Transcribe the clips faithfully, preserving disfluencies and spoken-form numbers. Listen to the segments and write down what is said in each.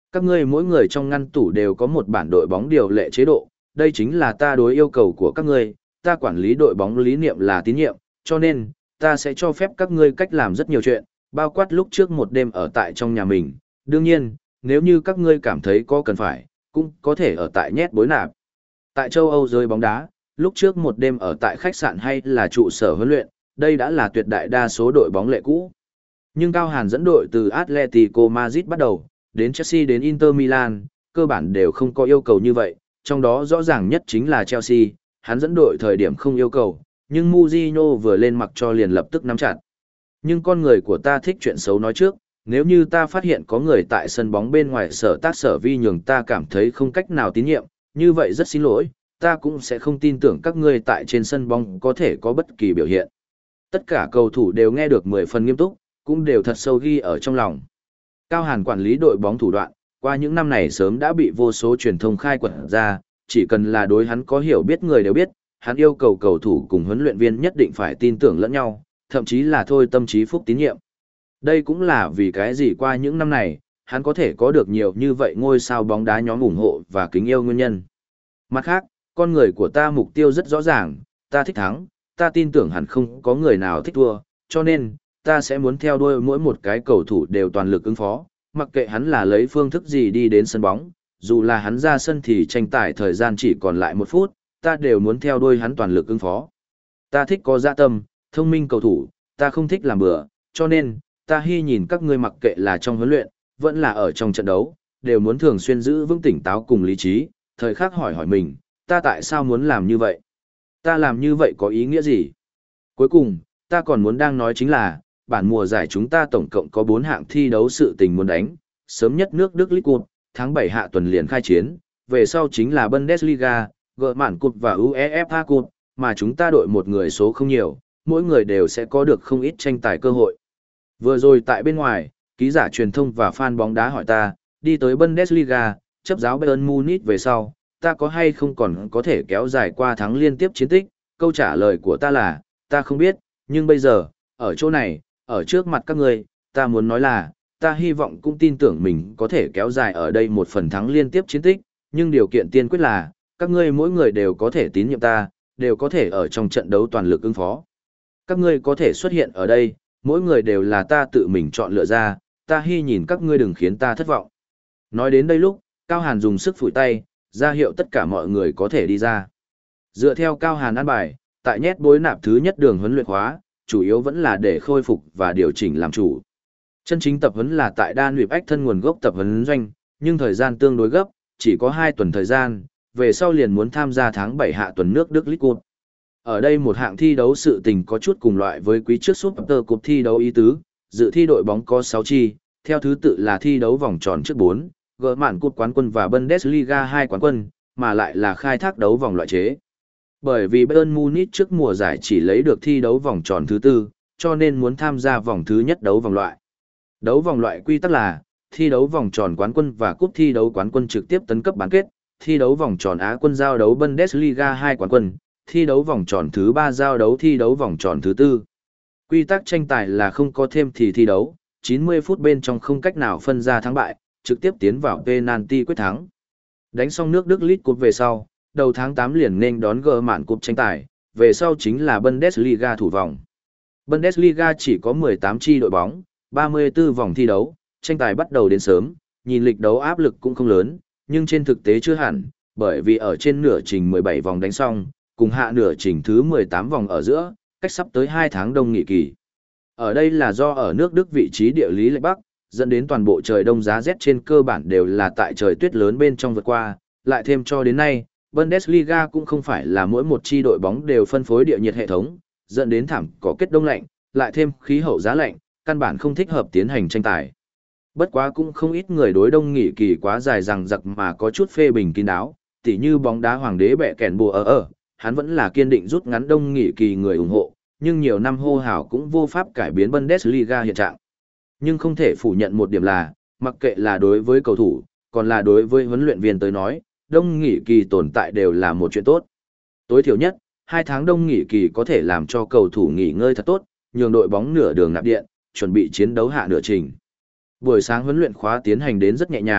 Các ngươi mỗi người trong ngăn tủ đều có một bản đội bóng điều lệ chế độ, đây chính là ta đối yêu cầu của các ngươi, ta quản lý đội bóng lý niệm là tín nhiệm, cho nên, ta sẽ cho phép các ngươi cách làm rất nhiều chuyện, bao quát lúc trước một đêm ở tại trong nhà mình. Đương nhiên, nếu như các ngươi cảm thấy có cần phải, cũng có thể ở tại nhét bối nạp. Tại châu Âu giới bóng đá, lúc trước một đêm ở tại khách sạn hay là trụ sở huấn luyện, đây đã là tuyệt đại đa số đội bóng lệ cũ. Nhưng Cao Hàn dẫn đội từ Atletico Madrid bắt đầu, đến Chelsea đến Inter Milan, cơ bản đều không có yêu cầu như vậy, trong đó rõ ràng nhất chính là Chelsea, hắn dẫn đội thời điểm không yêu cầu, nhưng Mourinho vừa lên mặc cho liền lập tức nắm chặt. Nhưng con người của ta thích chuyện xấu nói trước, nếu như ta phát hiện có người tại sân bóng bên ngoài sở tác sở vi nhường ta cảm thấy không cách nào tín nhiệm, như vậy rất xin lỗi, ta cũng sẽ không tin tưởng các ngươi tại trên sân bóng có thể có bất kỳ biểu hiện. Tất cả cầu thủ đều nghe được mười phần nghiêm túc, cũng đều thật sâu ghi ở trong lòng. Cao Hàn quản lý đội bóng thủ đoạn, qua những năm này sớm đã bị vô số truyền thông khai quật ra, chỉ cần là đối hắn có hiểu biết người đều biết, hắn yêu cầu cầu thủ cùng huấn luyện viên nhất định phải tin tưởng lẫn nhau, thậm chí là thôi tâm trí phúc tín nhiệm. Đây cũng là vì cái gì qua những năm này, hắn có thể có được nhiều như vậy ngôi sao bóng đá nhóm ủng hộ và kính yêu nguyên nhân. Mặt khác, con người của ta mục tiêu rất rõ ràng, ta thích thắng, ta tin tưởng hẳn không có người nào thích thua, cho nên, ta sẽ muốn theo đuôi mỗi một cái cầu thủ đều toàn lực ứng phó, mặc kệ hắn là lấy phương thức gì đi đến sân bóng, dù là hắn ra sân thì tranh tài thời gian chỉ còn lại một phút, ta đều muốn theo đuôi hắn toàn lực ứng phó. Ta thích có dạ tâm, thông minh cầu thủ, ta không thích làm bừa, cho nên, ta hy nhìn các ngươi mặc kệ là trong huấn luyện, vẫn là ở trong trận đấu, đều muốn thường xuyên giữ vững tỉnh táo cùng lý trí, thời khắc hỏi hỏi mình, ta tại sao muốn làm như vậy? Ta làm như vậy có ý nghĩa gì? Cuối cùng, ta còn muốn đang nói chính là, bản mùa giải chúng ta tổng cộng có bốn hạng thi đấu sự tình muốn đánh, sớm nhất nước Đức League Cup, tháng bảy hạ tuần liền khai chiến, về sau chính là Bundesliga, gỡ mạn Cup và UEFA Cup, mà chúng ta đội một người số không nhiều, mỗi người đều sẽ có được không ít tranh tài cơ hội. Vừa rồi tại bên ngoài, ký giả truyền thông và fan bóng đá hỏi ta, đi tới Bundesliga, chấp giáo Bayern Munich về sau, ta có hay không còn có thể kéo dài qua thắng liên tiếp chiến tích, câu trả lời của ta là, ta không biết, nhưng bây giờ, ở chỗ này, ở trước mặt các ngươi, ta muốn nói là, ta hy vọng cũng tin tưởng mình có thể kéo dài ở đây một phần thắng liên tiếp chiến tích, nhưng điều kiện tiên quyết là, các ngươi mỗi người đều có thể tín nhiệm ta, đều có thể ở trong trận đấu toàn lực ứng phó. Các ngươi có thể xuất hiện ở đây, mỗi người đều là ta tự mình chọn lựa ra, ta hy nhìn các ngươi đừng khiến ta thất vọng. Nói đến đây lúc, Cao Hàn dùng sức phủi tay, ra hiệu tất cả mọi người có thể đi ra. Dựa theo Cao Hàn an bài, tại nhét bối nạp thứ nhất đường huấn luyện hóa, chủ yếu vẫn là để khôi phục và điều chỉnh làm chủ. Chân chính tập huấn là tại Đan Nguyệt Ách thân nguồn gốc tập huấn doanh, nhưng thời gian tương đối gấp, chỉ có hai tuần thời gian, về sau liền muốn tham gia tháng bảy hạ tuần nước Đức League Cup. Ở đây một hạng thi đấu sự tình có chút cùng loại với quý trước Super Cup thi đấu ý tứ, dự thi đội bóng có sáu chi, theo thứ tự là thi đấu vòng tròn trước bốn, gỡ mạn cúp quán quân và Bundesliga hai quán quân, mà lại là khai thác đấu vòng loại chế. Bởi vì Bayern Munich trước mùa giải chỉ lấy được thi đấu vòng tròn thứ tư, cho nên muốn tham gia vòng thứ nhất đấu vòng loại. Đấu vòng loại quy tắc là, thi đấu vòng tròn quán quân và cúp thi đấu quán quân trực tiếp tấn cấp bán kết, thi đấu vòng tròn Á quân giao đấu Bundesliga hai quán quân, thi đấu vòng tròn thứ ba giao đấu thi đấu vòng tròn thứ tư. Quy tắc tranh tài là không có thêm thì thi đấu, chín mươi phút bên trong không cách nào phân ra thắng bại, trực tiếp tiến vào penalty quyết thắng. Đánh xong nước Đức League Cup về sau, đầu tháng tám liền nên đón gỡ mạn cúp tranh tài, về sau chính là Bundesliga thủ vòng. Bundesliga chỉ có mười tám chi đội bóng, ba mươi tư vòng thi đấu, tranh tài bắt đầu đến sớm, nhìn lịch đấu áp lực cũng không lớn, nhưng trên thực tế chưa hẳn, bởi vì ở trên nửa trình mười bảy vòng đánh xong, cùng hạ nửa trình thứ mười tám vòng ở giữa, cách sắp tới hai tháng đông nghỉ kỳ. Ở đây là do ở nước Đức vị trí địa lý lệch bắc, dẫn đến toàn bộ trời đông giá rét trên cơ bản đều là tại trời tuyết lớn bên trong vượt qua, lại thêm cho đến nay, Bundesliga cũng không phải là mỗi một chi đội bóng đều phân phối địa nhiệt hệ thống, dẫn đến thảm có kết đông lạnh, lại thêm khí hậu giá lạnh, căn bản không thích hợp tiến hành tranh tài. Bất quá cũng không ít người đối đông nghỉ kỳ quá dài rằng giặc mà có chút phê bình kín đáo, tỉ như bóng đá hoàng đế bẹ kèn bùa ở ở, hắn vẫn là kiên định rút ngắn đông nghỉ kỳ người ủng hộ, nhưng nhiều năm hô hào cũng vô pháp cải biến Bundesliga hiện trạng. Nhưng không thể phủ nhận một điểm là, mặc kệ là đối với cầu thủ, còn là đối với huấn luyện viên tới nói, đông nghỉ kỳ tồn tại đều là một chuyện tốt. Tối thiểu nhất, hai tháng đông nghỉ kỳ có thể làm cho cầu thủ nghỉ ngơi thật tốt, nhường đội bóng nửa đường nạp điện, chuẩn bị chiến đấu hạ nửa trình. Buổi sáng huấn luyện khóa tiến hành đến rất nhẹ nhàng,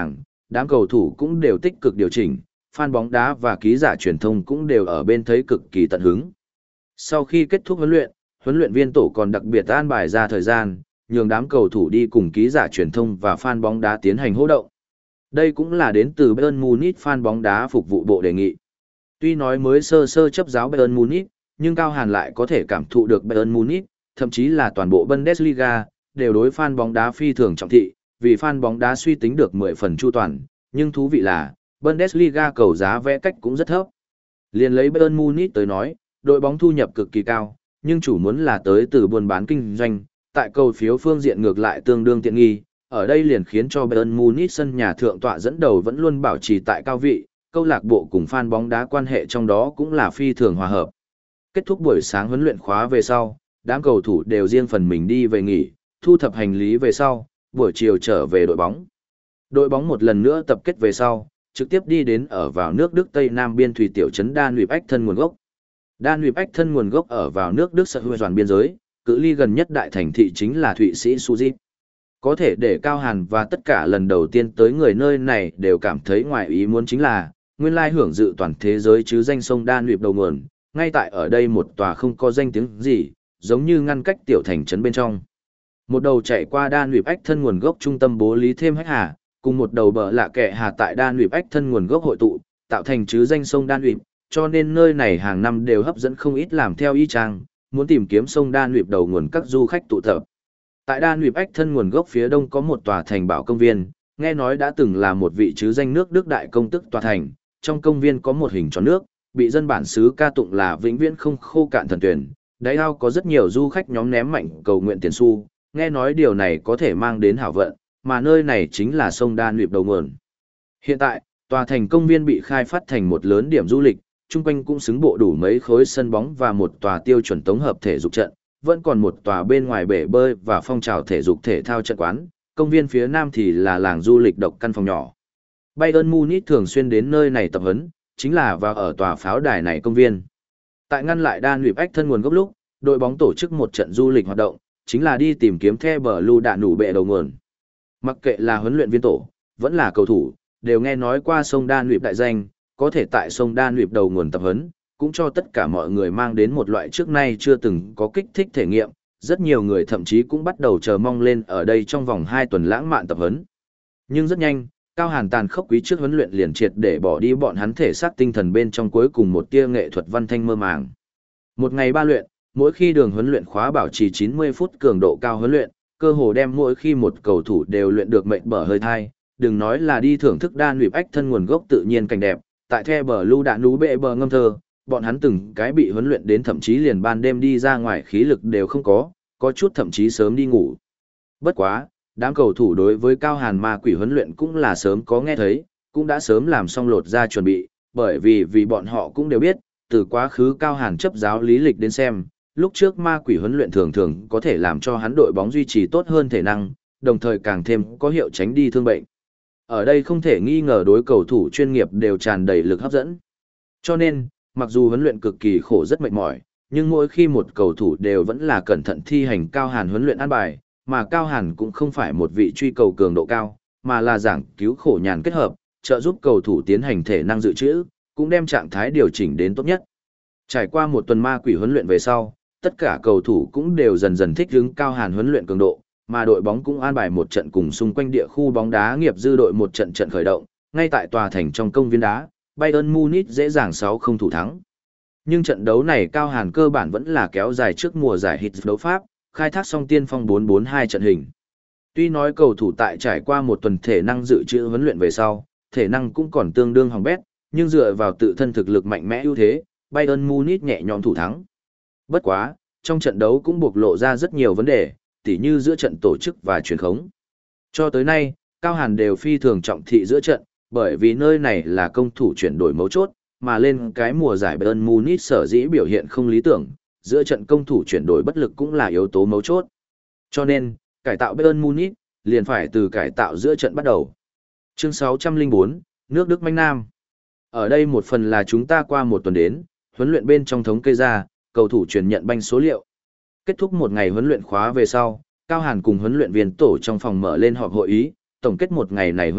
đám cầu thủ cũng đều tích cực điều chỉnh, fan bóng đá và ký giả truyền thông cũng đều ở bên thấy cực kỳ tận hứng. Sau khi kết thúc huấn luyện, huấn luyện viên tổ còn đặc biệt an bài ra thời gian, nhường đám cầu thủ đi cùng ký giả truyền thông và fan bóng đá tiến hành hô động. Đây cũng là đến từ Bayern Munich fan bóng đá phục vụ bộ đề nghị. Tuy nói mới sơ sơ chấp giáo Bayern Munich, nhưng Cao Hàn lại có thể cảm thụ được Bayern Munich, thậm chí là toàn bộ Bundesliga, đều đối fan bóng đá phi thường trọng thị, vì fan bóng đá suy tính được mười phần chu toàn, nhưng thú vị là, Bundesliga cầu giá vẽ cách cũng rất thấp. Liên lấy Bayern Munich tới nói, đội bóng thu nhập cực kỳ cao, nhưng chủ muốn là tới từ buôn bán kinh doanh, tại cầu phiếu phương diện ngược lại tương đương tiện nghi, ở đây liền khiến cho Bayern Munich sân nhà thượng tọa dẫn đầu vẫn luôn bảo trì tại cao vị, câu lạc bộ cùng fan bóng đá quan hệ trong đó cũng là phi thường hòa hợp. Kết thúc buổi sáng huấn luyện khóa về sau, đám cầu thủ đều riêng phần mình đi về nghỉ, thu thập hành lý về sau, buổi chiều trở về đội bóng. Đội bóng một lần nữa tập kết về sau, trực tiếp đi đến ở vào nước Đức Tây Nam biên thủy tiểu trấn Đan Uyệp Ách thân nguồn gốc. Đan Uyệp Ách thân nguồn gốc ở vào nước Đức sở hữu toàn biên giới, cự ly gần nhất đại thành thị chính là Thụy Sĩ Suzy. Có thể để Cao Hàn và tất cả lần đầu tiên tới người nơi này đều cảm thấy ngoài ý muốn chính là, nguyên lai hưởng dự toàn thế giới chứ danh sông Đan Uyệp đầu nguồn, ngay tại ở đây một tòa không có danh tiếng gì, giống như ngăn cách tiểu thành trấn bên trong. Một đầu chạy qua Đan Uyệp Ách thân nguồn gốc trung tâm bố lý thêm hách hà, cùng một đầu bờ lạ kệ hà tại Đan Uyệp Ách thân nguồn gốc hội tụ, tạo thành chứ danh sông Đan Uyệp, cho nên nơi này hàng năm đều hấp dẫn không ít làm theo y chang, muốn tìm kiếm sông Đan Uyệp đầu nguồn các du khách tụ tập. Tại Đan Uyệp Ách thân nguồn gốc phía đông có một tòa thành bảo công viên, nghe nói đã từng là một vị chứ danh nước Đức đại công tức tòa thành, trong công viên có một hình tròn nước, bị dân bản xứ ca tụng là vĩnh viễn không khô cạn thần tuyển, đáy ao có rất nhiều du khách nhóm ném mạnh cầu nguyện tiền xu, nghe nói điều này có thể mang đến hảo vận, mà nơi này chính là sông Đan Uyệp đầu nguồn. Hiện tại, tòa thành công viên bị khai phát thành một lớn điểm du lịch, chung quanh cũng xứng bộ đủ mấy khối sân bóng và một tòa tiêu chuẩn tổng hợp thể dục trận, vẫn còn một tòa bên ngoài bể bơi và phong trào thể dục thể thao trận quán, công viên phía nam thì là làng du lịch độc căn phòng nhỏ. Bayern Munich thường xuyên đến nơi này tập huấn, chính là vào ở tòa pháo đài này công viên. Tại ngăn lại Đan Uyệp Ách thân nguồn gốc lúc, đội bóng tổ chức một trận du lịch hoạt động, chính là đi tìm kiếm The Blue đạn nủ bệ đầu nguồn. Mặc kệ là huấn luyện viên tổ, vẫn là cầu thủ, đều nghe nói qua sông Đan Uyệp đại danh, có thể tại sông Đan Uyệp đầu nguồn tập huấn, cũng cho tất cả mọi người mang đến một loại trước nay chưa từng có kích thích thể nghiệm, rất nhiều người thậm chí cũng bắt đầu chờ mong lên ở đây trong vòng hai tuần lãng mạn tập huấn. Nhưng rất nhanh, Cao Hàn tàn khốc quý trước huấn luyện liền triệt để bỏ đi bọn hắn thể xác tinh thần bên trong cuối cùng một tia nghệ thuật văn thanh mơ màng. Một ngày ba luyện, mỗi khi đường huấn luyện khóa bảo trì chín mươi phút cường độ cao huấn luyện, cơ hồ đem mỗi khi một cầu thủ đều luyện được mệnh bở hơi thai, đừng nói là đi thưởng thức Đan Uyệp Ách thân nguồn gốc tự nhiên cảnh đẹp, tại The Blue đạn nú bệ bờ ngâm thơ, bọn hắn từng cái bị huấn luyện đến thậm chí liền ban đêm đi ra ngoài khí lực đều không có, có chút thậm chí sớm đi ngủ. Bất quá, đám cầu thủ đối với Cao Hàn ma quỷ huấn luyện cũng là sớm có nghe thấy, cũng đã sớm làm xong lột ra chuẩn bị, bởi vì vì bọn họ cũng đều biết, từ quá khứ Cao Hàn chấp giáo lý lịch đến xem, lúc trước ma quỷ huấn luyện thường thường có thể làm cho hắn đội bóng duy trì tốt hơn thể năng, đồng thời càng thêm có hiệu tránh đi thương bệnh. Ở đây không thể nghi ngờ đối cầu thủ chuyên nghiệp đều tràn đầy lực hấp dẫn. Cho nên, mặc dù huấn luyện cực kỳ khổ rất mệt mỏi, nhưng mỗi khi một cầu thủ đều vẫn là cẩn thận thi hành Cao Hàn huấn luyện an bài, mà Cao Hàn cũng không phải một vị truy cầu cường độ cao, mà là giảng cứu khổ nhàn kết hợp, trợ giúp cầu thủ tiến hành thể năng dự trữ, cũng đem trạng thái điều chỉnh đến tốt nhất. Trải qua một tuần ma quỷ huấn luyện về sau, tất cả cầu thủ cũng đều dần dần thích ứng Cao Hàn huấn luyện cường độ, mà đội bóng cũng an bài một trận cùng xung quanh địa khu bóng đá nghiệp dư đội một trận trận khởi động, ngay tại tòa thành trong công viên đá, Bayern Munich dễ dàng sáu không thủ thắng. Nhưng trận đấu này Cao Hàn cơ bản vẫn là kéo dài trước mùa giải hit đấu Pháp, khai thác xong tiên phong bốn bốn hai trận hình. Tuy nói cầu thủ tại trải qua một tuần thể năng dự trữ huấn luyện về sau, thể năng cũng còn tương đương hỏng bét, nhưng dựa vào tự thân thực lực mạnh mẽ ưu thế, Bayern Munich nhẹ nhõm thủ thắng. Bất quá, trong trận đấu cũng bộc lộ ra rất nhiều vấn đề, tỉ như giữa trận tổ chức và truyền khống. Cho tới nay, Cao Hàn đều phi thường trọng thị giữa trận, bởi vì nơi này là công thủ chuyển đổi mấu chốt, mà lên cái mùa giải Bayern Munich sở dĩ biểu hiện không lý tưởng, giữa trận công thủ chuyển đổi bất lực cũng là yếu tố mấu chốt. Cho nên, cải tạo Bayern Munich liền phải từ cải tạo giữa trận bắt đầu. Chương sáu trăm lẻ bốn, nước Đức manh Nam. Ở đây một phần là chúng ta qua một tuần đến, huấn luyện bên trong thống kê ra, cầu thủ truyền nhận banh số liệu. Kết thúc một ngày huấn luyện khóa về sau, Cao Hàn cùng huấn luyện viên tổ trong phòng mở lên họp hội ý, tổng kết một ngày này huấn luyện,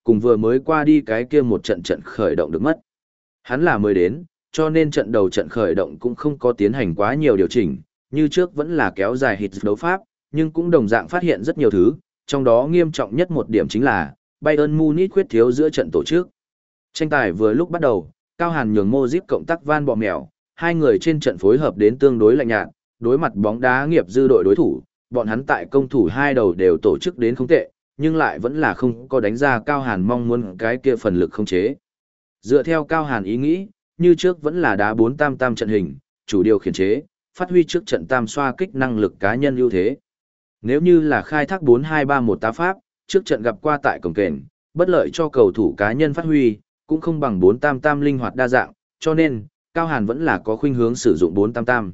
cùng vừa mới qua đi cái kia một trận trận khởi động được mất. Hắn là mới đến, cho nên trận đầu trận khởi động cũng không có tiến hành quá nhiều điều chỉnh, như trước vẫn là kéo dài hit đấu pháp, nhưng cũng đồng dạng phát hiện rất nhiều thứ, trong đó nghiêm trọng nhất một điểm chính là Bayern Munich khuyết thiếu giữa trận tổ chức. Tranh tài vừa lúc bắt đầu, Cao Hàn nhường Modric cộng tác Van Bọ Mèo, hai người trên trận phối hợp đến tương đối lạnh nhạt, đối mặt bóng đá nghiệp dư đội đối thủ, bọn hắn tại công thủ hai đầu đều tổ chức đến không tệ, nhưng lại vẫn là không có đánh ra Cao Hàn mong muốn cái kia phần lực không chế. Dựa theo Cao Hàn ý nghĩ, như trước vẫn là đá bốn tam tam trận hình, chủ điều khiển chế, phát huy trước trận tam xoa kích năng lực cá nhân ưu thế. Nếu như là khai thác bốn hai ba một tá pháp, trước trận gặp qua tại cổng kềnh, bất lợi cho cầu thủ cá nhân phát huy, cũng không bằng bốn tam tam linh hoạt đa dạng, cho nên, Cao Hàn vẫn là có khuynh hướng sử dụng bốn tam tam.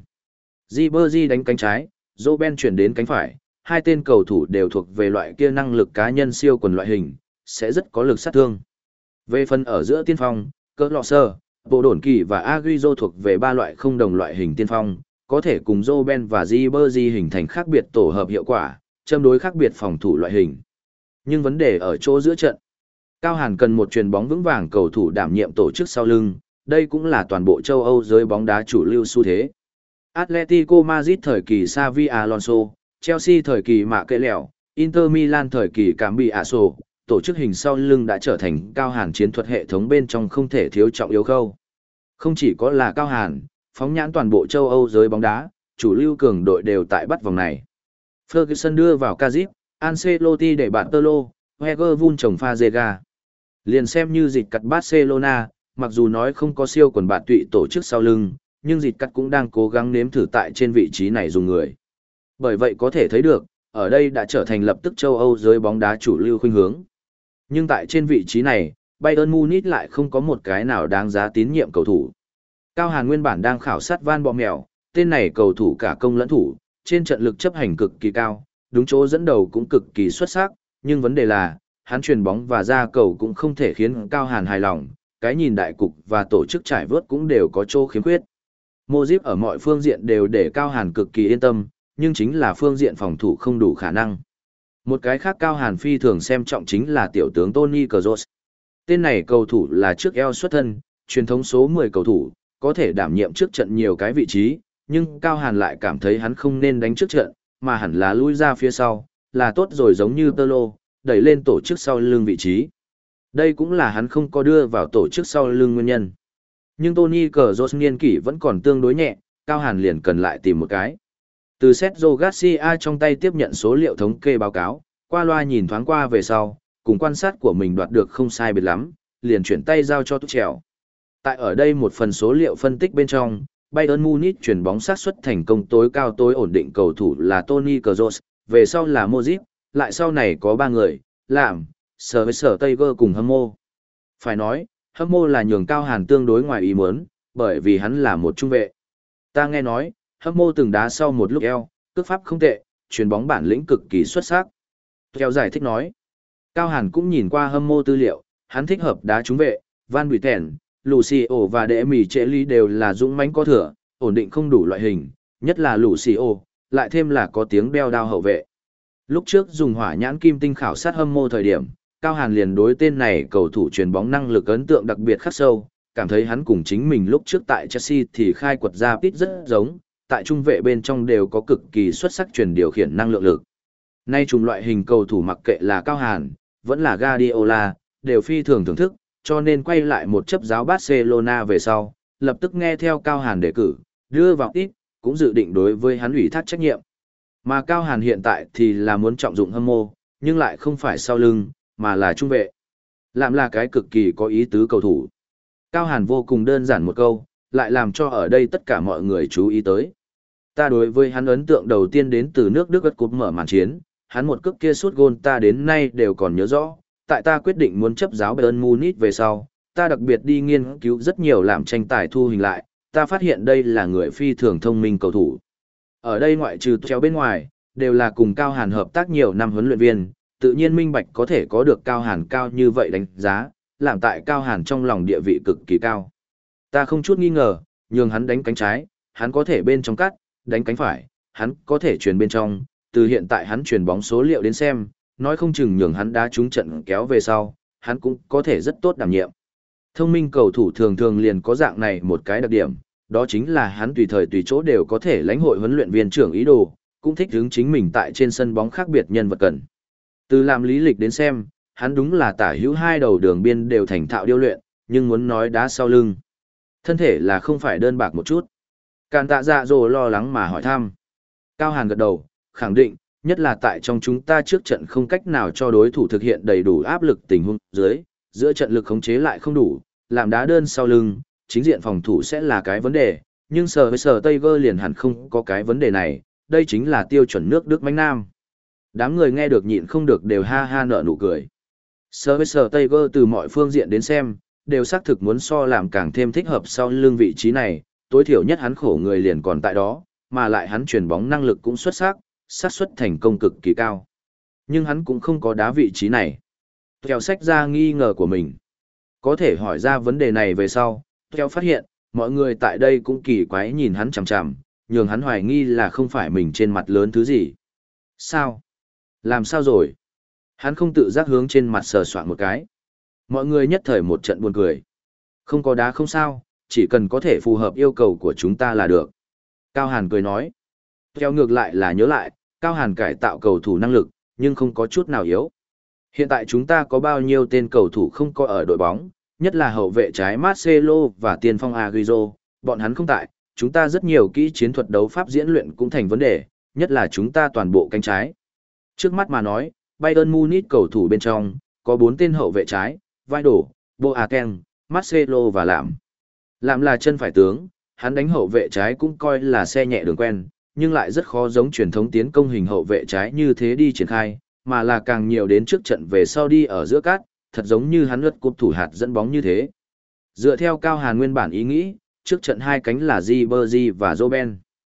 Ribery đánh cánh trái, Robben chuyển đến cánh phải, hai tên cầu thủ đều thuộc về loại kia năng lực cá nhân siêu quần loại hình, sẽ rất có lực sát thương. Về phần ở giữa tiên phong, Cỡ Lọ Sơ, Bộ Đồn Kỳ và Agüero thuộc về ba loại không đồng loại hình tiên phong, có thể cùng Robben và Ribery hình thành khác biệt tổ hợp hiệu quả, châm đối khác biệt phòng thủ loại hình. Nhưng vấn đề ở chỗ giữa trận. Cao Hàn cần một chuyền bóng vững vàng cầu thủ đảm nhiệm tổ chức sau lưng, đây cũng là toàn bộ châu Âu giới bóng đá chủ lưu xu thế. Atletico Madrid thời kỳ Xavi Alonso, Chelsea thời kỳ Mạ Kệ Lẹo, Inter Milan thời kỳ Cambiaso, tổ chức hình sau lưng đã trở thành Cao Hàn chiến thuật hệ thống bên trong không thể thiếu trọng yếu khâu. Không chỉ có là Cao Hàn, phóng nhãn toàn bộ châu Âu giới bóng đá, chủ lưu cường đội đều tại bắt vòng này. Ferguson đưa vào Kazip, Ancelotti để Bartolo, Wenger vun trồng Fazega. Liền xem như dịch cắt Barcelona, mặc dù nói không có siêu quần bạn tụy tổ chức sau lưng, nhưng dịch cắt cũng đang cố gắng nếm thử tại trên vị trí này dùng người. Bởi vậy có thể thấy được, ở đây đã trở thành lập tức châu Âu giới bóng đá chủ lưu khuynh hướng. Nhưng tại trên vị trí này, Bayern Munich lại không có một cái nào đáng giá tín nhiệm cầu thủ. Cao Hàn nguyên bản đang khảo sát Van Bọ Mèo, tên này cầu thủ cả công lẫn thủ, trên trận lực chấp hành cực kỳ cao, đúng chỗ dẫn đầu cũng cực kỳ xuất sắc, nhưng vấn đề là, hắn chuyền bóng và ra cầu cũng không thể khiến Cao Hàn hài lòng, cái nhìn đại cục và tổ chức trải vớt cũng đều có chỗ khiếm khuyết. Modric ở mọi phương diện đều để Cao Hàn cực kỳ yên tâm, nhưng chính là phương diện phòng thủ không đủ khả năng. Một cái khác Cao Hàn phi thường xem trọng chính là tiểu tướng Toni Kroos. Tên này cầu thủ là trước eo xuất thân, truyền thống số mười cầu thủ, có thể đảm nhiệm trước trận nhiều cái vị trí, nhưng Cao Hàn lại cảm thấy hắn không nên đánh trước trận, mà hẳn là lui ra phía sau, là tốt rồi giống như Tolo, đẩy lên tổ chức sau lưng vị trí. Đây cũng là hắn không có đưa vào tổ chức sau lưng nguyên nhân. Nhưng Toni Kroos niên kỷ vẫn còn tương đối nhẹ, Cao Hàn liền cần lại tìm một cái. Từ Sergio Garcia trong tay tiếp nhận số liệu thống kê báo cáo, qua loa nhìn thoáng qua về sau, cùng quan sát của mình đoạt được không sai biệt lắm, liền chuyển tay giao cho Tuchel. Tại ở đây một phần số liệu phân tích bên trong, Bayern Munich chuyển bóng xác suất thành công tối cao tối ổn định cầu thủ là Toni Kroos, về sau là Modric, lại sau này có ba người, làm, sở với sở Tiger cùng hâm mộ. Phải nói, hâm mộ là nhường Cao Hàn tương đối ngoài ý muốn, bởi vì hắn là một trung vệ. Ta nghe nói, hâm mộ từng đá sau một lúc eo, cước pháp không tệ, chuyền bóng bản lĩnh cực kỳ xuất sắc. Theo giải thích nói, Cao Hàn cũng nhìn qua hâm mộ tư liệu, hắn thích hợp đá trung vệ, Van Buiten, Lucio và Đệ Mì Trễ Lý đều là dũng mãnh có thừa, ổn định không đủ loại hình, nhất là Lucio, lại thêm là có tiếng đeo đao hậu vệ. Lúc trước dùng hỏa nhãn kim tinh khảo sát hâm mộ thời điểm, Cao Hàn liền đối tên này cầu thủ chuyền bóng năng lực ấn tượng đặc biệt khắc sâu, cảm thấy hắn cùng chính mình lúc trước tại Chelsea thì khai quật ra tít rất giống, tại trung vệ bên trong đều có cực kỳ xuất sắc truyền điều khiển năng lượng lực. Nay trùng loại hình cầu thủ mặc kệ là Cao Hàn, vẫn là Guardiola, đều phi thường thưởng thức, cho nên quay lại một chấp giáo Barcelona về sau, lập tức nghe theo Cao Hàn đề cử, đưa vào tít, cũng dự định đối với hắn ủy thác trách nhiệm. Mà Cao Hàn hiện tại thì là muốn trọng dụng hâm mộ, nhưng lại không phải sau lưng, mà là trung vệ. Làm là cái cực kỳ có ý tứ cầu thủ. Cao Hàn vô cùng đơn giản một câu, lại làm cho ở đây tất cả mọi người chú ý tới. Ta đối với hắn ấn tượng đầu tiên đến từ nước Đức World Cup mở màn chiến, hắn một cước kia sút gôn ta đến nay đều còn nhớ rõ. Tại ta quyết định muốn chấp giáo Bayern Munich về sau, ta đặc biệt đi nghiên cứu rất nhiều làm tranh tài thu hình lại, ta phát hiện đây là người phi thường thông minh cầu thủ. Ở đây ngoại trừ treo bên ngoài, đều là cùng Cao Hàn hợp tác nhiều năm huấn luyện viên, tự nhiên minh bạch có thể có được Cao Hàn cao như vậy đánh giá, làm tại Cao Hàn trong lòng địa vị cực kỳ cao. Ta không chút nghi ngờ, nhường hắn đánh cánh trái, hắn có thể bên trong cắt, đánh cánh phải, hắn có thể chuyển bên trong, từ hiện tại hắn chuyển bóng số liệu đến xem, nói không chừng nhường hắn đá trúng trận kéo về sau, hắn cũng có thể rất tốt đảm nhiệm. Thông minh cầu thủ thường thường liền có dạng này một cái đặc điểm, đó chính là hắn tùy thời tùy chỗ đều có thể lãnh hội huấn luyện viên trưởng ý đồ, cũng thích hướng chính mình tại trên sân bóng khác biệt nhân vật cần. Từ làm lý lịch đến xem, hắn đúng là tả hữu hai đầu đường biên đều thành thạo điêu luyện, nhưng muốn nói đá sau lưng. Thân thể là không phải đơn bạc một chút. Càn tạ dạ dồ lo lắng mà hỏi thăm. Cao Hàn gật đầu, khẳng định, nhất là tại trong chúng ta trước trận không cách nào cho đối thủ thực hiện đầy đủ áp lực tình huống dưới, giữa trận lực khống chế lại không đủ, làm đá đơn sau lưng, chính diện phòng thủ sẽ là cái vấn đề, nhưng sở với sở Tây Gơ liền hẳn không có cái vấn đề này, đây chính là tiêu chuẩn nước Đức mãnh nam. Đám người nghe được nhịn không được đều ha ha nở nụ cười. Sở với sở Tây Gơ từ mọi phương diện đến xem, đều xác thực muốn so làm càng thêm thích hợp sau lưng vị trí này, tối thiểu nhất hắn khổ người liền còn tại đó, mà lại hắn chuyển bóng năng lực cũng xuất sắc, xác suất thành công cực kỳ cao. Nhưng hắn cũng không có đá vị trí này. Theo sách ra nghi ngờ của mình. Có thể hỏi ra vấn đề này về sau, theo phát hiện, mọi người tại đây cũng kỳ quái nhìn hắn chằm chằm, nhường hắn hoài nghi là không phải mình trên mặt lớn thứ gì. Sao? Làm sao rồi? Hắn không tự giác hướng trên mặt sờ soạn một cái. Mọi người nhất thời một trận buồn cười. Không có đá không sao, chỉ cần có thể phù hợp yêu cầu của chúng ta là được. Cao Hàn cười nói. Theo ngược lại là nhớ lại, Cao Hàn cải tạo cầu thủ năng lực, nhưng không có chút nào yếu. Hiện tại chúng ta có bao nhiêu tên cầu thủ không có ở đội bóng, nhất là hậu vệ trái Marcelo và tiền phong Agüero, bọn hắn không tại, chúng ta rất nhiều kỹ chiến thuật đấu pháp diễn luyện cũng thành vấn đề, nhất là chúng ta toàn bộ cánh trái. Trước mắt mà nói, Bayern Munich cầu thủ bên trong, có bốn tên hậu vệ trái, Vidal, Boateng, Marcelo và Làm. Làm là chân phải tướng, hắn đánh hậu vệ trái cũng coi là xe nhẹ đường quen, nhưng lại rất khó giống truyền thống tiến công hình hậu vệ trái như thế đi triển khai, mà là càng nhiều đến trước trận về sau đi ở giữa cát, thật giống như hắn lướt cúp thủ hạt dẫn bóng như thế. Dựa theo Cao Hàn nguyên bản ý nghĩ, trước trận hai cánh là Ribery và Robben.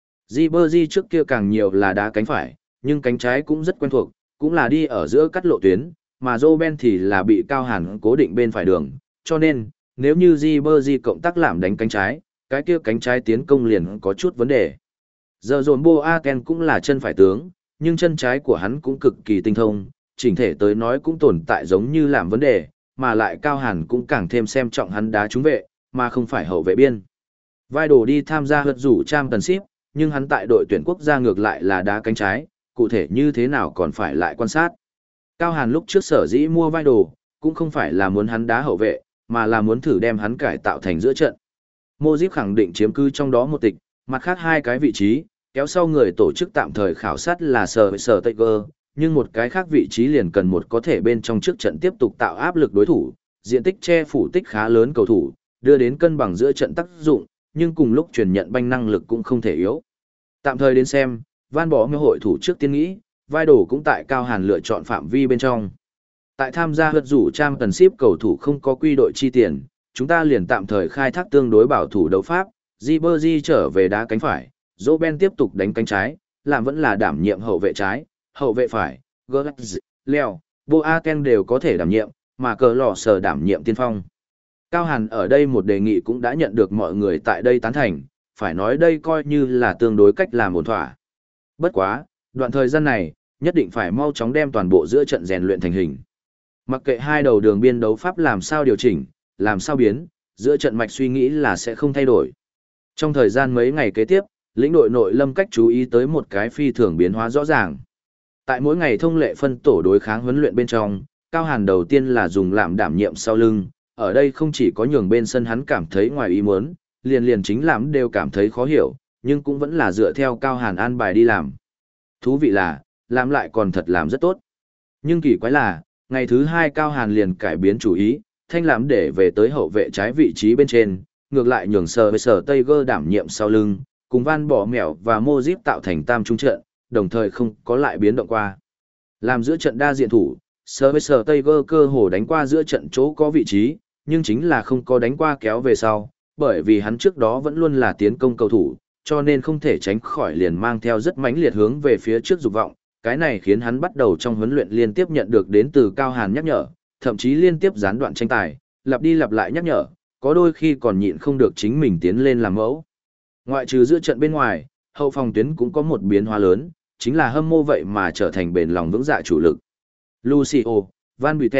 Ribery trước kia càng nhiều là đá cánh phải, nhưng cánh trái cũng rất quen thuộc, cũng là đi ở giữa cắt lộ tuyến, mà Robben thì là bị Cao Hàn cố định bên phải đường, cho nên, nếu như Ribery cộng tác làm đánh cánh trái, cái kia cánh trái tiến công liền có chút vấn đề. Giờ dồn Boateng cũng là chân phải tướng, nhưng chân trái của hắn cũng cực kỳ tinh thông, chỉnh thể tới nói cũng tồn tại giống như làm vấn đề, mà lại Cao Hàn cũng càng thêm xem trọng hắn đá trúng vệ, mà không phải hậu vệ biên. Vai đồ đi tham gia hất rủ Championship, nhưng hắn tại đội tuyển quốc gia ngược lại là đá cánh trái, cụ thể như thế nào còn phải lại quan sát. Cao Hàn lúc trước sở dĩ mua vai đồ, cũng không phải là muốn hắn đá hậu vệ, mà là muốn thử đem hắn cải tạo thành giữa trận. Modric khẳng định chiếm cứ trong đó một tịch, mặt khác hai cái vị trí, kéo sau người tổ chức tạm thời khảo sát là Sở Sở Taker, nhưng một cái khác vị trí liền cần một có thể bên trong trước trận tiếp tục tạo áp lực đối thủ, diện tích che phủ tích khá lớn cầu thủ, đưa đến cân bằng giữa trận tác dụng, nhưng cùng lúc truyền nhận banh năng lực cũng không thể yếu. Tạm thời đến xem, Van Bỏ Mê hội thủ trước tiên nghĩ, vai đổ cũng tại Cao Hàn lựa chọn phạm vi bên trong. Tại tham gia hất rủ trang tần ship cầu thủ không có quy đội chi tiền, chúng ta liền tạm thời khai thác tương đối bảo thủ đấu pháp, Ribery trở về đá cánh phải, Robben tiếp tục đánh cánh trái, làm vẫn là đảm nhiệm hậu vệ trái, hậu vệ phải, Götze, Leo, Boateng đều có thể đảm nhiệm, mà cờ lò sờ đảm nhiệm tiên phong. Cao Hàn ở đây một đề nghị cũng đã nhận được mọi người tại đây tán thành, phải nói đây coi như là tương đối cách làm ổn thỏa. Bất quá, đoạn thời gian này, nhất định phải mau chóng đem toàn bộ giữa trận rèn luyện thành hình. Mặc kệ hai đầu đường biên đấu pháp làm sao điều chỉnh, làm sao biến, giữa trận mạch suy nghĩ là sẽ không thay đổi. Trong thời gian mấy ngày kế tiếp, lĩnh đội nội lâm cách chú ý tới một cái phi thường biến hóa rõ ràng. Tại mỗi ngày thông lệ phân tổ đối kháng huấn luyện bên trong, Cao Hàn đầu tiên là dùng làm đảm nhiệm sau lưng, ở đây không chỉ có nhường bên sân hắn cảm thấy ngoài ý muốn, liền liền chính làm đều cảm thấy khó hiểu, nhưng cũng vẫn là dựa theo Cao Hàn an bài đi làm. Thú vị là, làm lại còn thật làm rất tốt. Nhưng kỳ quái là, ngày thứ hai Cao Hàn liền cải biến chủ ý, thanh làm để về tới hậu vệ trái vị trí bên trên, ngược lại nhường sờ với sờ Tiger đảm nhiệm sau lưng, cùng Van Bỏ Mèo và Modric tạo thành tam trung trận, đồng thời không có lại biến động qua. Làm giữa trận đa diện thủ, sờ với sờ Tiger cơ hồ đánh qua giữa trận chỗ có vị trí, nhưng chính là không có đánh qua kéo về sau, bởi vì hắn trước đó vẫn luôn là tiến công cầu thủ, cho nên không thể tránh khỏi liền mang theo rất mãnh liệt hướng về phía trước dục vọng. Cái này khiến hắn bắt đầu trong huấn luyện liên tiếp nhận được đến từ Cao Hàn nhắc nhở, thậm chí liên tiếp gián đoạn tranh tài, lặp đi lặp lại nhắc nhở, có đôi khi còn nhịn không được chính mình tiến lên làm mẫu. Ngoại trừ giữa trận bên ngoài, hậu phòng tuyến cũng có một biến hóa lớn, chính là hâm mô vậy mà trở thành bền lòng vững dạ chủ lực. Lucio, Van Buiten,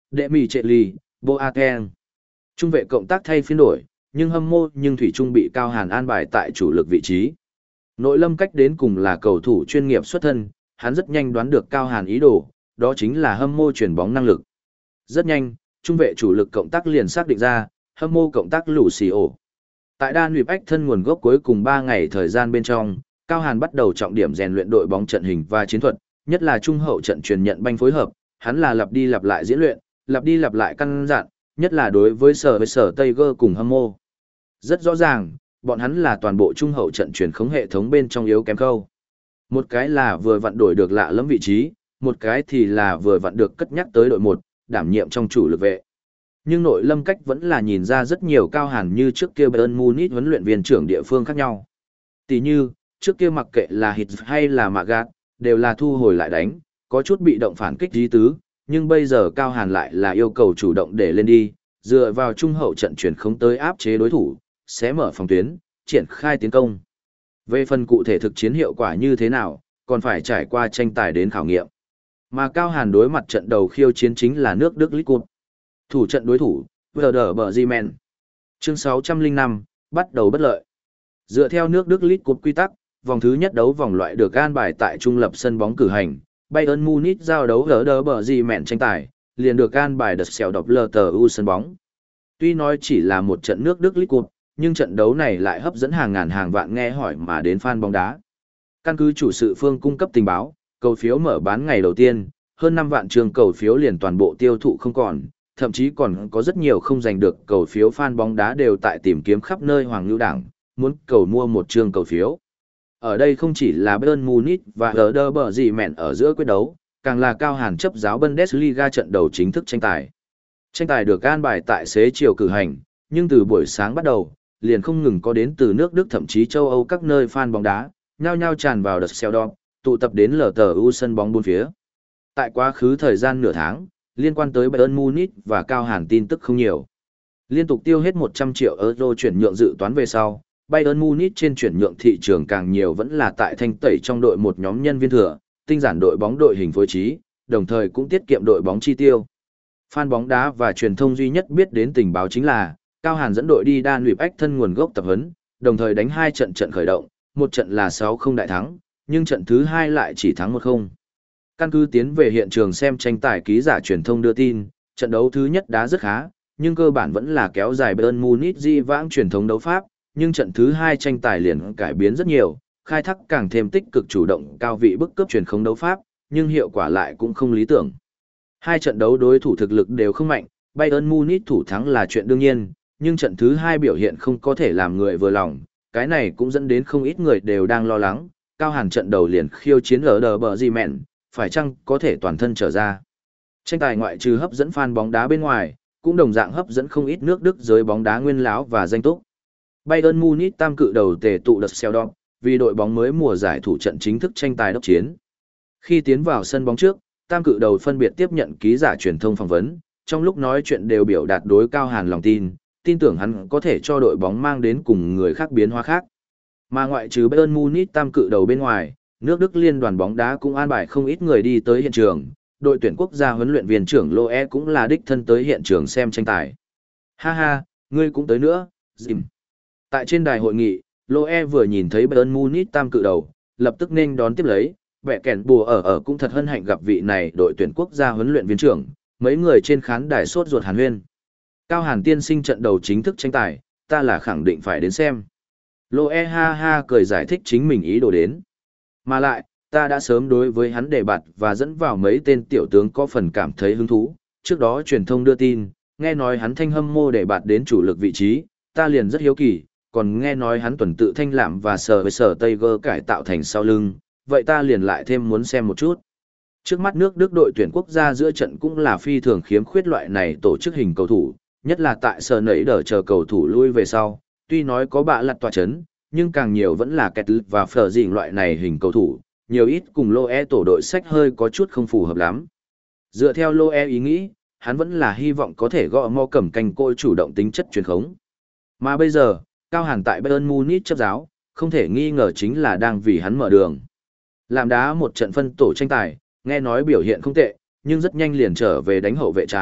Đệ Mì Trệ Lì, Boateng. Trung vệ cộng tác thay phiên đổi, nhưng hâm mộ nhưng thủy trung bị Cao Hàn an bài tại chủ lực vị trí. Nội Lâm Cách đến cùng là cầu thủ chuyên nghiệp xuất thân, hắn rất nhanh đoán được Cao Hàn ý đồ, đó chính là hâm mộ chuyển bóng năng lực. Rất nhanh, trung vệ chủ lực cộng tác liền xác định ra, hâm mộ cộng tác lũ xì ổ. Tại đan luyện ách thân nguồn gốc cuối cùng ba ngày thời gian bên trong, Cao Hàn bắt đầu trọng điểm rèn luyện đội bóng trận hình và chiến thuật, nhất là trung hậu trận truyền nhận banh phối hợp, hắn là lặp đi lặp lại diễn luyện, lặp đi lặp lại căn dặn, nhất là đối với sở với sở Tiger cùng hâm mộ. Rất rõ ràng, bọn hắn là toàn bộ trung hậu trận truyền khống hệ thống bên trong yếu kém khâu. Một cái là vừa vặn đổi được lạ lẫm vị trí, một cái thì là vừa vặn được cất nhắc tới đội một, đảm nhiệm trong chủ lực vệ. Nhưng Nội Lâm Cách vẫn là nhìn ra rất nhiều Cao Hàn như trước kia Bayern Munich huấn luyện viên trưởng địa phương khác nhau. Tỷ như, trước kia mặc kệ là Hit hay là Magath, đều là thu hồi lại đánh, có chút bị động phản kích dí tứ, nhưng bây giờ Cao Hàn lại là yêu cầu chủ động để lên đi, dựa vào trung hậu trận chuyển không tới áp chế đối thủ, sẽ mở phòng tuyến, triển khai tiến công. Về phần cụ thể thực chiến hiệu quả như thế nào, còn phải trải qua tranh tài đến khảo nghiệm. Mà Cao Hàn đối mặt trận đầu khiêu chiến chính là nước Đức League Cup. Thủ trận đối thủ, Werder Bremen. Chương sáu trăm lẻ năm, bắt đầu bất lợi. Dựa theo nước Đức League Cup quy tắc, vòng thứ nhất đấu vòng loại được an bài tại trung lập sân bóng cử hành, Bayern Munich giao đấu Werder Bremen tranh tài, liền được an bài đợt xèo đọc lờ tờ u sân bóng. Tuy nói chỉ là một trận nước Đức League Cup, nhưng trận đấu này lại hấp dẫn hàng ngàn hàng vạn nghe hỏi mà đến fan bóng đá. Căn cứ chủ sự phương cung cấp tình báo, cầu phiếu mở bán ngày đầu tiên, hơn năm vạn trường cầu phiếu liền toàn bộ tiêu thụ không còn, thậm chí còn có rất nhiều không giành được cầu phiếu fan bóng đá đều tại tìm kiếm khắp nơi Hoàng Lưu Đảng, muốn cầu mua một trường cầu phiếu. Ở đây không chỉ là Bayern Munich và Werder Bremen ở giữa quyết đấu, càng là Cao Hàn chấp giáo Bundesliga trận đầu chính thức tranh tài. Tranh tài được an bài tại xế chiều cử hành, nhưng từ buổi sáng bắt đầu, liền không ngừng có đến từ nước Đức thậm chí châu Âu các nơi fan bóng đá, nhao nhao tràn vào đợt xèo đọc, tụ tập đến lờ tờ u sân bóng bốn phía. Tại quá khứ thời gian nửa tháng, liên quan tới Bayern Munich và Cao Hàn tin tức không nhiều. Liên tục tiêu hết một trăm triệu euro chuyển nhượng dự toán về sau, Bayern Munich trên chuyển nhượng thị trường càng nhiều vẫn là tại thanh tẩy trong đội một nhóm nhân viên thừa, tinh giản đội bóng đội hình phối trí, đồng thời cũng tiết kiệm đội bóng chi tiêu. Fan bóng đá và truyền thông duy nhất biết đến tình báo chính là Cao Hàn dẫn đội đi đan luyện ách thân nguồn gốc tập huấn, đồng thời đánh hai trận trận khởi động, một trận là sáu không đại thắng, nhưng trận thứ hai lại chỉ thắng một không. Căn cứ tiến về hiện trường xem tranh tài ký giả truyền thông đưa tin, trận đấu thứ nhất đá rất khá, nhưng cơ bản vẫn là kéo dài Bayern Munich di vãng truyền thống đấu pháp, nhưng trận thứ hai tranh tài liền cải biến rất nhiều, khai thác càng thêm tích cực chủ động cao vị bức cướp truyền thống đấu pháp, nhưng hiệu quả lại cũng không lý tưởng. Hai trận đấu đối thủ thực lực đều không mạnh, Bayern Munich thủ thắng là chuyện đương nhiên, nhưng trận thứ hai biểu hiện không có thể làm người vừa lòng, cái này cũng dẫn đến không ít người đều đang lo lắng, Cao Hàn trận đầu liền khiêu chiến ở đờ bờ gì mẹn, phải chăng có thể toàn thân trở ra. Tranh tài ngoại trừ hấp dẫn fan bóng đá bên ngoài, cũng đồng dạng hấp dẫn không ít nước Đức giới bóng đá nguyên lão và danh túc. Bayern Munich tam cự đầu tề tụ đợt xèo đọc, vì đội bóng mới mùa giải thủ trận chính thức tranh tài đốc chiến. Khi tiến vào sân bóng trước, tam cự đầu phân biệt tiếp nhận ký giả truyền thông phỏng vấn, trong lúc nói chuyện đều biểu đạt đối Cao Hàn lòng tin, tin tưởng hắn có thể cho đội bóng mang đến cùng người khác biến hóa khác. Mà ngoại trừ Bayern Munich tam cự đầu bên ngoài, nước Đức liên đoàn bóng đá cũng an bài không ít người đi tới hiện trường, đội tuyển quốc gia huấn luyện viên trưởng Loe cũng là đích thân tới hiện trường xem tranh tài. Ha ha, ngươi cũng tới nữa, Jim. Tại trên đài hội nghị, Loe vừa nhìn thấy Bayern Munich tam cự đầu, lập tức nên đón tiếp lấy, vẻ kèn bùa ở ở cũng thật hân hạnh gặp vị này đội tuyển quốc gia huấn luyện viên trưởng, mấy người trên khán đài sốt ruột hàn huyên. Cao Hàn tiên sinh trận đầu chính thức tranh tài, ta là khẳng định phải đến xem. Loe ha ha cười giải thích chính mình ý đồ đến. Mà lại, ta đã sớm đối với hắn đề bạt và dẫn vào mấy tên tiểu tướng có phần cảm thấy hứng thú. Trước đó truyền thông đưa tin, nghe nói hắn thanh hâm mô đề bạt đến chủ lực vị trí, ta liền rất hiếu kỳ, còn nghe nói hắn tuần tự thanh lạm và sờ với sờ Tây Gơ cải tạo thành sau lưng, vậy ta liền lại thêm muốn xem một chút. Trước mắt nước Đức đội tuyển quốc gia giữa trận cũng là phi thường khiếm khuyết loại này tổ chức hình cầu thủ, nhất là tại sờ nấy đỡ chờ cầu thủ lui về sau, tuy nói có bạ lặt tòa chấn, nhưng càng nhiều vẫn là kẹt lực và phở dịnh loại này hình cầu thủ, nhiều ít cùng Loe tổ đội sách hơi có chút không phù hợp lắm. Dựa theo Loe ý nghĩ, hắn vẫn là hy vọng có thể gõ mò cầm canh côi chủ động tính chất truyền khống. Mà bây giờ, Cao Hàn tại Bayern Munich chấp giáo, không thể nghi ngờ chính là đang vì hắn mở đường. Làm đá một trận phân tổ tranh tài, nghe nói biểu hiện không tệ, nhưng rất nhanh liền trở về đánh hậu vệ trái,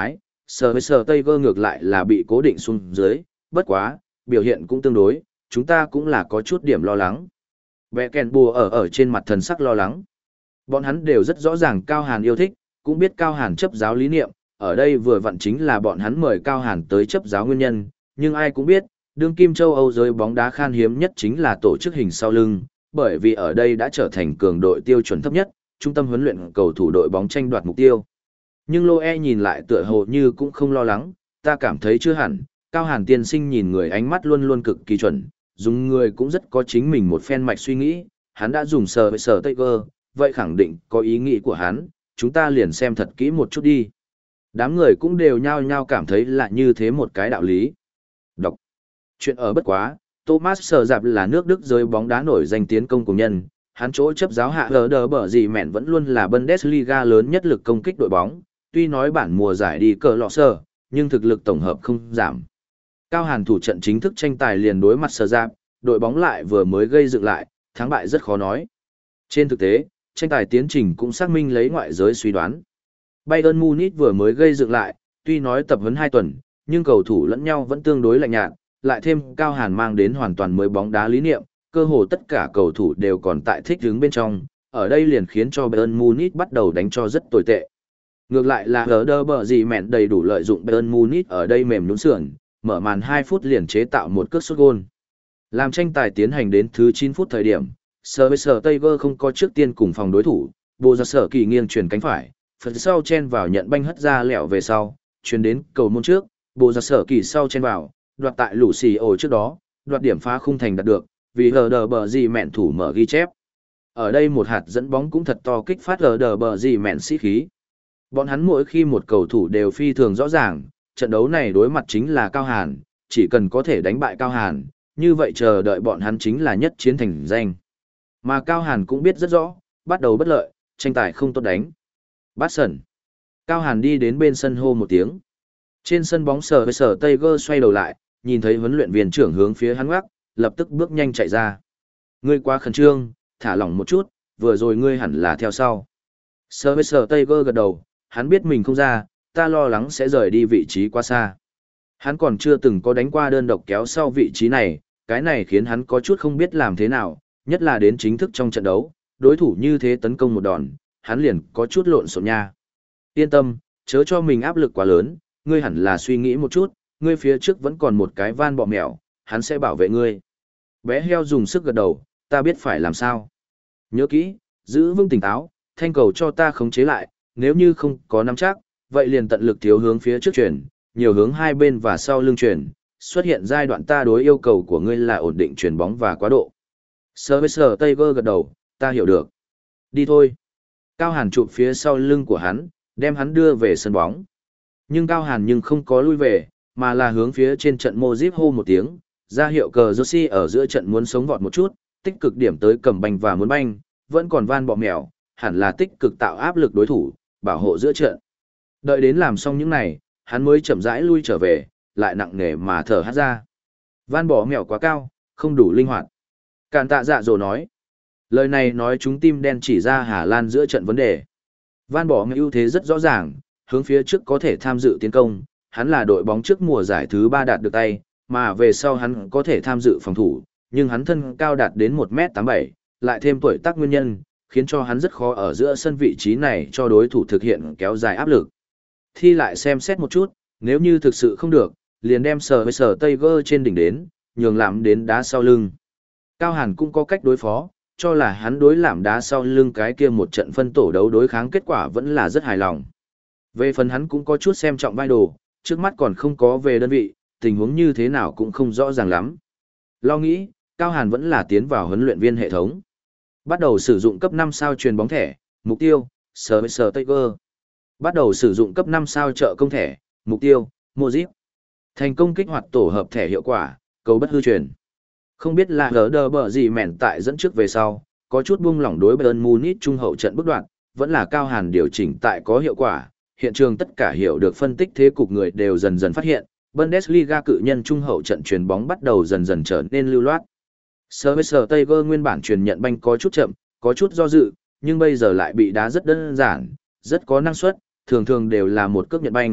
Sờ với sờ Tiger ngược lại là bị cố định xuống dưới, bất quá, biểu hiện cũng tương đối, chúng ta cũng là có chút điểm lo lắng. Bẻ kèn bùa ở ở trên mặt thần sắc lo lắng. Bọn hắn đều rất rõ ràng Cao Hàn yêu thích, cũng biết Cao Hàn chấp giáo lý niệm, ở đây vừa vặn chính là bọn hắn mời Cao Hàn tới chấp giáo nguyên nhân, nhưng ai cũng biết, đương kim châu Âu giới bóng đá khan hiếm nhất chính là tổ chức hình sau lưng, bởi vì ở đây đã trở thành cường đội tiêu chuẩn thấp nhất, trung tâm huấn luyện cầu thủ đội bóng tranh đoạt mục tiêu. Nhưng Loe nhìn lại tựa hồ như cũng không lo lắng, ta cảm thấy chưa hẳn, Cao Hàn tiên sinh nhìn người ánh mắt luôn luôn cực kỳ chuẩn, dùng người cũng rất có chính mình một phen mạch suy nghĩ, hắn đã dùng sờ với sờ Tiger, vậy khẳng định có ý nghĩ của hắn, chúng ta liền xem thật kỹ một chút đi. Đám người cũng đều nhao nhao cảm thấy là như thế một cái đạo lý. Đọc. Chuyện ở bất quá, Thomas Sở Dạp là nước Đức giới bóng đá nổi danh tiến công cùng nhân, hắn chỗ chấp giáo hạ hờ đờ bở gì mẹn vẫn luôn là Bundesliga lớn nhất lực công kích đội bóng, tuy nói bản mùa giải đi cờ lọ sơ, nhưng thực lực tổng hợp không giảm. Cao Hàn thủ trận chính thức tranh tài liền đối mặt Sở Dạp, đội bóng lại vừa mới gây dựng lại, thắng bại rất khó nói. Trên thực tế, tranh tài tiến trình cũng xác minh lấy ngoại giới suy đoán. Bayern Munich vừa mới gây dựng lại, tuy nói tập huấn hai tuần, nhưng cầu thủ lẫn nhau vẫn tương đối lạnh nhạt, lại thêm Cao Hàn mang đến hoàn toàn mới bóng đá lý niệm, cơ hồ tất cả cầu thủ đều còn tại thích ứng bên trong, ở đây liền khiến cho Bayern Munich bắt đầu đánh cho rất tồi tệ. Ngược lại là Herder bờ gì mẹn đầy đủ lợi dụng Bayern Munich ở đây mềm nhũn sườn, mở màn hai phút liền chế tạo một cước sút gol. Làm tranh tài tiến hành đến thứ chín phút thời điểm, Sờ Tiger không có trước tiên cùng phòng đối thủ, Bộ Giặc Sở Kỳ nghiêng chuyển cánh phải, phần sau chen vào nhận banh hất ra lẹo về sau, chuyển đến cầu môn trước, Bộ Giặc Sở Kỳ sau chen vào, đoạt tại lũ xì ổ trước đó, đoạt điểm phá khung thành đạt được, vì hờ đờ bờ gì mẹn thủ mở ghi chép. Ở đây một hạt dẫn bóng cũng thật to kích phát hờ đờ bờ gì mẹn sĩ khí. Bọn hắn mỗi khi một cầu thủ đều phi thường rõ ràng, trận đấu này đối mặt chính là Cao Hàn, chỉ cần có thể đánh bại Cao Hàn, như vậy chờ đợi bọn hắn chính là nhất chiến thành danh. Mà Cao Hàn cũng biết rất rõ, bắt đầu bất lợi, tranh tài không tốt đánh. Bát sân. Cao Hàn đi đến bên sân hô một tiếng. Trên sân bóng Sở với Sở Tiger xoay đầu lại, nhìn thấy huấn luyện viên trưởng hướng phía hắn ngoắc, lập tức bước nhanh chạy ra. Ngươi quá khẩn trương, thả lỏng một chút, vừa rồi ngươi hẳn là theo sau. Sở với Sở Tiger gật đầu, hắn biết mình không ra, ta lo lắng sẽ rời đi vị trí quá xa. Hắn còn chưa từng có đánh qua đơn độc kéo sau vị trí này, cái này khiến hắn có chút không biết làm thế nào, nhất là đến chính thức trong trận đấu, đối thủ như thế tấn công một đòn, hắn liền có chút lộn xộn nha. Yên tâm, chớ cho mình áp lực quá lớn, ngươi hẳn là suy nghĩ một chút, ngươi phía trước vẫn còn một cái van bọ mèo, hắn sẽ bảo vệ ngươi. Bé heo dùng sức gật đầu, ta biết phải làm sao. Nhớ kỹ, giữ vững tỉnh táo, thanh cầu cho ta khống chế lại, nếu như không có nắm chắc, vậy liền tận lực thiếu hướng phía trước chuyển, nhiều hướng hai bên và sau lưng chuyển, xuất hiện giai đoạn ta đối yêu cầu của ngươi là ổn định chuyển bóng và quá độ. Sờ với Sở Tiger gật đầu, ta hiểu được. Đi thôi. Cao Hàn chụp phía sau lưng của hắn, đem hắn đưa về sân bóng. Nhưng Cao Hàn nhưng không có lui về, mà là hướng phía trên trận Mojip hô một tiếng, ra hiệu cờ Joshi ở giữa trận muốn sống vọt một chút, tích cực điểm tới cầm banh và muốn banh, vẫn còn van bọ mèo, hẳn là tích cực tạo áp lực đối thủ, bảo hộ giữa trận. Đợi đến làm xong những này, hắn mới chậm rãi lui trở về, lại nặng nề mà thở hắt ra. Van bọ mèo quá cao, không đủ linh hoạt. Càn tạ dạ dồ nói. Lời này nói chúng tim đen chỉ ra Hà Lan giữa trận vấn đề. Van bọ mèo ưu thế rất rõ ràng, hướng phía trước có thể tham dự tiến công, hắn là đội bóng trước mùa giải thứ ba đạt được tay, mà về sau hắn có thể tham dự phòng thủ, nhưng hắn thân cao đạt đến một mét tám mươi bảy, lại thêm tuổi tác nguyên nhân, khiến cho hắn rất khó ở giữa sân vị trí này cho đối thủ thực hiện kéo dài áp lực. Thi lại xem xét một chút, nếu như thực sự không được, liền đem Sở với Sở Tiger trên đỉnh đến, nhường làm đến đá sau lưng. Cao Hàn cũng có cách đối phó, cho là hắn đối làm đá sau lưng cái kia một trận phân tổ đấu đối kháng kết quả vẫn là rất hài lòng. Về phần hắn cũng có chút xem trọng vai đồ, trước mắt còn không có về đơn vị, tình huống như thế nào cũng không rõ ràng lắm. Lo nghĩ, Cao Hàn vẫn là tiến vào huấn luyện viên hệ thống. Bắt đầu sử dụng cấp năm sao truyền bóng thẻ, mục tiêu, Sở với Sở Tiger. Bắt đầu sử dụng cấp năm sao trợ công thẻ, mục tiêu, Mojip. Thành công kích hoạt tổ hợp thẻ hiệu quả, cầu bất hư truyền. Không biết là gỡ đờ bờ gì mẹn tại dẫn trước về sau, có chút buông lỏng đối Bayern Munich trung hậu trận bước đoạn, vẫn là Cao Hàn điều chỉnh tại có hiệu quả. Hiện trường tất cả hiểu được phân tích thế cục người đều dần dần phát hiện, Bundesliga cự nhân trung hậu trận truyền bóng bắt đầu dần dần trở nên lưu loát. Sở với Sở Tiger nguyên bản truyền nhận banh có chút chậm, có chút do dự, nhưng bây giờ lại bị đá rất đơn giản, rất có năng suất, thường thường đều là một cước nhận banh,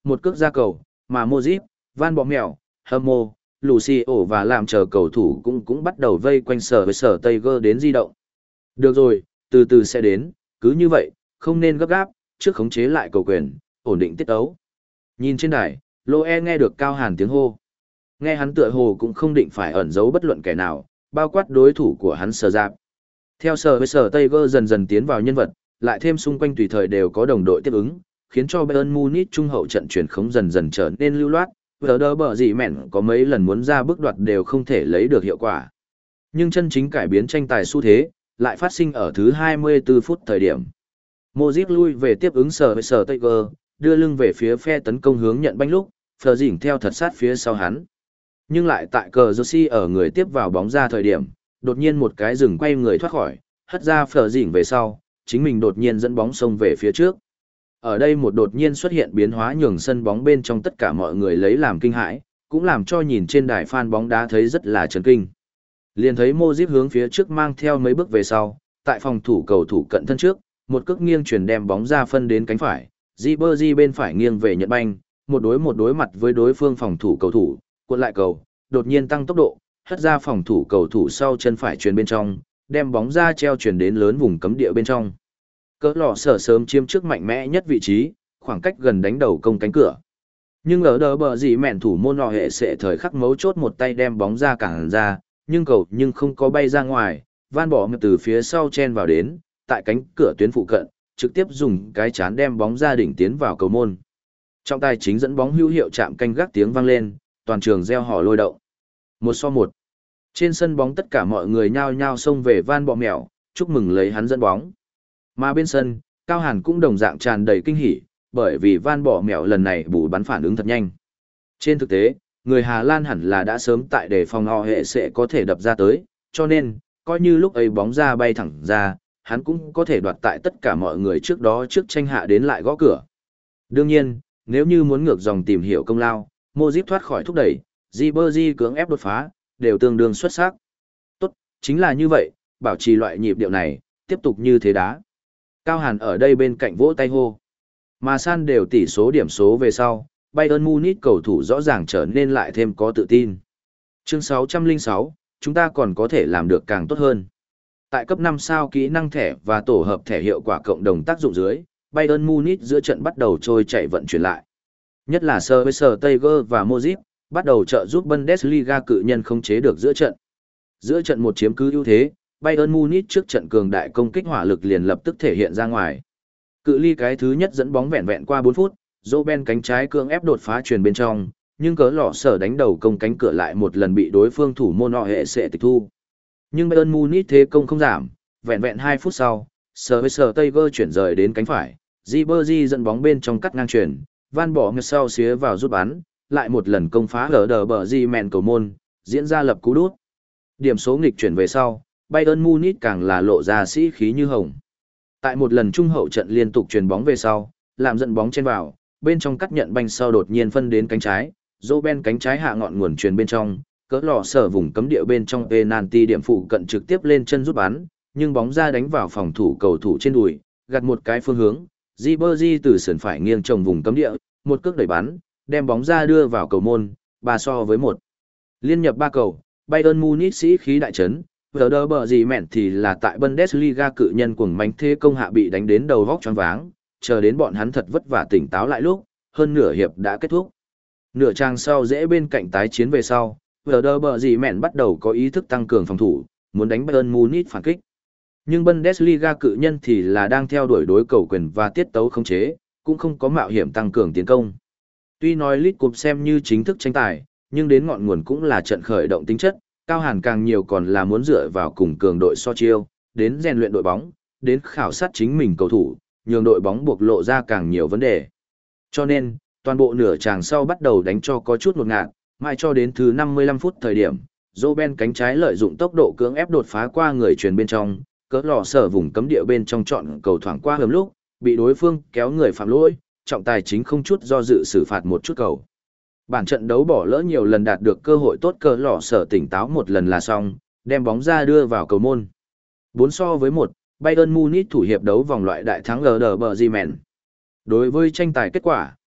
một cước ra cầu, mà Modric, Van Bommel, Hermo, Lucio và làm chờ cầu thủ cũng cũng bắt đầu vây quanh sở với sở Tiger đến di động. Được rồi, từ từ sẽ đến, cứ như vậy, không nên gấp gáp, trước khống chế lại cầu quyền, ổn định tiết ấu. Nhìn trên đài, Loe nghe được Cao Hàn tiếng hô. Nghe hắn tựa hồ cũng không định phải ẩn giấu bất luận kẻ nào, bao quát đối thủ của hắn Sở Giáp. Theo sở với sở Tiger dần dần tiến vào nhân vật, lại thêm xung quanh tùy thời đều có đồng đội tiếp ứng, khiến cho Bayern Munich trung hậu trận chuyển khống dần dần trở nên lưu loát, vừa đỡ bờ gì mẹn có mấy lần muốn ra bước đoạt đều không thể lấy được hiệu quả. Nhưng chân chính cải biến tranh tài xu thế, lại phát sinh ở thứ hai mươi tư phút thời điểm. Modric lui về tiếp ứng sở với sở Tiger, đưa lưng về phía phe tấn công hướng nhận banh lúc, Phờ dỉnh theo thật sát phía sau hắn. Nhưng lại tại cờ Jersey ở người tiếp vào bóng ra thời điểm, đột nhiên một cái dừng quay người thoát khỏi, hất ra Phờ dỉnh về sau, chính mình đột nhiên dẫn bóng xông về phía trước. Ở đây một đột nhiên xuất hiện biến hóa nhường sân bóng bên trong tất cả mọi người lấy làm kinh hãi, cũng làm cho nhìn trên đài fan bóng đá thấy rất là chấn kinh. Liền thấy Modric hướng phía trước mang theo mấy bước về sau, tại phòng thủ cầu thủ cận thân trước, một cước nghiêng chuyển đem bóng ra phân đến cánh phải, Ribery bên phải nghiêng về nhận banh, một đối một đối mặt với đối phương phòng thủ cầu thủ, cuộn lại cầu, đột nhiên tăng tốc độ, hất ra phòng thủ cầu thủ sau chân phải chuyền bên trong, đem bóng ra treo chuyển đến lớn vùng cấm địa bên trong. Cỡ lọ sở sớm chiếm trước mạnh mẽ nhất vị trí, khoảng cách gần đánh đầu công cánh cửa. Nhưng ở đỡ bờ gì mẹn thủ môn nọ hệ sẽ thời khắc mấu chốt một tay đem bóng ra cản ra, nhưng cầu nhưng không có bay ra ngoài, Van bỏ từ phía sau chen vào đến, tại cánh cửa tuyến phụ cận, trực tiếp dùng cái chán đem bóng ra đỉnh tiến vào cầu môn. Trọng tài chính dẫn bóng hữu hiệu chạm canh gác tiếng vang lên, toàn trường reo hò lôi động. Một so một. Trên sân bóng tất cả mọi người nhao nhao xông về Van Bọ Mèo, chúc mừng lấy hắn dẫn bóng. Mà bên sân, Cao Hàn cũng đồng dạng tràn đầy kinh hỉ, bởi vì Van Bọ Mèo lần này bù bắn phản ứng thật nhanh. Trên thực tế, người Hà Lan hẳn là đã sớm tại đề phòng họ hệ sẽ có thể đập ra tới, cho nên, coi như lúc ấy bóng ra bay thẳng ra, hắn cũng có thể đoạt tại tất cả mọi người trước đó trước tranh hạ đến lại gõ cửa. Đương nhiên, nếu như muốn ngược dòng tìm hiểu công lao, Modric thoát khỏi thúc đẩy, Ribery cưỡng ép đột phá, đều tương đương xuất sắc. Tốt, chính là như vậy, bảo trì loại nhịp điệu này, tiếp tục như thế đá. Cao Hàn ở đây bên cạnh vỗ tay hô. Mà san đều tỷ số điểm số về sau, Bayern Munich cầu thủ rõ ràng trở nên lại thêm có tự tin. Chương sáu trăm lẻ sáu, chúng ta còn có thể làm được càng tốt hơn. Tại cấp năm sao kỹ năng thẻ và tổ hợp thẻ hiệu quả cộng đồng tác dụng dưới, Bayern Munich giữa trận bắt đầu trôi chạy vận chuyển lại. Nhất là Sir với Sir Tiger và Modric, bắt đầu trợ giúp Bundesliga cự nhân khống chế được giữa trận. Giữa trận một chiếm cứ ưu thế, Bayern Munich trước trận cường đại công kích hỏa lực liền lập tức thể hiện ra ngoài. Cự ly cái thứ nhất dẫn bóng vẹn vẹn qua bốn phút, Robben cánh trái cưỡng ép đột phá truyền bên trong, nhưng cớ lọ sở đánh đầu công cánh cửa lại một lần bị đối phương thủ môn họ hệ sẽ tịch thu. Nhưng Bayern Munich thế công không giảm, vẹn vẹn hai phút sau, Sir với Sir Tiger chuyển rời đến cánh phải, Ribery dẫn bóng bên trong cắt ngang truyền, Van bỏ ngược sau xía vào rút bắn, lại một lần công phá gỡ đờ bờ di mẹn cầu môn, diễn ra lập cú đút. Điểm số nghịch chuyển về sau, Bayern Munich càng là lộ ra sĩ khí như hồng. Tại một lần trung hậu trận liên tục truyền bóng về sau, làm dẫn bóng trên vào, bên trong cắt nhận banh sau đột nhiên phân đến cánh trái, Robben cánh trái hạ ngọn nguồn truyền bên trong, cỡ lò sở vùng cấm địa bên trong penalty điểm phụ cận trực tiếp lên chân rút bắn, nhưng bóng ra đánh vào phòng thủ cầu thủ trên đùi, gạt một cái phương hướng, Ribery từ sườn phải nghiêng trồng vùng cấm địa, một cước đẩy bắn, đem bóng ra đưa vào cầu môn, ba so với một. Liên nhập ba cầu, Bayern Munich sĩ khí đại chấn, vừa đỡ bờ gì mẹn thì là tại Bundesliga cự nhân cuồng mánh thế công hạ bị đánh đến đầu vóc choáng váng, chờ đến bọn hắn thật vất vả tỉnh táo lại lúc, hơn nửa hiệp đã kết thúc. Nửa trang sau dễ bên cạnh tái chiến về sau, vừa đỡ bờ gì mẹn bắt đầu có ý thức tăng cường phòng thủ, muốn đánh Bayern Munich phản kích. Nhưng Bundesliga cự nhân thì là đang theo đuổi đối cầu quyền và tiết tấu khống chế, cũng không có mạo hiểm tăng cường tiến công. Tuy nói League Cup xem như chính thức tranh tài, nhưng đến ngọn nguồn cũng là trận khởi động tính chất, Cao Hàn càng nhiều còn là muốn dựa vào cùng cường đội so chiêu, đến rèn luyện đội bóng, đến khảo sát chính mình cầu thủ, nhường đội bóng buộc lộ ra càng nhiều vấn đề. Cho nên, toàn bộ nửa tràng sau bắt đầu đánh cho có chút ngột ngạt, mãi cho đến thứ năm mươi lăm phút thời điểm, Robben cánh trái lợi dụng tốc độ cưỡng ép đột phá qua người truyền bên trong, cỡ lò sở vùng cấm địa bên trong chọn cầu thoảng qua hầm lúc, bị đối phương kéo người phạm lỗi, trọng tài chính không chút do dự xử phạt một chút cầu. Bản trận đấu bỏ lỡ nhiều lần đạt được cơ hội tốt, cỡ lò sở tỉnh táo một lần là xong, đem bóng ra đưa vào cầu môn. bốn so với một, Bayern Munich thủ hiệp đấu vòng loại đại thắng lờ đờ bờ Bremen. Đối với tranh tài kết quả,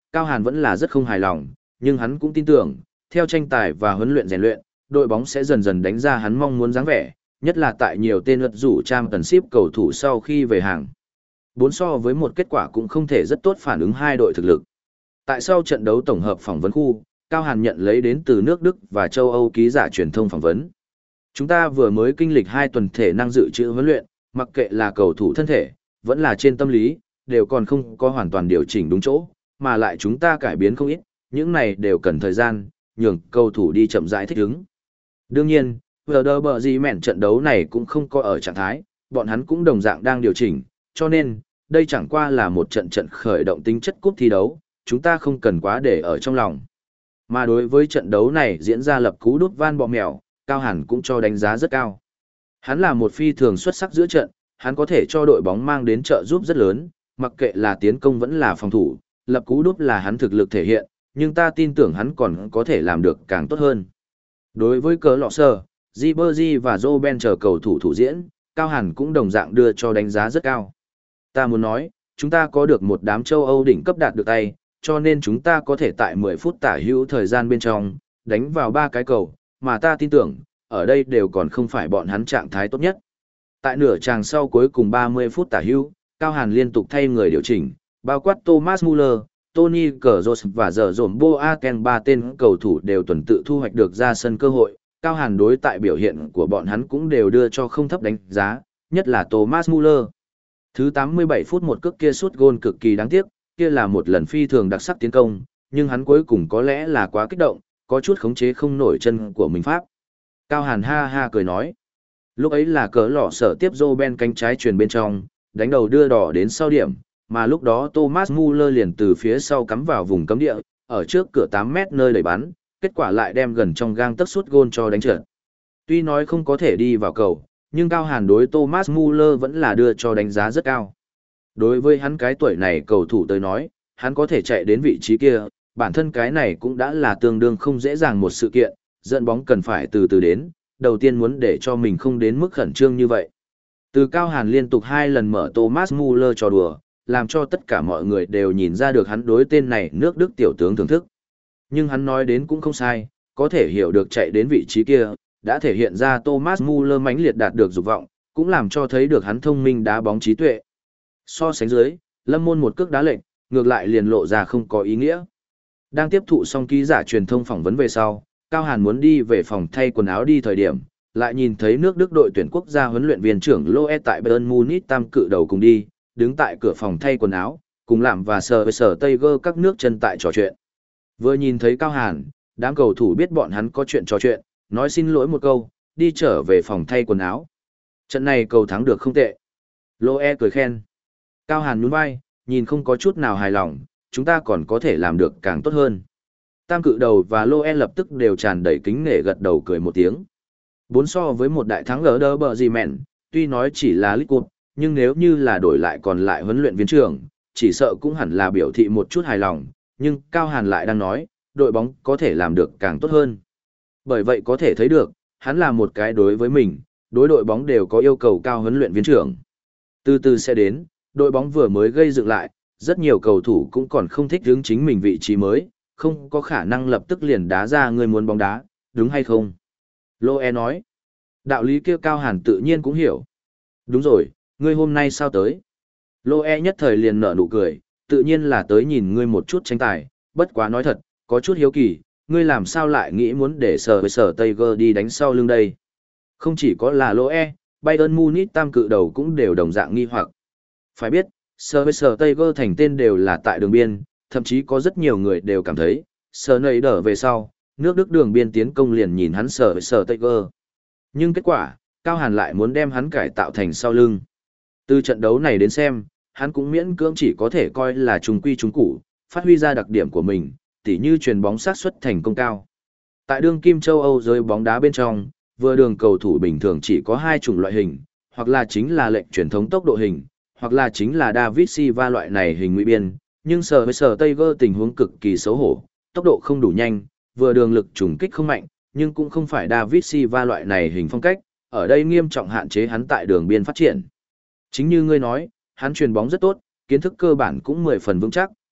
Cao Hàn vẫn là rất không hài lòng, nhưng hắn cũng tin tưởng, theo tranh tài và huấn luyện rèn luyện, đội bóng sẽ dần dần đánh ra hắn mong muốn dáng vẻ, nhất là tại nhiều tên lật rủ trang tần ship cầu thủ sau khi về hàng. Bốn so với một kết quả cũng không thể rất tốt phản ứng hai đội thực lực. Tại sau trận đấu tổng hợp phỏng vấn khu, Cao Hàn nhận lấy đến từ nước Đức và châu Âu ký giả truyền thông phỏng vấn. Chúng ta vừa mới kinh lịch hai tuần thể năng dự trữ huấn luyện, mặc kệ là cầu thủ thân thể, vẫn là trên tâm lý, đều còn không có hoàn toàn điều chỉnh đúng chỗ, mà lại chúng ta cải biến không ít, những này đều cần thời gian, nhường cầu thủ đi chậm rãi thích ứng. Đương nhiên, Werder bờ gì mẹn trận đấu này cũng không có ở trạng thái, bọn hắn cũng đồng dạng đang điều chỉnh, cho nên, đây chẳng qua là một trận trận khởi động tính chất cúp thi đấu, chúng ta không cần quá để ở trong lòng. Mà đối với trận đấu này diễn ra lập cú đút van bọ mèo, Cao Hàn cũng cho đánh giá rất cao. Hắn là một phi thường xuất sắc giữa trận, hắn có thể cho đội bóng mang đến trợ giúp rất lớn, mặc kệ là tiến công vẫn là phòng thủ, lập cú đúp là hắn thực lực thể hiện, nhưng ta tin tưởng hắn còn có thể làm được càng tốt hơn. Đối với cớ lọ sơ, Ribery và Robben chờ cầu thủ thủ diễn, Cao Hàn cũng đồng dạng đưa cho đánh giá rất cao. Ta muốn nói, chúng ta có được một đám châu Âu đỉnh cấp đạt được tay, cho nên chúng ta có thể tại mười phút tả hữu thời gian bên trong, đánh vào ba cái cầu, mà ta tin tưởng, ở đây đều còn không phải bọn hắn trạng thái tốt nhất. Tại nửa tràng sau cuối cùng ba mươi phút tả hữu, Cao Hàn liên tục thay người điều chỉnh, bao quát Thomas Muller, Tony Kroos và giờ dồn Boateng ba tên cầu thủ đều tuần tự thu hoạch được ra sân cơ hội. Cao Hàn đối tại biểu hiện của bọn hắn cũng đều đưa cho không thấp đánh giá, nhất là Thomas Muller. Thứ tám mươi bảy phút một cước kia sút gôn cực kỳ đáng tiếc, kia là một lần phi thường đặc sắc tiến công, nhưng hắn cuối cùng có lẽ là quá kích động, có chút khống chế không nổi chân của mình pháp. Cao Hàn ha ha cười nói. Lúc ấy là cỡ lọ sở tiếp Robben cánh trái truyền bên trong, đánh đầu đưa đỏ đến sau điểm, mà lúc đó Thomas Muller liền từ phía sau cắm vào vùng cấm địa, ở trước cửa tám mét nơi đẩy bắn, kết quả lại đem gần trong gang tấc sút gôn cho đánh trượt. Tuy nói không có thể đi vào cầu, nhưng Cao Hàn đối Thomas Muller vẫn là đưa cho đánh giá rất cao. Đối với hắn cái tuổi này cầu thủ tới nói, hắn có thể chạy đến vị trí kia, bản thân cái này cũng đã là tương đương không dễ dàng một sự kiện, dẫn bóng cần phải từ từ đến, đầu tiên muốn để cho mình không đến mức khẩn trương như vậy. Từ Cao Hàn liên tục hai lần mở Thomas Muller trò đùa, làm cho tất cả mọi người đều nhìn ra được hắn đối tên này nước Đức tiểu tướng thưởng thức. Nhưng hắn nói đến cũng không sai, có thể hiểu được chạy đến vị trí kia, đã thể hiện ra Thomas Muller mãnh liệt đạt được dục vọng, cũng làm cho thấy được hắn thông minh đá bóng trí tuệ. So sánh dưới, Lâm Môn một cước đá lệch, ngược lại liền lộ ra không có ý nghĩa. Đang tiếp thụ xong ký giả truyền thông phỏng vấn về sau, Cao Hàn muốn đi về phòng thay quần áo đi thời điểm, lại nhìn thấy nước Đức đội tuyển quốc gia huấn luyện viên trưởng Loe tại Bayern Munich tam cự đầu cùng đi, đứng tại cửa phòng thay quần áo, cùng làm và sờ với sờ Tây Gơ các nước chân tại trò chuyện. Vừa nhìn thấy Cao Hàn, đám cầu thủ biết bọn hắn có chuyện trò chuyện, nói xin lỗi một câu, đi trở về phòng thay quần áo. Trận này cầu thắng được không tệ. Loe cười khen. Cao Hàn nhún vai, nhìn không có chút nào hài lòng, chúng ta còn có thể làm được càng tốt hơn. Tam cự đầu và Loe lập tức đều tràn đầy kính nể gật đầu cười một tiếng. Bốn so với một đại thắng ở bờ gì mẹn, tuy nói chỉ là League Cup, nhưng nếu như là đổi lại còn lại huấn luyện viên trưởng, chỉ sợ cũng hẳn là biểu thị một chút hài lòng, nhưng Cao Hàn lại đang nói, đội bóng có thể làm được càng tốt hơn. Bởi vậy có thể thấy được, hắn là một cái đối với mình, đối đội bóng đều có yêu cầu cao huấn luyện viên trưởng. Từ từ sẽ đến, đội bóng vừa mới gây dựng lại, rất nhiều cầu thủ cũng còn không thích hướng chính mình vị trí mới, không có khả năng lập tức liền đá ra người muốn bóng đá, đúng hay không? Loe nói, đạo lý kia Cao Hàn tự nhiên cũng hiểu. Đúng rồi, ngươi hôm nay sao tới? Loe nhất thời liền nở nụ cười, tự nhiên là tới nhìn ngươi một chút tranh tài, bất quá nói thật, có chút hiếu kỳ, ngươi làm sao lại nghĩ muốn để sở với sở Tiger đi đánh sau lưng đây? Không chỉ có là Loe, Bayern Munich tam cự đầu cũng đều đồng dạng nghi hoặc. Phải biết, sở với sở Tiger thành tên đều là tại đường biên, thậm chí có rất nhiều người đều cảm thấy, sở nầy đỡ về sau, nước Đức đường biên tiến công liền nhìn hắn sở với sở Tiger. Nhưng kết quả, Cao Hàn lại muốn đem hắn cải tạo thành sau lưng. Từ trận đấu này đến xem, hắn cũng miễn cưỡng chỉ có thể coi là trung quy trung cụ, phát huy ra đặc điểm của mình, tỉ như chuyền bóng sát suất thành công cao. Tại đương kim châu Âu giới bóng đá bên trong, vừa đường cầu thủ bình thường chỉ có hai chủng loại hình, hoặc là chính là lệnh truyền thống tốc độ hình, hoặc là chính là David Silva loại này hình ngụy biên, nhưng sở với sở Tiger tình huống cực kỳ xấu hổ, tốc độ không đủ nhanh, vừa đường lực trùng kích không mạnh, nhưng cũng không phải David Silva loại này hình phong cách, ở đây nghiêm trọng hạn chế hắn tại đường biên phát triển. Chính như ngươi nói, hắn chuyền bóng rất tốt, kiến thức cơ bản cũng mười phần vững chắc,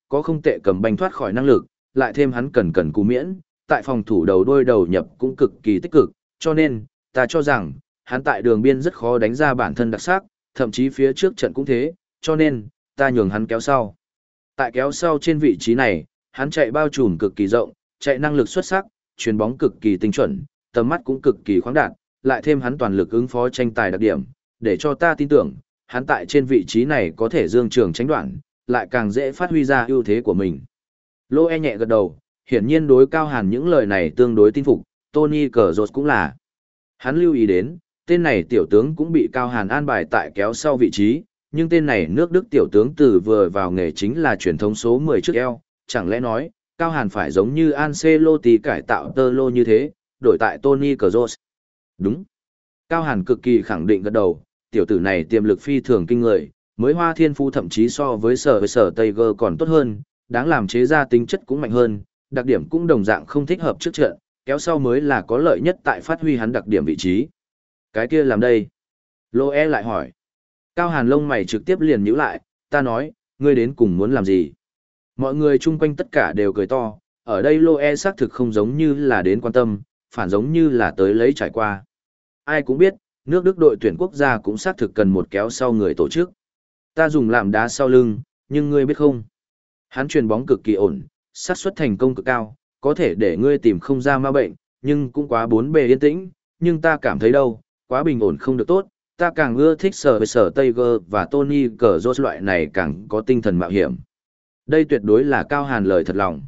có không tệ cầm banh thoát khỏi năng lực, lại thêm hắn cần cần cú miễn, tại phòng thủ đầu đôi đầu nhập cũng cực kỳ tích cực, cho nên, ta cho rằng, hắn tại đường biên rất khó đánh ra bản thân đặc sắc, thậm chí phía trước trận cũng thế, cho nên, ta nhường hắn kéo sau. Tại kéo sau trên vị trí này, hắn chạy bao trùm cực kỳ rộng, chạy năng lực xuất sắc, chuyền bóng cực kỳ tinh chuẩn, tầm mắt cũng cực kỳ khoáng đạt, lại thêm hắn toàn lực ứng phó tranh tài đặc điểm, để cho ta tin tưởng, hắn tại trên vị trí này có thể dương trường tránh đoạn, lại càng dễ phát huy ra ưu thế của mình. Lô E nhẹ gật đầu, hiển nhiên đối Cao Hàn những lời này tương đối tin phục, Tony Cazorla cũng là. Hắn lưu ý đến, tên này tiểu tướng cũng bị Cao Hàn an bài tại kéo sau vị trí, nhưng tên này nước Đức tiểu tướng từ vừa vào nghề chính là truyền thống số mười trước eo, chẳng lẽ nói, Cao Hàn phải giống như Ancelotti cải tạo tơ lô như thế, đổi tại Tony Cazorla. Đúng. Cao Hàn cực kỳ khẳng định gật đầu, tiểu tử này tiềm lực phi thường kinh người, mới hoa thiên phú thậm chí so với sở với sở Tiger còn tốt hơn, đáng làm chế ra tính chất cũng mạnh hơn, đặc điểm cũng đồng dạng không thích hợp trước trận, kéo sau mới là có lợi nhất tại phát huy hắn đặc điểm vị trí. Cái kia làm đây. Lô E lại hỏi. Cao Hàn lông mày trực tiếp liền nhíu lại, ta nói, ngươi đến cùng muốn làm gì? Mọi người chung quanh tất cả đều cười to, ở đây Lô E xác thực không giống như là đến quan tâm, phản giống như là tới lấy trải qua. Ai cũng biết, nước Đức đội tuyển quốc gia cũng xác thực cần một kéo sau người tổ chức. Ta dùng làm đá sau lưng, nhưng ngươi biết không? Hắn chuyền bóng cực kỳ ổn, xác suất thành công cực cao, có thể để ngươi tìm không ra ma bệnh, nhưng cũng quá bốn bề yên tĩnh, nhưng ta cảm thấy đâu, quá bình ổn không được tốt, ta càng ưa thích sở với sở Tiger và Tony Cazorla loại này càng có tinh thần mạo hiểm. Đây tuyệt đối là Cao Hàn lời thật lòng.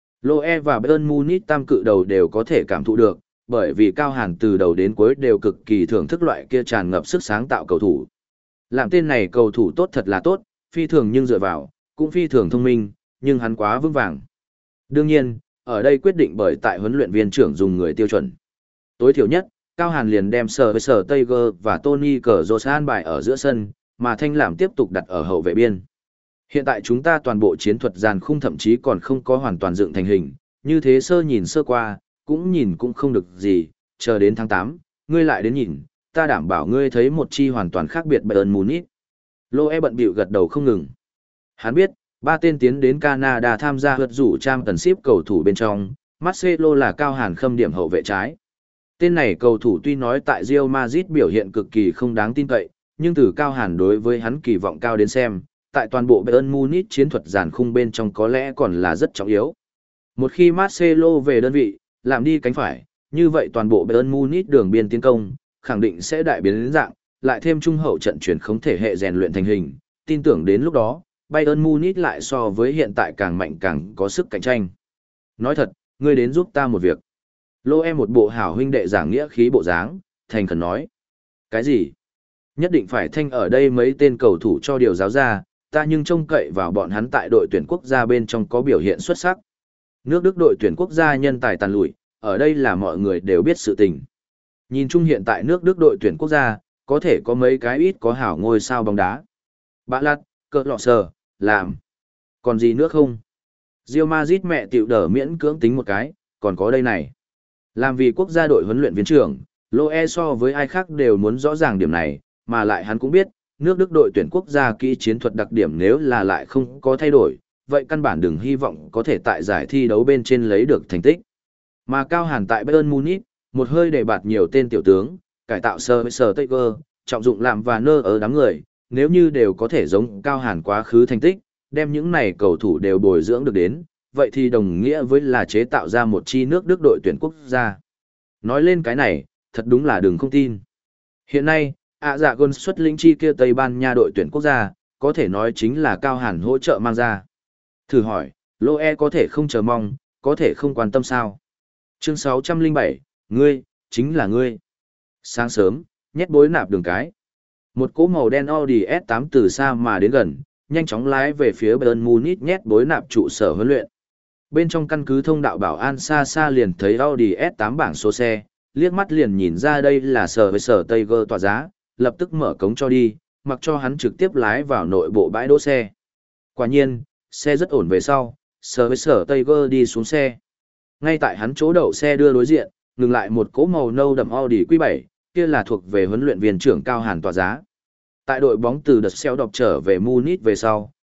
Loe và Bayern Munich tam cự đầu đều có thể cảm thụ được, bởi vì Cao Hàn từ đầu đến cuối đều cực kỳ thưởng thức loại kia tràn ngập sức sáng tạo cầu thủ. Làm tên này cầu thủ tốt thật là tốt, phi thường nhưng dựa vào, cũng phi thường thông minh, nhưng hắn quá vững vàng. Đương nhiên, ở đây quyết định bởi tại huấn luyện viên trưởng dùng người tiêu chuẩn. Tối thiểu nhất, Cao Hàn liền đem sở với sở Tiger và Tony Cazorla an bài ở giữa sân, mà Thanh Làm tiếp tục đặt ở hậu vệ biên. Hiện tại chúng ta toàn bộ chiến thuật dàn khung thậm chí còn không có hoàn toàn dựng thành hình, như thế sơ nhìn sơ qua, cũng nhìn cũng không được gì, chờ đến tháng tám, ngươi lại đến nhìn, ta đảm bảo ngươi thấy một chi hoàn toàn khác biệt Bayern Munich. Loe bận bịu gật đầu không ngừng. Hắn biết, ba tên tiến đến Canada tham gia vượt rủ Championship cầu thủ bên trong, Marcelo là Cao Hàn khâm điểm hậu vệ trái. Tên này cầu thủ tuy nói tại Real Madrid biểu hiện cực kỳ không đáng tin cậy, nhưng từ Cao Hàn đối với hắn kỳ vọng cao đến xem, tại toàn bộ Bayern Munich chiến thuật giàn khung bên trong có lẽ còn là rất trọng yếu. Một khi Marcelo về đơn vị, làm đi cánh phải, như vậy toàn bộ Bayern Munich đường biên tiến công, khẳng định sẽ đại biến đến dạng, lại thêm trung hậu trận chuyển không thể hệ rèn luyện thành hình, tin tưởng đến lúc đó, Bayern Munich lại so với hiện tại càng mạnh càng có sức cạnh tranh. Nói thật, ngươi đến giúp ta một việc. Lô em một bộ hảo huynh đệ giảng nghĩa khí bộ dáng, thành khẩn nói. Cái gì? Nhất định phải Thanh ở đây mấy tên cầu thủ cho điều giáo ra, ta nhưng trông cậy vào bọn hắn tại đội tuyển quốc gia bên trong có biểu hiện xuất sắc. Nước Đức đội tuyển quốc gia nhân tài tàn lụi, ở đây là mọi người đều biết sự tình. Nhìn chung hiện tại nước Đức đội tuyển quốc gia, có thể có mấy cái ít có hảo ngôi sao bóng đá. Bạ lạt, cỡ lọ sờ, làm. Còn gì nữa không? Real Madrid mẹ tiểu đỡ miễn cưỡng tính một cái, còn có đây này. Làm vì quốc gia đội huấn luyện viên trưởng, Loe so với ai khác đều muốn rõ ràng điểm này, mà lại hắn cũng biết, nước Đức đội tuyển quốc gia kỹ chiến thuật đặc điểm nếu là lại không có thay đổi, vậy căn bản đừng hy vọng có thể tại giải thi đấu bên trên lấy được thành tích. Mà Cao Hàn tại Bayern Munich, một hơi để bạt nhiều tên tiểu tướng, cải tạo sơ với sơ Tiger, trọng dụng làm và nơ ở đám người, nếu như đều có thể giống Cao Hàn quá khứ thành tích, đem những này cầu thủ đều bồi dưỡng được đến, vậy thì đồng nghĩa với là chế tạo ra một chi nước Đức đội tuyển quốc gia. Nói lên cái này, thật đúng là đừng không tin. Hiện nay, ạ dạ gôn xuất lĩnh chi kia Tây Ban Nha đội tuyển quốc gia, có thể nói chính là Cao Hàn hỗ trợ mang ra. Thử hỏi, Loe có thể không chờ mong, có thể không quan tâm sao? Chương sáu trăm lẻ bảy, ngươi, chính là ngươi. Sáng sớm, nhét bối nạp đường cái. Một cỗ màu đen Audi S tám từ xa mà đến gần, nhanh chóng lái về phía Bayern Munich nhét bối nạp trụ sở huấn luyện. Bên trong căn cứ thông đạo bảo an xa xa liền thấy Audi S tám bảng số xe, liếc mắt liền nhìn ra đây là sở với sở Tiger tỏa giá, lập tức mở cống cho đi, mặc cho hắn trực tiếp lái vào nội bộ bãi đỗ xe. Quả nhiên, xe rất ổn về sau, sở với sở Tiger đi xuống xe. Ngay tại hắn chỗ đậu xe đưa đối diện, ngừng lại một cỗ màu nâu đậm Audi Q bảy, kia là thuộc về huấn luyện viên trưởng Cao Hàn tỏa giá. Tại đội bóng từ đợt xeo đọc trở về Munich về sau,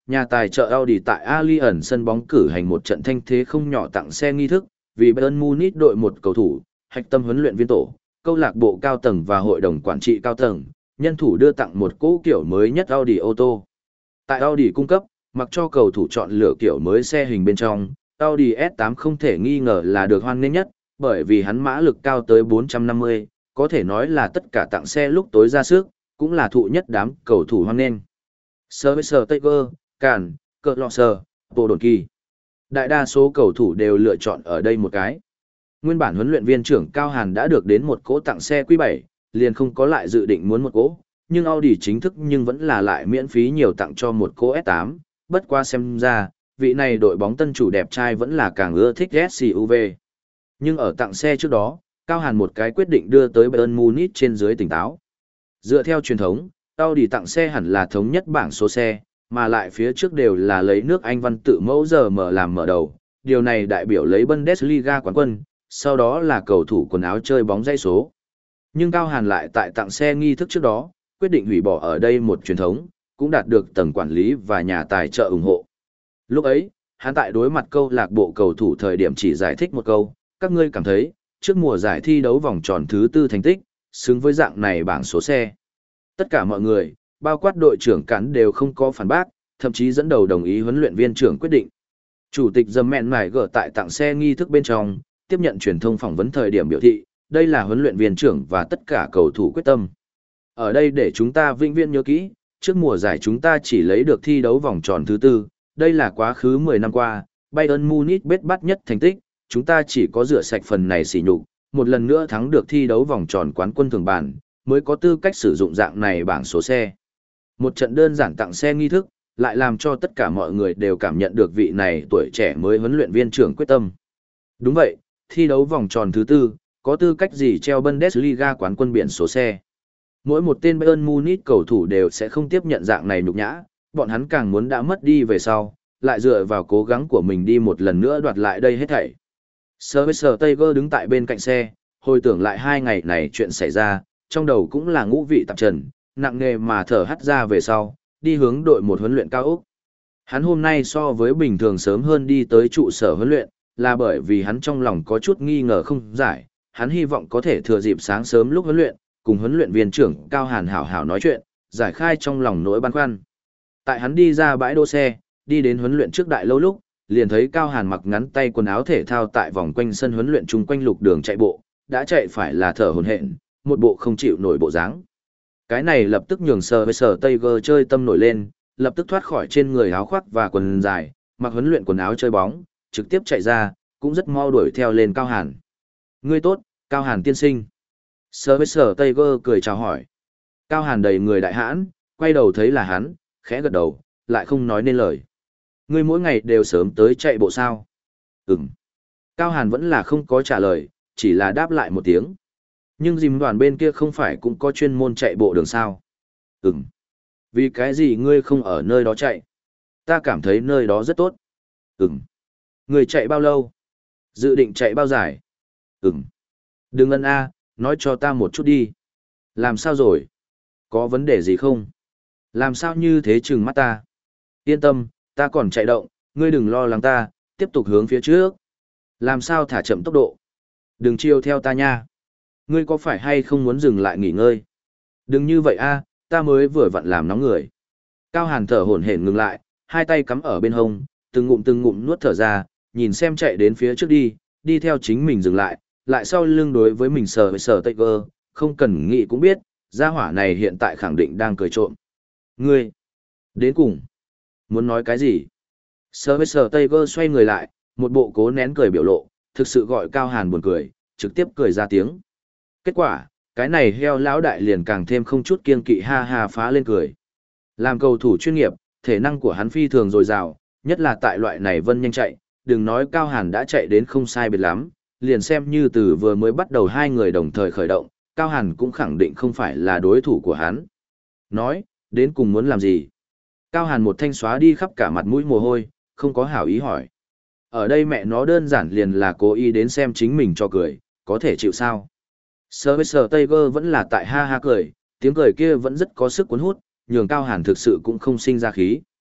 nhà tài trợ Audi tại Allianz sân bóng cử hành một trận thanh thế không nhỏ tặng xe nghi thức, vì Bayern Munich đội một cầu thủ, hạch tâm huấn luyện viên tổ, câu lạc bộ cao tầng và hội đồng quản trị cao tầng, nhân thủ đưa tặng một cỗ kiểu mới nhất Audi ô tô. Tại Audi cung cấp, mặc cho cầu thủ chọn lựa kiểu mới xe hình bên trong, Audi S tám không thể nghi ngờ là được hoan nghênh nhất, bởi vì hắn mã lực cao tới bốn trăm năm mươi, có thể nói là tất cả tặng xe lúc tối ra sức, cũng là thụ nhất đám cầu thủ hoan nghênh. Service Tiger, Cản, Cờ Lọ Sờ, Bộ Đồn Kỳ. Đại đa số cầu thủ đều lựa chọn ở đây một cái. Nguyên bản huấn luyện viên trưởng Cao Hàn đã được đến một cỗ tặng xe Q bảy, liền không có lại dự định muốn một cỗ, nhưng Audi chính thức nhưng vẫn là lại miễn phí nhiều tặng cho một cỗ S tám, bất qua xem ra, vị này đội bóng tân chủ đẹp trai vẫn là càng ưa thích ét u vê. Nhưng ở tặng xe trước đó, Cao Hàn một cái quyết định đưa tới Bayern Munich trên dưới tỉnh táo. Dựa theo truyền thống, Audi tặng xe hẳn là thống nhất bảng số xe, mà lại phía trước đều là lấy nước Anh văn tự mẫu giờ mở làm mở đầu. Điều này đại biểu lấy Bundesliga quán quân, sau đó là cầu thủ quần áo chơi bóng dây số. Nhưng Cao Hàn lại tại tặng xe nghi thức trước đó, quyết định hủy bỏ ở đây một truyền thống, cũng đạt được tầng quản lý và nhà tài trợ ủng hộ. Lúc ấy, hắn tại đối mặt câu lạc bộ cầu thủ thời điểm chỉ giải thích một câu, các ngươi cảm thấy, trước mùa giải thi đấu vòng tròn thứ tư thành tích, xứng với dạng này bảng số xe. Tất cả mọi người, bao quát đội trưởng cắn đều không có phản bác, thậm chí dẫn đầu đồng ý huấn luyện viên trưởng quyết định. Chủ tịch Dầm Mẹn Mải gỡ tại tặng xe nghi thức bên trong, tiếp nhận truyền thông phỏng vấn thời điểm biểu thị, đây là huấn luyện viên trưởng và tất cả cầu thủ quyết tâm. Ở đây để chúng ta vĩnh viễn nhớ kỹ, trước mùa giải chúng ta chỉ lấy được thi đấu vòng tròn thứ tư, đây là quá khứ mười năm qua, Bayern Munich bết bát nhất thành tích, chúng ta chỉ có rửa sạch phần này sỉ nhục, một lần nữa thắng được thi đấu vòng tròn quán quân thường bản, mới có tư cách sử dụng dạng này bảng số xe. Một trận đơn giản tặng xe nghi thức, lại làm cho tất cả mọi người đều cảm nhận được vị này tuổi trẻ mới huấn luyện viên trưởng quyết tâm. Đúng vậy, thi đấu vòng tròn thứ tư, có tư cách gì treo Bundesliga quán quân biển số xe. Mỗi một tên Bayern Munich cầu thủ đều sẽ không tiếp nhận dạng này nhục nhã, bọn hắn càng muốn đã mất đi về sau, lại dựa vào cố gắng của mình đi một lần nữa đoạt lại đây hết thảy. Service Tiger đứng tại bên cạnh xe, hồi tưởng lại hai ngày này chuyện xảy ra, trong đầu cũng là ngũ vị tạp trần, nặng nề mà thở hắt ra về sau, đi hướng đội một huấn luyện cao ốc. Hắn hôm nay so với bình thường sớm hơn đi tới trụ sở huấn luyện, là bởi vì hắn trong lòng có chút nghi ngờ không giải, hắn hy vọng có thể thừa dịp sáng sớm lúc huấn luyện, cùng huấn luyện viên trưởng Cao Hàn hảo hảo nói chuyện, giải khai trong lòng nỗi băn khoăn. Tại hắn đi ra bãi đỗ xe, đi đến huấn luyện trước đại lâu lúc, liền thấy Cao Hàn mặc ngắn tay quần áo thể thao tại vòng quanh sân huấn luyện chung quanh lục đường chạy bộ, đã chạy phải là thở hổn hển, một bộ không chịu nổi bộ dáng. Cái này lập tức nhường sờ với sờ Tiger chơi tâm nổi lên, lập tức thoát khỏi trên người áo khoác và quần dài, mặc huấn luyện quần áo chơi bóng, trực tiếp chạy ra, cũng rất mau đuổi theo lên Cao Hàn. Ngươi tốt, Cao Hàn tiên sinh. Sờ với sờ Tiger cười chào hỏi. Cao Hàn đầy người đại hãn, quay đầu thấy là hắn, khẽ gật đầu, lại không nói nên lời. Ngươi mỗi ngày đều sớm tới chạy bộ sao? Ừm. Cao Hàn vẫn là không có trả lời, chỉ là đáp lại một tiếng. Nhưng dìm đoàn bên kia không phải cũng có chuyên môn chạy bộ đường sao? Ừm. Vì cái gì ngươi không ở nơi đó chạy? Ta cảm thấy nơi đó rất tốt. Ừm. Ngươi chạy bao lâu? Dự định chạy bao dài? Ừm. Đừng ân a, nói cho ta một chút đi. Làm sao rồi? Có vấn đề gì không? Làm sao như thế chừng mắt ta? Yên tâm, ta còn chạy động, ngươi đừng lo lắng ta, tiếp tục hướng phía trước. Làm sao thả chậm tốc độ? Đừng chiêu theo ta nha. Ngươi có phải hay không muốn dừng lại nghỉ ngơi? Đừng như vậy a, ta mới vừa vặn làm nóng người. Cao Hàn thở hổn hển ngừng lại, hai tay cắm ở bên hông, từng ngụm từng ngụm nuốt thở ra, nhìn xem chạy đến phía trước đi, đi theo chính mình dừng lại, lại sau lưng đối với mình sờ với sờ Tiger, không cần nghĩ cũng biết, gia hỏa này hiện tại khẳng định đang cười trộm. Ngươi, đến cùng, muốn nói cái gì? Sờ với sờ Tiger xoay người lại, một bộ cố nén cười biểu lộ, thực sự gọi Cao Hàn buồn cười, trực tiếp cười ra tiếng. Kết quả, cái này heo lão đại liền càng thêm không chút kiêng kỵ ha ha phá lên cười. Làm cầu thủ chuyên nghiệp, thể năng của hắn phi thường dồi dào, nhất là tại loại này vân nhanh chạy, đừng nói Cao Hàn đã chạy đến không sai biệt lắm, liền xem như từ vừa mới bắt đầu hai người đồng thời khởi động, Cao Hàn cũng khẳng định không phải là đối thủ của hắn. Nói, đến cùng muốn làm gì? Cao Hàn một thanh xóa đi khắp cả mặt mũi mồ hôi, không có hảo ý hỏi. Ở đây mẹ nó đơn giản liền là cố ý đến xem chính mình cho cười, có thể chịu sao? Sờ với sờ Tiger vẫn là tại ha ha cười, tiếng cười kia vẫn rất có sức cuốn hút, nhường Cao Hàn thực sự cũng không sinh ra khí.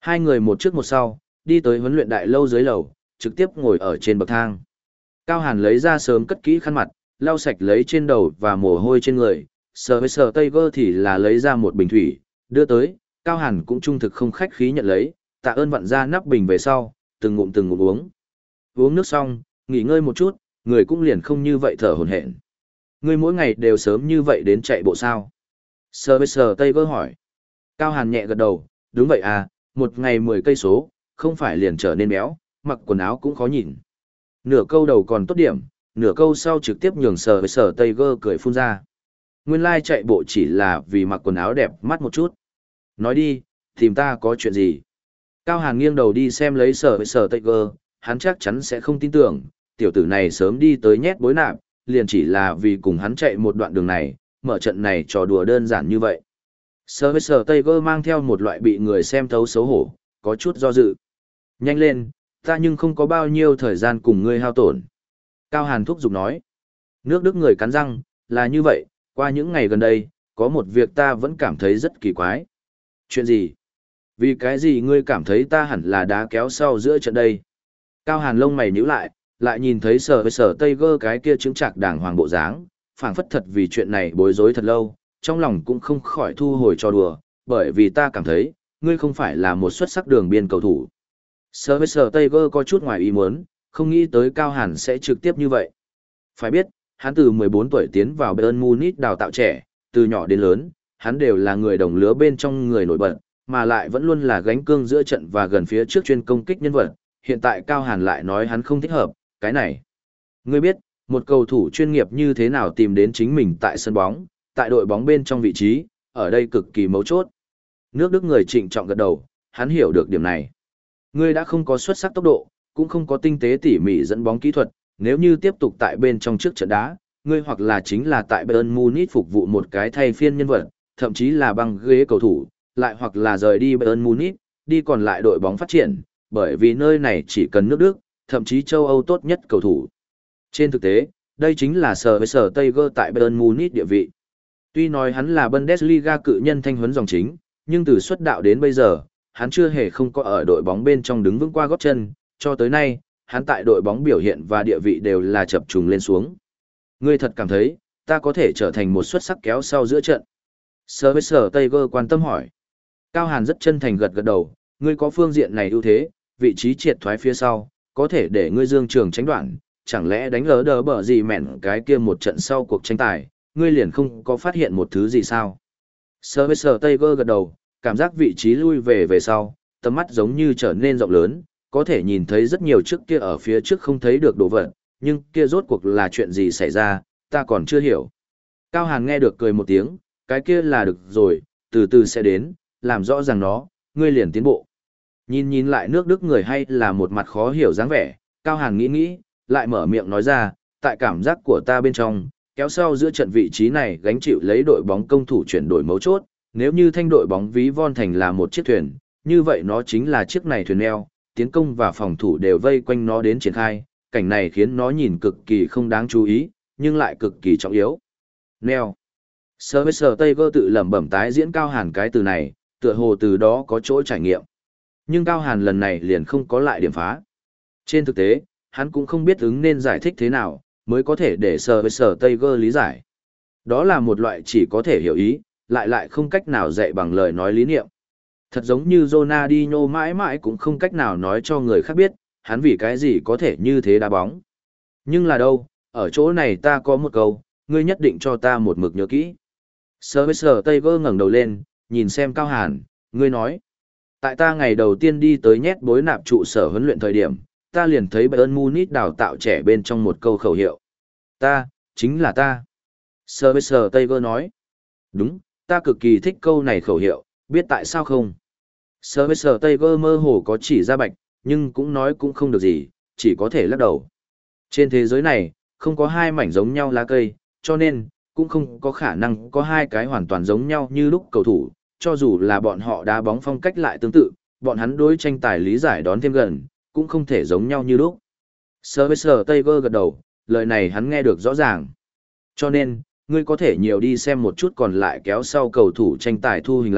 Hai người một trước một sau, đi tới huấn luyện đại lâu dưới lầu, trực tiếp ngồi ở trên bậc thang. Cao Hàn lấy ra sớm cất kỹ khăn mặt, lau sạch lấy trên đầu và mồ hôi trên người, sờ với sờ tay vơ thì là lấy ra một bình thủy, đưa tới, Cao Hàn cũng trung thực không khách khí nhận lấy, tạ ơn vặn ra nắp bình về sau, từng ngụm từng ngụm uống. Uống nước xong, nghỉ ngơi một chút, người cũng liền không như vậy thở hổn hển. Ngươi mỗi ngày đều sớm như vậy đến chạy bộ sao? Sờ với sờ tay vơ hỏi. Cao Hàn nhẹ gật đầu, đúng vậy à, một ngày mười cây số, không phải liền trở nên béo, mặc quần áo cũng khó nhìn. Nửa câu đầu còn tốt điểm, nửa câu sau trực tiếp nhường sờ với sờ tay vơ cười phun ra. Nguyên lai chạy bộ chỉ là vì mặc quần áo đẹp mắt một chút. Nói đi, tìm ta có chuyện gì? Cao Hàn nghiêng đầu đi xem lấy sờ với sờ tay vơ, hắn chắc chắn sẽ không tin tưởng, tiểu tử này sớm đi tới nhét bối nạp, liền chỉ là vì cùng hắn chạy một đoạn đường này, mở trận này trò đùa đơn giản như vậy. Sờ với sờ tay vơ mang theo một loại bị người xem thấu xấu hổ, có chút do dự. Nhanh lên, ta nhưng không có bao nhiêu thời gian cùng ngươi hao tổn. Cao Hàn thúc giục nói. Nước Đức người cắn răng, là như vậy, qua những ngày gần đây, có một việc ta vẫn cảm thấy rất kỳ quái. Chuyện gì? Vì cái gì ngươi cảm thấy ta hẳn là đá kéo sau giữa trận đây? Cao Hàn lông mày nhíu lại, lại nhìn thấy sở với sở tây gơ cái kia chứng trạc đàng hoàng bộ dáng, phảng phất thật vì chuyện này bối rối thật lâu, trong lòng cũng không khỏi thu hồi cho đùa, bởi vì ta cảm thấy, ngươi không phải là một xuất sắc đường biên cầu thủ. Sở với sở tây gơ có chút ngoài ý muốn, không nghĩ tới Cao Hàn sẽ trực tiếp như vậy. Phải biết, hắn từ mười bốn tuổi tiến vào Bayern Munich đào tạo trẻ, từ nhỏ đến lớn, hắn đều là người đồng lứa bên trong người nổi bật, mà lại vẫn luôn là gánh cương giữa trận và gần phía trước chuyên công kích nhân vật. Hiện tại Cao Hàn lại nói hắn không thích hợp, cái này. Ngươi biết, một cầu thủ chuyên nghiệp như thế nào tìm đến chính mình tại sân bóng, tại đội bóng bên trong vị trí, ở đây cực kỳ mấu chốt. Nước Đức người trịnh trọng gật đầu, hắn hiểu được điểm này. Ngươi đã không có xuất sắc tốc độ, cũng không có tinh tế tỉ mỉ dẫn bóng kỹ thuật, nếu như tiếp tục tại bên trong trước trận đá, ngươi hoặc là chính là tại Bayern Munich phục vụ một cái thay phiên nhân vật, thậm chí là băng ghế cầu thủ, lại hoặc là rời đi Bayern Munich, đi còn lại đội bóng phát triển, bởi vì nơi này chỉ cần nước Đức, thậm chí châu Âu tốt nhất cầu thủ. Trên thực tế, đây chính là sở với sở Tiger tại Bayern Munich địa vị. Tuy nói hắn là Bundesliga cự nhân thanh huấn dòng chính, nhưng từ xuất đạo đến bây giờ, hắn chưa hề không có ở đội bóng bên trong đứng vững qua gót chân, cho tới nay, hắn tại đội bóng biểu hiện và địa vị đều là chập trùng lên xuống. Ngươi thật cảm thấy, ta có thể trở thành một xuất sắc kéo sau giữa trận. Sở với sở Tiger quan tâm hỏi. Cao Hàn rất chân thành gật gật đầu, ngươi có phương diện này ưu thế, vị trí triệt thoái phía sau, có thể để ngươi dương trường tránh đoạn, chẳng lẽ đánh lỡ đỡ bở gì mẹn cái kia một trận sau cuộc tranh tài, ngươi liền không có phát hiện một thứ gì sao? Sơ với sơ Tiger gật đầu, cảm giác vị trí lui về về sau, tầm mắt giống như trở nên rộng lớn, có thể nhìn thấy rất nhiều trước kia ở phía trước không thấy được đồ vật, nhưng kia rốt cuộc là chuyện gì xảy ra, ta còn chưa hiểu. Cao Hàn nghe được cười một tiếng, cái kia là được rồi, từ từ sẽ đến, làm rõ ràng nó, ngươi liền tiến bộ. Nhìn nhìn lại nước Đức người hay là một mặt khó hiểu dáng vẻ, Cao Hàn nghĩ nghĩ, lại mở miệng nói ra, tại cảm giác của ta bên trong, kéo sau giữa trận vị trí này gánh chịu lấy đội bóng công thủ chuyển đổi mấu chốt, nếu như thanh đội bóng ví von thành là một chiếc thuyền, như vậy nó chính là chiếc này thuyền neo, tiến công và phòng thủ đều vây quanh nó đến triển khai, cảnh này khiến nó nhìn cực kỳ không đáng chú ý, nhưng lại cực kỳ trọng yếu. Neo. Sơ với sơ Tây Gơ tự lẩm bẩm tái diễn Cao Hàn cái từ này, tựa hồ từ đó có chỗ trải nghiệm. Nhưng Cao Hàn lần này liền không có lại điểm phá. Trên thực tế, hắn cũng không biết ứng nên giải thích thế nào, mới có thể để sờ với sờ Tiger lý giải. Đó là một loại chỉ có thể hiểu ý, lại lại không cách nào dạy bằng lời nói lý niệm. Thật giống như Ronaldinho mãi mãi cũng không cách nào nói cho người khác biết, hắn vì cái gì có thể như thế đá bóng. Nhưng là đâu, ở chỗ này ta có một câu, ngươi nhất định cho ta một mực nhớ kỹ. Sờ với sờ Tiger ngẩng đầu lên, nhìn xem Cao Hàn, ngươi nói. Tại ta ngày đầu tiên đi tới nhét bối nạp trụ sở huấn luyện thời điểm, ta liền thấy Bayern Munich đào tạo trẻ bên trong một câu khẩu hiệu. Ta, chính là ta. Sir Sir Tiger nói. Đúng, ta cực kỳ thích câu này khẩu hiệu, biết tại sao không? Sir Sir Tiger mơ hồ có chỉ ra bạch, nhưng cũng nói cũng không được gì, chỉ có thể lắc đầu. Trên thế giới này, không có hai mảnh giống nhau lá cây, cho nên, cũng không có khả năng có hai cái hoàn toàn giống nhau như lúc cầu thủ, cho dù là bọn họ đá bóng phong cách lại tương tự, bọn hắn đối tranh tài lý giải đón thêm gần, cũng không thể giống nhau như lúc. Sir với Sir Tiger gật đầu, lời này hắn nghe được rõ ràng. Cho nên, ngươi có thể nhiều đi xem một chút còn lại kéo sau cầu thủ tranh tài thu hình lại,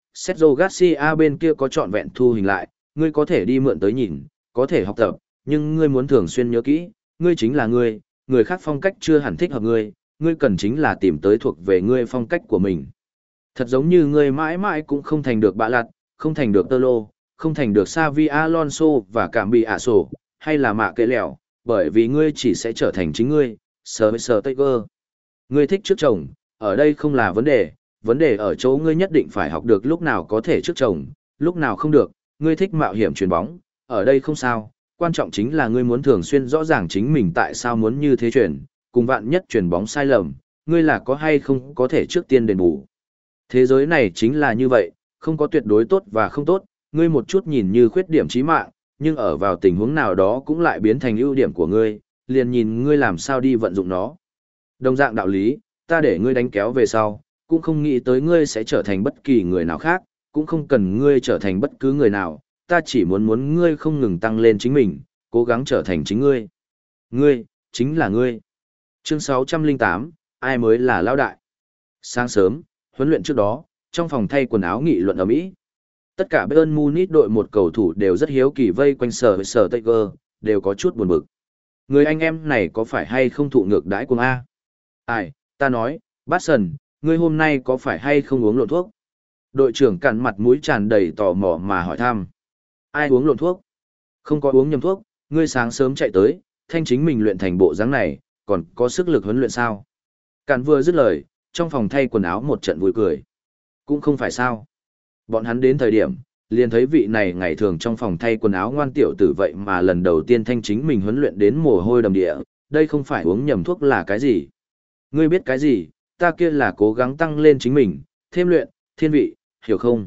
Sergio Garcia bên kia có trọn vẹn thu hình lại, ngươi có thể đi mượn tới nhìn, có thể học tập, nhưng ngươi muốn thường xuyên nhớ kỹ, ngươi chính là ngươi, người khác phong cách chưa hẳn thích hợp ngươi, ngươi cần chính là tìm tới thuộc về ngươi phong cách của mình. Thật giống như ngươi mãi mãi cũng không thành được bạ lặt, không thành được tơ lô, không thành được Xavi Alonso và cảm bị ả sổ, hay là mạ kệ lẹo, bởi vì ngươi chỉ sẽ trở thành chính ngươi, sờ sờ Tiger. Ngươi thích trước chồng, ở đây không là vấn đề, vấn đề ở chỗ ngươi nhất định phải học được lúc nào có thể trước chồng, lúc nào không được, ngươi thích mạo hiểm chuyền bóng, ở đây không sao, quan trọng chính là ngươi muốn thường xuyên rõ ràng chính mình tại sao muốn như thế chuyển, cùng vạn nhất chuyền bóng sai lầm, ngươi là có hay không có thể trước tiên đền bù. Thế giới này chính là như vậy, không có tuyệt đối tốt và không tốt, ngươi một chút nhìn như khuyết điểm chí mạng, nhưng ở vào tình huống nào đó cũng lại biến thành ưu điểm của ngươi, liền nhìn ngươi làm sao đi vận dụng nó. Đồng dạng đạo lý, ta để ngươi đánh kéo về sau, cũng không nghĩ tới ngươi sẽ trở thành bất kỳ người nào khác, cũng không cần ngươi trở thành bất cứ người nào, ta chỉ muốn muốn ngươi không ngừng tăng lên chính mình, cố gắng trở thành chính ngươi. Ngươi, chính là ngươi. Chương sáu trăm lẻ tám, ai mới là lão đại? Sáng sớm, huấn luyện trước đó, trong phòng thay quần áo nghị luận ở Mỹ. Tất cả Bayern Munich đội một cầu thủ đều rất hiếu kỳ vây quanh sở sở Tiger, đều có chút buồn bực. Người anh em này có phải hay không thụ ngược đãi cùng A? Ai, ta nói, Batson, ngươi hôm nay có phải hay không uống lộn thuốc? Đội trưởng cản mặt mũi tràn đầy tò mò mà hỏi thăm. Ai uống lộn thuốc? Không có uống nhầm thuốc, ngươi sáng sớm chạy tới, thanh chính mình luyện thành bộ dáng này, còn có sức lực huấn luyện sao? Cản vừa dứt lời, trong phòng thay quần áo một trận vui cười. Cũng không phải sao. Bọn hắn đến thời điểm, liền thấy vị này ngày thường trong phòng thay quần áo ngoan tiểu tử vậy mà lần đầu tiên thanh chính mình huấn luyện đến mồ hôi đầm địa, đây không phải uống nhầm thuốc là cái gì? Ngươi biết cái gì, ta kia là cố gắng tăng lên chính mình, thêm luyện, thiên vị, hiểu không?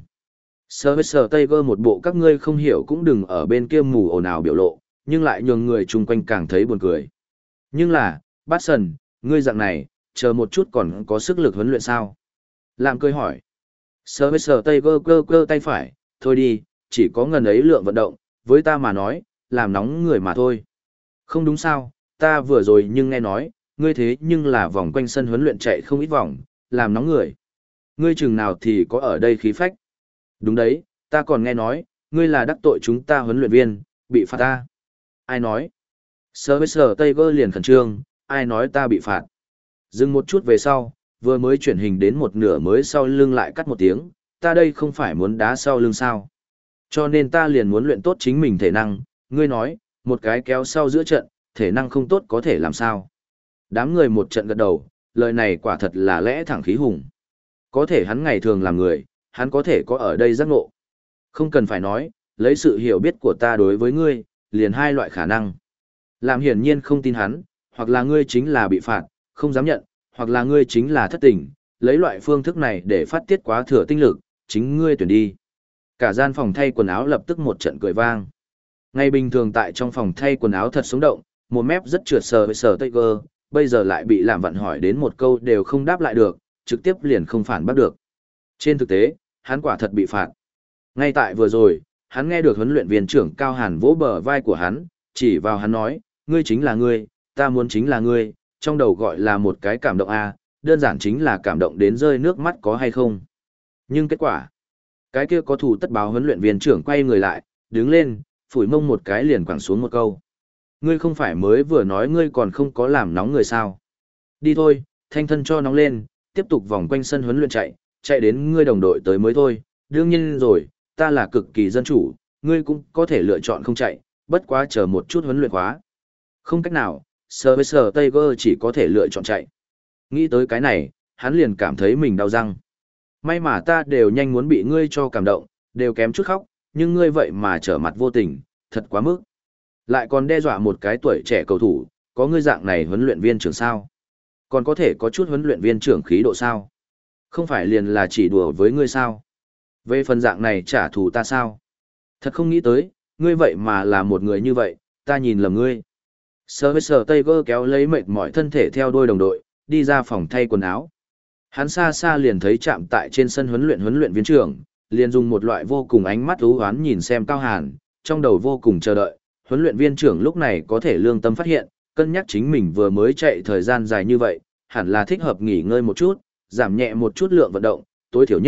Sơ với sờ Tiger một bộ các ngươi không hiểu cũng đừng ở bên kia mù ồn ào biểu lộ, nhưng lại nhường người chung quanh càng thấy buồn cười. Nhưng là, Batson, ngươi dạng này, chờ một chút còn có sức lực huấn luyện sao? Làm cười hỏi. Sơ với sờ Tiger cơ cơ tay phải, thôi đi, chỉ có ngần ấy lượng vận động, với ta mà nói, làm nóng người mà thôi. Không đúng sao, ta vừa rồi nhưng nghe nói, ngươi thế nhưng là vòng quanh sân huấn luyện chạy không ít vòng, làm nóng người. Ngươi chừng nào thì có ở đây khí phách. Đúng đấy, ta còn nghe nói, ngươi là đắc tội chúng ta huấn luyện viên, bị phạt ta. Ai nói? Sơ với sờ Tiger liền khẩn trương, ai nói ta bị phạt. Dừng một chút về sau, vừa mới chuyển hình đến một nửa mới sau lưng lại cắt một tiếng, ta đây không phải muốn đá sau lưng sao. Cho nên ta liền muốn luyện tốt chính mình thể năng, ngươi nói, một cái kéo sau giữa trận, thể năng không tốt có thể làm sao. Đám người một trận gật đầu, lời này quả thật là lẽ thẳng khí hùng. Có thể hắn ngày thường làm người, hắn có thể có ở đây giác ngộ. Không cần phải nói, lấy sự hiểu biết của ta đối với ngươi, liền hai loại khả năng. Làm hiển nhiên không tin hắn, hoặc là ngươi chính là bị phạt, không dám nhận, hoặc là ngươi chính là thất tình, lấy loại phương thức này để phát tiết quá thừa tinh lực, chính ngươi tuyển đi. Cả gian phòng thay quần áo lập tức một trận cười vang. Ngày bình thường tại trong phòng thay quần áo thật sống động, một mép rất trượt sờ với sờ Tiger, bây giờ lại bị làm vặn hỏi đến một câu đều không đáp lại được, trực tiếp liền không phản bác được. Trên thực tế, hắn quả thật bị phạt. Ngay tại vừa rồi, hắn nghe được huấn luyện viên trưởng Cao Hàn vỗ bờ vai của hắn, chỉ vào hắn nói, ngươi chính là ngươi, ta muốn chính là ngươi, trong đầu gọi là một cái cảm động a, đơn giản chính là cảm động đến rơi nước mắt có hay không. Nhưng kết quả, cái kia có thủ tất báo huấn luyện viên trưởng quay người lại, đứng lên, phủi mông một cái liền quẳng xuống một câu. Ngươi không phải mới vừa nói ngươi còn không có làm nóng người sao? Đi thôi, thanh thân cho nóng lên, tiếp tục vòng quanh sân huấn luyện chạy, chạy đến ngươi đồng đội tới mới thôi. Đương nhiên rồi, ta là cực kỳ dân chủ, ngươi cũng có thể lựa chọn không chạy, bất quá chờ một chút huấn luyện khóa. Không cách nào, sờ với sờ Tiger chỉ có thể lựa chọn chạy. Nghĩ tới cái này, hắn liền cảm thấy mình đau răng. May mà ta đều nhanh muốn bị ngươi cho cảm động, đều kém chút khóc, nhưng ngươi vậy mà trở mặt vô tình, thật quá mức. Lại còn đe dọa một cái tuổi trẻ cầu thủ, có ngươi dạng này huấn luyện viên trưởng sao? Còn có thể có chút huấn luyện viên trưởng khí độ sao? Không phải liền là chỉ đùa với ngươi sao? Về phần dạng này trả thù ta sao? Thật không nghĩ tới, ngươi vậy mà là một người như vậy, ta nhìn lầm ngươi. Sơ với sờ Tiger kéo lấy mệt mỏi thân thể theo đôi đồng đội, đi ra phòng thay quần áo. Hắn xa xa liền thấy chạm tại trên sân huấn luyện huấn luyện viên trưởng, liền dùng một loại vô cùng ánh mắt u hoán nhìn xem Cao Hàn, trong đầu vô cùng chờ đợi, huấn luyện viên trưởng lúc này có thể lương tâm phát hiện, cân nhắc chính mình vừa mới chạy thời gian dài như vậy, hẳn là thích hợp nghỉ ngơi một chút, giảm nhẹ một chút lượng vận động, tối thiểu nhất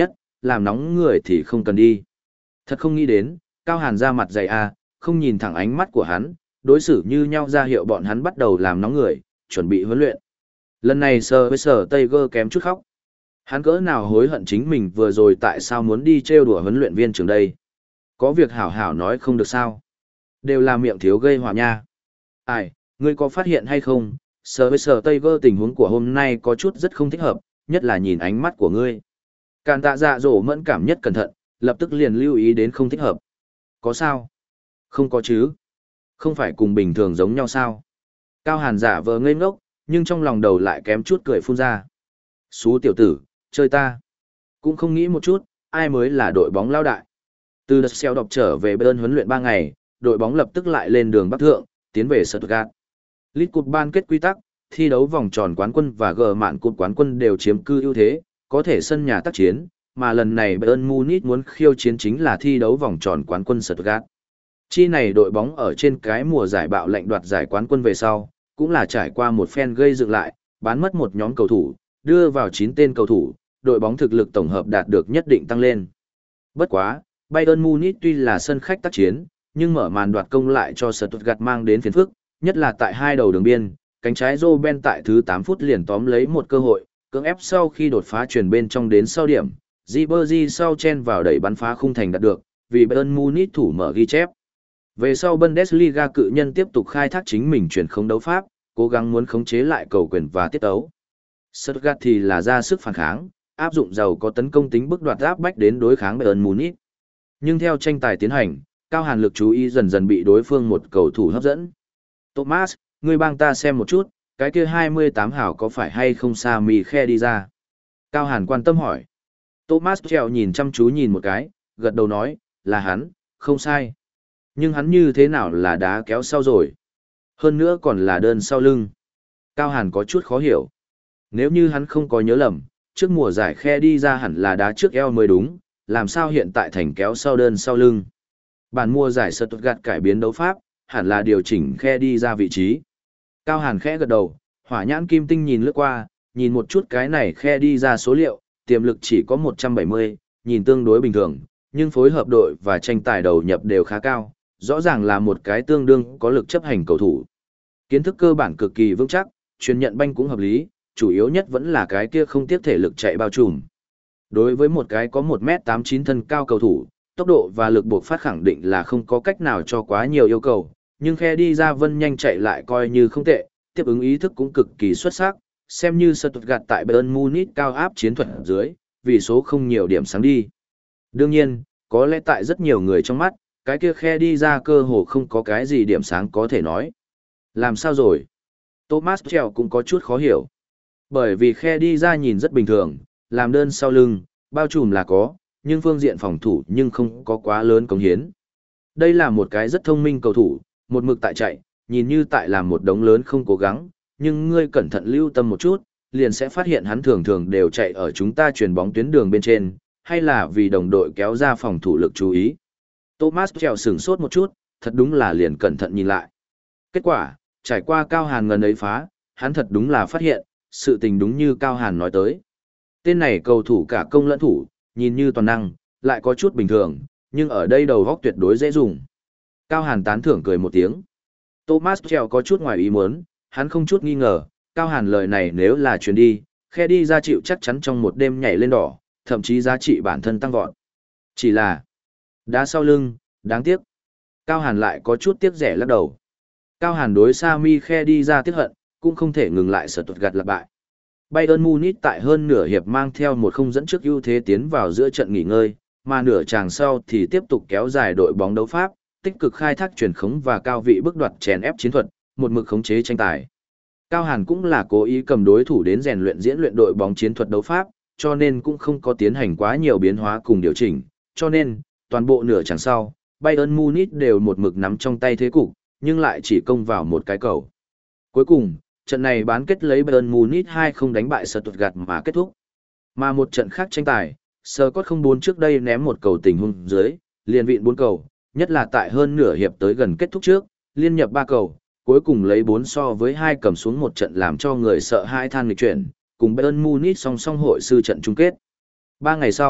làm nóng người thì không cần đi. Thật không nghĩ đến, Cao Hàn ra mặt dày à, không nhìn thẳng ánh mắt của hắn, đối xử như nhau ra hiệu bọn hắn bắt đầu làm nóng người, chuẩn bị huấn luyện. Lần này sờ với sờ Tiger kém chút khóc. Hắn cỡ nào hối hận chính mình vừa rồi tại sao muốn đi trêu đùa huấn luyện viên trường đây. Có việc hảo hảo nói không được sao. Đều là miệng thiếu gây hòa nha. Ai, ngươi có phát hiện hay không, sờ với sờ Tiger tình huống của hôm nay có chút rất không thích hợp, nhất là nhìn ánh mắt của ngươi. Càn tạ dạ dỗ mẫn cảm nhất cẩn thận, lập tức liền lưu ý đến không thích hợp. Có sao? Không có chứ. Không phải cùng bình thường giống nhau sao? Cao Hàn giả vờ ngây ngốc, nhưng trong lòng đầu lại kém chút cười phun ra. Xú tiểu tử, chơi ta. Cũng không nghĩ một chút, ai mới là đội bóng lao đại. Từ đợt xeo đọc trở về bên huấn luyện ba ngày, đội bóng lập tức lại lên đường Bắc Thượng, tiến về Stuttgart. League Cup ban kết quy tắc, thi đấu vòng tròn quán quân và gờ mạn cúp quán quân đều chiếm cư ưu thế, có thể sân nhà tác chiến, mà lần này Bayern Munich muốn khiêu chiến chính là thi đấu vòng tròn quán quân Stuttgart. Chi này đội bóng ở trên cái mùa giải bạo lệnh đoạt giải quán quân về sau, cũng là trải qua một phen gây dựng lại, bán mất một nhóm cầu thủ, đưa vào chín tên cầu thủ, đội bóng thực lực tổng hợp đạt được nhất định tăng lên. Bất quá, Bayern Munich tuy là sân khách tác chiến, nhưng mở màn đoạt công lại cho Stuttgart mang đến phiền phức, nhất là tại hai đầu đường biên, cánh trái Robben tại thứ tám phút liền tóm lấy một cơ hội, cưỡng ép sau khi đột phá chuyển bên trong đến sau điểm, Ribery sau chen vào đẩy bắn phá khung thành đạt được, vì Bayern Munich thủ mở ghi chép. Về sau Bundesliga cự nhân tiếp tục khai thác chính mình chuyển không đấu pháp, cố gắng muốn khống chế lại cầu quyền và tiết tấu. Stuttgart thì là ra sức phản kháng, áp dụng giàu có tấn công tính bức đoạt áp bách đến đối kháng Bayern Munich. Nhưng theo tranh tài tiến hành, Cao Hàn lực chú ý dần dần bị đối phương một cầu thủ hấp dẫn. Thomas, ngươi bang ta xem một chút, cái kia hai mươi tám hảo có phải hay không Sami khe đi ra? Cao Hàn quan tâm hỏi. Thomas trèo nhìn chăm chú nhìn một cái, gật đầu nói, là hắn, không sai. Nhưng hắn như thế nào là đá kéo sau rồi? Hơn nữa còn là đơn sau lưng. Cao Hàn có chút khó hiểu. Nếu như hắn không có nhớ lầm, trước mùa giải khe đi ra hẳn là đá trước eo mới đúng, làm sao hiện tại thành kéo sau đơn sau lưng. Bản mùa giải Stuttgart cải biến đấu pháp, hẳn là điều chỉnh khe đi ra vị trí. Cao Hàn khẽ gật đầu, hỏa nhãn kim tinh nhìn lướt qua, nhìn một chút cái này khe đi ra số liệu, tiềm lực chỉ có một trăm bảy mươi, nhìn tương đối bình thường, nhưng phối hợp đội và tranh tài đầu nhập đều khá cao, rõ ràng là một cái tương đương có lực chấp hành cầu thủ. Kiến thức cơ bản cực kỳ vững chắc, truyền nhận banh cũng hợp lý, chủ yếu nhất vẫn là cái kia không tiếc thể lực chạy bao trùm. Đối với một cái có một mét tám chín thân cao cầu thủ, tốc độ và lực buộc phát khẳng định là không có cách nào cho quá nhiều yêu cầu, nhưng khe đi ra vân nhanh chạy lại coi như không tệ, tiếp ứng ý thức cũng cực kỳ xuất sắc, xem như Stuttgart tại Bayern Munich cao áp chiến thuật dưới, vì số không nhiều điểm sáng đi. Đương nhiên, có lẽ tại rất nhiều người trong mắt, cái kia khe đi ra cơ hồ không có cái gì điểm sáng có thể nói. Làm sao rồi? Thomas Trèo cũng có chút khó hiểu. Bởi vì khe đi ra nhìn rất bình thường, làm đơn sau lưng, bao trùm là có, nhưng phương diện phòng thủ nhưng không có quá lớn cống hiến. Đây là một cái rất thông minh cầu thủ, một mực tại chạy, nhìn như tại làm một đống lớn không cố gắng, nhưng ngươi cẩn thận lưu tâm một chút, liền sẽ phát hiện hắn thường thường đều chạy ở chúng ta chuyền bóng tuyến đường bên trên, hay là vì đồng đội kéo ra phòng thủ lực chú ý. Thomas trèo sửng sốt một chút, thật đúng là liền cẩn thận nhìn lại. Kết quả, trải qua Cao Hàn ngần ấy phá, hắn thật đúng là phát hiện, sự tình đúng như Cao Hàn nói tới. Tên này cầu thủ cả công lẫn thủ, nhìn như toàn năng, lại có chút bình thường, nhưng ở đây đầu góc tuyệt đối dễ dùng. Cao Hàn tán thưởng cười một tiếng. Thomas trèo có chút ngoài ý muốn, hắn không chút nghi ngờ, Cao Hàn lời này nếu là chuyến đi, khe đi ra chịu chắc chắn trong một đêm nhảy lên đỏ, thậm chí giá trị bản thân tăng vọt. Chỉ là đá sau lưng, đáng tiếc. Cao Hàn lại có chút tiếc rẻ lắc đầu. Cao Hàn đối Sami khe đi ra tiếc hận, cũng không thể ngừng lại sở tuột gạt lạc bại. Bayern Munich tại hơn nửa hiệp mang theo một không dẫn trước ưu thế tiến vào giữa trận nghỉ ngơi, mà nửa chàng sau thì tiếp tục kéo dài đội bóng đấu pháp, tích cực khai thác truyền khống và cao vị bước đoạt chèn ép chiến thuật, một mực khống chế tranh tài. Cao Hàn cũng là cố ý cầm đối thủ đến rèn luyện diễn luyện đội bóng chiến thuật đấu pháp, cho nên cũng không có tiến hành quá nhiều biến hóa cùng điều chỉnh, cho nên toàn bộ nửa chàng sau, Bayern Munich đều một mực nắm trong tay thế cục, nhưng lại chỉ công vào một cái cầu. Cuối cùng, trận này bán kết lấy Bayern Munich hai không đánh bại Stuttgart mà kết thúc. Mà một trận khác tranh tài, Scott không bốn trước đây ném một cầu tình huống dưới, liền vịn bốn cầu, nhất là tại hơn nửa hiệp tới gần kết thúc trước, liên nhập ba cầu, cuối cùng lấy bốn so với hai cầm xuống một trận làm cho người sợ hãi than nghịch chuyển, cùng Bayern Munich song song hội sư trận chung kết. Ba ngày sau,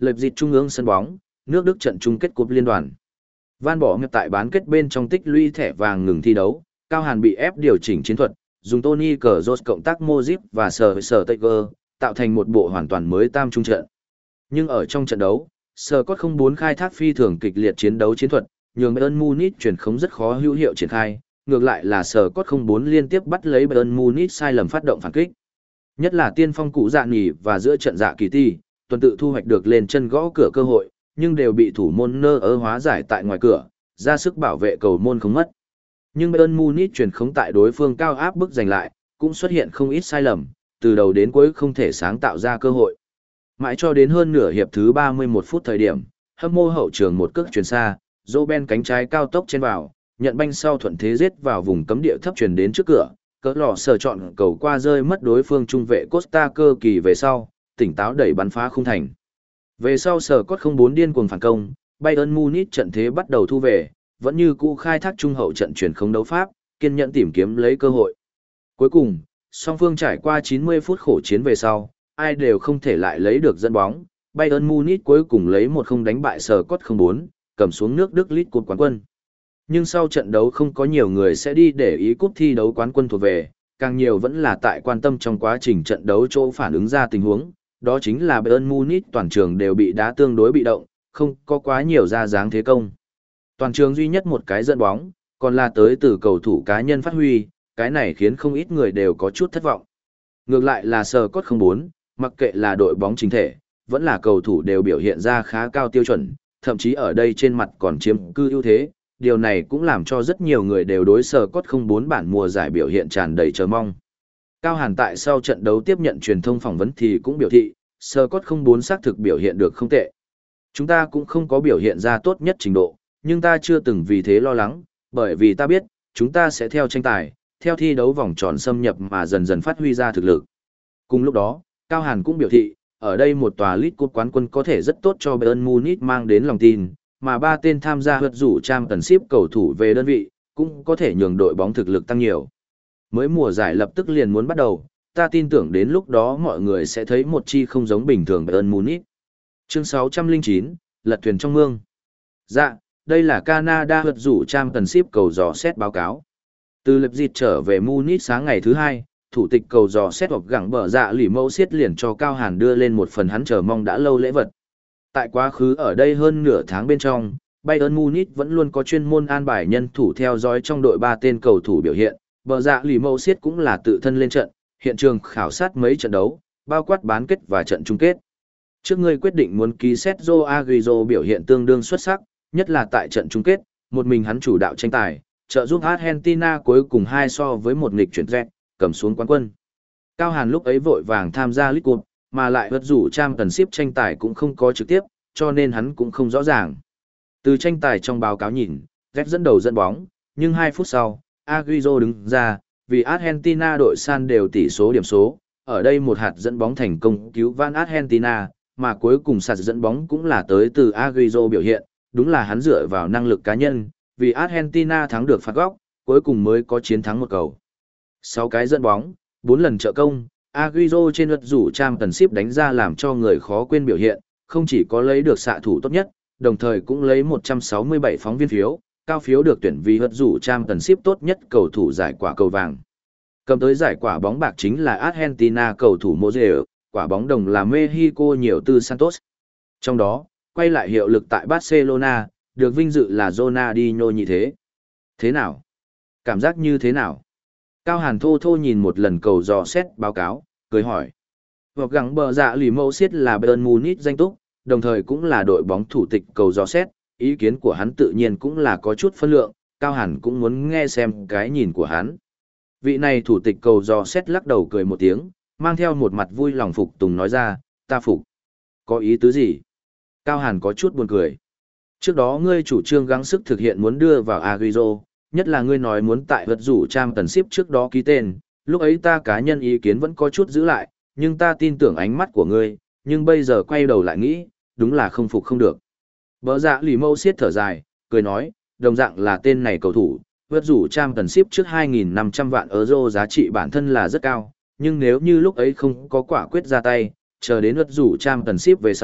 Leipzig trung ương sân bóng, nước Đức trận chung kết cúp liên đoàn. Van bỏ nghiệp tại bán kết bên trong tích lũy thẻ vàng ngừng thi đấu, Cao Hàn bị ép điều chỉnh chiến thuật, dùng Tony Kroos cộng tác Modric và Sở Sở Tiger, tạo thành một bộ hoàn toàn mới tam trung trận. Nhưng ở trong trận đấu, Scott không bốn khai thác phi thường kịch liệt chiến đấu chiến thuật, nhường Bayern Munich chuyển khống rất khó hữu hiệu triển khai, ngược lại là Scott không bốn liên tiếp bắt lấy Bayern Munich sai lầm phát động phản kích. Nhất là tiên phong cụ dạ nghỉ và giữa trận dạ kỳ ti, tuần tự thu hoạch được lên chân gõ cửa cơ hội, nhưng đều bị thủ môn nơ ớ hóa giải tại ngoài cửa, ra sức bảo vệ cầu môn không mất. Nhưng Bayern Munich chuyển khống tại đối phương cao áp bức giành lại, cũng xuất hiện không ít sai lầm, từ đầu đến cuối không thể sáng tạo ra cơ hội. Mãi cho đến hơn nửa hiệp thứ ba mươi mốt phút thời điểm, hâm mô hậu trường một cước chuyền xa, Robben cánh trái cao tốc trên vào, nhận banh sau thuận thế giết vào vùng cấm địa thấp truyền đến trước cửa, cỡ lò sở chọn cầu qua rơi mất đối phương trung vệ Costa cơ kỳ về sau, tỉnh táo đẩy bắn phá khung thành. Về sau sở cốt không bốn điên cuồng phản công, Bayern Munich trận thế bắt đầu thu về, vẫn như cũ khai thác trung hậu trận chuyển không đấu pháp, kiên nhẫn tìm kiếm lấy cơ hội. Cuối cùng, song phương trải qua chín mươi phút khổ chiến về sau, ai đều không thể lại lấy được dẫn bóng, Bayern Munich cuối cùng lấy một không đánh bại sở cốt không bốn, cầm xuống nước Đức League Cup quán quân. Nhưng sau trận đấu không có nhiều người sẽ đi để ý cúp thi đấu quán quân thuộc về, càng nhiều vẫn là tại quan tâm trong quá trình trận đấu chỗ phản ứng ra tình huống, đó chính là Bayern Munich toàn trường đều bị đá tương đối bị động, không có quá nhiều ra dáng thế công. Toàn trường duy nhất một cái dẫn bóng, còn là tới từ cầu thủ cá nhân phát huy, cái này khiến không ít người đều có chút thất vọng. Ngược lại là Scott không bốn, mặc kệ là đội bóng chính thể, vẫn là cầu thủ đều biểu hiện ra khá cao tiêu chuẩn, thậm chí ở đây trên mặt còn chiếm cư ưu thế, điều này cũng làm cho rất nhiều người đều đối Scott không bốn bản mùa giải biểu hiện tràn đầy chờ mong. Cao Hàn tại sau trận đấu tiếp nhận truyền thông phỏng vấn thì cũng biểu thị, Scott không bốn xác thực biểu hiện được không tệ. Chúng ta cũng không có biểu hiện ra tốt nhất trình độ, nhưng ta chưa từng vì thế lo lắng, bởi vì ta biết, chúng ta sẽ theo tranh tài, theo thi đấu vòng tròn xâm nhập mà dần dần phát huy ra thực lực. Cùng lúc đó, Cao Hàn cũng biểu thị, ở đây một tòa League Cup quán quân có thể rất tốt cho Bayern Munich mang đến lòng tin, mà ba tên tham gia hượt rủ Championship cầu thủ về đơn vị, cũng có thể nhường đội bóng thực lực tăng nhiều. Mới mùa giải lập tức liền muốn bắt đầu, ta tin tưởng đến lúc đó mọi người sẽ thấy một chi không giống bình thường Bayern Munich. Chương sáu trăm lẻ chín, lật thuyền trong mương. Dạ, đây là Canada hượt rủ Championship cầu dò xét báo cáo. Từ Leipzig trở về Munich sáng ngày thứ hai, thủ tịch cầu dò xét hoặc gẳng bờ dạ lì mẫu xiết liền cho Cao Hàn đưa lên một phần hắn chờ mong đã lâu lễ vật. Tại quá khứ ở đây hơn nửa tháng bên trong, Bayern Munich vẫn luôn có chuyên môn an bài nhân thủ theo dõi trong đội ba tên cầu thủ biểu hiện, bờ dạ lì mẫu xiết cũng là tự thân lên trận, hiện trường khảo sát mấy trận đấu, bao quát bán kết và trận chung kết. Trước ngươi quyết định muốn ký Sergio Agüero biểu hiện tương đương xuất sắc, nhất là tại trận chung kết, một mình hắn chủ đạo tranh tài, trợ giúp Argentina cuối cùng hai so với một nghịch chuyển rẹt, cầm xuống quán quân. Cao Hàn lúc ấy vội vàng tham gia League Cup, mà lại vật rủ Championship tranh tài cũng không có trực tiếp, cho nên hắn cũng không rõ ràng. Từ tranh tài trong báo cáo nhìn, rẹt dẫn đầu dẫn bóng, nhưng hai phút sau, Agüero đứng ra, vì Argentina đội san đều tỷ số điểm số, ở đây một hạt dẫn bóng thành công cứu vãn Argentina, mà cuối cùng sạt dẫn bóng cũng là tới từ Agüero biểu hiện, đúng là hắn dựa vào năng lực cá nhân, vì Argentina thắng được phạt góc, cuối cùng mới có chiến thắng một cầu. sáu cái dẫn bóng, bốn lần trợ công, Agüero trên lượt rủ Championship đánh ra làm cho người khó quên biểu hiện, không chỉ có lấy được xạ thủ tốt nhất, đồng thời cũng lấy một trăm sáu mươi bảy phóng viên phiếu, cao phiếu được tuyển vì lượt rủ Championship tốt nhất cầu thủ giải quả cầu vàng. Cầm tới giải quả bóng bạc chính là Argentina cầu thủ Modric, quả bóng đồng là Mexico nhiều tư Santos. Trong đó, quay lại hiệu lực tại Barcelona, được vinh dự là Ronaldinho như thế. Thế nào? Cảm giác như thế nào? Cao Hàn thô thô nhìn một lần cầu dò xét báo cáo, cười hỏi. Hoặc gắng bờ dạ lì mẫu xiết là Bayern Munich danh túc, đồng thời cũng là đội bóng thủ tịch cầu dò xét, ý kiến của hắn tự nhiên cũng là có chút phân lượng, Cao Hàn cũng muốn nghe xem cái nhìn của hắn. Vị này thủ tịch cầu dò xét lắc đầu cười một tiếng, mang theo một mặt vui lòng phục tùng nói ra, ta phục. Có ý tứ gì? Cao Hàn có chút buồn cười. Trước đó ngươi chủ trương gắng sức thực hiện muốn đưa vào Agüero, nhất là ngươi nói muốn tại vật rủ Championship trước đó ký tên, lúc ấy ta cá nhân ý kiến vẫn có chút giữ lại, nhưng ta tin tưởng ánh mắt của ngươi, nhưng bây giờ quay đầu lại nghĩ, đúng là không phục không được. Bờ dạ lì mâu siết thở dài, cười nói, đồng dạng là tên này cầu thủ, vật rủ Championship trước hai nghìn năm trăm vạn euro giá trị bản thân là rất cao, nhưng nếu như lúc ấy không có quả quyết ra tay, chờ đến vật rủ Championship về sau,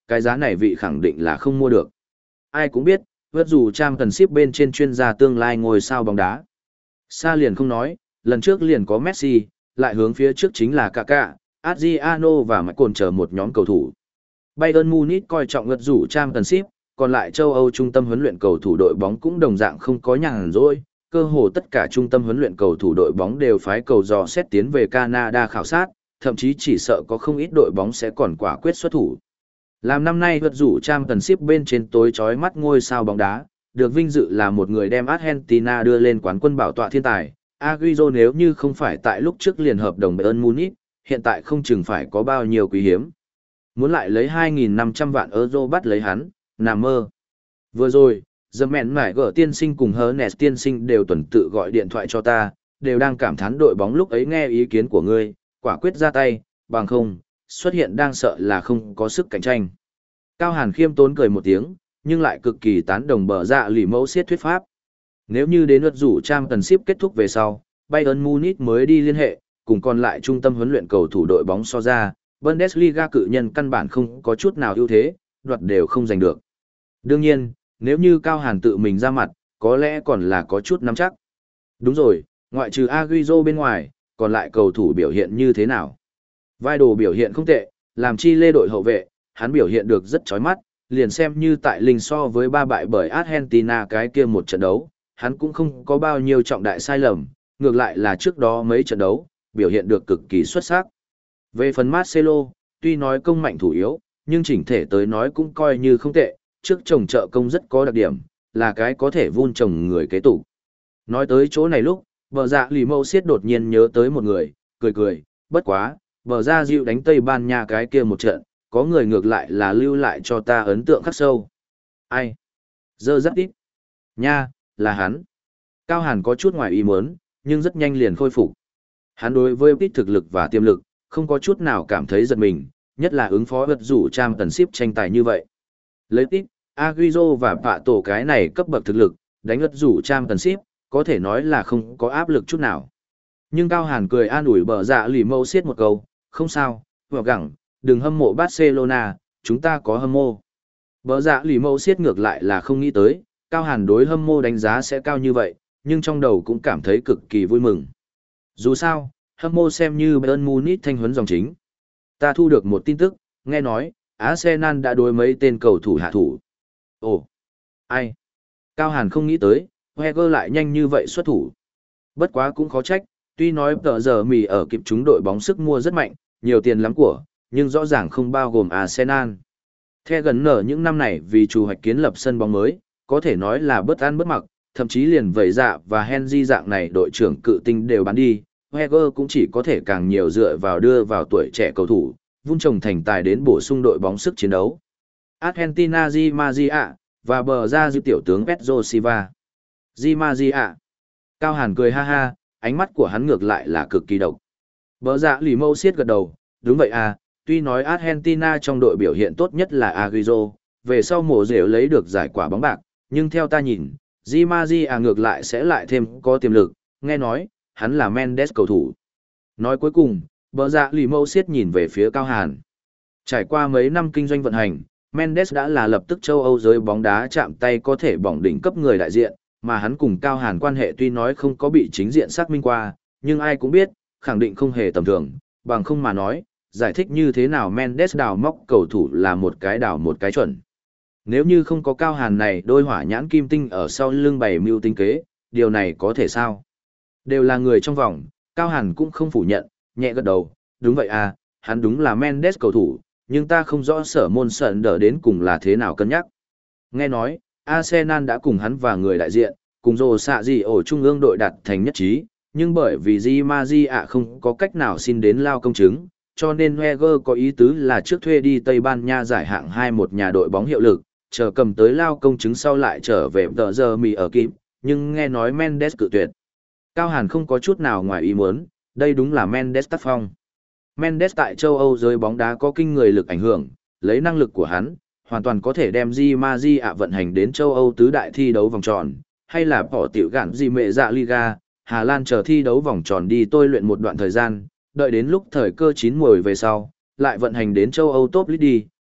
cái giá này vị khẳng định là không mua được. Ai cũng biết, vớt dù Championship bên trên chuyên gia tương lai ngôi sao bóng đá. Xa liền không nói, lần trước liền có Messi, lại hướng phía trước chính là Kaká, Adriano và Michael chờ một nhóm cầu thủ. Bayern Munich coi trọng vớt dù Championship, còn lại châu Âu trung tâm huấn luyện cầu thủ đội bóng cũng đồng dạng không có nhàn rỗi, cơ hồ tất cả trung tâm huấn luyện cầu thủ đội bóng đều phái cầu dò xét tiến về Canada khảo sát, thậm chí chỉ sợ có không ít đội bóng sẽ còn quả quyết xuất thủ. Làm năm nay vượt rủ Championship bên trên tối chói mắt ngôi sao bóng đá, được vinh dự là một người đem Argentina đưa lên quán quân bảo tọa thiên tài. Agüero nếu như không phải tại lúc trước liền hợp đồng Bayern Munich, hiện tại không chừng phải có bao nhiêu quý hiếm. Muốn lại lấy hai nghìn năm trăm vạn euro bắt lấy hắn, nằm mơ. Vừa rồi, The Man Mải Gở tiên sinh cùng Hernes tiên sinh đều tuần tự gọi điện thoại cho ta, đều đang cảm thán đội bóng lúc ấy nghe ý kiến của ngươi, quả quyết ra tay, bằng không, xuất hiện đang sợ là không có sức cạnh tranh. Cao Hàn khiêm tốn cười một tiếng, nhưng lại cực kỳ tán đồng bờ dạ lì mẫu siết thuyết pháp. Nếu như đến lượt rủ Championship kết thúc về sau, Bayern Munich mới đi liên hệ, cùng còn lại trung tâm huấn luyện cầu thủ đội bóng so ra, Bundesliga cự nhân căn bản không có chút nào ưu thế, đoạt đều không giành được. Đương nhiên, nếu như Cao Hàn tự mình ra mặt, có lẽ còn là có chút nắm chắc. Đúng rồi, ngoại trừ Agüero bên ngoài, còn lại cầu thủ biểu hiện như thế nào? Vai đồ biểu hiện không tệ, làm chi lê đội hậu vệ, hắn biểu hiện được rất chói mắt, liền xem như tại linh so với ba bại bởi Argentina cái kia một trận đấu, hắn cũng không có bao nhiêu trọng đại sai lầm, ngược lại là trước đó mấy trận đấu, biểu hiện được cực kỳ xuất sắc. Về phần Marcelo, tuy nói công mạnh thủ yếu, nhưng chỉnh thể tới nói cũng coi như không tệ, trước chồng trợ công rất có đặc điểm, là cái có thể vun trồng người kế tục. Nói tới chỗ này lúc, bờ dạ lì mâu siết đột nhiên nhớ tới một người, cười cười, bất quá, bờ ra dịu đánh Tây Ban Nha cái kia một trận, có người ngược lại là lưu lại cho ta ấn tượng khắc sâu. Ai? Dơ rất ít. Nha, là hắn. Cao Hàn có chút ngoài ý muốn, nhưng rất nhanh liền khôi phục. Hắn đối với ít thực lực và tiềm lực, không có chút nào cảm thấy giật mình, nhất là ứng phó vật rủ Championship tranh tài như vậy. Lấy ít, Agüero và Pạ Tổ cái này cấp bậc thực lực, đánh vật rủ Championship, có thể nói là không có áp lực chút nào. Nhưng Cao Hàn cười an ủi bờ dạ lì mâu xiết một câu, không sao, vừa gẳng, đừng hâm mộ Barcelona, chúng ta có hâm mộ. Bờ dạ lì mâu xiết ngược lại là không nghĩ tới, Cao Hàn đối hâm mộ đánh giá sẽ cao như vậy, nhưng trong đầu cũng cảm thấy cực kỳ vui mừng. Dù sao, hâm mộ xem như Bayern Munich thanh huấn dòng chính. Ta thu được một tin tức, nghe nói, Arsenal đã đối mấy tên cầu thủ hạ thủ. Ồ, ai? Cao Hàn không nghĩ tới, Wenger lại nhanh như vậy xuất thủ. Bất quá cũng khó trách, tuy nói tờ giờ mì ở kịp chúng đội bóng sức mua rất mạnh, nhiều tiền lắm của, nhưng rõ ràng không bao gồm Arsenal. Theo gần nở những năm này vì chủ hoạch kiến lập sân bóng mới, có thể nói là bất ăn bất mặc, thậm chí liền vẩy dạ và Henry dạng này đội trưởng cự tinh đều bán đi, Wenger cũng chỉ có thể càng nhiều dựa vào đưa vào tuổi trẻ cầu thủ, vun trồng thành tài đến bổ sung đội bóng sức chiến đấu. Argentina Di Maria và bờ ra dư tiểu tướng Pedro Silva. Di Maria. Cao Hàn cười ha ha, ánh mắt của hắn ngược lại là cực kỳ độc. Bờ dạ lì mâu siết gật đầu, đúng vậy à, tuy nói Argentina trong đội biểu hiện tốt nhất là Agüero, về sau mùa rểu lấy được giải quả bóng bạc, nhưng theo ta nhìn, Di Maria ngược lại sẽ lại thêm có tiềm lực, nghe nói, hắn là Mendes cầu thủ. Nói cuối cùng, bờ dạ lì mâu siết nhìn về phía Cao Hàn. Trải qua mấy năm kinh doanh vận hành, Mendes đã là lập tức châu Âu giới bóng đá chạm tay có thể bỏng đỉnh cấp người đại diện, mà hắn cùng Cao Hàn quan hệ tuy nói không có bị chính diện xác minh qua, nhưng ai cũng biết, khẳng định không hề tầm thường, bằng không mà nói, giải thích như thế nào Mendes đào móc cầu thủ là một cái đào một cái chuẩn. Nếu như không có Cao Hàn này đôi hỏa nhãn kim tinh ở sau lưng bày mưu tính kế, điều này có thể sao? Đều là người trong vòng, Cao Hàn cũng không phủ nhận, nhẹ gật đầu, đúng vậy à, hắn đúng là Mendes cầu thủ, nhưng ta không rõ sở môn sợn đỡ đến cùng là thế nào cân nhắc. Nghe nói, Arsenal đã cùng hắn và người đại diện, cùng rồ xạ gì ổ trung ương đội đạt thành nhất trí, nhưng bởi vì Di Maria không có cách nào xin đến lao công chứng, cho nên Wenger có ý tứ là trước thuê đi Tây Ban Nha giải hạng hai một nhà đội bóng hiệu lực, chờ cầm tới lao công chứng sau lại trở về tờ giờ mì ở kịp, nhưng nghe nói Mendes cự tuyệt. Cao Hàn không có chút nào ngoài ý muốn, đây đúng là Mendes tác phong. Mendes tại châu Âu giới bóng đá có kinh người lực ảnh hưởng, lấy năng lực của hắn, hoàn toàn có thể đem Di Maria vận hành đến châu Âu tứ đại thi đấu vòng tròn, hay là bỏ tiểu gạn gì mẹ dạ Liga, Hà Lan chờ thi đấu vòng tròn đi tôi luyện một đoạn thời gian, đợi đến lúc thời cơ chín muồi về sau, lại vận hành đến châu Âu top league đi,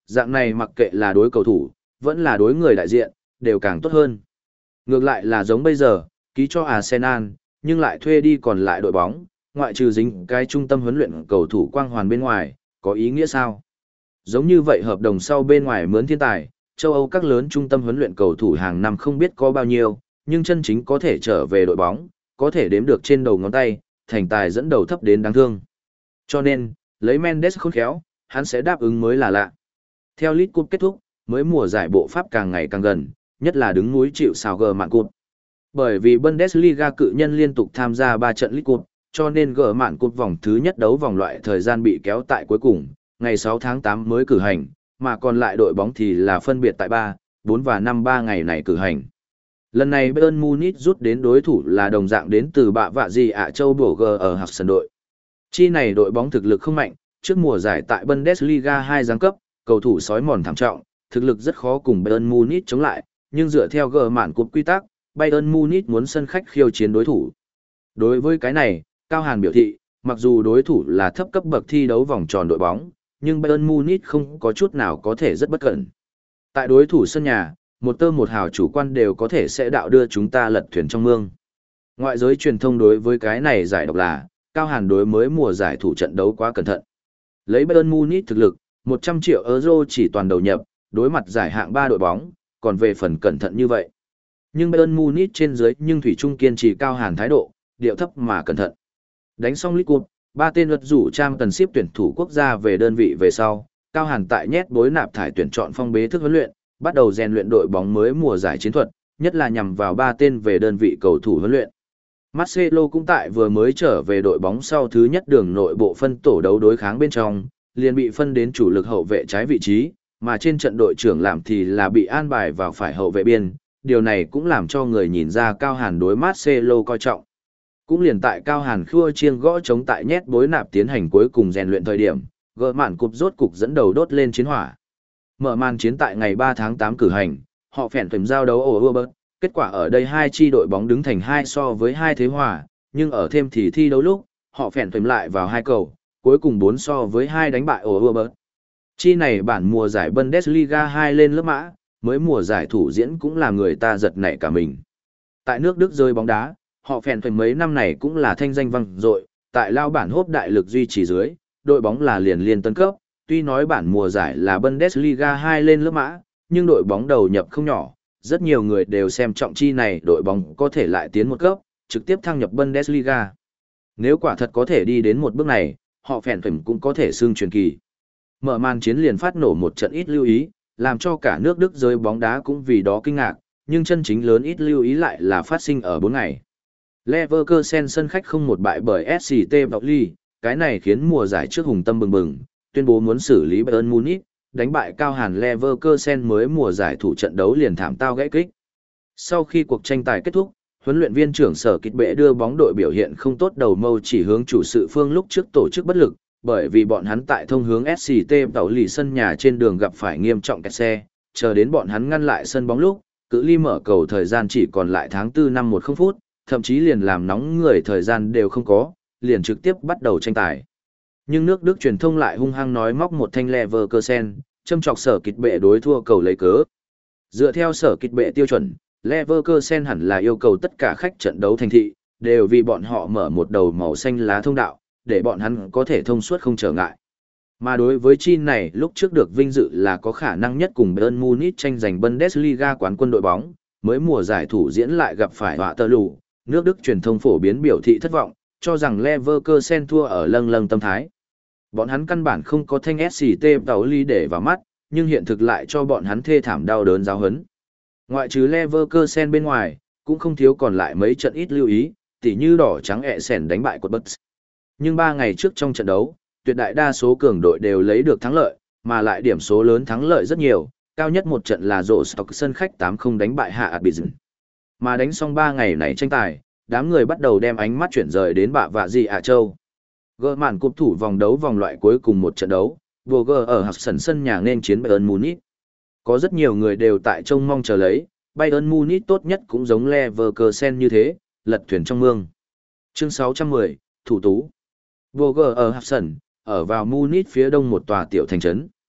Dạng này mặc kệ là đối cầu thủ, vẫn là đối người đại diện, đều càng tốt hơn. Ngược lại là giống bây giờ, ký cho Arsenal, nhưng lại thuê đi còn lại đội bóng, ngoại trừ dính cái trung tâm huấn luyện cầu thủ quang hoàn bên ngoài, có ý nghĩa sao? Giống như vậy hợp đồng sau bên ngoài mướn thiên tài, châu Âu các lớn trung tâm huấn luyện cầu thủ hàng năm không biết có bao nhiêu, nhưng chân chính có thể trở về đội bóng, có thể đếm được trên đầu ngón tay, thành tài dẫn đầu thấp đến đáng thương. Cho nên, lấy Mendes khôn khéo, hắn sẽ đáp ứng mới là lạ. Theo League Cup kết thúc, mới mùa giải bộ Pháp càng ngày càng gần, nhất là đứng núi chịu sào gờ mạn cụt. Bởi vì Bundesliga cự nhân liên tục tham gia ba trận League Cup, cho nên gờ mạn cụt vòng thứ nhất đấu vòng loại thời gian bị kéo tại cuối cùng, ngày sáu tháng tám mới cử hành, mà còn lại đội bóng thì là phân biệt tại ba, bốn và năm ba ngày này cử hành. Lần này Bayern Munich rút đến đối thủ là đồng dạng đến từ bạ vạ gì ạ châu bổ G ở hạc sân đội. Chi này đội bóng thực lực không mạnh, trước mùa giải tại Bundesliga hai giáng cấp, cầu thủ sói mòn thảm trọng, thực lực rất khó cùng Bayern Munich chống lại, nhưng dựa theo gờ mạn cúp quy tắc, Bayern Munich muốn sân khách khiêu chiến đối thủ. Đối với cái này, Cao Hàn biểu thị, mặc dù đối thủ là thấp cấp bậc thi đấu vòng tròn đội bóng, nhưng Bayern Munich không có chút nào có thể rất bất cẩn. Tại đối thủ sân nhà, một tơ một hào chủ quan đều có thể sẽ đạo đưa chúng ta lật thuyền trong mương. Ngoại giới truyền thông đối với cái này giải độc là, Cao Hàn đối mới mùa giải thủ trận đấu quá cẩn thận. Lấy Bayern Munich thực lực, một trăm triệu euro chỉ toàn đầu nhập, đối mặt giải hạng ba đội bóng, còn về phần cẩn thận như vậy. Nhưng Bayern Munich trên dưới nhưng thủy chung kiên trì Cao Hàn thái độ, điệu thấp mà cẩn thận. Đánh xong League Cup, ba tên luật rủ trang cần ship tuyển thủ quốc gia về đơn vị về sau, Cao Hàn tại nhét bối nạp thải tuyển chọn phong bế thức huấn luyện, bắt đầu rèn luyện đội bóng mới mùa giải chiến thuật, nhất là nhằm vào ba tên về đơn vị cầu thủ huấn luyện. Marcelo cũng tại vừa mới trở về đội bóng sau thứ nhất đường nội bộ phân tổ đấu đối kháng bên trong, liền bị phân đến chủ lực hậu vệ trái vị trí, mà trên trận đội trưởng làm thì là bị an bài vào phải hậu vệ biên, điều này cũng làm cho người nhìn ra Cao Hàn đối Marcelo coi trọng. Cũng liền tại Cao Hàn khua chiêng gõ chống tại nhét bối nạp tiến hành cuối cùng rèn luyện thời điểm, gỡ mạn cục rốt cục dẫn đầu đốt lên chiến hỏa. Mở màn chiến tại ngày ba tháng tám cử hành, họ phèn phèm giao đấu ở Robert, kết quả ở đây hai chi đội bóng đứng thành hai so với hai thế hòa, nhưng ở thêm thì thi đấu lúc, họ phèn phèm lại vào hai cầu, cuối cùng bốn so với hai đánh bại ở Robert. Chi này bản mùa giải Bundesliga hai lên lớp mã, mới mùa giải thủ diễn cũng là người ta giật nảy cả mình. Tại nước Đức rơi bóng đá, họ phèn phèm mấy năm này cũng là thanh danh vang dội, tại lao bản hốp đại lực duy trì dưới, đội bóng là liền liên tân cấp, tuy nói bản mùa giải là Bundesliga hai lên lớp mã, nhưng đội bóng đầu nhập không nhỏ, rất nhiều người đều xem trọng chi này đội bóng có thể lại tiến một cấp, trực tiếp thăng nhập Bundesliga. Nếu quả thật có thể đi đến một bước này, họ phèn phèm cũng có thể xưng truyền kỳ. Mở màn chiến liền phát nổ một trận ít lưu ý, làm cho cả nước Đức giới bóng đá cũng vì đó kinh ngạc, nhưng chân chính lớn ít lưu ý lại là phát sinh ở bốn ngày. Leverkusen sân khách không một bại bởi ét xê tê Pauli, cái này khiến mùa giải trước hùng tâm bừng bừng, tuyên bố muốn xử lý Bayern Munich, đánh bại Cao Hàn Leverkusen mới mùa giải thủ trận đấu liền thảm tao gãy kích. Sau khi cuộc tranh tài kết thúc, huấn luyện viên trưởng Sở Kịch Bệ đưa bóng đội biểu hiện không tốt đầu mâu chỉ hướng chủ sự phương lúc trước tổ chức bất lực, bởi vì bọn hắn tại thông hướng ét xê tê Pauli sân nhà trên đường gặp phải nghiêm trọng kẹt xe, chờ đến bọn hắn ngăn lại sân bóng lúc, cự ly mở cầu thời gian chỉ còn lại tháng tư năm một không phút, thậm chí liền làm nóng người thời gian đều không có, liền trực tiếp bắt đầu tranh tài. Nhưng nước Đức truyền thông lại hung hăng nói móc một thanh Leverkusen, châm chọc Sở Kịch Bệ đối thua cầu lấy cớ. Dựa theo Sở Kịch Bệ tiêu chuẩn, Leverkusen hẳn là yêu cầu tất cả khách trận đấu thành thị, đều vì bọn họ mở một đầu màu xanh lá thông đạo, để bọn hắn có thể thông suốt không trở ngại. Mà đối với chi này lúc trước được vinh dự là có khả năng nhất cùng Bayern Munich tranh giành Bundesliga quán quân đội bóng, mới mùa giải thủ diễn lại gặp phải họa tơ lù, nước Đức truyền thông phổ biến biểu thị thất vọng, cho rằng Leverkusen thua ở lâng lâng tâm thái. Bọn hắn căn bản không có thanh ét xê tê Pauli để vào mắt, nhưng hiện thực lại cho bọn hắn thê thảm đau đớn giáo hấn. Ngoại trừ Leverkusen bên ngoài, cũng không thiếu còn lại mấy trận ít lưu ý, tỉ như đỏ trắng ẹ sẻn đánh bại quật bất. Nhưng ba ngày trước trong trận đấu, tuyệt đại đa số cường đội đều lấy được thắng lợi, mà lại điểm số lớn thắng lợi rất nhiều, cao nhất một trận là rổ stock sân khách tám không đánh bại hạ Arbizn. Mà đánh xong ba ngày này tranh tài, đám người bắt đầu đem ánh mắt chuyển rời đến bạ vạ gì ạ châu. Gỡ màn cúp thủ vòng đấu vòng loại cuối cùng một trận đấu, vô gờ ở hạc sân sân nhà nên chiến Bayern Munich. Có rất nhiều người đều tại trông mong chờ lấy, Bayern Munich tốt nhất cũng giống Leverkusen như thế, lật thuyền trong mương. Chương sáu trăm mười, Thủ tú. Vô gờ ở hạc sân, ở vào Munich phía đông một tòa tiểu thành trấn.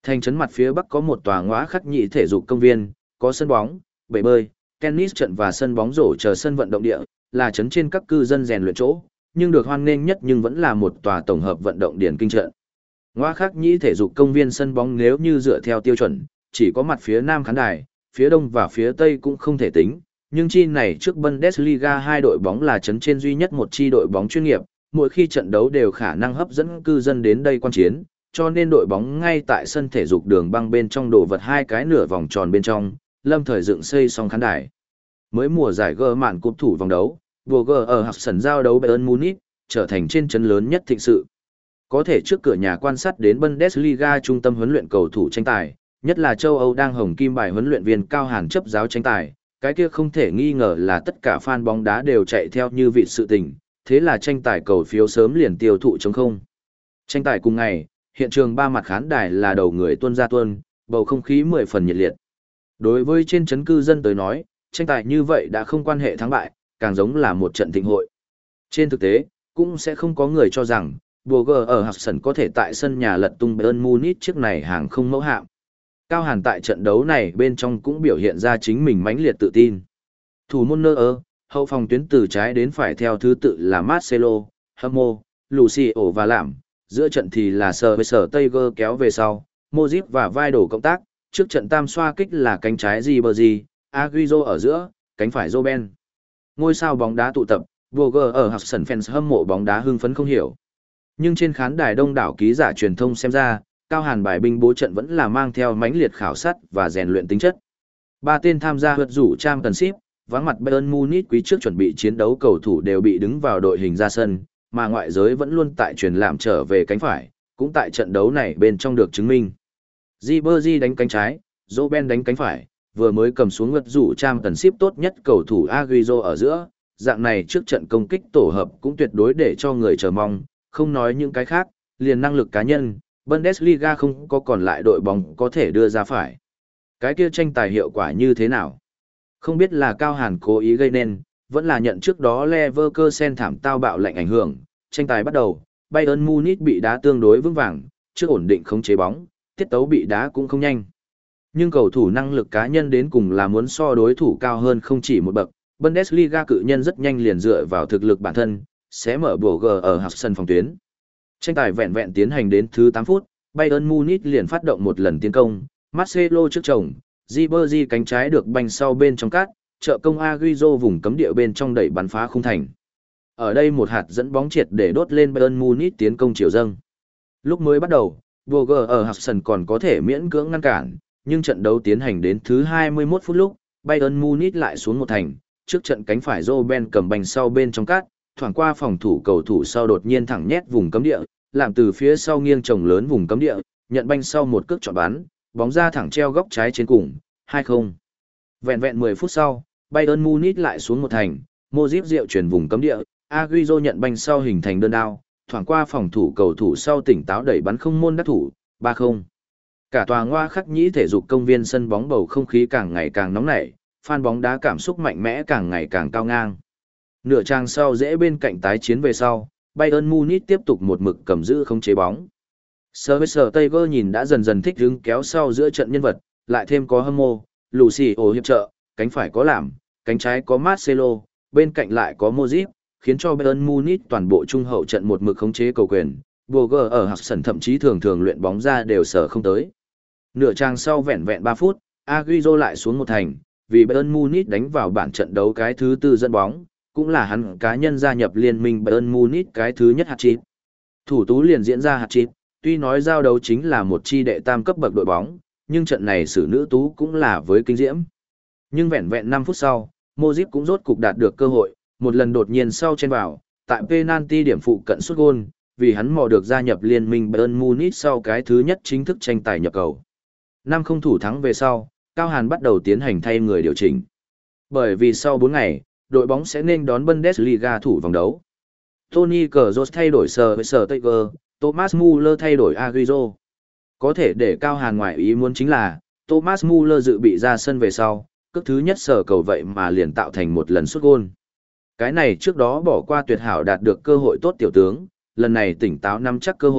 Thành trấn mặt phía bắc có một tòa ngõa khắc nhị thể dục công viên, có sân bóng, bể bơi, tennis trận và sân bóng rổ chờ sân vận động địa, là trấn trên các cư dân rèn luyện chỗ, nhưng được hoan nghênh nhất nhưng vẫn là một tòa tổng hợp vận động điển kinh trận. Ngõa khắc nhị thể dục công viên sân bóng nếu như dựa theo tiêu chuẩn, chỉ có mặt phía nam khán đài, phía đông và phía tây cũng không thể tính, nhưng chi này trước Bundesliga hai đội bóng là trấn trên duy nhất một chi đội bóng chuyên nghiệp, mỗi khi trận đấu đều khả năng hấp dẫn cư dân đến đây quan chiến, cho nên đội bóng ngay tại sân thể dục đường băng bên trong đổ vật hai cái nửa vòng tròn bên trong, lâm thời dựng xây xong khán đài. Mới mùa giải gờ mạn cúp thủ vòng đấu, vừa gờ ở hạc sân giao đấu Bayern Munich, trở thành trên trấn lớn nhất thịnh sự. Có thể trước cửa nhà quan sát đến Bundesliga trung tâm huấn luyện cầu thủ tranh tài, nhất là châu Âu đang hồng kim bài huấn luyện viên Cao Hàn chấp giáo tranh tài, cái kia không thể nghi ngờ là tất cả fan bóng đá đều chạy theo như vị sự tình, thế là tranh tài cầu phiếu sớm liền tiêu thụ trống không. Tranh tài cùng ngày, hiện trường ba mặt khán đài là đầu người tuôn ra tuôn, bầu không khí mười phần nhiệt liệt. Đối với trên trấn cư dân tới nói, tranh tài như vậy đã không quan hệ thắng bại, càng giống là một trận thịnh hội. Trên thực tế, cũng sẽ không có người cho rằng, Burger ở Hudson có thể tại sân nhà lật tung Bayern Munich chiếc này hàng không mẫu hạm. Cao Hàn tại trận đấu này bên trong cũng biểu hiện ra chính mình mãnh liệt tự tin. Thủ môn nơ ơ, hậu phòng tuyến từ trái đến phải theo thứ tự là Marcelo, Hamo, Lucio và Lạm, giữa trận thì là Sờ với Sở Tiger kéo về sau, Modric và vai đổ cộng tác, trước trận tam xoa kích là cánh trái Ribery, Agüero ở giữa, cánh phải Robben. Ngôi sao bóng đá tụ tập, Burger ở Hudson fans hâm mộ bóng đá hưng phấn không hiểu. Nhưng trên khán đài đông đảo ký giả truyền thông xem ra, Cao Hàn bài binh bố trận vẫn là mang theo mãnh liệt khảo sát và rèn luyện tính chất. Ba tên tham gia vượt rủ Championship, vắng mặt Bayern Munich quý trước chuẩn bị chiến đấu cầu thủ đều bị đứng vào đội hình ra sân, mà ngoại giới vẫn luôn tại truyền làm trở về cánh phải, cũng tại trận đấu này bên trong được chứng minh. Ribery đánh cánh trái, Robben đánh cánh phải, vừa mới cầm xuống vượt rủ Championship tốt nhất cầu thủ Agüero ở giữa, dạng này trước trận công kích tổ hợp cũng tuyệt đối để cho người chờ mong, không nói những cái khác, liền năng lực cá nhân, Bundesliga không có còn lại đội bóng có thể đưa ra phải. Cái kia tranh tài hiệu quả như thế nào? Không biết là Cao Hàn cố ý gây nên, vẫn là nhận trước đó Leverkusen thảm tao bạo lệnh ảnh hưởng, tranh tài bắt đầu, Bayern Munich bị đá tương đối vững vàng, trước ổn định khống chế bóng, tiết tấu bị đá cũng không nhanh. Nhưng cầu thủ năng lực cá nhân đến cùng là muốn so đối thủ cao hơn không chỉ một bậc, Bundesliga cự nhân rất nhanh liền dựa vào thực lực bản thân, sẽ mở bổ gờ ở hạc sân phòng tuyến. Tranh tài vẹn vẹn tiến hành đến thứ tám phút, Bayern Munich liền phát động một lần tiến công, Marcelo trước chồng, Ribery cánh trái được banh sau bên trong cát, trợ công Agüero vùng cấm địa bên trong đẩy bắn phá khung thành. Ở đây một hạt dẫn bóng triệt để đốt lên Bayern Munich tiến công chiều dâng. Lúc mới bắt đầu, Burger ở Hudson còn có thể miễn cưỡng ngăn cản, nhưng trận đấu tiến hành đến thứ hai mươi mốt phút lúc, Bayern Munich lại xuống một thành, trước trận cánh phải Robben cầm banh sau bên trong cát, thoảng qua phòng thủ cầu thủ sau đột nhiên thẳng nhét vùng cấm địa, làm từ phía sau nghiêng chồng lớn vùng cấm địa, nhận banh sau một cước chọn bắn, bóng ra thẳng treo góc trái trên cùng, hai không. Vẹn vẹn mười phút sau, Bayern Munich lại xuống một thành, Modric diệu chuyển vùng cấm địa, Agüero nhận banh sau hình thành đơn đao, thoảng qua phòng thủ cầu thủ sau tỉnh táo đẩy bắn không môn đắc thủ, ba không. Cả tòa ngoa khắc nhĩ thể dục công viên sân bóng bầu không khí càng ngày càng nóng nảy, fan bóng đá cảm xúc mạnh mẽ càng ngày càng cao ngang. Nửa trang sau dễ bên cạnh tái chiến về sau, Bayern Munich tiếp tục một mực cầm giữ không chế bóng. Sir Tiger nhìn đã dần dần thích hứng kéo sau giữa trận nhân vật, lại thêm có Hamo, Lucio hiệp trợ, cánh phải có Làm, cánh trái có Marcelo, bên cạnh lại có Modric, khiến cho Bayern Munich toàn bộ trung hậu trận một mực khống chế cầu quyền. Burger ở Hudson thậm chí thường thường luyện bóng ra đều sở không tới. Nửa trang sau vẹn vẹn ba phút, Agüero lại xuống một thành, vì Bayern Munich đánh vào bản trận đấu cái thứ tư dẫn bóng, cũng là hắn cá nhân gia nhập liên minh Bayern Munich cái thứ nhất hat-trick. Thủ tú liền diễn ra hat-trick, tuy nói giao đấu chính là một chi đệ tam cấp bậc đội bóng, nhưng trận này xử nữ tú cũng là với kinh diễm. Nhưng vẹn vẹn năm phút sau, Modric cũng rốt cục đạt được cơ hội, một lần đột nhiên sau chen vào, tại penalty điểm phụ cận sút gôn, vì hắn mò được gia nhập liên minh Bayern Munich sau cái thứ nhất chính thức tranh tài nhập cầu. Năm không thủ thắng về sau, Cao Hàn bắt đầu tiến hành thay người điều chỉnh. Bởi vì sau bốn ngày, đội bóng sẽ nên đón Bundesliga thủ vòng đấu. Toni Kroos thay đổi Sir với Sir Tiger, Thomas Muller thay đổi Agüero. Có thể để Cao Hàn ngoại ý muốn chính là, Thomas Muller dự bị ra sân về sau, cước thứ nhất sở cầu vậy mà liền tạo thành một lần sút gôn. Cái này trước đó bỏ qua tuyệt hảo đạt được cơ hội tốt tiểu tướng, lần này tỉnh táo nắm chắc cơ hội,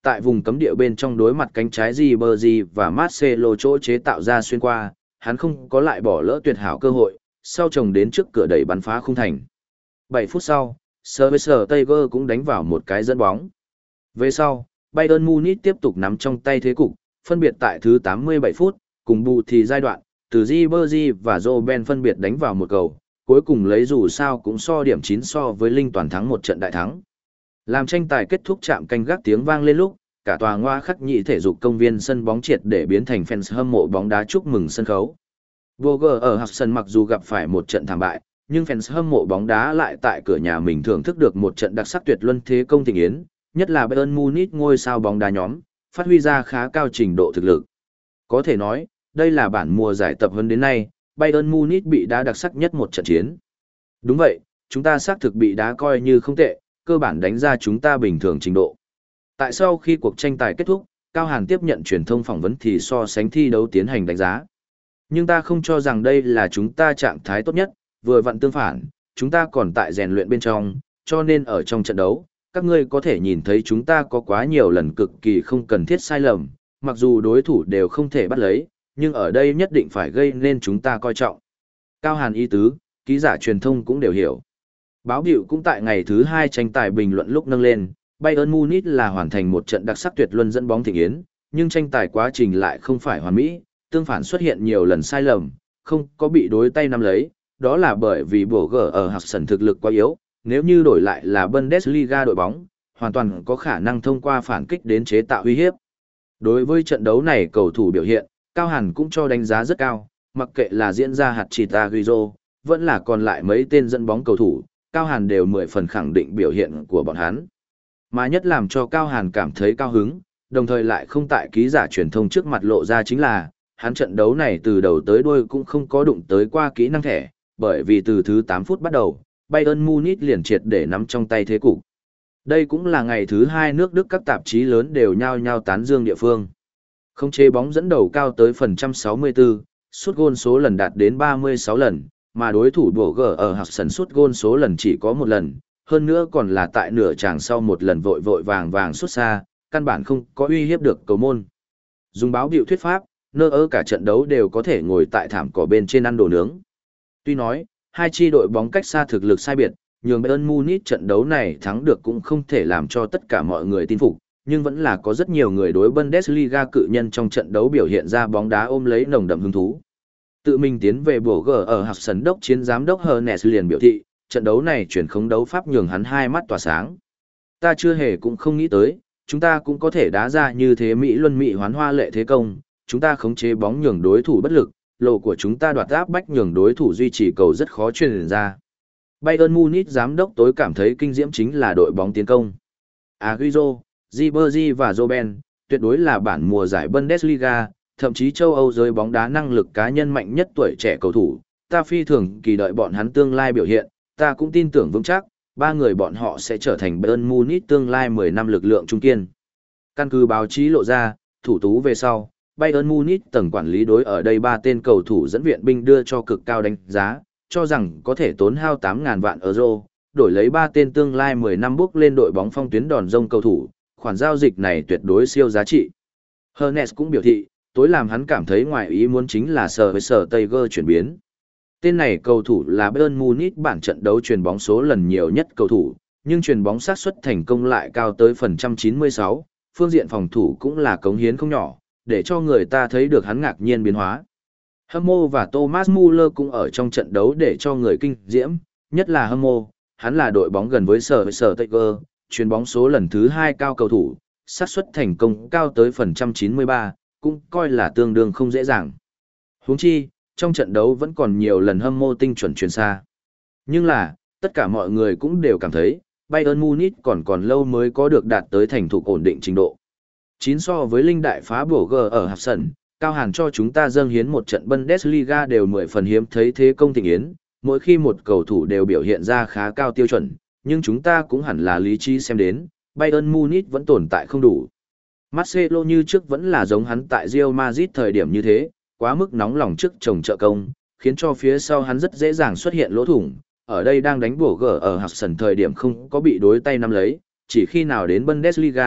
tại vùng cấm địa bên trong đối mặt cánh trái Ribery và Marcelo chỗ chế tạo ra xuyên qua, hắn không có lại bỏ lỡ tuyệt hảo cơ hội, sau chồng đến trước cửa đẩy bắn phá khung thành. bảy phút sau, Sverser Tiger cũng đánh vào một cái dẫn bóng. Về sau, Bayern Munich tiếp tục nắm trong tay thế cục, phân biệt tại thứ tám mươi bảy phút, cùng bù thì giai đoạn, từ Ribery và Robben phân biệt đánh vào một cầu, cuối cùng lấy dù sao cũng so điểm chín so với Linh toàn thắng một trận đại thắng. Làm tranh tài kết thúc chạm canh gác tiếng vang lên lúc, cả tòa ngoa khắc nhị thể dục công viên sân bóng triệt để biến thành fans hâm mộ bóng đá chúc mừng sân khấu. Burger ở Hudson mặc dù gặp phải một trận thảm bại, nhưng fans hâm mộ bóng đá lại tại cửa nhà mình thưởng thức được một trận đặc sắc tuyệt luân thế công thịnh yến, nhất là Bayern Munich ngôi sao bóng đá nhóm, phát huy ra khá cao trình độ thực lực. Có thể nói, đây là bản mùa giải tập huấn đến nay, Bayern Munich bị đá đặc sắc nhất một trận chiến. Đúng vậy, chúng ta xác thực bị đá coi như không tệ, cơ bản đánh ra chúng ta bình thường trình độ. Tại sau khi cuộc tranh tài kết thúc, Cao Hàn tiếp nhận truyền thông phỏng vấn thì so sánh thi đấu tiến hành đánh giá. Nhưng ta không cho rằng đây là chúng ta trạng thái tốt nhất, vừa vặn tương phản, chúng ta còn tại rèn luyện bên trong, cho nên ở trong trận đấu, các ngươi có thể nhìn thấy chúng ta có quá nhiều lần cực kỳ không cần thiết sai lầm, mặc dù đối thủ đều không thể bắt lấy, nhưng ở đây nhất định phải gây nên chúng ta coi trọng. Cao Hàn ý tứ, ký giả truyền thông cũng đều hiểu. Báo biểu cũng tại ngày thứ hai tranh tài bình luận lúc nâng lên, Bayern Munich là hoàn thành một trận đặc sắc tuyệt luân dẫn bóng thịnh yến, nhưng tranh tài quá trình lại không phải hoàn mỹ, tương phản xuất hiện nhiều lần sai lầm, không có bị đối tay nắm lấy, đó là bởi vì Burger ở Hudson thực lực quá yếu, nếu như đổi lại là Bundesliga đội bóng, hoàn toàn có khả năng thông qua phản kích đến chế tạo uy hiếp. Đối với trận đấu này cầu thủ biểu hiện, Cao Hàn cũng cho đánh giá rất cao, mặc kệ là diễn ra hạt chỉ Taguizo, vẫn là còn lại mấy tên dẫn bóng cầu thủ, Cao Hàn đều mười phần khẳng định biểu hiện của bọn hắn. Mà nhất làm cho Cao Hàn cảm thấy cao hứng, đồng thời lại không tại ký giả truyền thông trước mặt lộ ra chính là, hắn trận đấu này từ đầu tới đuôi cũng không có đụng tới qua kỹ năng thẻ, bởi vì từ thứ tám phút bắt đầu, Bayern Munich liền triệt để nắm trong tay thế cục. Đây cũng là ngày thứ hai nước Đức các tạp chí lớn đều nhao nhao tán dương địa phương. Không chế bóng dẫn đầu cao tới phần trăm sáu mươi tư, sút gôn số lần đạt đến ba mươi sáu lần, mà đối thủ Burger ở Hudson sút gôn số lần chỉ có một lần, hơn nữa còn là tại nửa tràng sau một lần vội vội vàng vàng sút xa, căn bản không có uy hiếp được cầu môn. Dùng báo biểu thuyết pháp, nơ ơ cả trận đấu đều có thể ngồi tại thảm cỏ bên trên ăn đồ nướng. Tuy nói, hai chi đội bóng cách xa thực lực sai biệt, nhường Bayern Munich trận đấu này thắng được cũng không thể làm cho tất cả mọi người tin phục, nhưng vẫn là có rất nhiều người đối Bundesliga cự nhân trong trận đấu biểu hiện ra bóng đá ôm lấy nồng đậm hứng thú. Tự mình tiến về Burger ở Hudson đốc chiến giám đốc Hernes liền biểu thị, trận đấu này chuyển khống đấu pháp nhường hắn hai mắt tỏa sáng. Ta chưa hề cũng không nghĩ tới, chúng ta cũng có thể đá ra như thế Mỹ luân Mỹ hoán hoa lệ thế công, chúng ta khống chế bóng nhường đối thủ bất lực, lộ của chúng ta đoạt áp bách nhường đối thủ duy trì cầu rất khó truyền ra. Bayern Munich giám đốc tối cảm thấy kinh diễm chính là đội bóng tiến công. Agüero, Ribery và Robben, tuyệt đối là bản mùa giải Bundesliga, thậm chí châu Âu giới bóng đá năng lực cá nhân mạnh nhất tuổi trẻ cầu thủ, ta phi thường kỳ đợi bọn hắn tương lai biểu hiện, ta cũng tin tưởng vững chắc, ba người bọn họ sẽ trở thành Bayern Munich tương lai mười năm lực lượng trung kiên. Căn cứ báo chí lộ ra, thủ tú về sau, Bayern Munich tầng quản lý đối ở đây ba tên cầu thủ dẫn viện binh đưa cho cực cao đánh giá, cho rằng có thể tốn hao tám nghìn vạn euro, đổi lấy ba tên tương lai mười năm bước lên đội bóng phong tuyến đòn rông cầu thủ, khoản giao dịch này tuyệt đối siêu giá trị. Hernes cũng biểu thị, tối làm hắn cảm thấy ngoài ý muốn chính là sở với sở Tiger chuyển biến. Tên này cầu thủ là Bayern Munich bản trận đấu chuyền bóng số lần nhiều nhất cầu thủ, nhưng chuyền bóng xác suất thành công lại cao tới phần trăm chín mươi sáu, phương diện phòng thủ cũng là cống hiến không nhỏ, để cho người ta thấy được hắn ngạc nhiên biến hóa. Hâm và Thomas Muller cũng ở trong trận đấu để cho người kinh diễm, nhất là Hâm hắn là đội bóng gần với sở với sở Tiger, chuyền bóng số lần thứ hai cao cầu thủ, xác suất thành công cao tới phần trăm chín mươi ba, cũng coi là tương đương không dễ dàng. Huống chi, trong trận đấu vẫn còn nhiều lần Hâm tinh chuẩn truyền xa. Nhưng là, tất cả mọi người cũng đều cảm thấy, Bayern Munich còn còn lâu mới có được đạt tới thành thục ổn định trình độ. chín so với Linh đại phá Burger ở Hudson, Cao Hàn cho chúng ta dâng hiến một trận Bundesliga đều mười phần hiếm thấy thế công thịnh yến, mỗi khi một cầu thủ đều biểu hiện ra khá cao tiêu chuẩn, nhưng chúng ta cũng hẳn là lý trí xem đến, Bayern Munich vẫn tồn tại không đủ. Marcelo như trước vẫn là giống hắn tại Real Madrid thời điểm như thế, quá mức nóng lòng trước chồng trợ công, khiến cho phía sau hắn rất dễ dàng xuất hiện lỗ thủng. Ở đây đang đánh Burger ở Hudson thời điểm không có bị đối tay nắm lấy, chỉ khi nào đến Bundesliga,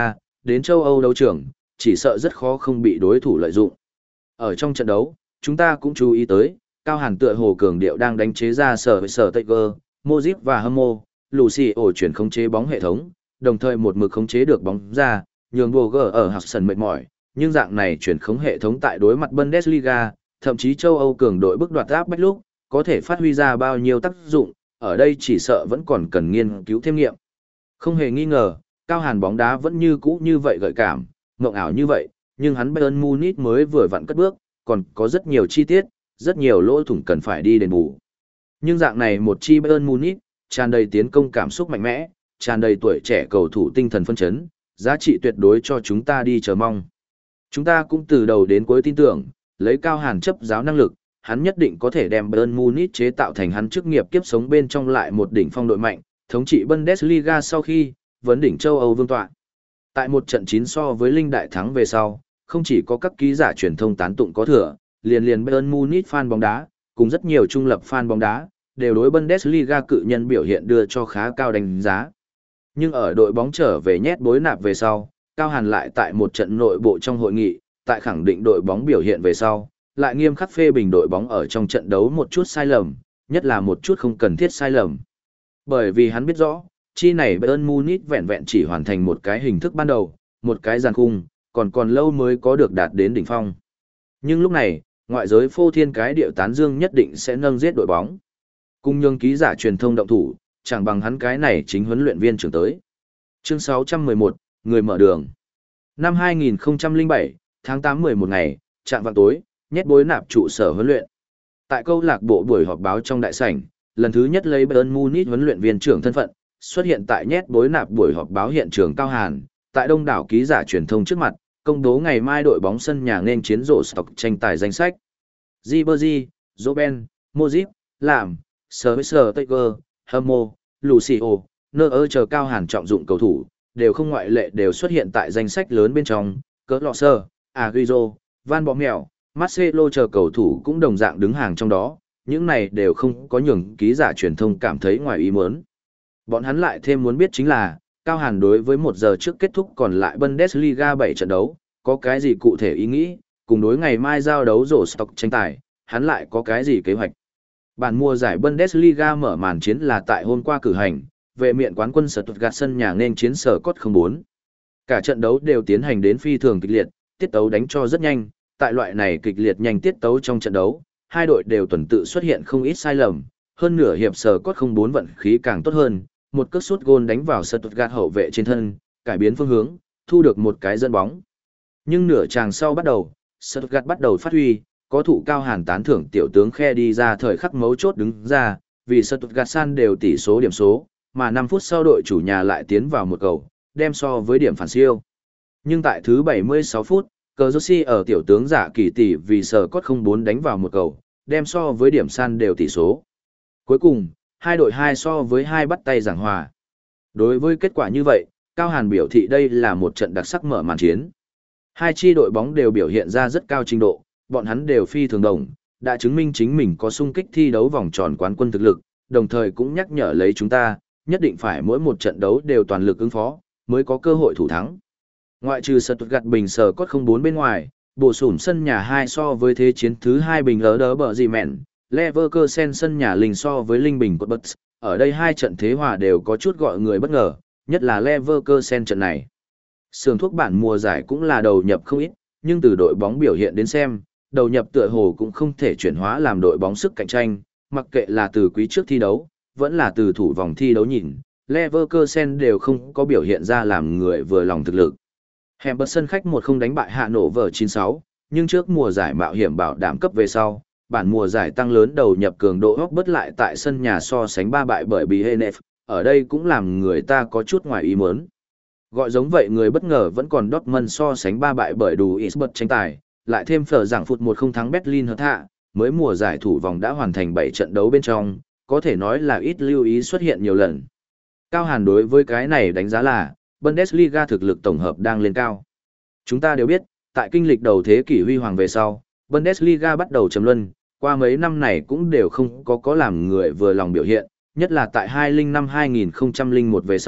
đến châu Âu đấu trường, chỉ sợ rất khó không bị đối thủ lợi dụng. Ở trong trận đấu, chúng ta cũng chú ý tới, Cao Hàn tựa hồ cường điệu đang đánh chế ra sở với sở Taker, Modric và Hamo, Lucio chuyển khống chế bóng hệ thống, đồng thời một mực khống chế được bóng ra, nhường Boger ở Hudson mệt mỏi, nhưng dạng này chuyển khống hệ thống tại đối mặt Bundesliga, thậm chí châu Âu cường đội bước đoạt áp bách lúc, có thể phát huy ra bao nhiêu tác dụng, ở đây chỉ sợ vẫn còn cần nghiên cứu thêm nghiệm. Không hề nghi ngờ, Cao Hàn bóng đá vẫn như cũ như vậy gợi cảm, mộng ảo như vậy, nhưng hắn Bayern Munich mới vừa vặn cất bước, còn có rất nhiều chi tiết, rất nhiều lỗ thủng cần phải đi đền bù. Nhưng dạng này một chi Bayern Munich, tràn đầy tiến công cảm xúc mạnh mẽ, tràn đầy tuổi trẻ cầu thủ tinh thần phấn chấn, giá trị tuyệt đối cho chúng ta đi chờ mong. Chúng ta cũng từ đầu đến cuối tin tưởng, lấy Cao Hàn chấp giáo năng lực, hắn nhất định có thể đem Bayern Munich chế tạo thành hắn chức nghiệp kiếp sống bên trong lại một đỉnh phong đội mạnh, thống trị Bundesliga sau khi vấn đỉnh châu Âu vương tọa. Tại một trận chín so với Linh đại thắng về sau, không chỉ có các ký giả truyền thông tán tụng có thừa, liền liền Bayern Munich fan bóng đá, cùng rất nhiều trung lập fan bóng đá, đều đối Bundesliga cự nhân biểu hiện đưa cho khá cao đánh giá. Nhưng ở đội bóng trở về nhét bối nạp về sau, Cao Hàn lại tại một trận nội bộ trong hội nghị, tại khẳng định đội bóng biểu hiện về sau, lại nghiêm khắc phê bình đội bóng ở trong trận đấu một chút sai lầm, nhất là một chút không cần thiết sai lầm. Bởi vì hắn biết rõ, chi này Bayern Munich vẹn vẹn chỉ hoàn thành một cái hình thức ban đầu, một cái giàn khung, còn còn lâu mới có được đạt đến đỉnh phong. Nhưng lúc này, ngoại giới phô thiên cái điệu tán dương nhất định sẽ nâng giết đội bóng. Cùng nhường ký giả truyền thông động thủ, chẳng bằng hắn cái này chính huấn luyện viên trưởng tới. Chương sáu trăm mười một, người mở đường. Năm hai nghìn không trăm lẻ bảy, tháng tám mười một ngày, trạm vào tối, nhét bối nạp trụ sở huấn luyện. Tại câu lạc bộ buổi họp báo trong đại sảnh, lần thứ nhất lấy Bayern Munich huấn luyện viên trưởng thân phận, xuất hiện tại nhét bối nạp buổi họp báo hiện trường Cao Hàn, tại đông đảo ký giả truyền thông trước mặt, công bố ngày mai đội bóng sân nhà nên chiến rổ stock tranh tài danh sách. Ribery, Robben, Modric, Lam, Sörser Taker, Hamo, Lucio, Neuer chờ Cao Hàn trọng dụng cầu thủ, đều không ngoại lệ đều xuất hiện tại danh sách lớn bên trong, cỡ lọ sơ, Agüero, Van Bommel, Marcelo chờ cầu thủ cũng đồng dạng đứng hàng trong đó, những này đều không có nhường ký giả truyền thông cảm thấy ngoài ý muốn. Bọn hắn lại thêm muốn biết chính là, Cao Hàn đối với một giờ trước kết thúc còn lại Bundesliga bảy trận đấu, có cái gì cụ thể ý nghĩ, cùng đối ngày mai giao đấu rổ stock tranh tài, hắn lại có cái gì kế hoạch. Bản mùa giải Bundesliga mở màn chiến là tại hôm qua cử hành, vệ miện quán quân Stuttgart sân nhà nên chiến sở cốt không bốn. Cả trận đấu đều tiến hành đến phi thường kịch liệt, tiết tấu đánh cho rất nhanh, tại loại này kịch liệt nhanh tiết tấu trong trận đấu, hai đội đều tuần tự xuất hiện không ít sai lầm, hơn nửa hiệp sở cốt không bốn vận khí càng tốt hơn, một cước sút gôn đánh vào Stuttgart hậu vệ trên thân, cải biến phương hướng, thu được một cái dẫn bóng. Nhưng nửa chàng sau bắt đầu, Stuttgart bắt đầu phát huy, có thủ Cao Hàn tán thưởng tiểu tướng Khe đi ra thời khắc mấu chốt đứng ra, vì Stuttgart san đều tỷ số điểm số, mà năm phút sau đội chủ nhà lại tiến vào một cầu, đem so với điểm phản siêu. Nhưng tại thứ bảy mươi sáu phút, cờ Josi ở tiểu tướng giả kỳ tỷ vì sở cốt không bốn đánh vào một cầu, đem so với điểm san đều tỷ số. Cuối cùng, hai đội hai so với hai bắt tay giảng hòa. Đối với kết quả như vậy, Cao Hàn biểu thị đây là một trận đặc sắc mở màn chiến. Hai chi đội bóng đều biểu hiện ra rất cao trình độ, bọn hắn đều phi thường đồng, đã chứng minh chính mình có sung kích thi đấu vòng tròn quán quân thực lực, đồng thời cũng nhắc nhở lấy chúng ta, nhất định phải mỗi một trận đấu đều toàn lực ứng phó, mới có cơ hội thủ thắng. Ngoại trừ Stuttgart bình sở cốt không bốn bên ngoài, bổ sung sân nhà hai so với thế chiến thứ hai bình ở đỡ bờ gì mẹn, Leverkusen sân nhà linh so với linh bình cột bất, ở đây hai trận thế hòa đều có chút gọi người bất ngờ, nhất là Leverkusen trận này. Sườn thuốc bản mùa giải cũng là đầu nhập không ít, nhưng từ đội bóng biểu hiện đến xem, đầu nhập tựa hồ cũng không thể chuyển hóa làm đội bóng sức cạnh tranh, mặc kệ là từ quý trước thi đấu, vẫn là từ thủ vòng thi đấu nhìn, Leverkusen đều không có biểu hiện ra làm người vừa lòng thực lực. Hẻm bật sân khách một không đánh bại Hạ Nổ vở chín sáu, nhưng trước mùa giải mạo hiểm bảo đảm cấp về sau, bản mùa giải tăng lớn đầu nhập cường độ hóc bất lại tại sân nhà so sánh ba bại bởi Bielef, ở đây cũng làm người ta có chút ngoài ý muốn. Gọi giống vậy người bất ngờ vẫn còn Dortmund so sánh ba bại bởi đủ Isbert tranh tài, lại thêm phở giảng phụt một không thắng Berlin hợt hạ, mới mùa giải thủ vòng đã hoàn thành bảy trận đấu bên trong, có thể nói là ít lưu ý xuất hiện nhiều lần. Cao Hàn đối với cái này đánh giá là, Bundesliga thực lực tổng hợp đang lên cao. Chúng ta đều biết, tại kinh lịch đầu thế kỷ huy hoàng về sau, Bundesliga bắt đầu trầm luân, qua mấy năm này cũng đều không có có làm người vừa lòng biểu hiện, nhất là tại hai không không năm hai nghìn không trăm lẻ một về sau,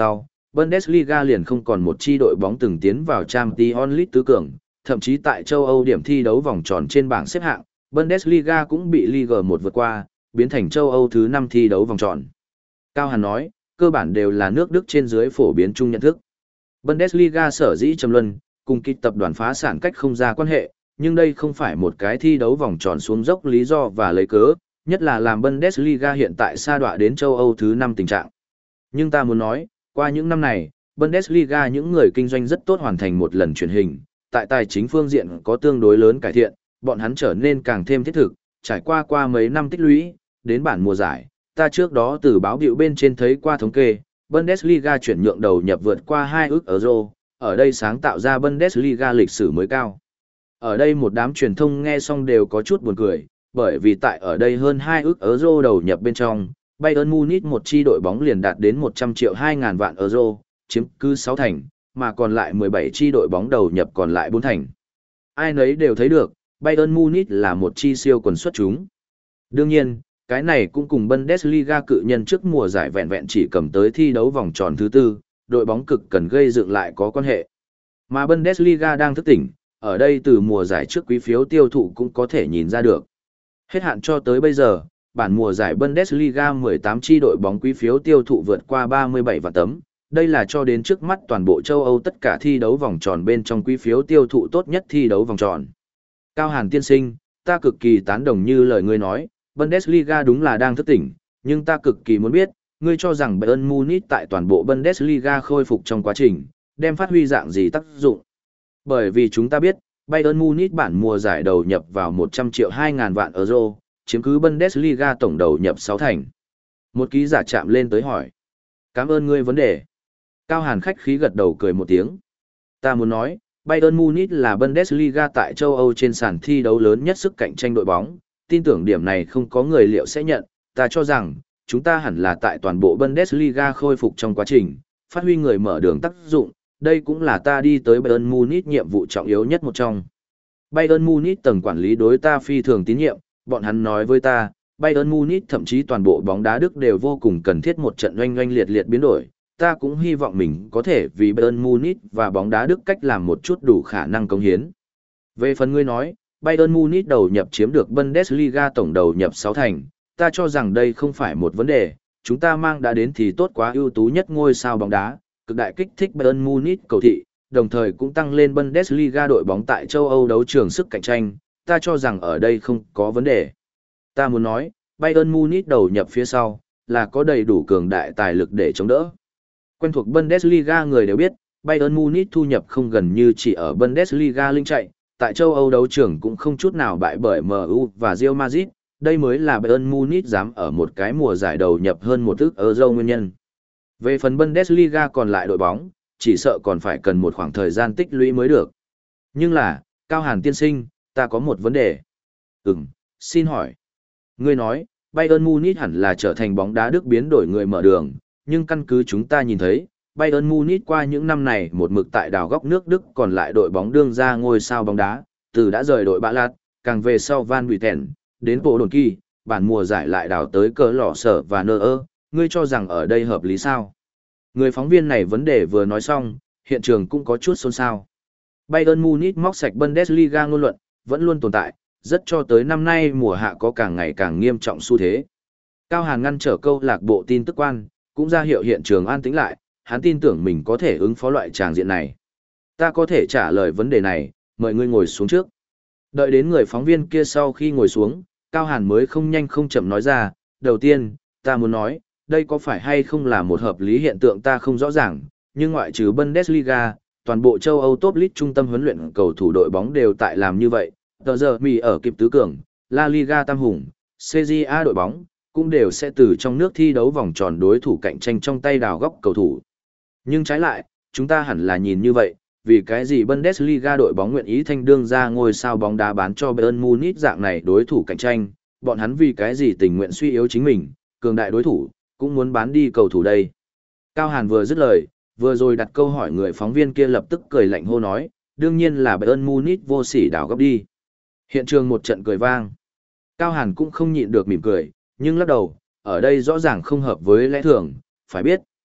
Bundesliga liền không còn một chi đội bóng từng tiến vào Champions League tứ cường, thậm chí tại châu Âu điểm thi đấu vòng tròn trên bảng xếp hạng, Bundesliga cũng bị Liga một vượt qua, biến thành châu Âu thứ năm thi đấu vòng tròn. Cao Hàn nói, cơ bản đều là nước Đức trên dưới phổ biến chung nhận thức. Bundesliga sở dĩ trầm luân, cùng kịch tập đoàn phá sản cách không ra quan hệ, nhưng đây không phải một cái thi đấu vòng tròn xuống dốc lý do và lấy cớ, nhất là làm Bundesliga hiện tại sa đọa đến châu Âu thứ năm tình trạng. Nhưng ta muốn nói, qua những năm này, Bundesliga những người kinh doanh rất tốt hoàn thành một lần truyền hình, tại tài chính phương diện có tương đối lớn cải thiện, bọn hắn trở nên càng thêm thiết thực, trải qua qua mấy năm tích lũy, đến bản mùa giải, ta trước đó từ báo biểu bên trên thấy qua thống kê, Bundesliga chuyển nhượng đầu nhập vượt qua hai ức euro, ở đây sáng tạo ra Bundesliga lịch sử mới cao. Ở đây một đám truyền thông nghe xong đều có chút buồn cười, bởi vì tại ở đây hơn hai ức euro đầu nhập bên trong, Bayern Munich một chi đội bóng liền đạt đến một trăm triệu hai ngàn vạn euro, chiếm cứ sáu thành, mà còn lại mười bảy chi đội bóng đầu nhập còn lại bốn thành. Ai nấy đều thấy được, Bayern Munich là một chi siêu quần xuất chúng. Đương nhiên, cái này cũng cùng Bundesliga cự nhân trước mùa giải vẹn vẹn chỉ cầm tới thi đấu vòng tròn thứ tư, đội bóng cực cần gây dựng lại có quan hệ. Mà Bundesliga đang thức tỉnh, ở đây từ mùa giải trước quý phiếu tiêu thụ cũng có thể nhìn ra được. Hết hạn cho tới bây giờ, bản mùa giải Bundesliga mười tám chi đội bóng quý phiếu tiêu thụ vượt qua ba mươi bảy vạn tấm. Đây là cho đến trước mắt toàn bộ châu Âu tất cả thi đấu vòng tròn bên trong quý phiếu tiêu thụ tốt nhất thi đấu vòng tròn. Cao Hàn tiên sinh, ta cực kỳ tán đồng như lời ngươi nói, Bundesliga đúng là đang thức tỉnh, nhưng ta cực kỳ muốn biết, ngươi cho rằng Bayern Munich tại toàn bộ Bundesliga khôi phục trong quá trình, đem phát huy dạng gì tác dụng. Bởi vì chúng ta biết, Bayern Munich bản mùa giải đầu nhập vào một trăm triệu hai ngàn vạn euro, chiếm cứ Bundesliga tổng đầu nhập sáu thành. Một ký giả chạm lên tới hỏi. Cảm ơn ngươi vấn đề. Cao Hàn khách khí gật đầu cười một tiếng. Ta muốn nói, Bayern Munich là Bundesliga tại châu Âu trên sàn thi đấu lớn nhất sức cạnh tranh đội bóng, tin tưởng điểm này không có người liệu sẽ nhận, ta cho rằng, chúng ta hẳn là tại toàn bộ Bundesliga khôi phục trong quá trình, phát huy người mở đường tác dụng, đây cũng là ta đi tới Bayern Munich nhiệm vụ trọng yếu nhất một trong. Bayern Munich tầng quản lý đối ta phi thường tín nhiệm, bọn hắn nói với ta, Bayern Munich thậm chí toàn bộ bóng đá Đức đều vô cùng cần thiết một trận oanh oanh liệt liệt biến đổi, ta cũng hy vọng mình có thể vì Bayern Munich và bóng đá Đức cách làm một chút đủ khả năng cống hiến. Về phần ngươi nói, Bayern Munich đầu nhập chiếm được Bundesliga tổng đầu nhập sáu thành, ta cho rằng đây không phải một vấn đề, chúng ta mang đã đến thì tốt quá ưu tú nhất ngôi sao bóng đá, cực đại kích thích Bayern Munich cầu thị, đồng thời cũng tăng lên Bundesliga đội bóng tại châu Âu đấu trường sức cạnh tranh, ta cho rằng ở đây không có vấn đề. Ta muốn nói, Bayern Munich đầu nhập phía sau, là có đầy đủ cường đại tài lực để chống đỡ. Quen thuộc Bundesliga người đều biết, Bayern Munich thu nhập không gần như chỉ ở Bundesliga linh chạy, tại châu Âu đấu trường cũng không chút nào bại bởi em u và Real Madrid, đây mới là Bayern Munich dám ở một cái mùa giải đầu nhập hơn một ức euro nguyên nhân. Về phần Bundesliga còn lại đội bóng, chỉ sợ còn phải cần một khoảng thời gian tích lũy mới được. Nhưng là, Cao Hàn tiên sinh, ta có một vấn đề. Ừm, xin hỏi. Ngươi nói, Bayern Munich hẳn là trở thành bóng đá Đức biến đổi người mở đường, nhưng căn cứ chúng ta nhìn thấy, Bayern Munich qua những năm này một mực tại đào góc nước Đức còn lại đội bóng đương ra ngôi sao bóng đá, từ đã rời đội Bạ Lạt, càng về sau Van Buiten, đến bộ đồn kỳ, bản mùa giải lại đào tới cỡ lọ sở và nơ ơ, ngươi cho rằng ở đây hợp lý sao? Người phóng viên này vấn đề vừa nói xong, hiện trường cũng có chút xôn xao. Bayern Munich móc sạch Bundesliga ngôn luận, vẫn luôn tồn tại, rất cho tới năm nay mùa hạ có càng ngày càng nghiêm trọng xu thế. Cao Hàn ngăn trở câu lạc bộ tin tức quan, cũng ra hiệu hiện trường an tĩnh lại, hắn tin tưởng mình có thể ứng phó loại tràng diện này. Ta có thể trả lời vấn đề này, mời ngươi ngồi xuống trước. Đợi đến người phóng viên kia sau khi ngồi xuống, Cao Hàn mới không nhanh không chậm nói ra, đầu tiên, ta muốn nói, đây có phải hay không là một hợp lý hiện tượng ta không rõ ràng, nhưng ngoại trừ Bundesliga, toàn bộ châu Âu top league trung tâm huấn luyện cầu thủ đội bóng đều tại làm như vậy, tờ giờ mì ở kịp tứ cường, La Liga tam hùng, xê giê a đội bóng, cũng đều sẽ từ trong nước thi đấu vòng tròn đối thủ cạnh tranh trong tay đào góc cầu thủ. Nhưng trái lại, chúng ta hẳn là nhìn như vậy, vì cái gì Bundesliga đội bóng nguyện ý thanh đương ra ngôi sao bóng đá bán cho Bayern Munich dạng này đối thủ cạnh tranh, bọn hắn vì cái gì tình nguyện suy yếu chính mình, cường đại đối thủ, cũng muốn bán đi cầu thủ đây. Cao Hàn vừa dứt lời, vừa rồi đặt câu hỏi người phóng viên kia lập tức cười lạnh hô nói, đương nhiên là Bayern Munich vô sỉ đảo góc đi. Hiện trường một trận cười vang. Cao Hàn cũng không nhịn được mỉm cười, nhưng lắc đầu, ở đây rõ ràng không hợp với lẽ thường, phải biết,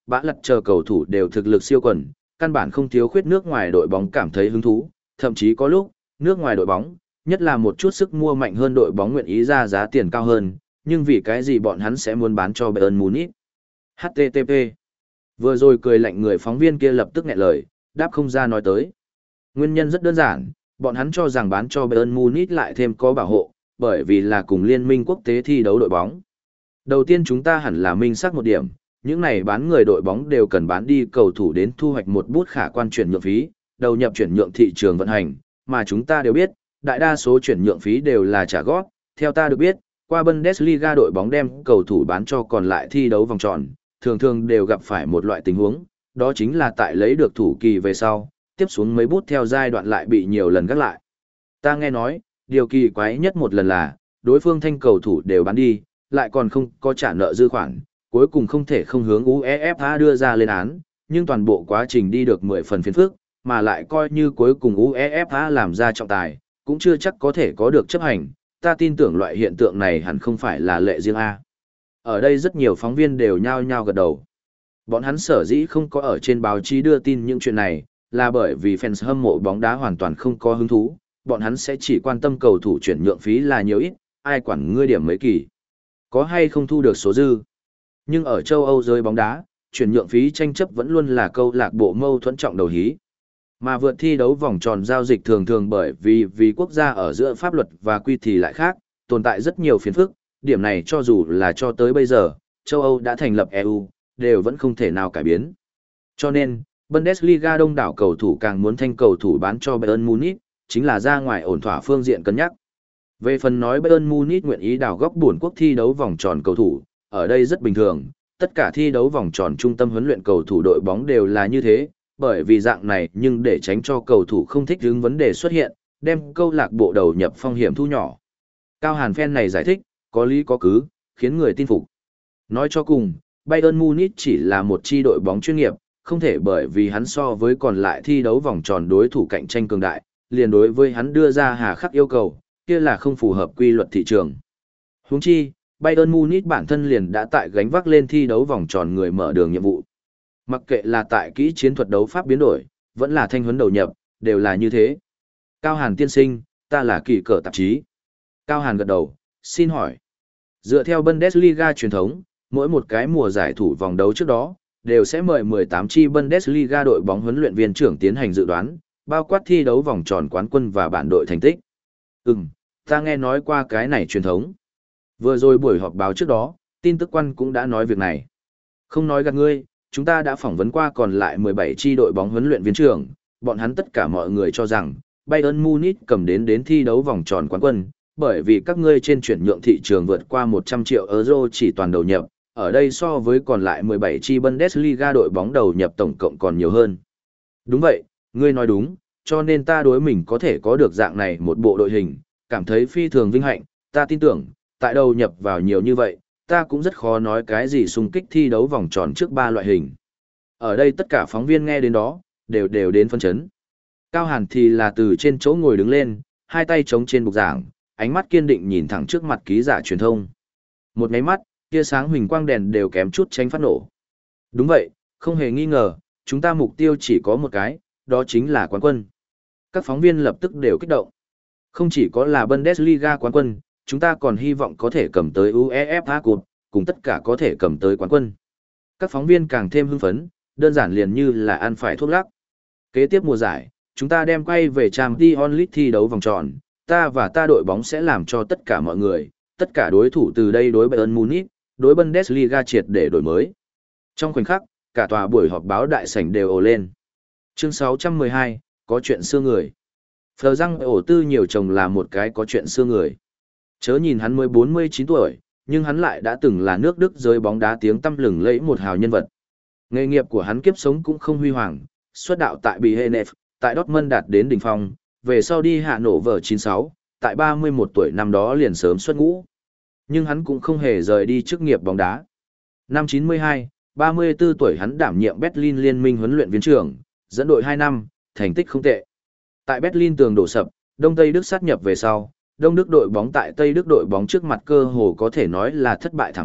bã lật chờ cầu thủ đều thực lực siêu quần, căn bản không thiếu khuyết nước ngoài đội bóng cảm thấy hứng thú, thậm chí có lúc, nước ngoài đội bóng, nhất là một chút sức mua mạnh hơn đội bóng nguyện ý ra giá tiền cao hơn, nhưng vì cái gì bọn hắn sẽ muốn bán cho Bayern Munich? hát tê tê pê. Vừa rồi cười lạnh người phóng viên kia lập tức nghẹn lời, đáp không ra nói tới. Nguyên nhân rất đơn giản, bọn hắn cho rằng bán cho Bayern Munich lại thêm có bảo hộ, bởi vì là cùng liên minh quốc tế thi đấu đội bóng. Đầu tiên chúng ta hẳn là minh xác một điểm, những này bán người đội bóng đều cần bán đi cầu thủ đến thu hoạch một bút khả quan chuyển nhượng phí, đầu nhập chuyển nhượng thị trường vận hành, mà chúng ta đều biết, đại đa số chuyển nhượng phí đều là trả góp. Theo ta được biết, qua Bundesliga đội bóng đem cầu thủ bán cho còn lại thi đấu vòng tròn, thường thường đều gặp phải một loại tình huống, đó chính là tại lấy được thủ kỳ về sau, tiếp xuống mấy bút theo giai đoạn lại bị nhiều lần gác lại. Ta nghe nói, điều kỳ quái nhất một lần là, đối phương thanh cầu thủ đều bán đi, lại còn không có trả nợ dư khoản, cuối cùng không thể không hướng UEFA đưa ra lên án, nhưng toàn bộ quá trình đi được mười phần phiền phức, mà lại coi như cuối cùng UEFA làm ra trọng tài, cũng chưa chắc có thể có được chấp hành, ta tin tưởng loại hiện tượng này hẳn không phải là lệ riêng A. Ở đây rất nhiều phóng viên đều nhao nhao gật đầu. Bọn hắn sở dĩ không có ở trên báo chí đưa tin những chuyện này, là bởi vì fans hâm mộ bóng đá hoàn toàn không có hứng thú, bọn hắn sẽ chỉ quan tâm cầu thủ chuyển nhượng phí là nhiều ít, ai quản ngươi điểm mấy kỳ. Có hay không thu được số dư. Nhưng ở châu Âu giới bóng đá, chuyển nhượng phí tranh chấp vẫn luôn là câu lạc bộ mâu thuẫn trọng đầu hí. Mà vượt thi đấu vòng tròn giao dịch thường thường bởi vì vì quốc gia ở giữa pháp luật và quy thì lại khác, tồn tại rất nhiều phiền phức, điểm này cho dù là cho tới bây giờ, châu Âu đã thành lập e u, đều vẫn không thể nào cải biến. Cho nên, Bundesliga đông đảo cầu thủ càng muốn thanh cầu thủ bán cho Bayern Munich, chính là ra ngoài ổn thỏa phương diện cân nhắc. Về phần nói Bayern Munich nguyện ý đào góc buồn quốc thi đấu vòng tròn cầu thủ, ở đây rất bình thường, tất cả thi đấu vòng tròn trung tâm huấn luyện cầu thủ đội bóng đều là như thế, bởi vì dạng này nhưng để tránh cho cầu thủ không thích hứng vấn đề xuất hiện, đem câu lạc bộ đầu nhập phong hiểm thu nhỏ. Cao Hàn fan này giải thích, có lý có cứ, khiến người tin phục. Nói cho cùng, Bayern Munich chỉ là một chi đội bóng chuyên nghiệp, không thể bởi vì hắn so với còn lại thi đấu vòng tròn đối thủ cạnh tranh cường đại, liền đối với hắn đưa ra hà khắc yêu cầu, kia là không phù hợp quy luật thị trường. Huống chi, Bayern Munich bản thân liền đã tại gánh vác lên thi đấu vòng tròn người mở đường nhiệm vụ. Mặc kệ là tại kỹ chiến thuật đấu pháp biến đổi, vẫn là thanh huấn đầu nhập, đều là như thế. Cao Hàn tiên sinh, ta là kỳ cờ tạp chí. Cao Hàn gật đầu, xin hỏi. Dựa theo Bundesliga truyền thống, mỗi một cái mùa giải thủ vòng đấu trước đó, đều sẽ mời mười tám chi Bundesliga đội bóng huấn luyện viên trưởng tiến hành dự đoán, bao quát thi đấu vòng tròn quán quân và bản đội thành tích. Ừm, ta nghe nói qua cái này truyền thống. Vừa rồi buổi họp báo trước đó, tin tức quan cũng đã nói việc này. Không nói gạt ngươi, chúng ta đã phỏng vấn qua còn lại mười bảy chi đội bóng huấn luyện viên trưởng, bọn hắn tất cả mọi người cho rằng Bayern Munich cầm đến đến thi đấu vòng tròn quán quân, bởi vì các ngươi trên chuyển nhượng thị trường vượt qua một trăm triệu euro chỉ toàn đầu nhập, ở đây so với còn lại mười bảy chi Bundesliga đội bóng đầu nhập tổng cộng còn nhiều hơn. Đúng vậy, ngươi nói đúng, cho nên ta đối mình có thể có được dạng này một bộ đội hình, cảm thấy phi thường vinh hạnh, ta tin tưởng, tại đầu nhập vào nhiều như vậy, ta cũng rất khó nói cái gì xung kích thi đấu vòng tròn trước ba loại hình. Ở đây tất cả phóng viên nghe đến đó, đều đều đến phân chấn. Cao Hàn thì là từ trên chỗ ngồi đứng lên, hai tay chống trên bục giảng, ánh mắt kiên định nhìn thẳng trước mặt ký giả truyền thông. Một cái mắt, tia sáng huỳnh quang đèn đều kém chút tránh phát nổ. Đúng vậy, không hề nghi ngờ, chúng ta mục tiêu chỉ có một cái, đó chính là quán quân. Các phóng viên lập tức đều kích động. Không chỉ có là Bundesliga quán quân, chúng ta còn hy vọng có thể cầm tới UEFA Cup, cùng tất cả có thể cầm tới quán quân. Các phóng viên càng thêm hưng phấn, đơn giản liền như là ăn phải thuốc lắc. Kế tiếp mùa giải, chúng ta đem quay về Champions League thi đấu vòng tròn, ta và ta đội bóng sẽ làm cho tất cả mọi người, tất cả đối thủ từ đây đối Bayern Munich, đối Bundesliga triệt để đổi mới. Trong khoảnh khắc, cả tòa buổi họp báo đại sảnh đều ồ lên. Chương sáu trăm mười hai, có chuyện xưa người. Phờ răng ổ tư nhiều chồng là một cái có chuyện xưa người. Chớ nhìn hắn mới bốn mươi chín tuổi, nhưng hắn lại đã từng là nước Đức giới bóng đá tiếng tăm lừng lẫy một hào nhân vật. Nghề nghiệp của hắn kiếp sống cũng không huy hoàng, xuất đạo tại Bielefeld, tại Dortmund đạt đến đỉnh phong, về sau đi hạ nổ vở chín sáu, tại ba mươi mốt tuổi năm đó liền sớm xuất ngũ. Nhưng hắn cũng không hề rời đi chức nghiệp bóng đá. Năm chín mươi hai, ba mươi tư tuổi hắn đảm nhiệm Berlin liên minh huấn luyện viên trưởng, dẫn đội hai năm, thành tích không tệ. Tại Berlin tường đổ sập, Đông Tây Đức sát nhập về sau, Đông Đức đội bóng tại Tây Đức đội bóng trước mặt cơ hồ có thể nói là thất bại thảm hại,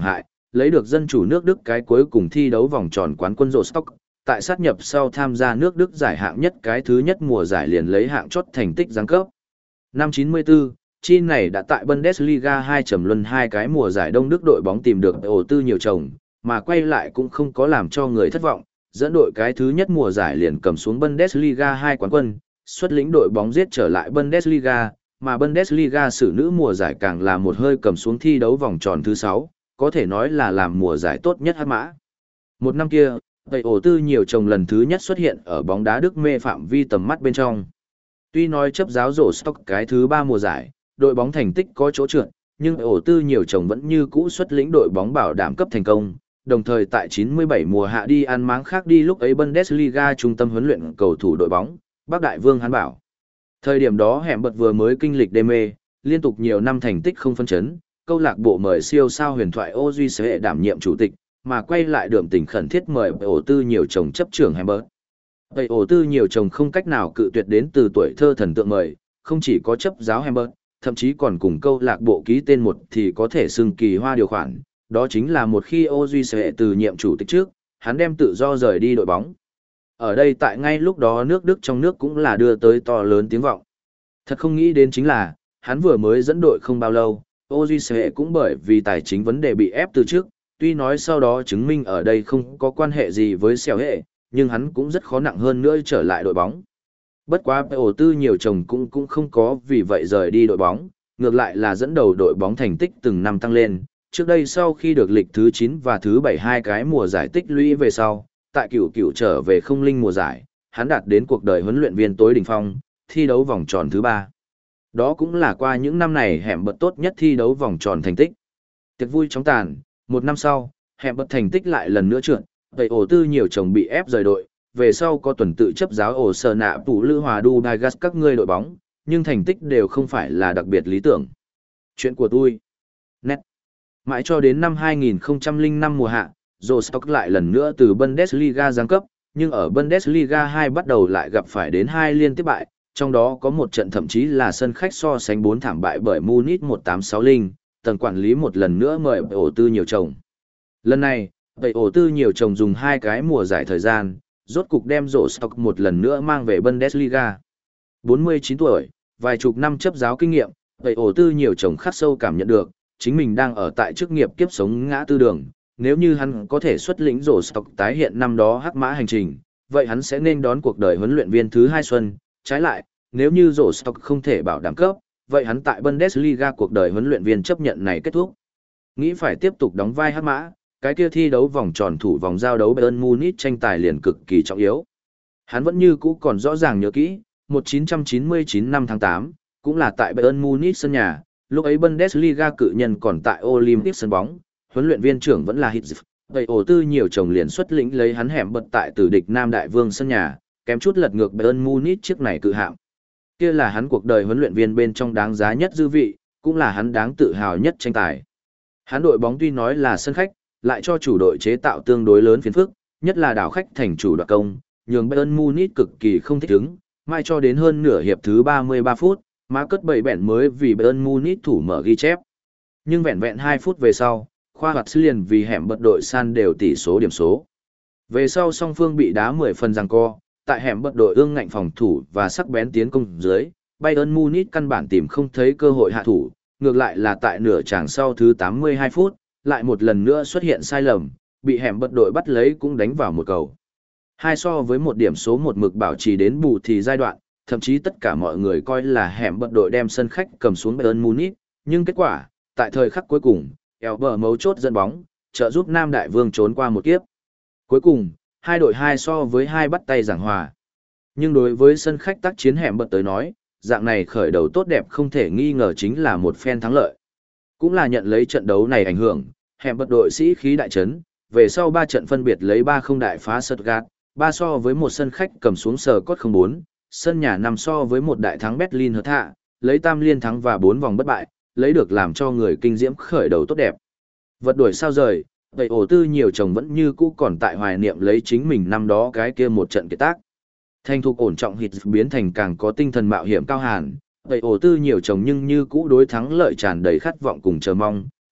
lấy được dân chủ nước Đức cái cuối cùng thi đấu vòng tròn quán quân Rostock, tại sát nhập sau tham gia nước Đức giải hạng nhất cái thứ nhất mùa giải liền lấy hạng chót thành tích giáng cấp. Năm chín mươi tư, chi này đã tại Bundesliga hai trầm luân hai cái mùa giải Đông Đức đội bóng tìm được ổ tư nhiều chồng, mà quay lại cũng không có làm cho người thất vọng, dẫn đội cái thứ nhất mùa giải liền cầm xuống Bundesliga hai quán quân, xuất lĩnh đội bóng giết trở lại Bundesliga, mà Bundesliga xử nữ mùa giải càng là một hơi cầm xuống thi đấu vòng tròn thứ sáu, có thể nói là làm mùa giải tốt nhất hắc mã. Một năm kia, Tây ổ tư nhiều chồng lần thứ nhất xuất hiện ở bóng đá Đức mê phạm vi tầm mắt bên trong. Tuy nói chấp giáo rổ stock cái thứ ba mùa giải, đội bóng thành tích có chỗ trượt, nhưng ổ tư nhiều chồng vẫn như cũ xuất lĩnh đội bóng bảo đảm cấp thành công, đồng thời tại chín mươi bảy mùa hạ đi ăn máng khác đi lúc ấy Bundesliga trung tâm huấn luyện cầu thủ đội bóng, Bắc Đại Vương Hán Bảo. Thời điểm đó hẻm bật vừa mới kinh lịch đê mê, liên tục nhiều năm thành tích không phân chấn, câu lạc bộ mời siêu sao huyền thoại Ô Duy Sệ đảm nhiệm chủ tịch, mà quay lại đượm tình khẩn thiết mời ổ tư nhiều chồng chấp trưởng hẻm bật. Tây ổ tư nhiều chồng không cách nào cự tuyệt đến từ tuổi thơ thần tượng mời, không chỉ có chấp giáo hẻm bật, thậm chí còn cùng câu lạc bộ ký tên một thì có thể xưng kỳ hoa điều khoản, đó chính là một khi Ô Duy Sệ từ nhiệm chủ tịch trước, hắn đem tự do rời đi đội bóng. Ở đây tại ngay lúc đó nước Đức trong nước cũng là đưa tới to lớn tiếng vọng. Thật không nghĩ đến chính là, hắn vừa mới dẫn đội không bao lâu, Ô Duy Sệ cũng bởi vì tài chính vấn đề bị ép từ trước, tuy nói sau đó chứng minh ở đây không có quan hệ gì với xèo hệ, nhưng hắn cũng rất khó nặng hơn nữa trở lại đội bóng. Bất quá ổ tư nhiều chồng cũng cũng không có vì vậy rời đi đội bóng, ngược lại là dẫn đầu đội bóng thành tích từng năm tăng lên. Trước đây sau khi được lịch thứ chín và thứ bảy hai cái mùa giải tích lũy về sau, tại cửu cửu trở về không linh mùa giải, hắn đạt đến cuộc đời huấn luyện viên tối đỉnh phong, thi đấu vòng tròn thứ ba. Đó cũng là qua những năm này hẻm bật tốt nhất thi đấu vòng tròn thành tích. Tiệc vui chóng tàn, một năm sau, hẻm bật thành tích lại lần nữa trượt, vậy ổ tư nhiều chồng bị ép rời đội, về sau có tuần tự chấp giáo ổ sở nạ tủ lữ hòa đu đai gas các ngươi đội bóng, nhưng thành tích đều không phải là đặc biệt lý tưởng. Chuyện của tôi. Nét. Mãi cho đến năm hai nghìn không trăm lẻ năm mùa hạ, Rostock lại lần nữa từ Bundesliga giáng cấp, nhưng ở Bundesliga hai bắt đầu lại gặp phải đến hai liên tiếp bại, trong đó có một trận thậm chí là sân khách so sánh bốn thảm bại bởi Munich một tám sáu không, tầng quản lý một lần nữa mời ổ tư nhiều chồng. Lần này, vậy ổ tư nhiều chồng dùng hai cái mùa giải thời gian, rốt cục đem Rostock một lần nữa mang về Bundesliga. bốn mươi chín tuổi, vài chục năm chấp giáo kinh nghiệm, vậy ổ tư nhiều chồng khắc sâu cảm nhận được, chính mình đang ở tại chức nghiệp kiếp sống ngã tư đường, nếu như hắn có thể xuất lĩnh Rostock tái hiện năm đó hắc mã hành trình, vậy hắn sẽ nên đón cuộc đời huấn luyện viên thứ hai xuân, trái lại, nếu như Rostock không thể bảo đảm cấp, vậy hắn tại Bundesliga cuộc đời huấn luyện viên chấp nhận này kết thúc. Nghĩ phải tiếp tục đóng vai hắc mã, cái kia thi đấu vòng tròn thủ vòng giao đấu Bayern Munich tranh tài liền cực kỳ trọng yếu. Hắn vẫn như cũ còn rõ ràng nhớ kỹ, một nghìn chín trăm chín mươi chín năm tháng tám, cũng là tại Bayern Munich sân nhà, lúc ấy Bundesliga cự nhân còn tại Olympic sân bóng, huấn luyện viên trưởng vẫn là Hitz. Vậy ổ tư nhiều chồng liền xuất lĩnh lấy hắn hẻm bật tại tử địch Nam Đại Vương sân nhà, kém chút lật ngược Bayern Munich chiếc này cự hạng. Kia là hắn cuộc đời huấn luyện viên bên trong đáng giá nhất dư vị, cũng là hắn đáng tự hào nhất tranh tài. Hắn đội bóng tuy nói là sân khách, lại cho chủ đội chế tạo tương đối lớn phiền phức, nhất là đảo khách thành chủ đoạt công, nhường Bayern Munich cực kỳ không thích ứng, mai cho đến hơn nửa hiệp thứ ba mươi ba phút, má cất bảy bẹn mới vì Bayern Munich thủ mở ghi chép. Nhưng vẹn vẹn hai phút về sau, khoa hoạt liền vì hẻm bật đội san đều tỷ số điểm số. Về sau song phương bị đá mười phần giằng co, tại hẻm bật đội ương ngạnh phòng thủ và sắc bén tiến công dưới, Bayern Munich căn bản tìm không thấy cơ hội hạ thủ, ngược lại là tại nửa chàng sau thứ tám mươi hai phút, lại một lần nữa xuất hiện sai lầm, bị hẻm bật đội bắt lấy cũng đánh vào một cầu. Hai so với một điểm số một mực bảo trì đến bù thì giai đoạn, thậm chí tất cả mọi người coi là hẻm bật đội đem sân khách cầm xuống Bayern Munich, nhưng kết quả, tại thời khắc cuối cùng, Elber mấu chốt dẫn bóng, trợ giúp Nam Đại Vương trốn qua một kiếp. Cuối cùng, hai đội hai so với hai bắt tay giảng hòa. Nhưng đối với sân khách tác chiến hẻm bật tới nói, dạng này khởi đầu tốt đẹp không thể nghi ngờ chính là một phen thắng lợi. Cũng là nhận lấy trận đấu này ảnh hưởng, hẻm bật đội sĩ khí đại trấn, về sau ba trận phân biệt lấy ba không đại phá Stuttgart, ba so với một sân khách cầm xuống sờ cốt không bốn, sân nhà năm so với một đại thắng Berlin Hertha, lấy tam liên thắng và bốn vòng bất bại, lấy được làm cho người kinh diễm khởi đầu tốt đẹp. Vật đuổi sao rời, vậy ổ tư nhiều chồng vẫn như cũ còn tại hoài niệm lấy chính mình năm đó cái kia một trận kiệt tác. Thành thục ổn trọng hít biến thành càng có tinh thần mạo hiểm cao hàn, vậy ổ tư nhiều chồng nhưng như cũ đối thắng lợi tràn đầy khát vọng cùng chờ mong,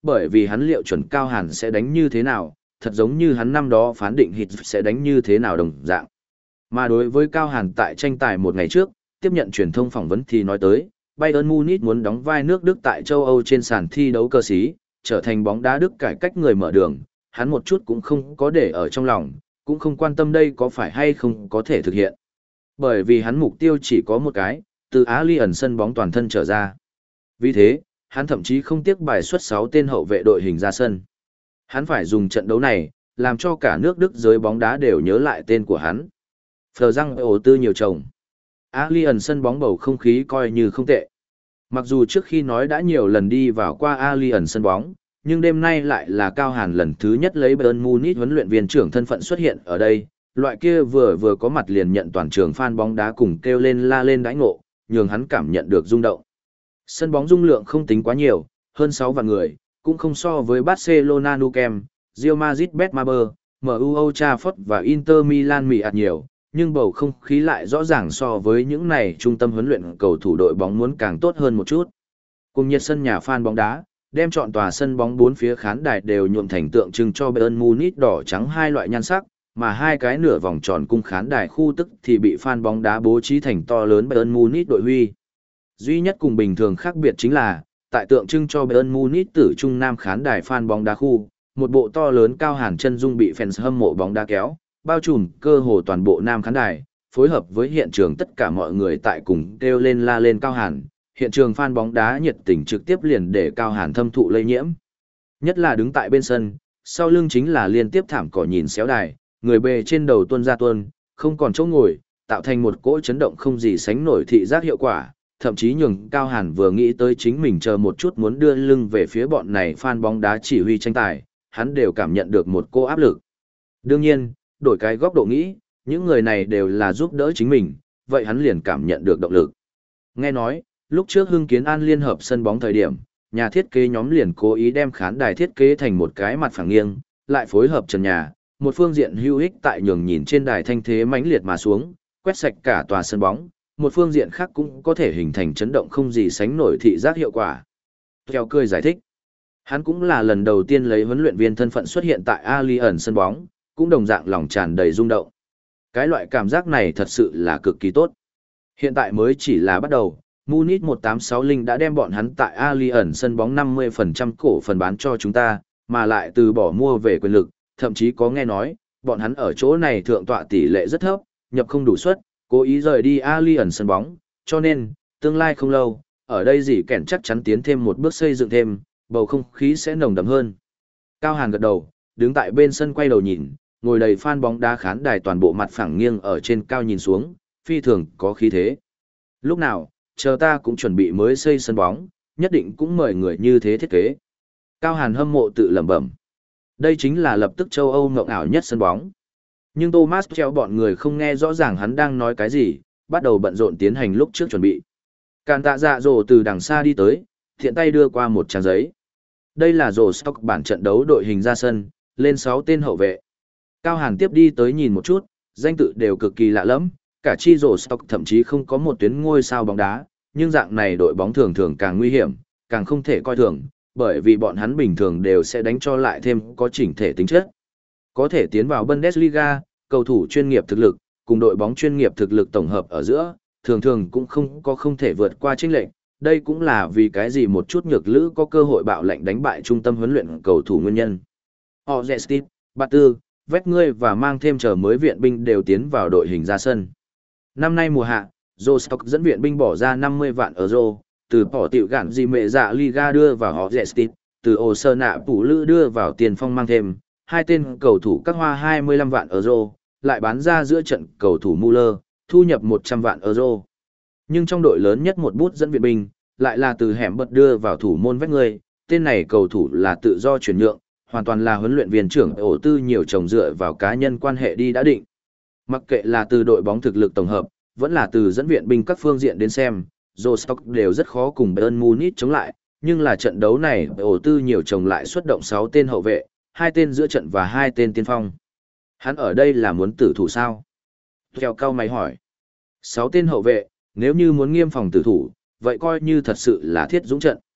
bởi vì hắn liệu chuẩn Cao Hàn sẽ đánh như thế nào, thật giống như hắn năm đó phán định Hit sẽ đánh như thế nào đồng dạng. Mà đối với Cao Hàn tại tranh tài một ngày trước, tiếp nhận truyền thông phỏng vấn thì nói tới, Bayern Munich muốn đóng vai nước Đức tại châu Âu trên sàn thi đấu cơ sĩ, trở thành bóng đá Đức cải cách người mở đường, hắn một chút cũng không có để ở trong lòng, cũng không quan tâm đây có phải hay không có thể thực hiện. Bởi vì hắn mục tiêu chỉ có một cái, từ Allianz sân bóng toàn thân trở ra. Vì thế, hắn thậm chí không tiếc bài xuất sáu tên hậu vệ đội hình ra sân. Hắn phải dùng trận đấu này, làm cho cả nước Đức giới bóng đá đều nhớ lại tên của hắn. Phờ răng ổ tư nhiều chồng. Allianz sân bóng bầu không khí coi như không tệ. Mặc dù trước khi nói đã nhiều lần đi vào qua Allianz sân bóng, nhưng đêm nay lại là Cao Hàn lần thứ nhất lấy Bayern Munich huấn luyện viên trưởng thân phận xuất hiện ở đây, loại kia vừa vừa có mặt liền nhận toàn trường fan bóng đá cùng kêu lên la lên đãi ngộ, nhường hắn cảm nhận được rung động. Sân bóng dung lượng không tính quá nhiều, hơn sáu vạn người, cũng không so với Barcelona Nou Camp, Real Madrid Betmaber, em u Old Trafford và Inter Milan mì ạt nhiều, nhưng bầu không khí lại rõ ràng so với những này trung tâm huấn luyện cầu thủ đội bóng muốn càng tốt hơn một chút. Cùng nhiệt sân nhà fan bóng đá, đem chọn tòa sân bóng bốn phía khán đài đều nhuộm thành tượng trưng cho Bayern Munich đỏ trắng hai loại nhan sắc, mà hai cái nửa vòng tròn cung khán đài khu tức thì bị fan bóng đá bố trí thành to lớn Bayern Munich đội huy. Duy nhất cùng bình thường khác biệt chính là, tại tượng trưng cho Bayern Munich tử trung nam khán đài fan bóng đá khu, một bộ to lớn Cao Hàn chân dung bị fans hâm mộ bóng đá kéo, bao trùm cơ hồ toàn bộ nam khán đài, phối hợp với hiện trường tất cả mọi người tại cùng kêu lên la lên Cao Hàn, hiện trường fan bóng đá nhiệt tình trực tiếp liền để Cao Hàn thâm thụ lây nhiễm. Nhất là đứng tại bên sân, sau lưng chính là liên tiếp thảm cỏ nhìn xéo đài, người bề trên đầu tuôn ra tuôn, không còn chỗ ngồi, tạo thành một cỗ chấn động không gì sánh nổi thị giác hiệu quả, thậm chí nhường Cao Hàn vừa nghĩ tới chính mình chờ một chút muốn đưa lưng về phía bọn này fan bóng đá chỉ huy tranh tài, hắn đều cảm nhận được một cô áp lực. Đương nhiên, đổi cái góc độ nghĩ, những người này đều là giúp đỡ chính mình, vậy hắn liền cảm nhận được động lực. Nghe nói, lúc trước Hưng Kiến An liên hợp sân bóng thời điểm, nhà thiết kế nhóm liền cố ý đem khán đài thiết kế thành một cái mặt phẳng nghiêng, lại phối hợp trần nhà, một phương diện hữu ích tại nhường nhìn trên đài thanh thế mãnh liệt mà xuống, quét sạch cả tòa sân bóng, một phương diện khác cũng có thể hình thành chấn động không gì sánh nổi thị giác hiệu quả. Theo cười giải thích, hắn cũng là lần đầu tiên lấy huấn luyện viên thân phận xuất hiện tại Allianz sân bóng, cũng đồng dạng lòng tràn đầy rung động. Cái loại cảm giác này thật sự là cực kỳ tốt. Hiện tại mới chỉ là bắt đầu, Munich một tám sáu không đã đem bọn hắn tại Allianz sân bóng năm mươi phần trăm cổ phần bán cho chúng ta, mà lại từ bỏ mua về quyền lực, thậm chí có nghe nói, bọn hắn ở chỗ này thượng tọa tỷ lệ rất thấp, nhập không đủ suất, cố ý rời đi Allianz sân bóng, cho nên, tương lai không lâu, ở đây gì kẻn chắc chắn tiến thêm một bước xây dựng thêm, bầu không khí sẽ nồng đậm hơn. Cao Hàn gật đầu, đứng tại bên sân quay đầu nhìn, ngồi đầy fan bóng đá khán đài toàn bộ mặt phẳng nghiêng ở trên cao nhìn xuống, phi thường có khí thế. Lúc nào, chờ ta cũng chuẩn bị mới xây sân bóng, nhất định cũng mời người như thế thiết kế. Cao Hàn hâm mộ tự lẩm bẩm. Đây chính là lập tức châu Âu ngộng ảo nhất sân bóng. Nhưng Thomas Tuchel bọn người không nghe rõ ràng hắn đang nói cái gì, bắt đầu bận rộn tiến hành lúc trước chuẩn bị. Càn tạ dạ dồ từ đằng xa đi tới, thiện tay đưa qua một trang giấy. Đây là rổ stock bản trận đấu đội hình ra sân, lên sáu tên hậu vệ. Cao Hàn tiếp đi tới nhìn một chút, danh tự đều cực kỳ lạ lẫm, cả chi rổ stock thậm chí không có một tuyến ngôi sao bóng đá, nhưng dạng này đội bóng thường thường càng nguy hiểm, càng không thể coi thường, bởi vì bọn hắn bình thường đều sẽ đánh cho lại thêm có chỉnh thể tính chất. Có thể tiến vào Bundesliga, cầu thủ chuyên nghiệp thực lực, cùng đội bóng chuyên nghiệp thực lực tổng hợp ở giữa, thường thường cũng không có không thể vượt qua chênh lệch. Đây cũng là vì cái gì một chút nhược lữ có cơ hội bạo lệnh đánh bại trung tâm huấn luyện cầu thủ nguyên nhân. Họ Jestit, Bát Tư, Vét Ngươi và mang thêm chờ mới viện binh đều tiến vào đội hình ra sân. Năm nay mùa hạ, Rostock dẫn viện binh bỏ ra năm mươi vạn euro, từ bỏ tiểu gạn gì mẹ dạ Liga đưa vào họ Jestit, từ ổ sơ nạ phủ lữ đưa vào tiền phong mang thêm, hai tên cầu thủ các hoa hai mươi lăm vạn euro, lại bán ra giữa trận cầu thủ Muller, thu nhập một trăm vạn euro. Nhưng trong đội lớn nhất một bút dẫn viện binh, lại là từ hẻm bật đưa vào thủ môn Vét Ngươi, tên này cầu thủ là tự do chuyển nhượng, hoàn toàn là huấn luyện viên trưởng ổ tư nhiều chồng dựa vào cá nhân quan hệ đi đã định. Mặc kệ là từ đội bóng thực lực tổng hợp, vẫn là từ dẫn viện binh các phương diện đến xem, Rostock đều rất khó cùng Bayern Munich chống lại, nhưng là trận đấu này ổ tư nhiều chồng lại xuất động sáu tên hậu vệ, hai tên giữa trận và hai tên tiên phong. Hắn ở đây là muốn tử thủ sao? Theo cao mày hỏi. sáu tên hậu vệ, nếu như muốn nghiêm phòng tử thủ, vậy coi như thật sự là thiết dũng trận.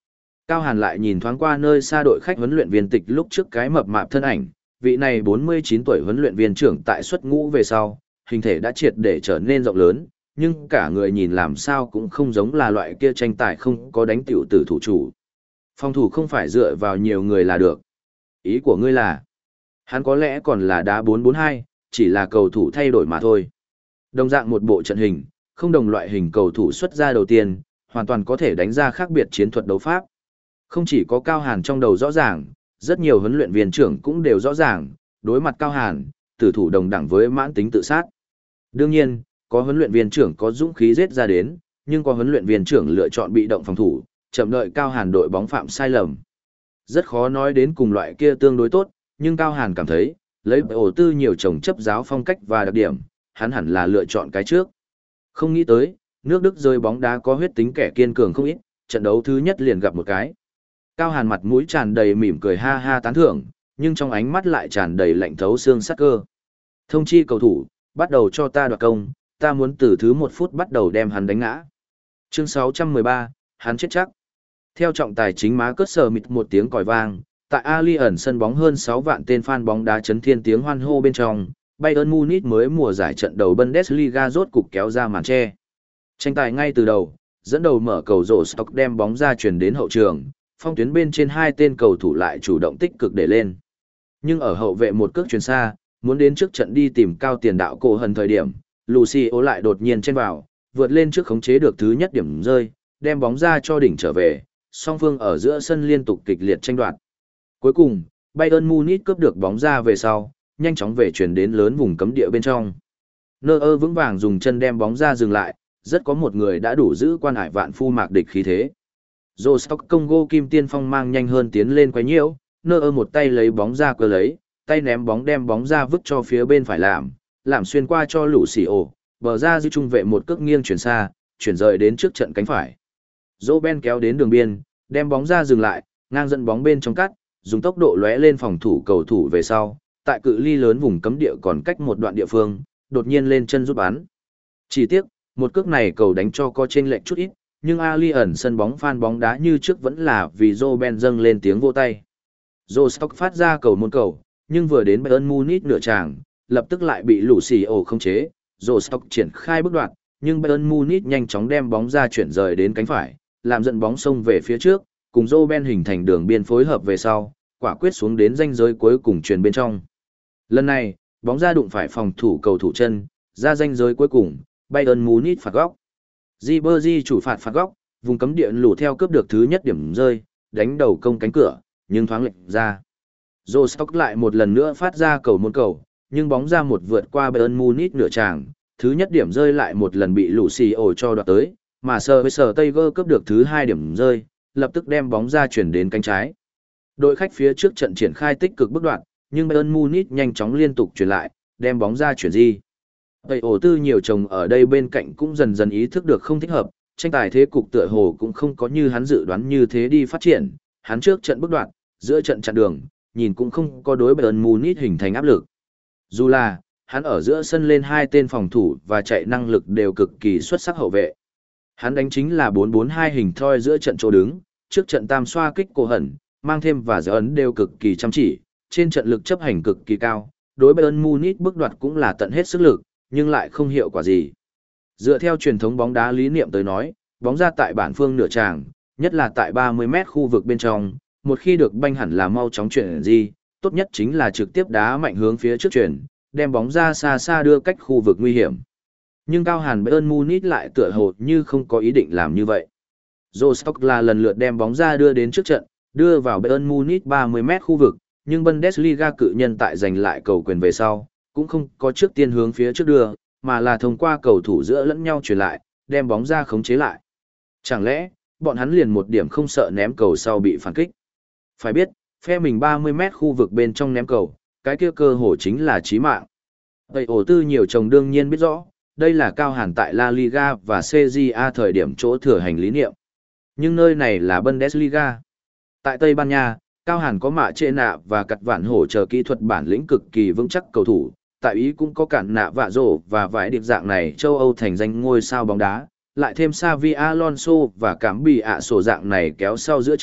Cao Hàn lại nhìn thoáng qua nơi xa đội khách huấn luyện viên tịch lúc trước cái mập mạp thân ảnh, vị này bốn mươi chín tuổi huấn luyện viên trưởng tại xuất ngũ về sau, hình thể đã triệt để trở nên rộng lớn, nhưng cả người nhìn làm sao cũng không giống là loại kia tranh tài không có đánh tiểu tử thủ chủ. Phòng thủ không phải dựa vào nhiều người là được. Ý của ngươi là, hắn có lẽ còn là đá bốn bốn hai, chỉ là cầu thủ thay đổi mà thôi. Đồng dạng một bộ trận hình, không đồng loại hình cầu thủ xuất ra đầu tiên, hoàn toàn có thể đánh ra khác biệt chiến thuật đấu pháp. Không chỉ có Cao Hàn trong đầu rõ ràng, rất nhiều huấn luyện viên trưởng cũng đều rõ ràng, đối mặt Cao Hàn, tử thủ đồng đẳng với mãn tính tự sát. Đương nhiên, có huấn luyện viên trưởng có dũng khí giết ra đến, nhưng có huấn luyện viên trưởng lựa chọn bị động phòng thủ, chậm đợi Cao Hàn đội bóng phạm sai lầm. Rất khó nói đến cùng loại kia tương đối tốt, nhưng Cao Hàn cảm thấy, lấy ổ tư nhiều chồng chấp giáo phong cách và đặc điểm, hắn hẳn là lựa chọn cái trước. Không nghĩ tới, nước Đức rơi bóng đá có huyết tính kẻ kiên cường không ít, trận đấu thứ nhất liền gặp một cái. Cao Hàn mặt mũi tràn đầy mỉm cười ha ha tán thưởng, nhưng trong ánh mắt lại tràn đầy lạnh thấu xương sắc cơ. Thông chi cầu thủ, bắt đầu cho ta đoạt công, ta muốn từ thứ một phút bắt đầu đem hắn đánh ngã. Chương sáu trăm mười ba, hắn chết chắc. Theo trọng tài chính má cất sờ mịt một tiếng còi vang, tại Allianz sân bóng hơn sáu vạn tên fan bóng đá chấn thiên tiếng hoan hô bên trong, Bayern Munich mới mùa giải trận đầu Bundesliga rốt cục kéo ra màn che. Tranh tài ngay từ đầu, dẫn đầu mở cầu rổ Stock đem bóng ra chuyển đến hậu trường, phong tuyến bên trên hai tên cầu thủ lại chủ động tích cực để lên. Nhưng ở hậu vệ một cước chuyền xa, muốn đến trước trận đi tìm cao tiền đạo cổ hần thời điểm, Lucio lại đột nhiên chen vào, vượt lên trước khống chế được thứ nhất điểm rơi, đem bóng ra cho đỉnh trở về, song phương ở giữa sân liên tục kịch liệt tranh đoạt. Cuối cùng, Bayern Munich cướp được bóng ra về sau, nhanh chóng về chuyển đến lớn vùng cấm địa bên trong. Neuer vững vàng dùng chân đem bóng ra dừng lại, rất có một người đã đủ giữ quan hải vạn phu mạc địch khí thế. Rostock Congo Kim Tiên Phong mang nhanh hơn tiến lên quấy nhiễu, Neuer một tay lấy bóng ra cơ lấy, tay ném bóng đem bóng ra vứt cho phía bên phải làm, làm xuyên qua cho Lucio, bờ ra dư trung vệ một cước nghiêng chuyển xa, chuyển rời đến trước trận cánh phải. Robben kéo đến đường biên, đem bóng ra dừng lại, ngang dẫn bóng bên trong cắt, dùng tốc độ lóe lên phòng thủ cầu thủ về sau, tại cự ly lớn vùng cấm địa còn cách một đoạn địa phương, đột nhiên lên chân rút bắn. Chỉ tiếc, một cước này cầu đánh cho có chênh lệch chút ít, nhưng Allianz sân bóng fan bóng đá như trước vẫn là vì Robben dâng lên tiếng vô tay. Rostock phát ra cầu môn cầu, nhưng vừa đến Bayern Munich nửa tràng, lập tức lại bị Lucio khống chế, Rostock triển khai bước đoạt, nhưng Bayern Munich nhanh chóng đem bóng ra chuyển rời đến cánh phải, làm dẫn bóng xông về phía trước, cùng Robben hình thành đường biên phối hợp về sau, quả quyết xuống đến ranh giới cuối cùng truyền bên trong. Lần này, bóng ra đụng phải phòng thủ cầu thủ chân, ra ranh giới cuối cùng, Bayern Munich phạt góc. Ribery chủ phạt phạt góc, vùng cấm địa lù theo cướp được thứ nhất điểm rơi, đánh đầu công cánh cửa, nhưng thoáng lệch ra. Rostock lại một lần nữa phát ra cầu môn cầu, nhưng bóng ra một vượt qua Bayern Munich nửa tràng, thứ nhất điểm rơi lại một lần bị Lucio cho đoạt tới, mà sờ với sờ Tiger cướp được thứ hai điểm rơi, lập tức đem bóng ra chuyển đến cánh trái. Đội khách phía trước trận triển khai tích cực bước đoạn, nhưng Bayern Munich nhanh chóng liên tục chuyển lại, đem bóng ra chuyển di. Tây ổ tư nhiều chồng ở đây bên cạnh cũng dần dần ý thức được không thích hợp, tranh tài thế cục tựa hồ cũng không có như hắn dự đoán như thế đi phát triển, hắn trước trận bước đoạn, giữa trận chặn đường, nhìn cũng không có đối Bayern Munich hình thành áp lực. Dù là, hắn ở giữa sân lên hai tên phòng thủ và chạy năng lực đều cực kỳ xuất sắc hậu vệ. Hắn đánh chính là bốn bốn hai hình thoi giữa trận chỗ đứng, trước trận tam xoa kích cổ hẩn, mang thêm và giải ấn đều cực kỳ chăm chỉ, trên trận lực chấp hành cực kỳ cao, đối Bayern Munich bước đoạt cũng là tận hết sức lực, nhưng lại không hiệu quả gì. Dựa theo truyền thống bóng đá lý niệm tới nói, bóng ra tại bản phương nửa tràng, nhất là tại ba mươi mét khu vực bên trong, một khi được banh hẳn là mau chóng chuyển gì, tốt nhất chính là trực tiếp đá mạnh hướng phía trước chuyển, đem bóng ra xa xa đưa cách khu vực nguy hiểm. Nhưng Cao Hàn Bayern Munich lại tựa hồ như không có ý định làm như vậy. Rostock là lần lượt đem bóng ra đưa đến trước trận, đưa vào Bayern Munich ba mươi mét khu vực, nhưng Bundesliga cự nhân tại giành lại cầu quyền về sau, cũng không có trước tiên hướng phía trước đưa, mà là thông qua cầu thủ giữa lẫn nhau chuyển lại, đem bóng ra khống chế lại. Chẳng lẽ, bọn hắn liền một điểm không sợ ném cầu sau bị phản kích? Phải biết, phe mình ba mươi mét khu vực bên trong ném cầu, cái kia cơ hội chính là chí mạng. Tây ổ tư nhiều chồng đương nhiên biết rõ, đây là Cao Hàn tại La Liga và xê giê a thời điểm chỗ thừa hành lý niệm. Nhưng nơi này là Bundesliga. Tại Tây Ban Nha, Cao Hàn có mạ trệ nạ và cặt vạn hỗ trợ kỹ thuật bản lĩnh cực kỳ vững chắc cầu thủ, tại Ý cũng có cản nạ vạ rổ và vải điệp dạng này châu Âu thành danh ngôi sao bóng đá, lại thêm Xavi Alonso và cảm bị ạ sổ dạng này kéo sau giữa trận,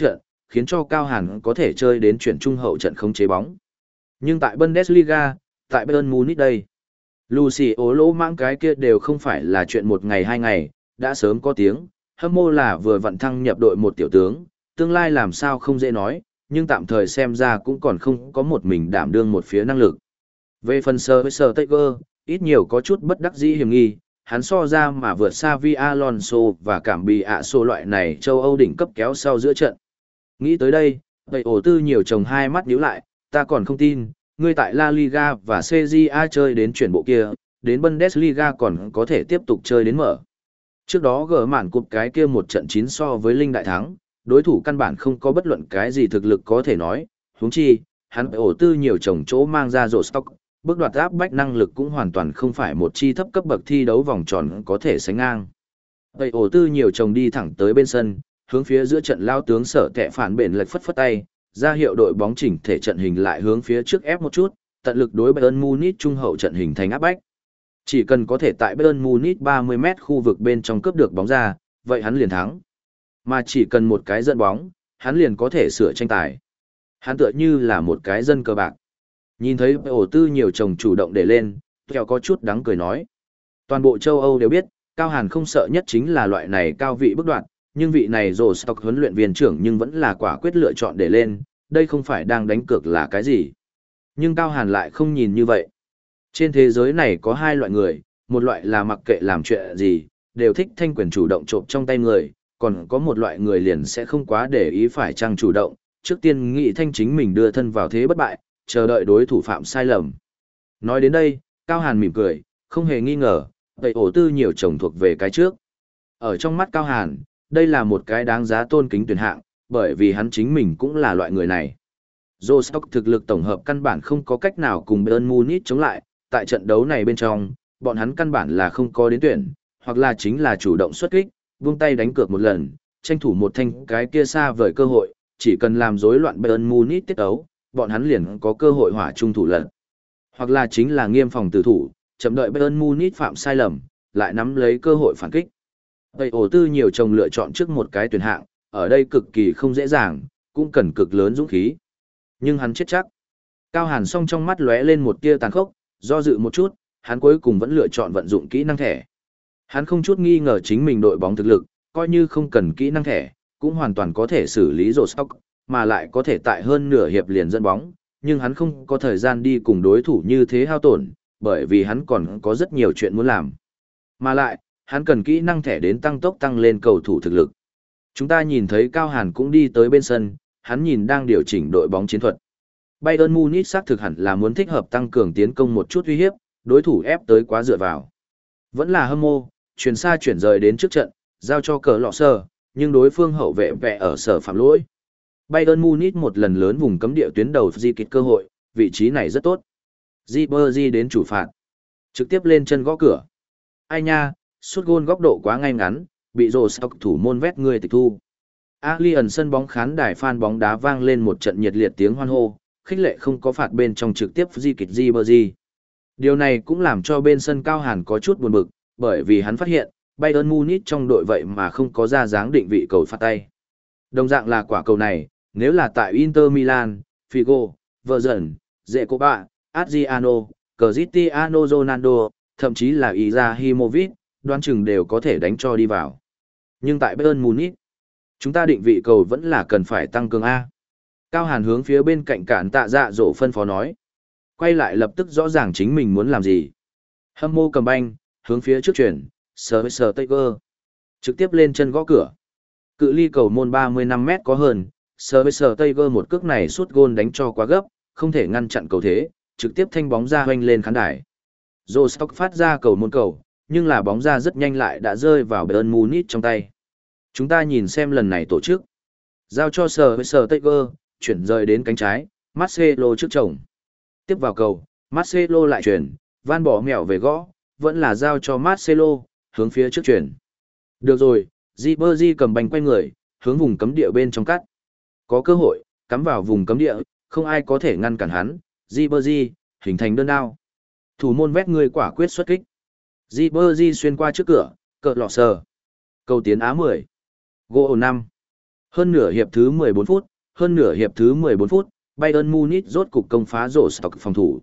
khiến cho Cao Hàn có thể chơi đến chuyển trung hậu trận không chế bóng. Nhưng tại Bundesliga, tại Bayern Munich đây, Lucio lỗ mãng cái kia đều không phải là chuyện một ngày hai ngày, đã sớm có tiếng, hâm mộ là vừa vận thăng nhập đội một tiểu tướng, tương lai làm sao không dễ nói, nhưng tạm thời xem ra cũng còn không có một mình đảm đương một phía năng lực. Về phần sơ với sơ Taker, ít nhiều có chút bất đắc dĩ hiểm nghi, hắn so ra mà vượt xa Vi Alonso và cảm bị ạ sô loại này châu Âu đỉnh cấp kéo sau giữa trận. Nghĩ tới đây, Tây ổ tư nhiều chồng hai mắt nhíu lại, ta còn không tin, ngươi tại La Liga và xê giê a chơi đến chuyển bộ kia, đến Bundesliga còn có thể tiếp tục chơi đến mở. Trước đó gỡ mạn cục cái kia một trận chín so với Linh Đại Thắng, đối thủ căn bản không có bất luận cái gì thực lực có thể nói, huống chi, hắn ổ tư nhiều chồng chỗ mang ra rổ stock, bước đoạt áp bách năng lực cũng hoàn toàn không phải một chi thấp cấp bậc thi đấu vòng tròn có thể sánh ngang. Tây ổ tư nhiều chồng đi thẳng tới bên sân, hướng phía giữa trận lao tướng sở tệ phản bền lệch phất phất tay, ra hiệu đội bóng chỉnh thể trận hình lại hướng phía trước ép một chút, tận lực đối Bayern Munich trung hậu trận hình thành áp bách. Chỉ cần có thể tại Bayern Munich ba mươi mét khu vực bên trong cướp được bóng ra, vậy hắn liền thắng. Mà chỉ cần một cái dẫn bóng, hắn liền có thể sửa tranh tài. Hắn tựa như là một cái dân cờ bạc. Nhìn thấy ổ tư nhiều chồng chủ động để lên, Kẹo có chút đắng cười nói. Toàn bộ châu Âu đều biết, Cao Hàn không sợ nhất chính là loại này cao vị bước đoạn, nhưng vị này rồ stock huấn luyện viên trưởng nhưng vẫn là quả quyết lựa chọn để lên, đây không phải đang đánh cược là cái gì. Nhưng Cao Hàn lại không nhìn như vậy. Trên thế giới này có hai loại người, một loại là mặc kệ làm chuyện gì, đều thích thanh quyền chủ động trộm trong tay người, còn có một loại người liền sẽ không quá để ý phải chăng chủ động, trước tiên nghĩ thanh chính mình đưa thân vào thế bất bại, chờ đợi đối thủ phạm sai lầm. Nói đến đây, Cao Hàn mỉm cười, không hề nghi ngờ, Tây ổ tư nhiều chồng thuộc về cái trước. Ở trong mắt Cao Hàn, đây là một cái đáng giá tôn kính tuyển hạng, bởi vì hắn chính mình cũng là loại người này. Rostock thực lực tổng hợp căn bản không có cách nào cùng Bayern Munich chống lại, tại trận đấu này bên trong, bọn hắn căn bản là không có đến tuyển, hoặc là chính là chủ động xuất kích, buông tay đánh cược một lần, tranh thủ một thanh cái kia xa vời cơ hội, chỉ cần làm rối loạn Bayern Munich tiết ấu, bọn hắn liền có cơ hội hỏa trung thủ lần. Hoặc là chính là nghiêm phòng tử thủ, chậm đợi Bayern Munich phạm sai lầm, lại nắm lấy cơ hội phản kích. Tây ổ tư nhiều chồng lựa chọn trước một cái tuyển hạng, ở đây cực kỳ không dễ dàng, cũng cần cực lớn dũng khí. Nhưng hắn chết chắc. Cao Hàn song trong mắt lóe lên một tia tàn khốc, do dự một chút, hắn cuối cùng vẫn lựa chọn vận dụng kỹ năng thẻ. Hắn không chút nghi ngờ chính mình đội bóng thực lực, coi như không cần kỹ năng thẻ, cũng hoàn toàn có thể xử lý rổ stock, mà lại có thể tại hơn nửa hiệp liền dẫn bóng, nhưng hắn không có thời gian đi cùng đối thủ như thế hao tổn, bởi vì hắn còn có rất nhiều chuyện muốn làm. Mà lại, hắn cần kỹ năng thẻ đến tăng tốc tăng lên cầu thủ thực lực. Chúng ta nhìn thấy Cao Hàn cũng đi tới bên sân, hắn nhìn đang điều chỉnh đội bóng chiến thuật. Bayern Munich xác thực hẳn là muốn thích hợp tăng cường tiến công một chút uy hiếp, đối thủ ép tới quá dựa vào. Vẫn là hâm mộ, chuyển xa chuyển rời đến trước trận, giao cho cờ lọ sơ, nhưng đối phương hậu vệ vẽ ở sở phạm lỗi. Bayern Munich một lần lớn vùng cấm địa tuyến đầu di kịch cơ hội, vị trí này rất tốt. Ribery đến chủ phạt, trực tiếp lên chân gõ cửa. Ai nha, sút gôn góc độ quá ngay ngắn, bị rồ stock thủ môn vét người tịch thu. Allianz sân bóng khán đài fan bóng đá vang lên một trận nhiệt liệt tiếng hoan hô, khích lệ không có phạt bên trong trực tiếp di kịch Ribery. Điều này cũng làm cho bên sân Cao Hàn có chút buồn bực, bởi vì hắn phát hiện, Bayern Munich trong đội vậy mà không có ra dáng định vị cầu phạt tay. Đồng dạng là quả cầu này, nếu là tại Inter Milan, Figo, Vergen, Zecoba, Adriano, Cristiano Ronaldo, thậm chí là Izahimovic, đoán chừng đều có thể đánh cho đi vào. Nhưng tại Bayern Munich, chúng ta định vị cầu vẫn là cần phải tăng cường A. Cao Hàn hướng phía bên cạnh cản tạ dạ dỗ phân phó nói. Quay lại lập tức rõ ràng chính mình muốn làm gì. Hâm mô cầm banh, hướng phía trước chuyển, sờ với sờ Taker. Trực tiếp lên chân gõ cửa. Cự ly cầu môn ba mươi lăm mét có hơn, sờ với sờ Taker một cước này sút gôn đánh cho quá gấp, không thể ngăn chặn cầu thế, trực tiếp thanh bóng ra hoanh lên khán đài. Rostock phát ra cầu môn cầu, nhưng là bóng ra rất nhanh lại đã rơi vào Bayern Munich trong tay. Chúng ta nhìn xem lần này tổ chức. Giao cho sờ với sờ Taker, chuyển rời đến cánh trái, Marcelo trước chồng. Tiếp vào cầu, Marcelo lại chuyển, van bỏ mèo về gõ, vẫn là giao cho Marcelo, hướng phía trước chuyển. Được rồi, Ribery cầm banh quay người, hướng vùng cấm địa bên trong cắt. Có cơ hội, cắm vào vùng cấm địa, không ai có thể ngăn cản hắn, Ribery, hình thành đơn đao. Thủ môn vét người quả quyết xuất kích. Ribery xuyên qua trước cửa, cờ lọ sờ. Cầu tiến Á mười. Gỗ năm. Hơn nửa hiệp thứ mười bốn phút, hơn nửa hiệp thứ mười bốn phút, Bayern Munich rốt cục công phá rổ stock phòng thủ.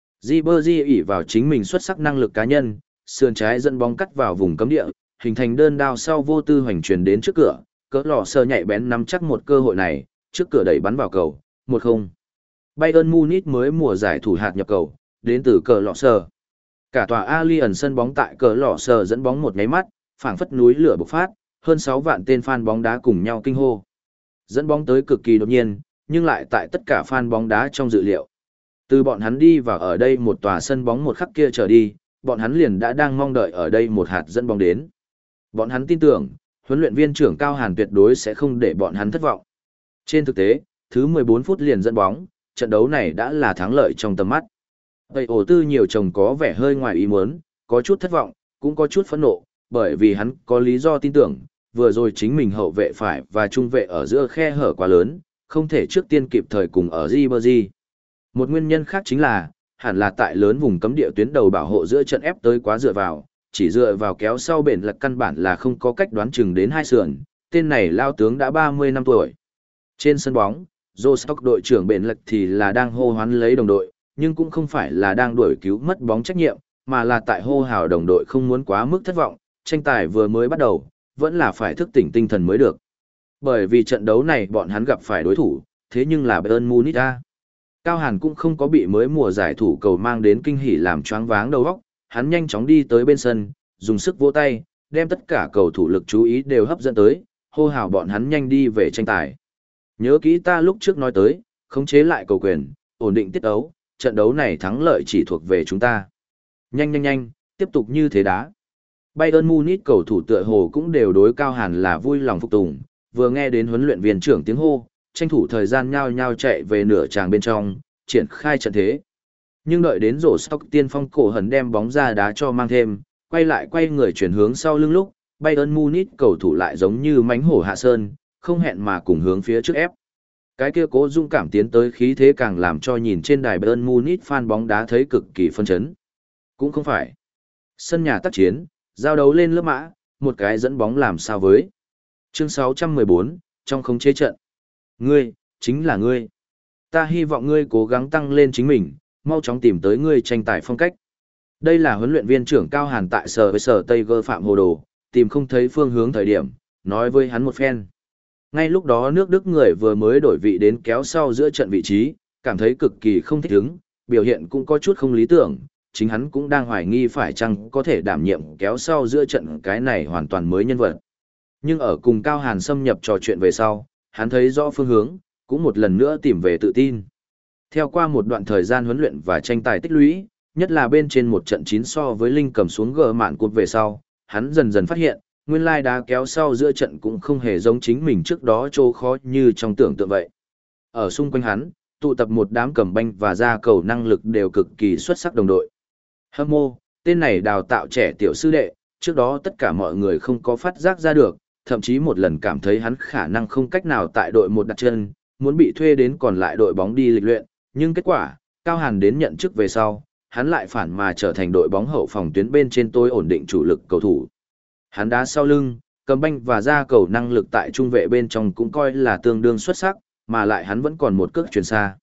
Ribery ỷ vào chính mình xuất sắc năng lực cá nhân, sườn trái dẫn bóng cắt vào vùng cấm địa, hình thành đơn đao sau vô tư hoành truyền đến trước cửa, cỡ lọ sờ nhạy bén nắm chắc một cơ hội này, trước cửa đẩy bắn vào cầu, một không. Bayern Munich mới mùa giải thủ hạt nhập cầu, đến từ cỡ lọ sờ. Cả tòa Allianz sân bóng tại cỡ lọ sờ dẫn bóng một nháy mắt, phảng phất núi lửa bộc phát, hơn sáu vạn tên fan bóng đá cùng nhau kinh hô. Dẫn bóng tới cực kỳ đột nhiên, nhưng lại tại tất cả fan bóng đá trong dự liệu. Từ bọn hắn đi vào ở đây một tòa sân bóng một khắc kia trở đi, bọn hắn liền đã đang mong đợi ở đây một hạt dẫn bóng đến. Bọn hắn tin tưởng, huấn luyện viên trưởng Cao Hàn tuyệt đối sẽ không để bọn hắn thất vọng. Trên thực tế, thứ mười bốn phút liền dẫn bóng, trận đấu này đã là thắng lợi trong tầm mắt. Tây ổ tư nhiều chồng có vẻ hơi ngoài ý muốn, có chút thất vọng, cũng có chút phẫn nộ, bởi vì hắn có lý do tin tưởng, vừa rồi chính mình hậu vệ phải và trung vệ ở giữa khe hở quá lớn, không thể trước tiên kịp thời cùng ở Ribery. Một nguyên nhân khác chính là, hẳn là tại lớn vùng cấm địa tuyến đầu bảo hộ giữa trận ép tới quá dựa vào, chỉ dựa vào kéo sau bền lật căn bản là không có cách đoán chừng đến hai sườn, tên này lao tướng đã ba mươi năm tuổi. Trên sân bóng, Rostock đội trưởng bền lật thì là đang hô hoán lấy đồng đội, nhưng cũng không phải là đang đuổi cứu mất bóng trách nhiệm, mà là tại hô hào đồng đội không muốn quá mức thất vọng, tranh tài vừa mới bắt đầu, vẫn là phải thức tỉnh tinh thần mới được. Bởi vì trận đấu này bọn hắn gặp phải đối thủ, thế nhưng là Bayern Munich. Cao Hàn cũng không có bị mới mùa giải thủ cầu mang đến kinh hỉ làm choáng váng đầu óc, hắn nhanh chóng đi tới bên sân, dùng sức vỗ tay, đem tất cả cầu thủ lực chú ý đều hấp dẫn tới, hô hào bọn hắn nhanh đi về tranh tài. Nhớ kỹ ta lúc trước nói tới, khống chế lại cầu quyền, ổn định tiết đấu, trận đấu này thắng lợi chỉ thuộc về chúng ta. Nhanh nhanh nhanh, tiếp tục như thế đá. Bayern Munich cầu thủ tựa hồ cũng đều đối Cao Hàn là vui lòng phục tùng, vừa nghe đến huấn luyện viên trưởng tiếng hô, tranh thủ thời gian nhao nhao chạy về nửa tràng bên trong, triển khai trận thế. Nhưng đợi đến rổ stock tiên phong cổ hần đem bóng ra đá cho mang thêm, quay lại quay người chuyển hướng sau lưng lúc, Bayern Munich cầu thủ lại giống như mánh hổ hạ sơn, không hẹn mà cùng hướng phía trước ép. Cái kia cố dung cảm tiến tới khí thế càng làm cho nhìn trên đài Bayern Munich fan bóng đá thấy cực kỳ phân chấn. Cũng không phải. Sân nhà tác chiến, giao đấu lên lớp mã, một cái dẫn bóng làm sao với. Chương sáu trăm mười bốn, trong khống chế trận. Ngươi, chính là ngươi. Ta hy vọng ngươi cố gắng tăng lên chính mình, mau chóng tìm tới ngươi tranh tài phong cách. Đây là huấn luyện viên trưởng Cao Hàn tại sở với sở Tây Gơ Phạm Hồ Đồ, tìm không thấy phương hướng thời điểm, nói với hắn một phen. Ngay lúc đó nước Đức người vừa mới đổi vị đến kéo sau giữa trận vị trí, cảm thấy cực kỳ không thích ứng, biểu hiện cũng có chút không lý tưởng, chính hắn cũng đang hoài nghi phải chăng có thể đảm nhiệm kéo sau giữa trận cái này hoàn toàn mới nhân vật. Nhưng ở cùng Cao Hàn xâm nhập trò chuyện về sau, hắn thấy rõ phương hướng, cũng một lần nữa tìm về tự tin. Theo qua một đoạn thời gian huấn luyện và tranh tài tích lũy, nhất là bên trên một trận chín so với Linh cầm xuống gờ mạn cột về sau, hắn dần dần phát hiện, nguyên lai đá kéo sau giữa trận cũng không hề giống chính mình trước đó trô khó như trong tưởng tượng vậy. Ở xung quanh hắn, tụ tập một đám cầm banh và ra cầu năng lực đều cực kỳ xuất sắc đồng đội. Hâm mô, tên này đào tạo trẻ tiểu sư đệ, trước đó tất cả mọi người không có phát giác ra được, thậm chí một lần cảm thấy hắn khả năng không cách nào tại đội một đặt chân, muốn bị thuê đến còn lại đội bóng đi lịch luyện, nhưng kết quả, Cao Hàn đến nhận chức về sau, hắn lại phản mà trở thành đội bóng hậu phòng tuyến bên trên tối ổn định chủ lực cầu thủ. Hắn đá sau lưng, cầm banh và ra cầu năng lực tại trung vệ bên trong cũng coi là tương đương xuất sắc, mà lại hắn vẫn còn một cước chuyền xa.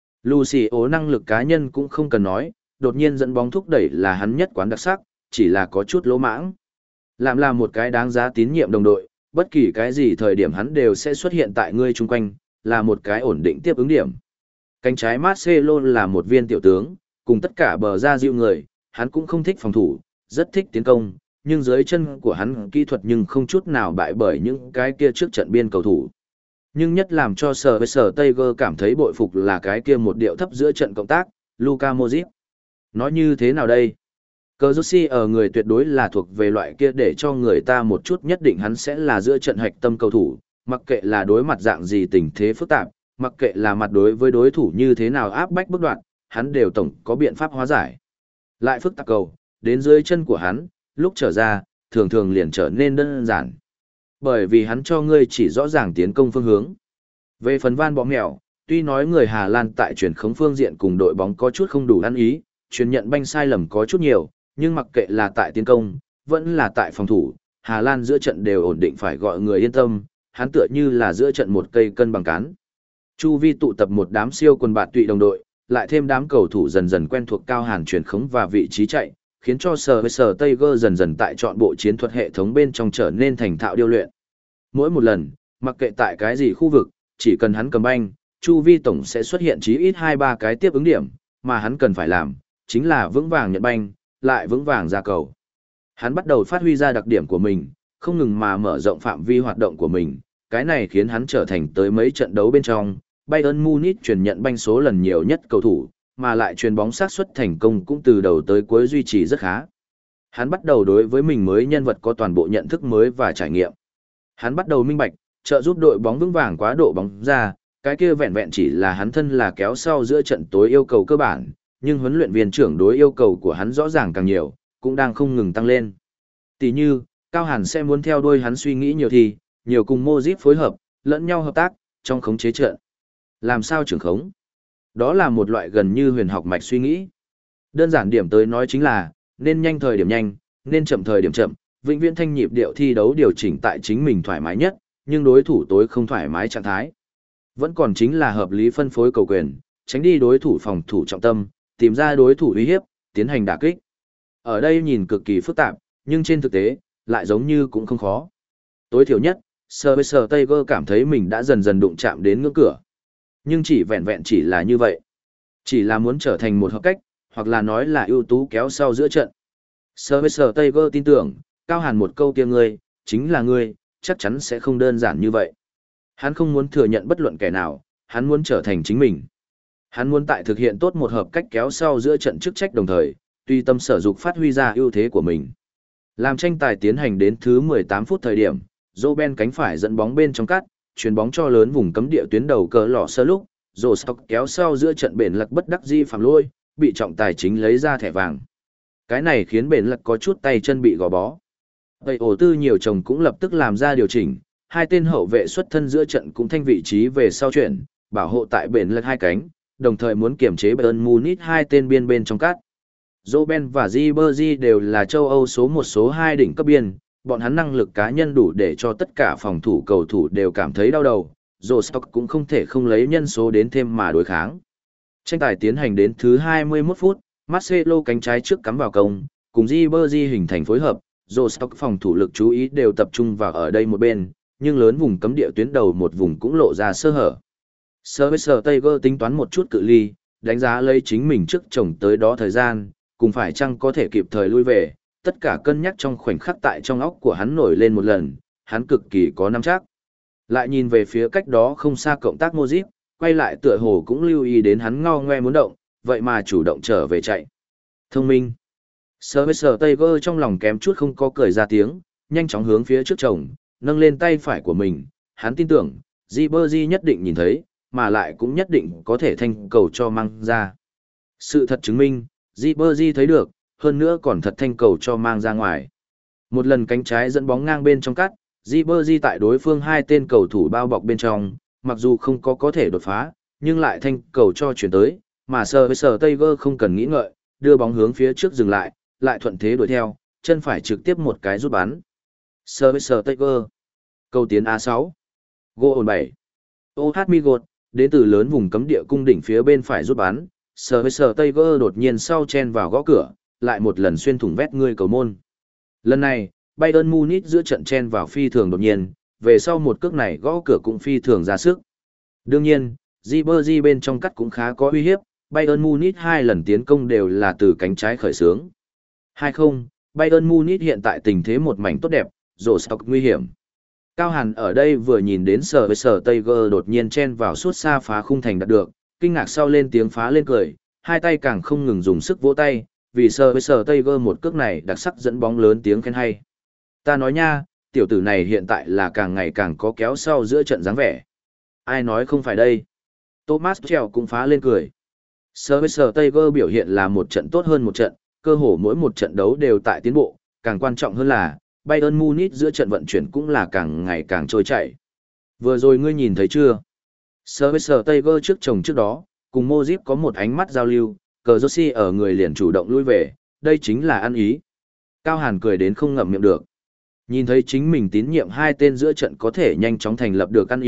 Lucio năng lực cá nhân cũng không cần nói, đột nhiên dẫn bóng thúc đẩy là hắn nhất quán đặc sắc, chỉ là có chút lỗ mãng. Làm là một cái đáng giá tín nhiệm đồng đội, bất kỳ cái gì thời điểm hắn đều sẽ xuất hiện tại ngươi chung quanh, là một cái ổn định tiếp ứng điểm. Cánh trái Marcelo là một viên tiểu tướng, cùng tất cả bờ ra dịu người, hắn cũng không thích phòng thủ, rất thích tiến công, nhưng dưới chân của hắn kỹ thuật nhưng không chút nào bại bởi những cái kia trước trận biên cầu thủ. Nhưng nhất làm cho sở với sở Tiger cảm thấy bội phục là cái kia một điệu thấp giữa trận cộng tác, Luka Modric. Nói như thế nào đây? Cờ Jussi ở người tuyệt đối là thuộc về loại kia để cho người ta một chút nhất định hắn sẽ là giữa trận hạch tâm cầu thủ, mặc kệ là đối mặt dạng gì tình thế phức tạp, mặc kệ là mặt đối với đối thủ như thế nào áp bách bức đoạn, hắn đều tổng có biện pháp hóa giải. Lại phức tạp cầu, đến dưới chân của hắn, lúc trở ra, thường thường liền trở nên đơn giản. Bởi vì hắn cho ngươi chỉ rõ ràng tiến công phương hướng. Về phần Van Bọ Mèo, tuy nói người Hà Lan tại chuyển khống phương diện cùng đội bóng có chút không đủ ăn ý, truyền nhận banh sai lầm có chút nhiều, nhưng mặc kệ là tại tiến công, vẫn là tại phòng thủ, Hà Lan giữa trận đều ổn định phải gọi người yên tâm, hắn tựa như là giữa trận một cây cân bằng cán. Chu vi tụ tập một đám siêu quần bạt tụy đồng đội, lại thêm đám cầu thủ dần dần quen thuộc Cao Hàn chuyển khống và vị trí chạy, khiến cho Sở với Sở Tiger dần dần tại chọn bộ chiến thuật hệ thống bên trong trở nên thành thạo điêu luyện. Mỗi một lần, mặc kệ tại cái gì khu vực, chỉ cần hắn cầm banh, chu vi tổng sẽ xuất hiện chí ít hai ba cái tiếp ứng điểm, mà hắn cần phải làm, chính là vững vàng nhận banh, lại vững vàng ra cầu. Hắn bắt đầu phát huy ra đặc điểm của mình, không ngừng mà mở rộng phạm vi hoạt động của mình, cái này khiến hắn trở thành tới mấy trận đấu bên trong, Bayern Munich truyền nhận banh số lần nhiều nhất cầu thủ, mà lại truyền bóng xác suất thành công cũng từ đầu tới cuối duy trì rất khá. Hắn bắt đầu đối với mình mới nhân vật có toàn bộ nhận thức mới và trải nghiệm. Hắn bắt đầu minh bạch, trợ giúp đội bóng vững vàng quá độ bóng ra, cái kia vẹn vẹn chỉ là hắn thân là kéo sau giữa trận tối yêu cầu cơ bản, nhưng huấn luyện viên trưởng đối yêu cầu của hắn rõ ràng càng nhiều, cũng đang không ngừng tăng lên. Tỷ như, Cao Hàn sẽ muốn theo đuôi hắn suy nghĩ nhiều thì, nhiều cùng Modric phối hợp, lẫn nhau hợp tác, trong khống chế trận. Làm sao trưởng khống? Đó là một loại gần như huyền học mạch suy nghĩ. Đơn giản điểm tới nói chính là, nên nhanh thời điểm nhanh, nên chậm thời điểm chậm, vĩnh viễn thanh nhịp điệu thi đấu điều chỉnh tại chính mình thoải mái nhất, nhưng đối thủ tối không thoải mái trạng thái. Vẫn còn chính là hợp lý phân phối cầu quyền, tránh đi đối thủ phòng thủ trọng tâm, tìm ra đối thủ uy hiếp, tiến hành đả kích. Ở đây nhìn cực kỳ phức tạp, nhưng trên thực tế, lại giống như cũng không khó. Tối thiểu nhất, Sir Tiger cảm thấy mình đã dần dần đụng chạm đến ngưỡng cửa. Nhưng chỉ vẹn vẹn chỉ là như vậy. Chỉ là muốn trở thành một hợp cách, hoặc là nói là ưu tú kéo sau giữa trận. Sir Tiger tin tưởng, Cao Hàn một câu kia ngươi, chính là ngươi, chắc chắn sẽ không đơn giản như vậy. Hắn không muốn thừa nhận bất luận kẻ nào, hắn muốn trở thành chính mình. Hắn muốn tại thực hiện tốt một hợp cách kéo sau giữa trận chức trách đồng thời, tùy tâm sở dục phát huy ra ưu thế của mình. Làm tranh tài tiến hành đến thứ mười tám phút thời điểm, Robben cánh phải dẫn bóng bên trong cắt, chuyền bóng cho lớn vùng cấm địa tuyến đầu cờ lọ sơ lúc, Rostock kéo sau giữa trận bền lật bất đắc di phạm lôi, bị trọng tài chính lấy ra thẻ vàng. Cái này khiến bền lật có chút tay chân bị gò bó. Tây ổ tư nhiều chồng cũng lập tức làm ra điều chỉnh, hai tên hậu vệ xuất thân giữa trận cũng thanh vị trí về sau chuyển, bảo hộ tại bền lật hai cánh, đồng thời muốn kiểm chế Bayern Munich hai tên biên bên trong cắt. Robben và Ribery đều là châu Âu số một số hai đỉnh cấp biên, bọn hắn năng lực cá nhân đủ để cho tất cả phòng thủ cầu thủ đều cảm thấy đau đầu, Rostock cũng không thể không lấy nhân số đến thêm mà đối kháng. Tranh tài tiến hành đến thứ hai mươi mốt phút, Marcelo cánh trái trước cắm vào công, cùng Ribery hình thành phối hợp, Rostock phòng thủ lực chú ý đều tập trung vào ở đây một bên, nhưng lớn vùng cấm địa tuyến đầu một vùng cũng lộ ra sơ hở. Sir Tiger tính toán một chút cự ly, đánh giá lấy chính mình trước chồng tới đó thời gian, cùng phải chăng có thể kịp thời lui về, tất cả cân nhắc trong khoảnh khắc tại trong óc của hắn nổi lên một lần, hắn cực kỳ có nắm chắc. Lại nhìn về phía cách đó không xa cộng tác Modric, quay lại tựa hồ cũng lưu ý đến hắn ngao ngoe muốn động, vậy mà chủ động trở về chạy. Thông minh. Sir Tiger trong lòng kém chút không có cười ra tiếng, nhanh chóng hướng phía trước chồng, nâng lên tay phải của mình, hắn tin tưởng, Ribery nhất định nhìn thấy, mà lại cũng nhất định có thể thanh cầu cho mang ra. Sự thật chứng minh, Ribery thấy được, hơn nữa còn thật thanh cầu cho mang ra ngoài. Một lần cánh trái dẫn bóng ngang bên trong cắt, Ribery tại đối phương hai tên cầu thủ bao bọc bên trong, mặc dù không có có thể đột phá, nhưng lại thanh cầu cho chuyển tới, mà Sir Tiger không cần nghĩ ngợi, đưa bóng hướng phía trước dừng lại, lại thuận thế đuổi theo, chân phải trực tiếp một cái rút bắn. Sir Tiger. Cầu tiến a sáu. Goal bảy. ô hát Migot, đến từ lớn vùng cấm địa cung đỉnh phía bên phải rút bắn, Sir Tiger đột nhiên sau chen vào gõ cửa, lại một lần xuyên thủng vét ngươi cầu môn. Lần này, Bayern Munich giữa trận chen vào phi thường đột nhiên, về sau một cước này gõ cửa cũng phi thường ra sức. Đương nhiên, Ribery bên trong cắt cũng khá có uy hiếp, Bayern Munich hai lần tiến công đều là từ cánh trái khởi xướng. hai không, Bayern Munich hiện tại tình thế một mảnh tốt đẹp, Rostock nguy hiểm. Cao Hàn ở đây vừa nhìn đến Sir Tiger đột nhiên chen vào suốt xa phá khung thành đạt được, kinh ngạc sau lên tiếng phá lên cười, hai tay càng không ngừng dùng sức vỗ tay, vì Sir Tiger một cước này đặc sắc dẫn bóng lớn tiếng khen hay. Ta nói nha, tiểu tử này hiện tại là càng ngày càng có kéo sau giữa trận dáng vẻ. Ai nói không phải đây? Thomas Tuchel cũng phá lên cười. Sir Tiger biểu hiện là một trận tốt hơn một trận, cơ hồ mỗi một trận đấu đều tại tiến bộ, càng quan trọng hơn là Bayern Munich giữa trận vận chuyển cũng là càng ngày càng trôi chảy. Vừa rồi ngươi nhìn thấy chưa? Sir Tiger trước chồng trước đó, cùng Modric có một ánh mắt giao lưu, cờ Rossi ở người liền chủ động lui về, đây chính là ăn ý. Cao Hàn cười đến không ngậm miệng được. Nhìn thấy chính mình tín nhiệm hai tên giữa trận có thể nhanh chóng thành lập được ăn ý,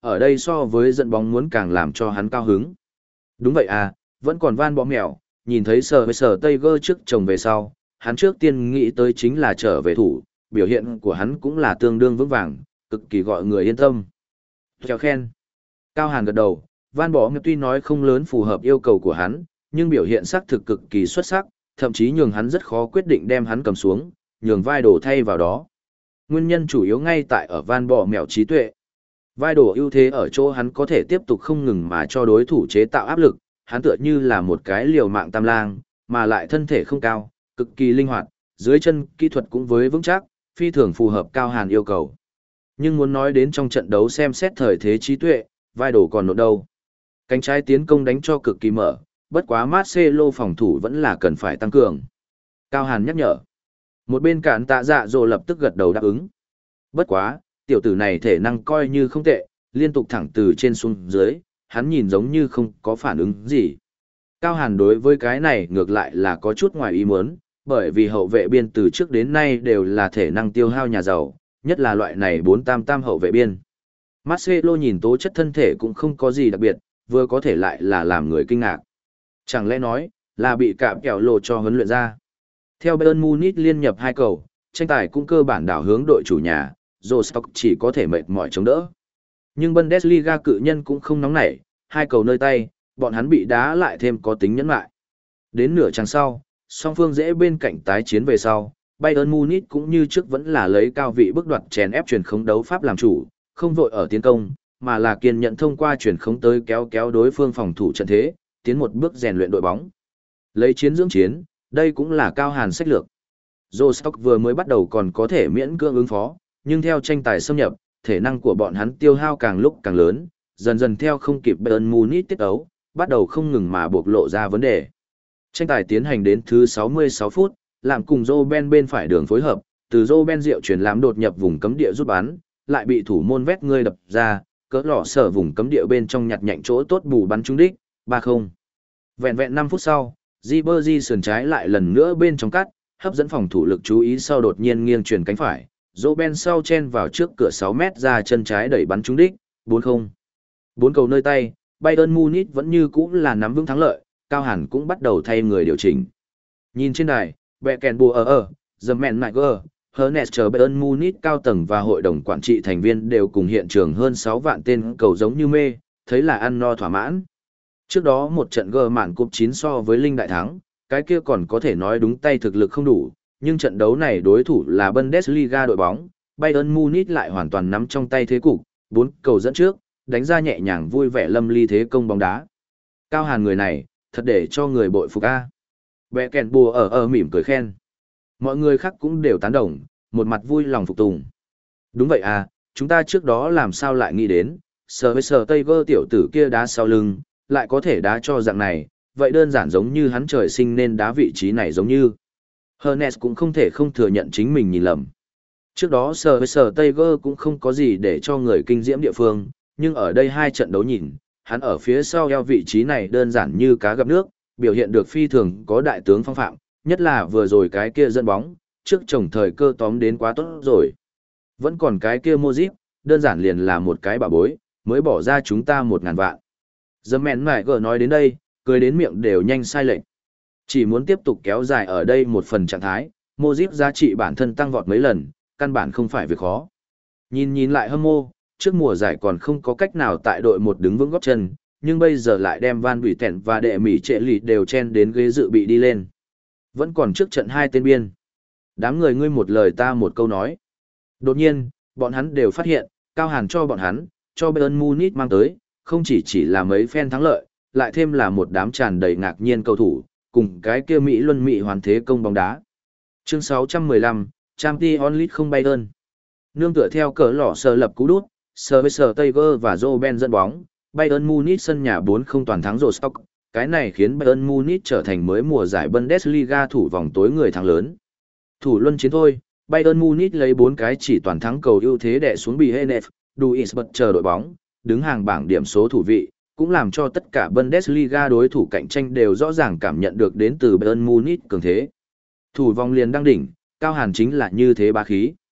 ở đây so với dẫn bóng muốn càng làm cho hắn cao hứng. Đúng vậy à, vẫn còn Van Bó Mèo, nhìn thấy sờ với sờ Tiger trước chồng về sau, hắn trước tiên nghĩ tới chính là trở về thủ, biểu hiện của hắn cũng là tương đương vững vàng, cực kỳ gọi người yên tâm. Chào khen. Cao Hàn gật đầu, Van Bó Mèo tuy nói không lớn phù hợp yêu cầu của hắn, nhưng biểu hiện sắc thực cực kỳ xuất sắc, thậm chí nhường hắn rất khó quyết định đem hắn cầm xuống, nhường vai đổ thay vào đó. Nguyên nhân chủ yếu ngay tại ở Van Bó Mèo trí tuệ. Vai đổ ưu thế ở chỗ hắn có thể tiếp tục không ngừng mà cho đối thủ chế tạo áp lực, hắn tựa như là một cái liều mạng tam lang, mà lại thân thể không cao, cực kỳ linh hoạt, dưới chân kỹ thuật cũng với vững chắc, phi thường phù hợp Cao Hàn yêu cầu. Nhưng muốn nói đến trong trận đấu xem xét thời thế trí tuệ, vai đổ còn nộn đâu. Cánh trái tiến công đánh cho cực kỳ mở, bất quá Marcelo phòng thủ vẫn là cần phải tăng cường. Cao Hàn nhắc nhở. Một bên cản tạ dạ dồ lập tức gật đầu đáp ứng. Bất quá, tiểu tử này thể năng coi như không tệ, liên tục thẳng từ trên xuống dưới, hắn nhìn giống như không có phản ứng gì. Cao Hàn đối với cái này ngược lại là có chút ngoài ý muốn, bởi vì hậu vệ biên từ trước đến nay đều là thể năng tiêu hao nhà giàu, nhất là loại này bốn tam tam hậu vệ biên. Marcelo nhìn tố chất thân thể cũng không có gì đặc biệt, vừa có thể lại là làm người kinh ngạc. Chẳng lẽ nói, là bị cạm kẹo lộ cho huấn luyện ra. Theo Bayern Munich liên nhập hai cầu, tranh tài cũng cơ bản đảo hướng đội chủ nhà, Rostock chỉ có thể mệt mỏi chống đỡ. Nhưng Bundesliga cự nhân cũng không nóng nảy, hai cầu nơi tay, bọn hắn bị đá lại thêm có tính nhẫn lại. Đến nửa chặng sau, song phương dễ bên cạnh tái chiến về sau, Bayern Munich cũng như trước vẫn là lấy cao vị bước đoạt chèn ép truyền khống đấu pháp làm chủ, không vội ở tiến công, mà là kiên nhẫn thông qua truyền khống tới kéo kéo đối phương phòng thủ trận thế, tiến một bước rèn luyện đội bóng. Lấy chiến dưỡng chiến, đây cũng là Cao Hàn sách lược. Rostock vừa mới bắt đầu còn có thể miễn cưỡng ứng phó, nhưng theo tranh tài xâm nhập, thể năng của bọn hắn tiêu hao càng lúc càng lớn, dần dần theo không kịp Bayern Munich tiết ấu, bắt đầu không ngừng mà bộc lộ ra vấn đề. Tranh tài tiến hành đến thứ sáu mươi sáu phút, làm cùng Robben bên phải đường phối hợp, từ Robben diệu chuyển làm đột nhập vùng cấm địa rút bắn, lại bị thủ môn vét ngươi đập ra, cỡ lọ sở vùng cấm địa bên trong nhặt nhạnh chỗ tốt bù bắn trúng đích, ba không. Vẹn vẹn năm phút sau, Ribery sườn trái lại lần nữa bên trong cắt, hấp dẫn phòng thủ lực chú ý sau đột nhiên nghiêng chuyển cánh phải, Robben sau chen vào trước cửa sáu mét ra chân trái đẩy bắn trúng đích, bốn không. Bốn cầu nơi tay, Bayern Munich vẫn như cũ là nắm vững thắng lợi, Cao Hàn cũng bắt đầu thay người điều chỉnh. Nhìn trên đài, Beckenbauer, Zemmeniger, Hernes chờ Bayern Munich cao tầng và hội đồng quản trị thành viên đều cùng hiện trường hơn sáu vạn tên cầu giống như mê, thấy là ăn no thỏa mãn. Trước đó một trận gờ mạn cúp chín so với Linh đại thắng, cái kia còn có thể nói đúng tay thực lực không đủ, nhưng trận đấu này đối thủ là Bundesliga đội bóng, Bayern Munich lại hoàn toàn nắm trong tay thế cục, bốn cầu dẫn trước, đánh ra nhẹ nhàng vui vẻ lâm ly thế công bóng đá. Cao Hàn người này, thật để cho người bội phục a. Bẻ kèn bùa ở ở mỉm cười khen. Mọi người khác cũng đều tán đồng, một mặt vui lòng phục tùng. Đúng vậy à, chúng ta trước đó làm sao lại nghĩ đến, sờ với sờ Tây Vơ tiểu tử kia đá sau lưng, lại có thể đá cho dạng này, vậy đơn giản giống như hắn trời sinh nên đá vị trí này giống như. Hernes cũng không thể không thừa nhận chính mình nhìn lầm. Trước đó sờ với sờ Tây Vơ cũng không có gì để cho người kinh diễm địa phương, nhưng ở đây hai trận đấu nhìn, hắn ở phía sau eo vị trí này đơn giản như cá gặp nước, biểu hiện được phi thường có đại tướng phong phạm, nhất là vừa rồi cái kia dẫn bóng, trước chồng thời cơ tóm đến quá tốt rồi. Vẫn còn cái kia Modric, đơn giản liền là một cái bà bối, mới bỏ ra chúng ta một ngàn vạn. Dâm mải gờ nói đến đây, cười đến miệng đều nhanh sai lệch. Chỉ muốn tiếp tục kéo dài ở đây một phần trạng thái, Modric giá trị bản thân tăng vọt mấy lần, căn bản không phải việc khó. Nhìn nhìn lại hâm mộ, trước mùa giải còn không có cách nào tại đội một đứng vững gót chân, nhưng bây giờ lại đem Van Bỉ Tẻn và đệ Mỹ Trệ Lì đều chen đến ghế dự bị đi lên. Vẫn còn trước trận hai tên biên. Đám người ngươi một lời ta một câu nói. Đột nhiên, bọn hắn đều phát hiện, Cao Hàn cho bọn hắn, cho Bayern Munich mang tới, không chỉ chỉ là mấy phen thắng lợi, lại thêm là một đám tràn đầy ngạc nhiên cầu thủ, cùng cái kia Mỹ luân Mỹ hoàn thế công bóng đá. Chương sáu trăm mười lăm, Champions League không Bayern. Nương tựa theo cỡ lọ sờ lập cú đút, sờ với sờ Tiger và Robben dẫn bóng, Bayern Munich sân nhà bốn không toàn thắng Rostock, cái này khiến Bayern Munich trở thành mới mùa giải Bundesliga thủ vòng tối người thắng lớn. Thủ luân chiến thôi, Bayern Munich lấy bốn cái chỉ toàn thắng cầu ưu thế đè xuống bê en ép, Duisburg chờ đội bóng, đứng hàng bảng điểm số thủ vị, cũng làm cho tất cả Bundesliga đối thủ cạnh tranh đều rõ ràng cảm nhận được đến từ Bayern Munich cường thế. Thủ vòng liền đăng đỉnh, Cao Hàn chính là như thế bá khí.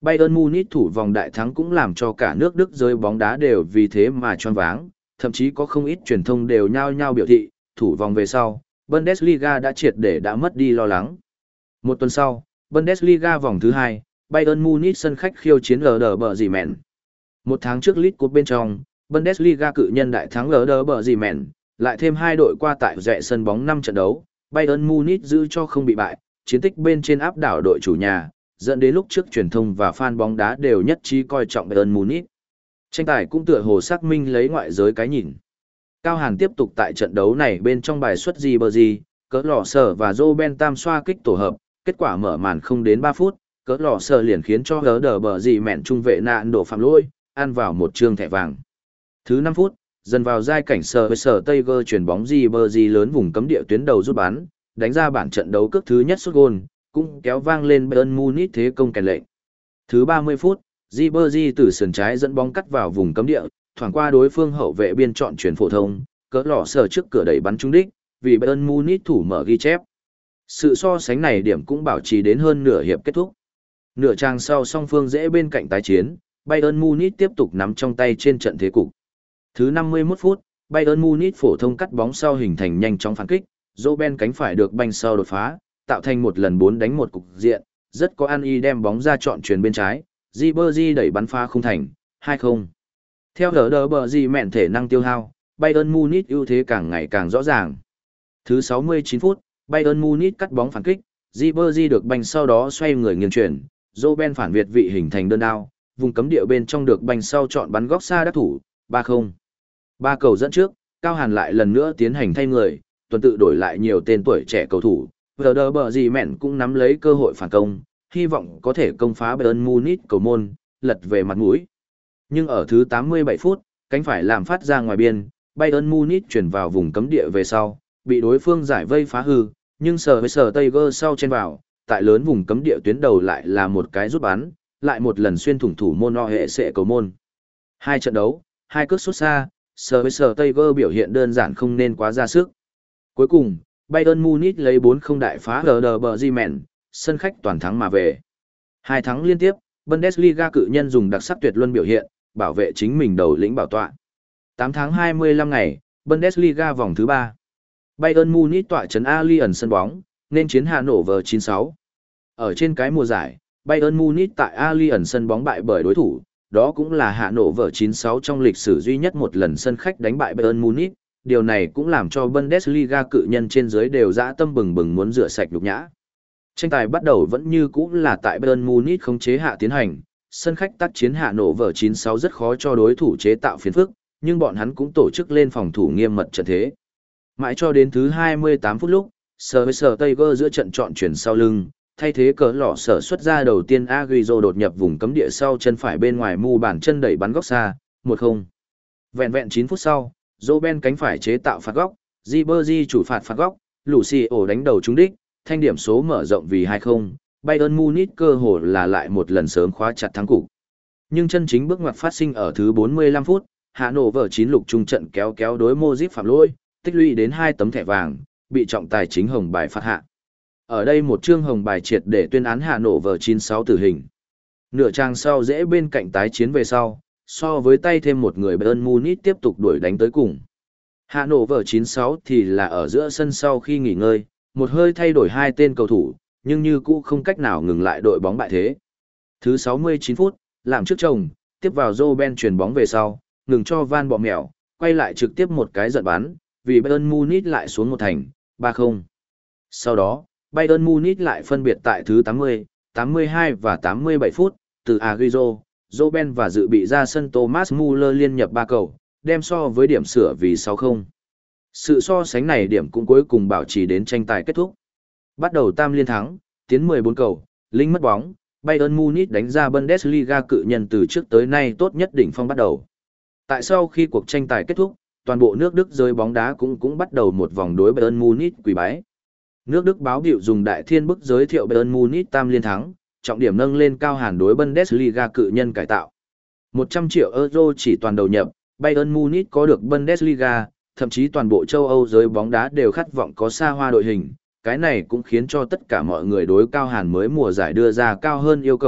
Bayern Munich thủ vòng đại thắng cũng làm cho cả nước Đức giới bóng đá đều vì thế mà choáng váng, thậm chí có không ít truyền thông đều nhao nhao biểu thị, thủ vòng về sau, Bundesliga đã triệt để đã mất đi lo lắng. Một tuần sau, Bundesliga vòng thứ hai, Bayern Munich sân khách khiêu chiến lờ đờ bờ gì mẹn. Một tháng trước League Cup bên trong, Bundesliga cự nhân đại thắng lờ đờ bờ gì mẹn, lại thêm hai đội qua tại rẽ sân bóng năm trận đấu, Bayern Munich giữ cho không bị bại, chiến tích bên trên áp đảo đội chủ nhà, dẫn đến lúc trước truyền thông và fan bóng đá đều nhất trí coi trọng Bayern Munich. Tranh tài cũng tựa hồ xác minh lấy ngoại giới cái nhìn. Cao Hàn tiếp tục tại trận đấu này bên trong bài xuất Ribery, cỡ lò sở và Robben tam xoa kích tổ hợp, kết quả mở màn không đến ba phút, cỡ lò sở liền khiến cho hớ đờ bờ gì mẹn trung vệ nạn đổ phạm lỗi, ăn vào một trương thẻ vàng. Thứ năm phút, dần vào giai cảnh sở với sở Tiger chuyển bóng Ribery lớn vùng cấm địa tuyến đầu rút bắn, đánh ra bản trận đấu cước thứ nhất sút gôn, cũng kéo vang lên Bayern Munich thế công kèn lệnh. Thứ ba mươi phút, Ribery từ sườn trái dẫn bóng cắt vào vùng cấm địa, thoảng qua đối phương hậu vệ biên chọn chuyển phổ thông, cỡ lò sở trước cửa đẩy bắn trúng đích, vì Bayern Munich thủ mở ghi chép. Sự so sánh này điểm cũng bảo trì đến hơn nửa hiệp kết thúc. Nửa trang sau song phương dễ bên cạnh tái chiến, Bayern Munich tiếp tục nắm trong tay trên trận thế cục. Thứ năm mươi mốt phút, Bayern Munich phổ thông cắt bóng sau hình thành nhanh chóng phản kích, Robben cánh phải được banh sau đột phá, tạo thành một lần bốn đánh một cục diện, rất có ăn y đem bóng ra chọn chuyền bên trái, Ribery đẩy bắn phá không thành, hai không. Theo lờ đờ bờ gì mẹn thể năng tiêu hao, Bayern Munich ưu thế càng ngày càng rõ ràng. Thứ sáu mươi chín phút, Bayern Munich cắt bóng phản kích, Ribery được banh sau đó xoay người nghiêng chuyển, Robben phản việt vị hình thành đơn đao, vùng cấm địa bên trong được banh sau chọn bắn góc xa đắc thủ, ba không. Ba cầu dẫn trước, Cao Hàn lại lần nữa tiến hành thay người, tuần tự đổi lại nhiều tên tuổi trẻ cầu thủ, lờ đờ bờ gì mẹn cũng nắm lấy cơ hội phản công, hy vọng có thể công phá Bayern Munich cầu môn, lật về mặt mũi. Nhưng ở thứ tám mươi bảy phút, cánh phải làm phát ra ngoài biên, Bayern Munich chuyển vào vùng cấm địa về sau, bị đối phương giải vây phá hư, nhưng sờ với sờ Tiger sau trên vào, tại lớn vùng cấm địa tuyến đầu lại là một cái rút bắn, lại một lần xuyên thủng thủ môn o hệ sệ cầu môn. Hai trận đấu, hai cước sút xa, sờ với sờ Tiger biểu hiện đơn giản không nên quá ra sức. Cuối cùng, Bayern Munich lấy bốn không đại phá lờ đờ bờ gì mẹn, sân khách toàn thắng mà về. Hai thắng liên tiếp, Bundesliga cự nhân dùng đặc sắc tuyệt luân biểu hiện, bảo vệ chính mình đầu lĩnh bảo tọa. tám tháng hai mươi lăm ngày, Bundesliga vòng thứ ba. Bayern Munich tọa trấn Allianz sân bóng, nên chiến Hannover chín sáu. Ở trên cái mùa giải, Bayern Munich tại Allianz sân bóng bại bởi đối thủ, đó cũng là Hannover chín sáu trong lịch sử duy nhất một lần sân khách đánh bại Bayern Munich. Điều này cũng làm cho Bundesliga cự nhân trên dưới đều dã tâm bừng bừng muốn rửa sạch nhục nhã. Tranh tài bắt đầu vẫn như cũ là tại Bayern Munich khống chế hạ tiến hành, sân khách tác chiến Hannover chín sáu rất khó cho đối thủ chế tạo phiền phức, nhưng bọn hắn cũng tổ chức lên phòng thủ nghiêm mật trận thế. Mãi cho đến thứ hai mươi tám phút lúc, Sờ với Sờ Tiger giữa trận chọn chuyển sau lưng, thay thế cỡ lọ sở xuất ra đầu tiên Agüero đột nhập vùng cấm địa sau chân phải bên ngoài mu bàn chân đẩy bắn góc xa, một không. Vẹn vẹn chín phút sau, Robben cánh phải chế tạo phạt góc, Ribery chủ phạt phạt góc, Lucio đánh đầu trúng đích, thanh điểm số mở rộng vì hai không, Bayern Munich cơ hồ là lại một lần sớm khóa chặt thắng cục. Nhưng chân chính bước ngoặt phát sinh ở thứ bốn mươi lăm phút, Hannover chín lục trung trận kéo kéo đối Modric phạm lỗi, tích lũy đến hai tấm thẻ vàng, bị trọng tài chính hồng bài phạt hạ. Ở đây một chương hồng bài triệt để tuyên án Hannover chín sáu tử hình. Nửa trang sau dễ bên cạnh tái chiến về sau, so với tay thêm một người Bayern Munich tiếp tục đuổi đánh tới cùng. Hannover chín sáu thì là ở giữa sân sau khi nghỉ ngơi, một hơi thay đổi hai tên cầu thủ, nhưng như cũ không cách nào ngừng lại đội bóng bại thế. Thứ sáu mươi chín phút, làm trước chồng, tiếp vào Robben chuyển bóng về sau, ngừng cho Van Bọ Mèo, quay lại trực tiếp một cái giật bắn, vì Bayern Munich lại xuống một thành, ba không. Sau đó, Bayern Munich lại phân biệt tại thứ tám mươi, tám mươi hai và tám mươi bảy phút, từ Agüero, Robben và dự bị ra sân Thomas Muller liên nhập ba cầu, đem so với điểm sửa vì sáu không. Sự so sánh này điểm cũng cuối cùng bảo trì đến tranh tài kết thúc. Bắt đầu tam liên thắng, tiến mười bốn cầu, linh mất bóng, Bayern Munich đánh ra Bundesliga cự nhân từ trước tới nay tốt nhất đỉnh phong bắt đầu. Tại sau khi cuộc tranh tài kết thúc, toàn bộ nước Đức giới bóng đá cũng cũng bắt đầu một vòng đối Bayern Munich quỳ bái. Nước Đức báo hiệu dùng đại thiên bức giới thiệu Bayern Munich tam liên thắng, trọng điểm nâng lên cao hẳn đối Bundesliga cự nhân cải tạo. một trăm triệu euro chỉ toàn đầu nhập, Bayern Munich có được Bundesliga, thậm chí toàn bộ châu Âu giới bóng đá đều khát vọng có xa hoa đội hình. Cái này cũng khiến cho tất cả mọi người đối cao hàn mới mùa giải đưa ra cao hơn yêu cầu,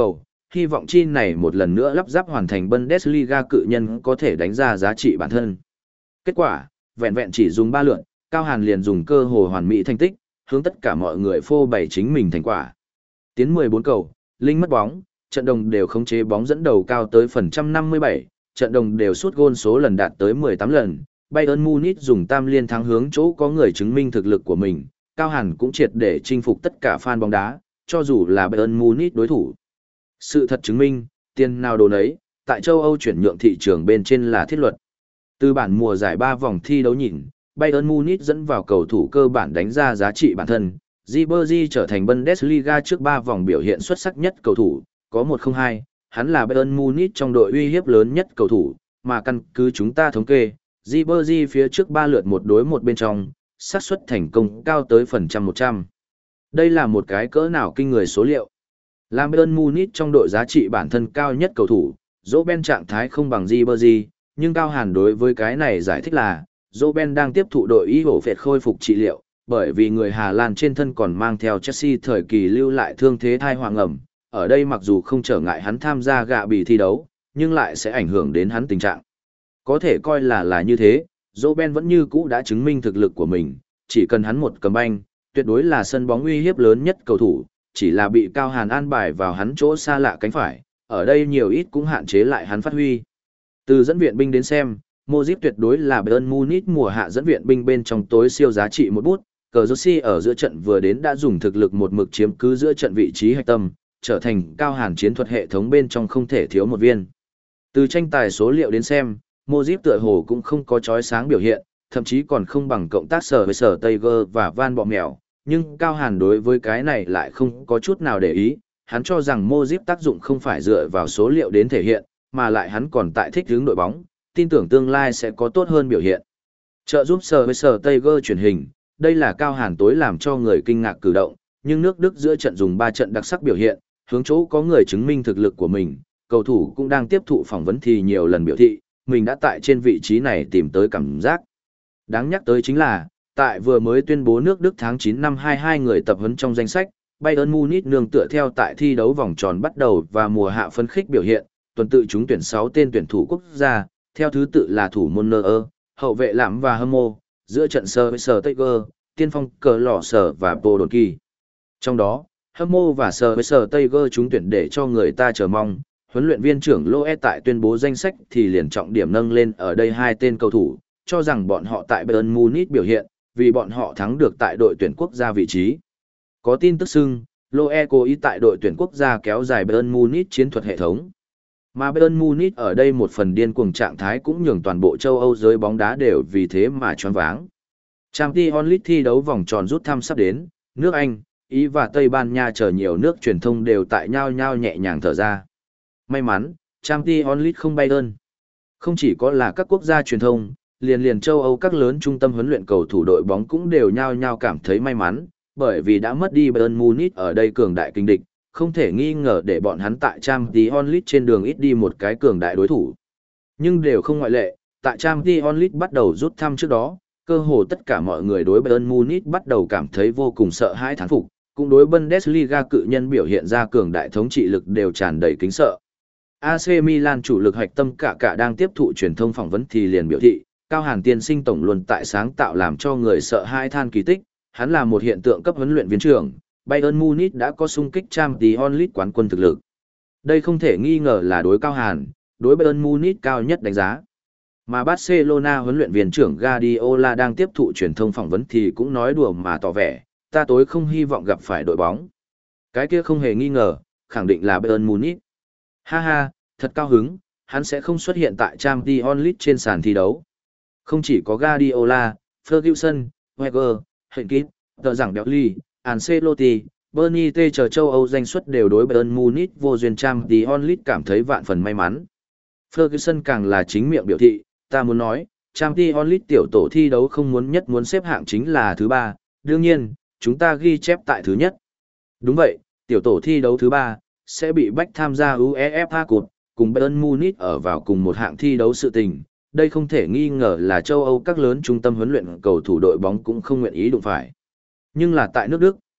hy vọng chi này một lần nữa lắp ráp hoàn thành Bundesliga cự nhân có thể đánh ra giá trị bản thân. Kết quả, vẹn vẹn chỉ dùng ba lượt, Cao Hàn liền dùng cơ hội hoàn mỹ thành tích, hướng tất cả mọi người phô bày chính mình thành quả. Tiến mười bốn cầu, Linh mất bóng, trận đồng đều khống chế bóng dẫn đầu cao tới phần trăm năm mươi bảy, trận đồng đều sút gôn số lần đạt tới mười tám lần. Bayern Munich dùng tam liên thắng hướng chỗ có người chứng minh thực lực của mình, Cao Hàn cũng triệt để chinh phục tất cả fan bóng đá, cho dù là Bayern Munich đối thủ. Sự thật chứng minh, tiền nào đồ nấy, tại châu Âu chuyển nhượng thị trường bên trên là thiết luật. Từ bản mùa giải ba vòng thi đấu nhìn, Bayern Munich dẫn vào cầu thủ cơ bản đánh ra giá trị bản thân, Ribery trở thành Bundesliga trước ba vòng biểu hiện xuất sắc nhất cầu thủ, có một không hai, hắn là Bayern Munich trong đội uy hiếp lớn nhất cầu thủ, mà căn cứ chúng ta thống kê, Ribery phía trước ba lượt một đối một bên trong, xác suất thành công cao tới phần trăm một trăm. Đây là một cái cỡ nào kinh người số liệu. Làm Bayern Munich trong đội giá trị bản thân cao nhất cầu thủ, Robben trạng thái không bằng Ribery, nhưng Cao Hàn đối với cái này giải thích là, Robben đang tiếp thụ đội y hổ phệt khôi phục trị liệu, bởi vì người Hà Lan trên thân còn mang theo Chelsea thời kỳ lưu lại thương thế thai hoàng ẩm, ở đây mặc dù không trở ngại hắn tham gia gạ bì thi đấu, nhưng lại sẽ ảnh hưởng đến hắn tình trạng. Có thể coi là là như thế, Robben vẫn như cũ đã chứng minh thực lực của mình, chỉ cần hắn một cầm banh, tuyệt đối là sân bóng uy hiếp lớn nhất cầu thủ, chỉ là bị Cao Hàn an bài vào hắn chỗ xa lạ cánh phải, ở đây nhiều ít cũng hạn chế lại hắn phát huy. Từ dẫn viện binh đến xem, Modric tuyệt đối là Bayern Munich mùa hạ dẫn viện binh bên trong tối siêu giá trị một bút, cờ Rossi ở giữa trận vừa đến đã dùng thực lực một mực chiếm cứ giữa trận vị trí hạch tâm, trở thành Cao Hàn chiến thuật hệ thống bên trong không thể thiếu một viên. Từ tranh tài số liệu đến xem, Modric tựa hồ cũng không có chói sáng biểu hiện, thậm chí còn không bằng cộng tác sở với sở Tiger và Van Bọ Mèo, nhưng Cao Hàn đối với cái này lại không có chút nào để ý, hắn cho rằng Modric tác dụng không phải dựa vào số liệu đến thể hiện, mà lại hắn còn tại thích hướng đội bóng, tin tưởng tương lai sẽ có tốt hơn biểu hiện. Trợ giúp sở với sở Tiger truyền hình, đây là Cao Hàn tối làm cho người kinh ngạc cử động, nhưng nước Đức giữa trận dùng ba trận đặc sắc biểu hiện, hướng chỗ có người chứng minh thực lực của mình, cầu thủ cũng đang tiếp thụ phỏng vấn thì nhiều lần biểu thị, mình đã tại trên vị trí này tìm tới cảm giác. Đáng nhắc tới chính là, tại vừa mới tuyên bố nước Đức tháng chín năm hai hai người tập huấn trong danh sách, Bayern Munich nương tựa theo tại thi đấu vòng tròn bắt đầu và mùa hạ phấn khích biểu hiện, tuần tự chúng tuyển sáu tên tuyển thủ quốc gia, theo thứ tự là thủ môn Neuer, hậu vệ Lãm và Hâm Mô, giữa trận sơ với sờ Tiger, tiên phong cờ lỏ sở và Podolski. Trong đó, Hâm Mô và sờ với sờ Tiger chúng tuyển để cho người ta chờ mong, huấn luyện viên trưởng Loe tại tuyên bố danh sách thì liền trọng điểm nâng lên ở đây hai tên cầu thủ, cho rằng bọn họ tại Bayern Munich biểu hiện, vì bọn họ thắng được tại đội tuyển quốc gia vị trí. Có tin tức xưng, Loe cố ý tại đội tuyển quốc gia kéo dài Bayern Munich chiến thuật hệ thống. Mà Bayern Munich ở đây một phần điên cuồng trạng thái cũng nhường toàn bộ châu Âu giới bóng đá đều vì thế mà choáng váng. Champions League thi đấu vòng tròn rút thăm sắp đến, nước Anh, Ý và Tây Ban Nha chờ nhiều nước truyền thông đều tại nhau nhau nhẹ nhàng thở ra. May mắn, Champions League không Bayern. Không chỉ có là các quốc gia truyền thông, liền liền châu Âu các lớn trung tâm huấn luyện cầu thủ đội bóng cũng đều nhao nhao cảm thấy may mắn, bởi vì đã mất đi Bayern Munich ở đây cường đại kinh địch, không thể nghi ngờ để bọn hắn tại Champions League trên đường ít đi một cái cường đại đối thủ. Nhưng đều không ngoại lệ, tại Champions League bắt đầu rút thăm trước đó, cơ hồ tất cả mọi người đối Bayern Munich bắt đầu cảm thấy vô cùng sợ hãi thán phục, cũng đối Bundesliga cự nhân biểu hiện ra cường đại thống trị lực đều tràn đầy kính sợ. a xê Milan chủ lực hạch tâm cả cả đang tiếp thụ truyền thông phỏng vấn thì liền biểu thị, Cao Hàn tiên sinh tổng luôn tại sáng tạo làm cho người sợ hãi than kỳ tích, hắn là một hiện tượng cấp huấn luyện viên trưởng, Bayern Munich đã có xung kích Champions League quán quân thực lực. Đây không thể nghi ngờ là đối Cao Hàn, đối Bayern Munich cao nhất đánh giá. Mà Barcelona huấn luyện viên trưởng Guardiola đang tiếp thụ truyền thông phỏng vấn thì cũng nói đùa mà tỏ vẻ, ta tối không hy vọng gặp phải đội bóng. Cái kia không hề nghi ngờ, khẳng định là Bayern Munich. Ha ha, thật cao hứng, hắn sẽ không xuất hiện tại Champions League trên sàn thi đấu. Không chỉ có Guardiola, Ferguson, Wenger, Henkit, tờ giảng Belly, Ancelotti, Bernie T chờ châu Âu danh xuất đều đối Bayern Munich vô duyên Champions League cảm thấy vạn phần may mắn. Ferguson càng là chính miệng biểu thị, ta muốn nói, Champions League tiểu tổ thi đấu không muốn nhất muốn xếp hạng chính là thứ ba, đương nhiên, chúng ta ghi chép tại thứ nhất. Đúng vậy, tiểu tổ thi đấu thứ ba sẽ bị bách tham gia UEFA Cup, cùng Bayern Munich ở vào cùng một hạng thi đấu sự tình. Đây không thể nghi ngờ là châu Âu các lớn trung tâm huấn luyện cầu thủ đội bóng cũng không nguyện ý đụng phải. Nhưng là tại nước Đức,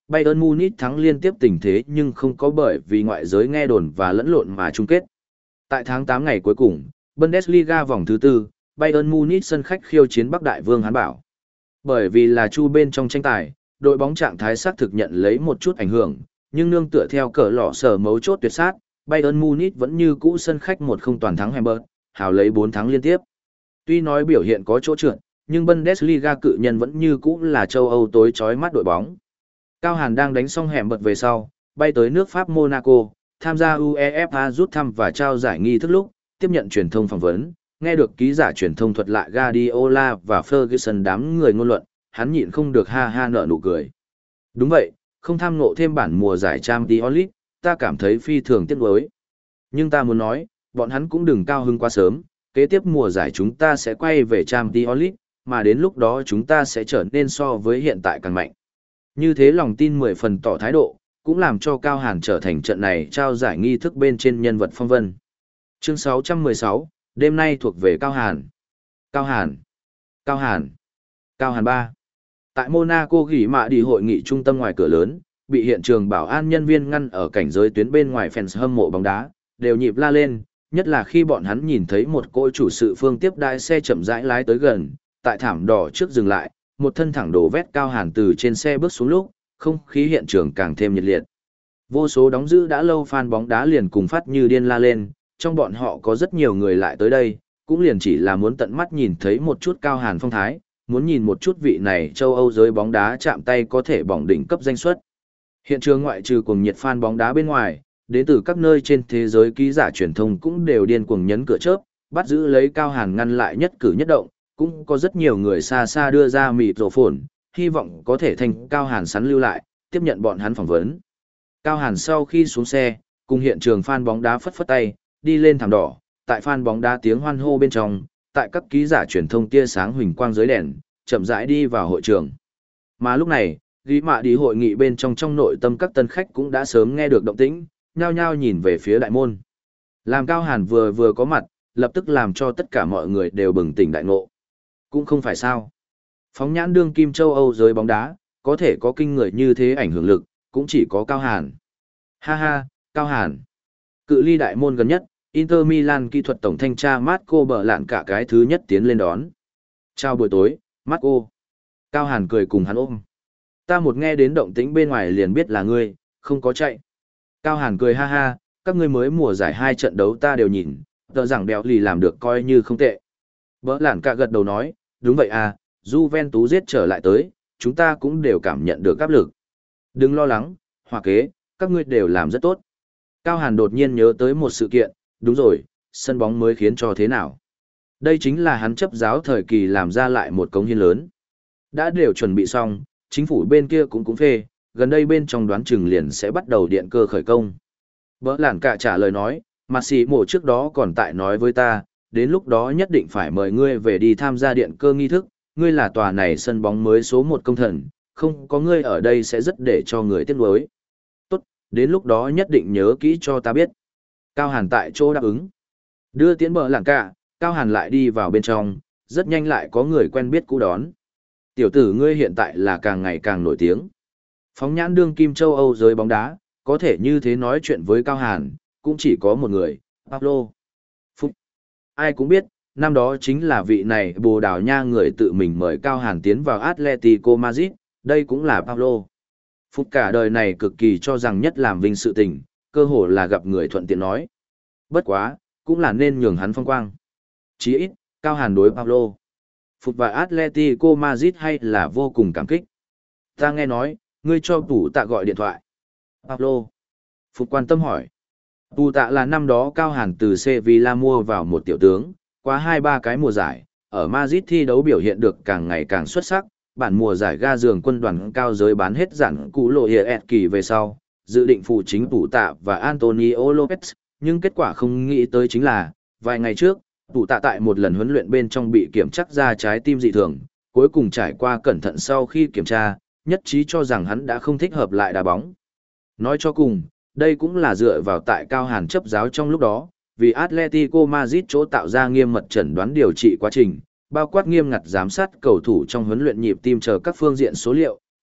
Bayern Munich thắng liên tiếp tình thế nhưng không có bởi vì ngoại giới nghe đồn và lẫn lộn mà chung kết. Tại tháng tám ngày cuối cùng, Bundesliga vòng thứ tư, Bayern Munich sân khách khiêu chiến Bắc Đại Vương Hán Bảo. Bởi vì là chu bên trong tranh tài, đội bóng trạng thái xác thực nhận lấy một chút ảnh hưởng, nhưng nương tựa theo cờ lọ sở mấu chốt tuyệt sát, Bayern Munich vẫn như cũ sân khách một không toàn thắng Hamburg, hào lấy bốn thắng liên tiếp. Tuy nói biểu hiện có chỗ trượt, nhưng Bundesliga cự nhân vẫn như cũ là châu Âu tối chói mắt đội bóng. Cao Hàn đang đánh xong Hamburg về sau, bay tới nước Pháp Monaco, tham gia UEFA rút thăm và trao giải nghi thức lúc, tiếp nhận truyền thông phỏng vấn, nghe được ký giả truyền thông thuật lại Guardiola và Ferguson đám người ngôn luận, hắn nhịn không được ha ha nở nụ cười. Đúng vậy, không tham ngộ thêm bản mùa giải Champions League, ta cảm thấy phi thường tiếc nuối. Nhưng ta muốn nói, bọn hắn cũng đừng cao hứng quá sớm, kế tiếp mùa giải chúng ta sẽ quay về Champions League, mà đến lúc đó chúng ta sẽ trở nên so với hiện tại càng mạnh. Như thế lòng tin mười phần tỏ thái độ, cũng làm cho Cao Hàn trở thành trận này trao giải nghi thức bên trên nhân vật phong vân. Chương sáu trăm mười sáu, đêm nay thuộc về Cao Hàn. Cao Hàn. Cao Hàn. Cao Hàn ba. Tại Monaco gỉ mạ đi hội nghị trung tâm ngoài cửa lớn, bị hiện trường bảo an nhân viên ngăn ở cảnh giới tuyến bên ngoài fans hâm mộ bóng đá, đều nhịp la lên, nhất là khi bọn hắn nhìn thấy một cỗ chủ sự phương tiếp đai xe chậm rãi lái tới gần, tại thảm đỏ trước dừng lại, một thân thẳng đổ vét Cao Hàn từ trên xe bước xuống lúc, không khí hiện trường càng thêm nhiệt liệt. Vô số đóng giữ đã lâu fan bóng đá liền cùng phát như điên la lên, trong bọn họ có rất nhiều người lại tới đây, cũng liền chỉ là muốn tận mắt nhìn thấy một chút Cao Hàn phong thái, muốn nhìn một chút vị này châu Âu giới bóng đá chạm tay có thể bỏng đỉnh cấp danh suất. Hiện trường ngoại trừ cuồng nhiệt fan bóng đá bên ngoài, đến từ các nơi trên thế giới ký giả truyền thông cũng đều điên cuồng nhấn cửa chớp, bắt giữ lấy Cao Hàn ngăn lại nhất cử nhất động, cũng có rất nhiều người xa xa đưa ra mịt rổ phồn, hy vọng có thể thành Cao Hàn sắn lưu lại, tiếp nhận bọn hắn phỏng vấn. Cao Hàn sau khi xuống xe, cùng hiện trường fan bóng đá phất phất tay, đi lên thảm đỏ, tại fan bóng đá tiếng hoan hô bên trong, tại các ký giả truyền thông tia sáng huỳnh quang dưới đèn, chậm rãi đi vào hội trường. Mà lúc này, ghi mạ đi hội nghị bên trong trong nội tâm các tân khách cũng đã sớm nghe được động tĩnh, nhao nhao nhìn về phía đại môn. Làm Cao Hàn vừa vừa có mặt, lập tức làm cho tất cả mọi người đều bừng tỉnh đại ngộ. Cũng không phải sao. Phóng nhãn đương kim châu Âu giới bóng đá, có thể có kinh người như thế ảnh hưởng lực, cũng chỉ có Cao Hàn. Ha ha, Cao Hàn. Cự ly đại môn gần nhất, Inter Milan kỹ thuật tổng thanh tra Marco bờ lạn cả cái thứ nhất tiến lên đón. Chào buổi tối, Marco. Cao Hàn cười cùng hắn ôm. Ta một nghe đến động tĩnh bên ngoài liền biết là ngươi, không có chạy. Cao Hàn cười ha ha, các ngươi mới mùa giải hai trận đấu ta đều nhìn, tờ rằng béo lì làm được coi như không tệ. Bỡ lạn cả gật đầu nói, đúng vậy à, Juventus giết trở lại tới, chúng ta cũng đều cảm nhận được áp lực. Đừng lo lắng, hòa kế, các ngươi đều làm rất tốt. Cao Hàn đột nhiên nhớ tới một sự kiện, đúng rồi, sân bóng mới khiến cho thế nào. Đây chính là hắn chấp giáo thời kỳ làm ra lại một cống hiến lớn. Đã đều chuẩn bị xong, chính phủ bên kia cũng cũng phê, gần đây bên trong đoán chừng liền sẽ bắt đầu điện cơ khởi công. Bỡ lạn cả trả lời nói, mà xì mổ trước đó còn tại nói với ta, đến lúc đó nhất định phải mời ngươi về đi tham gia điện cơ nghi thức, ngươi là tòa này sân bóng mới số một công thần, không có ngươi ở đây sẽ rất để cho người tiếc nuối. Tốt, đến lúc đó nhất định nhớ kỹ cho ta biết. Cao Hàn tại chỗ đáp ứng. Đưa tiễn bờ lảng cả, Cao Hàn lại đi vào bên trong, rất nhanh lại có người quen biết cũ đón. Tiểu tử ngươi hiện tại là càng ngày càng nổi tiếng. Phóng nhãn đương kim châu Âu giới bóng đá, có thể như thế nói chuyện với Cao Hàn, cũng chỉ có một người, Pablo. Phúc. Ai cũng biết, năm đó chính là vị này Bồ Đào Nha người tự mình mời Cao Hàn tiến vào Atletico Madrid, đây cũng là Pablo. Phúc cả đời này cực kỳ cho rằng nhất làm vinh sự tình, cơ hồ là gặp người thuận tiện nói. Bất quá, cũng là nên nhường hắn phong quang. Chí ít, Cao Hàn đối Pablo. Phục và Atletico Madrid hay là vô cùng cảm kích. Ta nghe nói, ngươi cho Tủ Tạ gọi điện thoại. Pablo. Phục quan tâm hỏi. Tủ Tạ là năm đó Cao Hàn từ Sevilla mua vào một tiểu tướng, qua hai ba cái mùa giải, ở Madrid thi đấu biểu hiện được càng ngày càng xuất sắc, bản mùa giải ga giường quân đoàn cao giới bán hết giản cũ lộ hiệp kỳ về sau, dự định phụ chính Tủ Tạ và Antonio Lopez, nhưng kết quả không nghĩ tới chính là, vài ngày trước, Tủ Tạ tại một lần huấn luyện bên trong bị kiểm chắc ra trái tim dị thường, cuối cùng trải qua cẩn thận sau khi kiểm tra, nhất trí cho rằng hắn đã không thích hợp lại đá bóng. Nói cho cùng, đây cũng là dựa vào tại Cao Hàn chấp giáo trong lúc đó, vì Atletico Madrid chỗ tạo ra nghiêm mật chẩn đoán điều trị quá trình, bao quát nghiêm ngặt giám sát cầu thủ trong huấn luyện nhịp tim chờ các phương diện số liệu,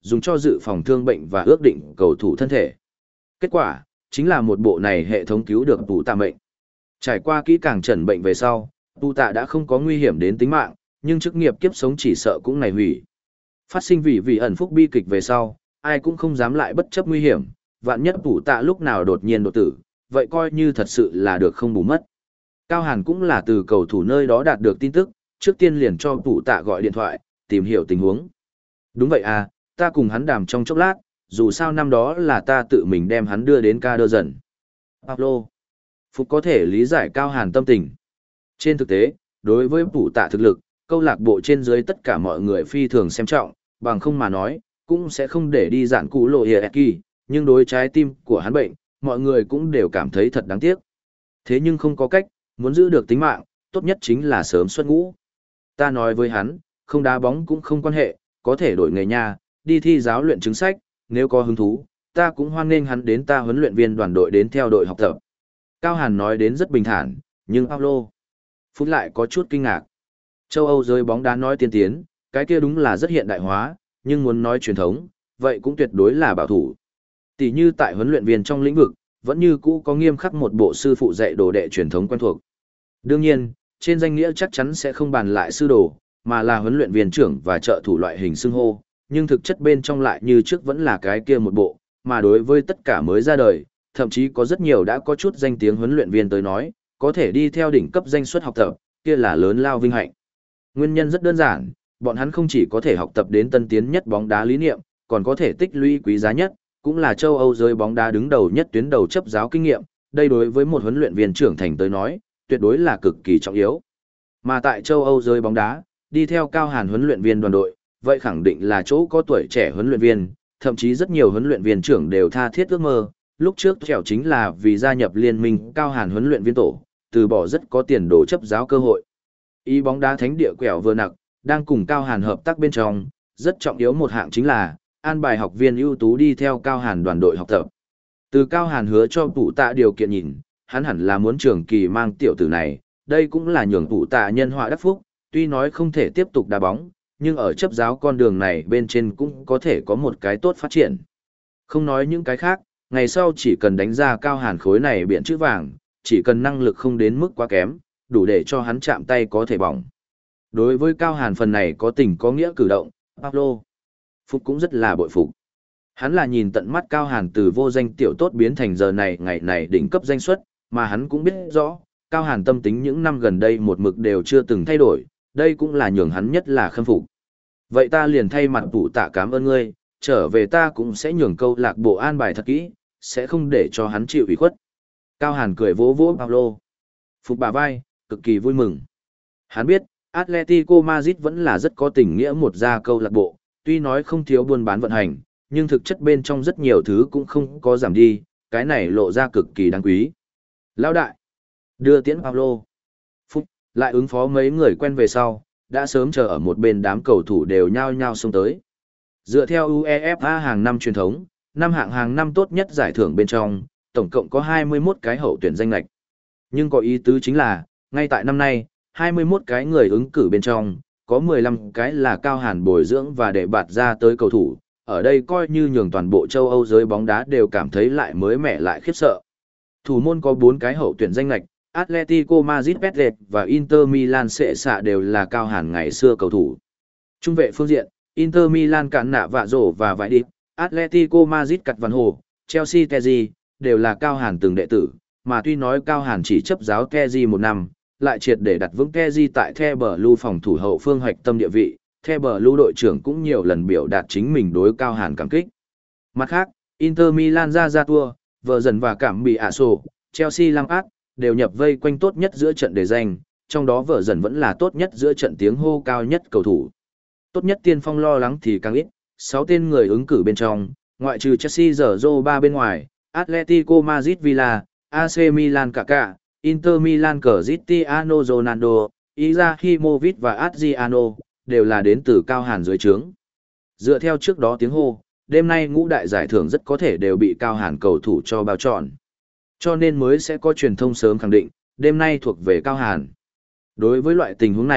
dùng cho dự phòng thương bệnh và ước định cầu thủ thân thể. Kết quả, chính là một bộ này hệ thống cứu được tụ tạ mệnh. Trải qua kỹ càng chẩn bệnh về sau, tụ tạ đã không có nguy hiểm đến tính mạng, nhưng chức nghiệp kiếp sống chỉ sợ cũng này hủy. Phát sinh vì vì ẩn phúc bi kịch về sau, ai cũng không dám lại bất chấp nguy hiểm, vạn nhất tụ tạ lúc nào đột nhiên đột tử, vậy coi như thật sự là được không bù mất. Cao Hàn cũng là từ cầu thủ nơi đó đạt được tin tức, trước tiên liền cho tụ tạ gọi điện thoại, tìm hiểu tình huống. Đúng vậy à, ta cùng hắn đàm trong chốc lát, dù sao năm đó là ta tự mình đem hắn đưa đến ca đơ dần. Pablo. Phúc có thể lý giải Cao Hàn tâm tình. Trên thực tế, đối với tụ tạ thực lực, câu lạc bộ trên dưới tất cả mọi người phi thường xem trọng, bằng không mà nói, cũng sẽ không để đi dạn cũ lộ hiệp kỳ, nhưng đối trái tim của hắn bệnh, mọi người cũng đều cảm thấy thật đáng tiếc. Thế nhưng không có cách, muốn giữ được tính mạng, tốt nhất chính là sớm xuất ngũ. Ta nói với hắn, không đá bóng cũng không quan hệ, có thể đổi nghề nha, đi thi giáo luyện chứng sách, nếu có hứng thú, ta cũng hoan nghênh hắn đến ta huấn luyện viên đoàn đội đến theo đội học tập. Cao Hàn nói đến rất bình thản, nhưng Paulo Phút lại có chút kinh ngạc. Châu Âu giới bóng đá nói tiên tiến, cái kia đúng là rất hiện đại hóa, nhưng muốn nói truyền thống, vậy cũng tuyệt đối là bảo thủ. Tỷ như tại huấn luyện viên trong lĩnh vực, vẫn như cũ có nghiêm khắc một bộ sư phụ dạy đồ đệ truyền thống quen thuộc. Đương nhiên, trên danh nghĩa chắc chắn sẽ không bàn lại sư đồ, mà là huấn luyện viên trưởng và trợ thủ loại hình xưng hô, nhưng thực chất bên trong lại như trước vẫn là cái kia một bộ, mà đối với tất cả mới ra đời, thậm chí có rất nhiều đã có chút danh tiếng huấn luyện viên tới nói, có thể đi theo đỉnh cấp danh suất học tập, kia là lớn lao vinh hạnh. Nguyên nhân rất đơn giản, bọn hắn không chỉ có thể học tập đến tân tiến nhất bóng đá lý niệm, còn có thể tích lũy quý giá nhất, cũng là châu Âu giới bóng đá đứng đầu nhất tuyến đầu chấp giáo kinh nghiệm, đây đối với một huấn luyện viên trưởng thành tới nói, tuyệt đối là cực kỳ trọng yếu. Mà tại châu Âu giới bóng đá, đi theo Cao Hàn huấn luyện viên đoàn đội, vậy khẳng định là chỗ có tuổi trẻ huấn luyện viên, thậm chí rất nhiều huấn luyện viên trưởng đều tha thiết ước mơ, lúc trước trèo chính là vì gia nhập liên minh Cao Hàn huấn luyện viên tổ, từ bỏ rất có tiền đồ chấp giáo cơ hội. Ý bóng đá thánh địa quẹo vừa nặng, đang cùng Cao Hàn hợp tác bên trong, rất trọng yếu một hạng chính là an bài học viên ưu tú đi theo Cao Hàn đoàn đội học tập. Từ Cao Hàn hứa cho tụ tạ điều kiện nhìn, hắn hẳn là muốn trường kỳ mang tiểu tử này, đây cũng là nhường tụ tạ nhân họa đắc phúc, tuy nói không thể tiếp tục đá bóng, nhưng ở chấp giáo con đường này bên trên cũng có thể có một cái tốt phát triển. Không nói những cái khác, ngày sau chỉ cần đánh ra Cao Hàn khối này biện chữ vàng, chỉ cần năng lực không đến mức quá kém, đủ để cho hắn chạm tay có thể bỏng. Đối với Cao Hàn phần này có tình có nghĩa cử động, Pablo Phúc cũng rất là bội phục. Hắn là nhìn tận mắt Cao Hàn từ vô danh tiểu tốt biến thành giờ này ngày này đỉnh cấp danh suất, mà hắn cũng biết rõ, Cao Hàn tâm tính những năm gần đây một mực đều chưa từng thay đổi, đây cũng là nhường hắn nhất là khâm phục. Vậy ta liền thay mặt tụ tạ cảm ơn ngươi, trở về ta cũng sẽ nhường câu lạc bộ an bài thật kỹ, sẽ không để cho hắn chịu ủy khuất. Cao Hàn cười vỗ vỗ Pablo Phúc bả vai, cực kỳ vui mừng. Hắn biết, Atletico Madrid vẫn là rất có tình nghĩa một gia câu lạc bộ, tuy nói không thiếu buôn bán vận hành, nhưng thực chất bên trong rất nhiều thứ cũng không có giảm đi, cái này lộ ra cực kỳ đáng quý. Lão đại, đưa tiễn Pablo Phúc, lại ứng phó mấy người quen về sau, đã sớm chờ ở một bên đám cầu thủ đều nhao nhao xông tới. Dựa theo UEFA hàng năm truyền thống, năm hạng hàng năm tốt nhất giải thưởng bên trong, tổng cộng có hai mươi mốt cái hậu tuyển danh lệch. Nhưng có ý tứ chính là, ngay tại năm nay, hai mươi mốt cái người ứng cử bên trong, có mười lăm cái là Cao Hàn bồi dưỡng và để bạt ra tới cầu thủ, ở đây coi như nhường toàn bộ châu Âu giới bóng đá đều cảm thấy lại mới mẻ lại khiếp sợ. Thủ môn có bốn cái hậu tuyển danh lệch, Atletico Madrid Petlet và Inter Milan sẽ xạ đều là Cao Hàn ngày xưa cầu thủ. Trung vệ phương diện, Inter Milan cản nạ vạ rổ và vãi đi, Atletico Madrid cặt văn hồ, Chelsea Teji, đều là Cao Hàn từng đệ tử, mà tuy nói Cao Hàn chỉ chấp giáo Teji một năm, lại triệt để đặt vững Teji tại The Blue phòng thủ hậu phương hoạch tâm địa vị, The Blue đội trưởng cũng nhiều lần biểu đạt chính mình đối Cao Hàn cảm kích. Mặt khác, Inter Milan ra ra tour, vợ dần và cảm bị ả sổ, Chelsea Lampard, đều nhập vây quanh tốt nhất giữa trận để danh, trong đó vợ dần vẫn là tốt nhất giữa trận tiếng hô cao nhất cầu thủ. Tốt nhất tiên phong lo lắng thì càng ít, sáu tên người ứng cử bên trong, ngoại trừ Chelsea giờ ba bên ngoài, Atletico Madrid Villa, a xê Milan Kaká, Inter Milan Cristiano Ronaldo, Izahimovic và Adriano, đều là đến từ Cao Hàn dưới trướng. Dựa theo trước đó tiếng hô, đêm nay ngũ đại giải thưởng rất có thể đều bị Cao Hàn cầu thủ cho bao trọn. Cho nên mới sẽ có truyền thông sớm khẳng định, đêm nay thuộc về Cao Hàn. Đối với loại tình huống này,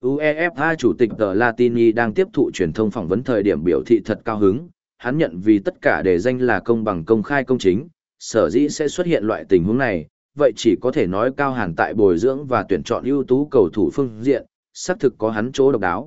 UEFA chủ tịch tờ Latini đang tiếp thụ truyền thông phỏng vấn thời điểm biểu thị thật cao hứng, hắn nhận vì tất cả đề danh là công bằng công khai công chính, sở dĩ sẽ xuất hiện loại tình huống này, vậy chỉ có thể nói Cao Hàn tại bồi dưỡng và tuyển chọn ưu tú cầu thủ phương diện, xác thực có hắn chỗ độc đáo.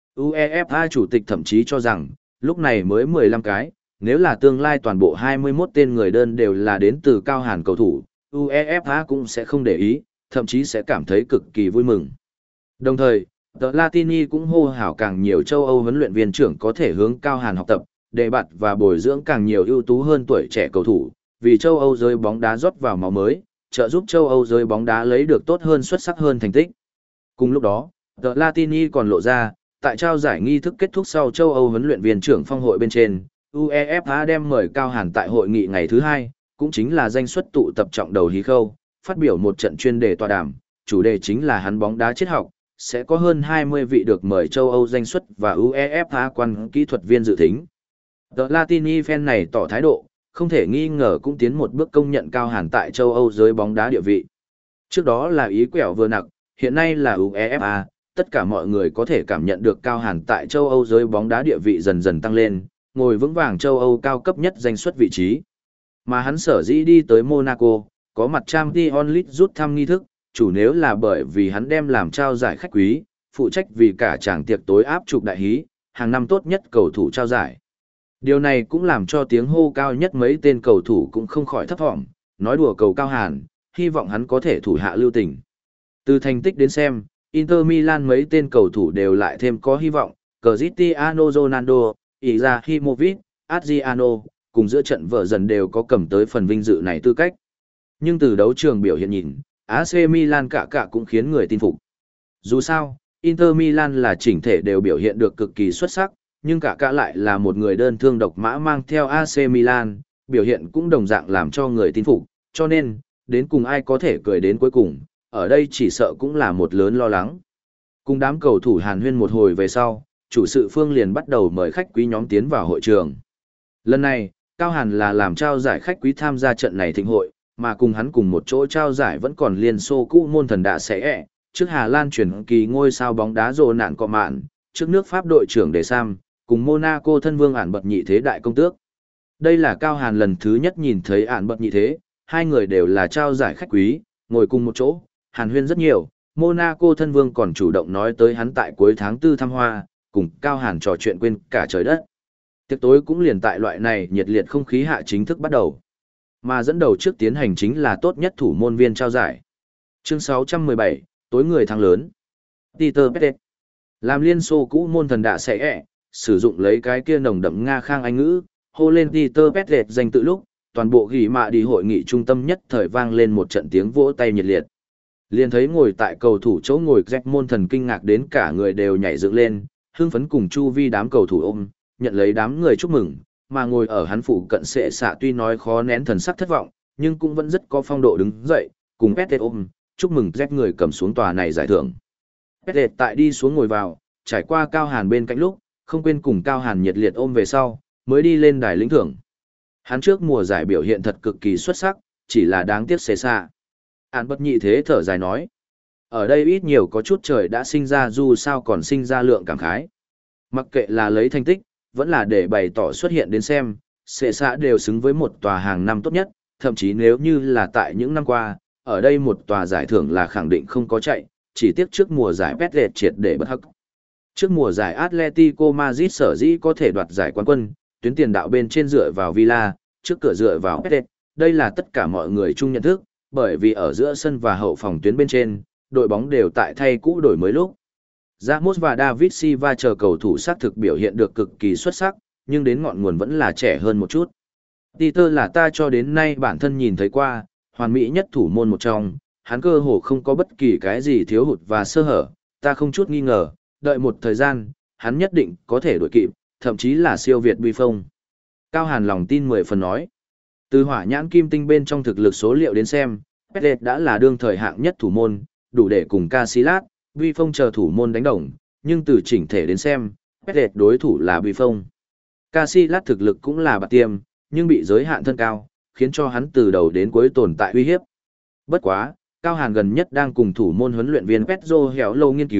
UEFA chủ tịch thậm chí cho rằng, lúc này mới mười lăm cái, nếu là tương lai toàn bộ hai mươi mốt tên người đơn đều là đến từ Cao Hàn cầu thủ, UEFA cũng sẽ không để ý, thậm chí sẽ cảm thấy cực kỳ vui mừng. Đồng thời, The Latini cũng hô hào càng nhiều châu Âu huấn luyện viên trưởng có thể hướng Cao Hàn học tập, đề bạt và bồi dưỡng càng nhiều ưu tú hơn tuổi trẻ cầu thủ, vì châu Âu giới bóng đá rót vào máu mới, trợ giúp châu Âu giới bóng đá lấy được tốt hơn xuất sắc hơn thành tích. Cùng lúc đó, The Latini còn lộ ra, tại trao giải nghi thức kết thúc sau châu Âu huấn luyện viên trưởng phong hội bên trên, UEFA đem mời Cao Hàn tại hội nghị ngày thứ hai, cũng chính là danh xuất tụ tập trọng đầu hí khâu, phát biểu một trận chuyên đề tọa đàm, chủ đề chính là hắn bóng đá triết học, sẽ có hơn hai mươi vị được mời châu Âu danh xuất và UEFA quan kỹ thuật viên dự thính. The Latini fan này tỏ thái độ, không thể nghi ngờ cũng tiến một bước công nhận Cao Hàn tại châu Âu giới bóng đá địa vị. Trước đó là ý quẹo vừa nặng, hiện nay là UEFA, tất cả mọi người có thể cảm nhận được Cao Hàn tại châu Âu giới bóng đá địa vị dần dần tăng lên, ngồi vững vàng châu Âu cao cấp nhất danh xuất vị trí. Mà hắn sở dĩ đi tới Monaco, có mặt Champions League rút thăm nghi thức, chủ nếu là bởi vì hắn đem làm trao giải khách quý, phụ trách vì cả tràng tiệc tối áp trục đại hí, hàng năm tốt nhất cầu thủ trao giải. Điều này cũng làm cho tiếng hô cao nhất mấy tên cầu thủ cũng không khỏi thấp thỏm, nói đùa cầu Cao Hàn, hy vọng hắn có thể thủ hạ lưu tình. Từ thành tích đến xem, Inter Milan mấy tên cầu thủ đều lại thêm có hy vọng, Cristiano Ronaldo, Ibrahimovic, Adriano, cùng giữa trận vợ dần đều có cầm tới phần vinh dự này tư cách. Nhưng từ đấu trường biểu hiện nhìn, a xê Milan cả cả cũng khiến người tin phục. Dù sao, Inter Milan là chỉnh thể đều biểu hiện được cực kỳ xuất sắc, nhưng cả cả lại là một người đơn thương độc mã mang theo a xê Milan, biểu hiện cũng đồng dạng làm cho người tin phục, cho nên, đến cùng ai có thể cười đến cuối cùng, ở đây chỉ sợ cũng là một lớn lo lắng. Cùng đám cầu thủ hàn huyên một hồi về sau, chủ sự phương liền bắt đầu mời khách quý nhóm tiến vào hội trường. Lần này, Cao Hàn là làm trao giải khách quý tham gia trận này thịnh hội, mà cùng hắn cùng một chỗ trao giải vẫn còn Liên Xô cũ môn thần đạ sẽ ẹ, trước Hà Lan chuyển kỳ ngôi sao bóng đá rồ nạn cọ mạn, trước nước Pháp đội trưởng Đề Sam, cùng Monaco thân vương ản bật nhị thế đại công tước. Đây là Cao Hàn lần thứ nhất nhìn thấy ản bật nhị thế, hai người đều là trao giải khách quý, ngồi cùng một chỗ, hàn huyên rất nhiều, Monaco thân vương còn chủ động nói tới hắn tại cuối tháng tư thăm Hoa, cùng Cao Hàn trò chuyện quên cả trời đất. Tiệc tối cũng liền tại loại này nhiệt liệt không khí hạ chính thức bắt đầu. Mà dẫn đầu trước tiến hành chính là tốt nhất thủ môn viên trao giải. Chương sáu trăm mười bảy, tối người thắng lớn. Peter Pettet. Làm Liên Xô cũ môn thần đạ sẽ ẹ, sử dụng lấy cái kia nồng đậm Nga khang Anh ngữ, hô lên Peter Pettet danh tự lúc, toàn bộ ghi mạ đi hội nghị trung tâm nhất thời vang lên một trận tiếng vỗ tay nhiệt liệt. Liền thấy ngồi tại cầu thủ chỗ ngồi Jack môn thần kinh ngạc đến cả người đều nhảy dựng lên, hưng phấn cùng chu vi đám cầu thủ ôm, nhận lấy đám người chúc mừng, mà ngồi ở hắn phụ cận sệ xạ tuy nói khó nén thần sắc thất vọng, nhưng cũng vẫn rất có phong độ đứng dậy, cùng Pettet ôm, chúc mừng Jack người cầm xuống tòa này giải thưởng. Pettet tại đi xuống ngồi vào, trải qua Cao Hàn bên cạnh lúc, không quên cùng Cao Hàn nhiệt liệt ôm về sau, mới đi lên đài lĩnh thưởng. Hắn trước mùa giải biểu hiện thật cực kỳ xuất sắc, chỉ là đáng tiếc xế xa. Án bất nhị thế thở dài nói. Ở đây ít nhiều có chút trời đã sinh ra dù sao còn sinh ra lượng cảm khái. Mặc kệ là lấy thành tích, vẫn là để bày tỏ xuất hiện đến xem, xế xa đều xứng với một tòa hàng năm tốt nhất, thậm chí nếu như là tại những năm qua, ở đây một tòa giải thưởng là khẳng định không có chạy, chỉ tiếc trước mùa giải Pettet triệt để bất hắc. Trước mùa giải Atletico Madrid sở dĩ có thể đoạt giải quán quân, tuyến tiền đạo bên trên dựa vào Villa, trước cửa dựa vào Pettet, đây là tất cả mọi người chung nhận thức, bởi vì ở giữa sân và hậu phòng tuyến bên trên, đội bóng đều tại thay cũ đổi mới lúc. Ramos và David Silva chờ cầu thủ xác thực biểu hiện được cực kỳ xuất sắc, nhưng đến ngọn nguồn vẫn là trẻ hơn một chút. Peter là ta cho đến nay bản thân nhìn thấy qua, hoàn mỹ nhất thủ môn một trong, hắn cơ hồ không có bất kỳ cái gì thiếu hụt và sơ hở, ta không chút nghi ngờ, đợi một thời gian, hắn nhất định có thể đuổi kịp, thậm chí là siêu việt Buffon. Cao Hàn lòng tin mười phần nói. Từ hỏa nhãn kim tinh bên trong thực lực số liệu đến xem, Pettet đã là đương thời hạng nhất thủ môn, đủ để cùng Casillas, Buffon chờ thủ môn đánh đồng, nhưng từ chỉnh thể đến xem, Pettet đối thủ là Buffon. Casillas thực lực cũng là bạt tiêm, nhưng bị giới hạn thân cao, khiến cho hắn từ đầu đến cuối tồn tại uy hiếp. Bất quá, Cao Hàn gần nhất đang cùng thủ môn huấn luyện viên Pedro Hẻo Lâu nghiên cứu,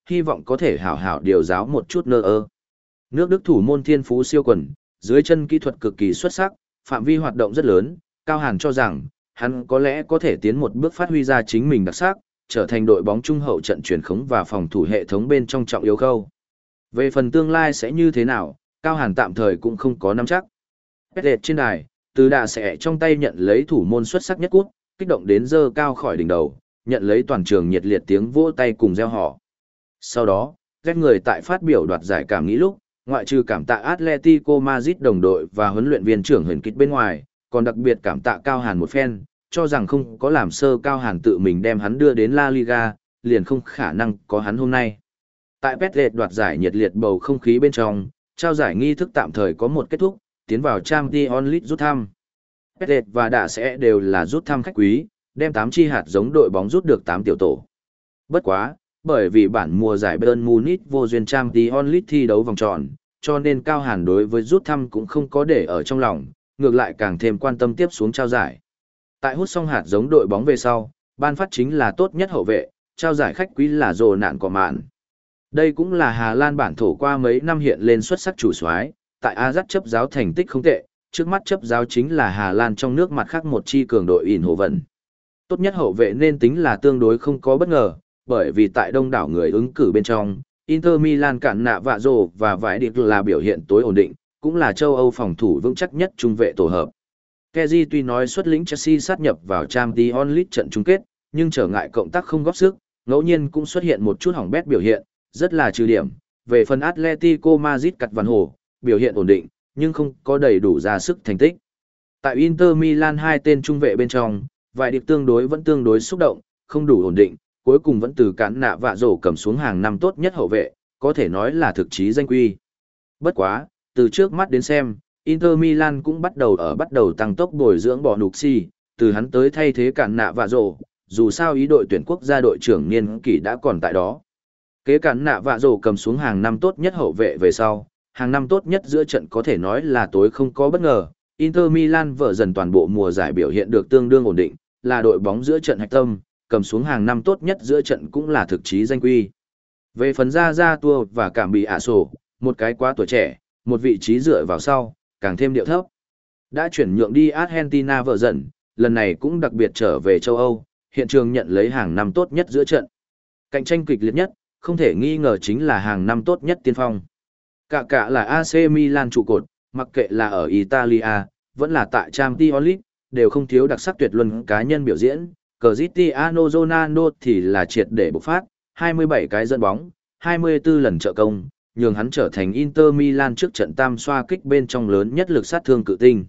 hy vọng có thể hảo hảo điều giáo một chút nơ ơ. Nước Đức thủ môn thiên phú siêu quần, dưới chân kỹ thuật cực kỳ xuất sắc, phạm vi hoạt động rất lớn, Cao Hàn cho rằng, hắn có lẽ có thể tiến một bước phát huy ra chính mình đặc sắc, trở thành đội bóng trung hậu trận chuyển khống và phòng thủ hệ thống bên trong trọng yếu khâu. Về phần tương lai sẽ như thế nào, Cao Hàn tạm thời cũng không có nắm chắc. Pettet trên đài, từ đà sẽ trong tay nhận lấy thủ môn xuất sắc nhất cút, kích động đến dơ cao khỏi đỉnh đầu, nhận lấy toàn trường nhiệt liệt tiếng vỗ tay cùng reo hò. Sau đó, các người tại phát biểu đoạt giải cảm nghĩ lúc, ngoại trừ cảm tạ Atletico Madrid đồng đội và huấn luyện viên trưởng Huyền Kịch bên ngoài, còn đặc biệt cảm tạ Cao Hàn một phen, cho rằng không có làm sơ Cao Hàn tự mình đem hắn đưa đến La Liga, liền không khả năng có hắn hôm nay. Tại Pettet đoạt giải nhiệt liệt bầu không khí bên trong, trao giải nghi thức tạm thời có một kết thúc, tiến vào Champions League rút thăm. Pettet và Đạ sẽ đều là rút thăm khách quý, đem tám chi hạt giống đội bóng rút được tám tiểu tổ. Bất quá, bởi vì bản mùa giải Bayern Munich vô duyên Champions League thi đấu vòng tròn, cho nên Cao Hàn đối với rút thăm cũng không có để ở trong lòng, ngược lại càng thêm quan tâm tiếp xuống trao giải. Tại hút xong hạt giống đội bóng về sau, ban phát chính là tốt nhất hậu vệ, trao giải khách quý là Rồ Nạn Cỏ Mạn. Đây cũng là Hà Lan bản thổ qua mấy năm hiện lên xuất sắc chủ soái, tại Ajax chấp giáo thành tích không tệ, trước mắt chấp giáo chính là Hà Lan trong nước mặt khác một chi cường đội ỉn hồ vận. Tốt nhất hậu vệ nên tính là tương đối không có bất ngờ, bởi vì tại đông đảo người ứng cử bên trong, Inter Milan cản nạ vạ rồ và vải điệp là biểu hiện tối ổn định, cũng là châu Âu phòng thủ vững chắc nhất trung vệ tổ hợp. Kessié tuy nói xuất lĩnh Chelsea sát nhập vào Champions League trận chung kết, nhưng trở ngại cộng tác không góp sức, ngẫu nhiên cũng xuất hiện một chút hỏng bét biểu hiện, rất là trừ điểm. Về phần Atletico Madrid cặt vằn hồ, biểu hiện ổn định, nhưng không có đầy đủ ra sức thành tích. Tại Inter Milan hai tên trung vệ bên trong, vài điệp tương đối vẫn tương đối xúc động, không đủ ổn định, cuối cùng vẫn từ cản nạ vạ rổ cầm xuống hàng năm tốt nhất hậu vệ, có thể nói là thực chí danh quy. Bất quá, từ trước mắt đến xem, Inter Milan cũng bắt đầu ở bắt đầu tăng tốc bồi dưỡng bỏ nục si, từ hắn tới thay thế cản nạ vạ rổ, dù sao ý đội tuyển quốc gia đội trưởng niên kỷ đã còn tại đó. Kế cản nạ vạ rổ cầm xuống hàng năm tốt nhất hậu vệ về sau, hàng năm tốt nhất giữa trận có thể nói là tối không có bất ngờ, Inter Milan vợ dần toàn bộ mùa giải biểu hiện được tương đương ổn định, là đội bóng giữa trận hạch tâm, cầm xuống hàng năm tốt nhất giữa trận cũng là thực chí danh quy. Về phần ra ra tua và cảm bị ả sổ, một cái quá tuổi trẻ, một vị trí dựa vào sau, càng thêm điệu thấp. Đã chuyển nhượng đi Argentina vợ dần, lần này cũng đặc biệt trở về châu Âu, hiện trường nhận lấy hàng năm tốt nhất giữa trận. Cạnh tranh kịch liệt nhất, không thể nghi ngờ chính là hàng năm tốt nhất tiên phong. Cả cả là a xê Milan trụ cột, mặc kệ là ở Italia, vẫn là tại Champions League, đều không thiếu đặc sắc tuyệt luân cá nhân biểu diễn. Cristiano Ronaldo thì là triệt để bộc phát, hai mươi bảy cái dẫn bóng, hai mươi tư lần trợ công, nhường hắn trở thành Inter Milan trước trận tam xoa kích bên trong lớn nhất lực sát thương cự tinh.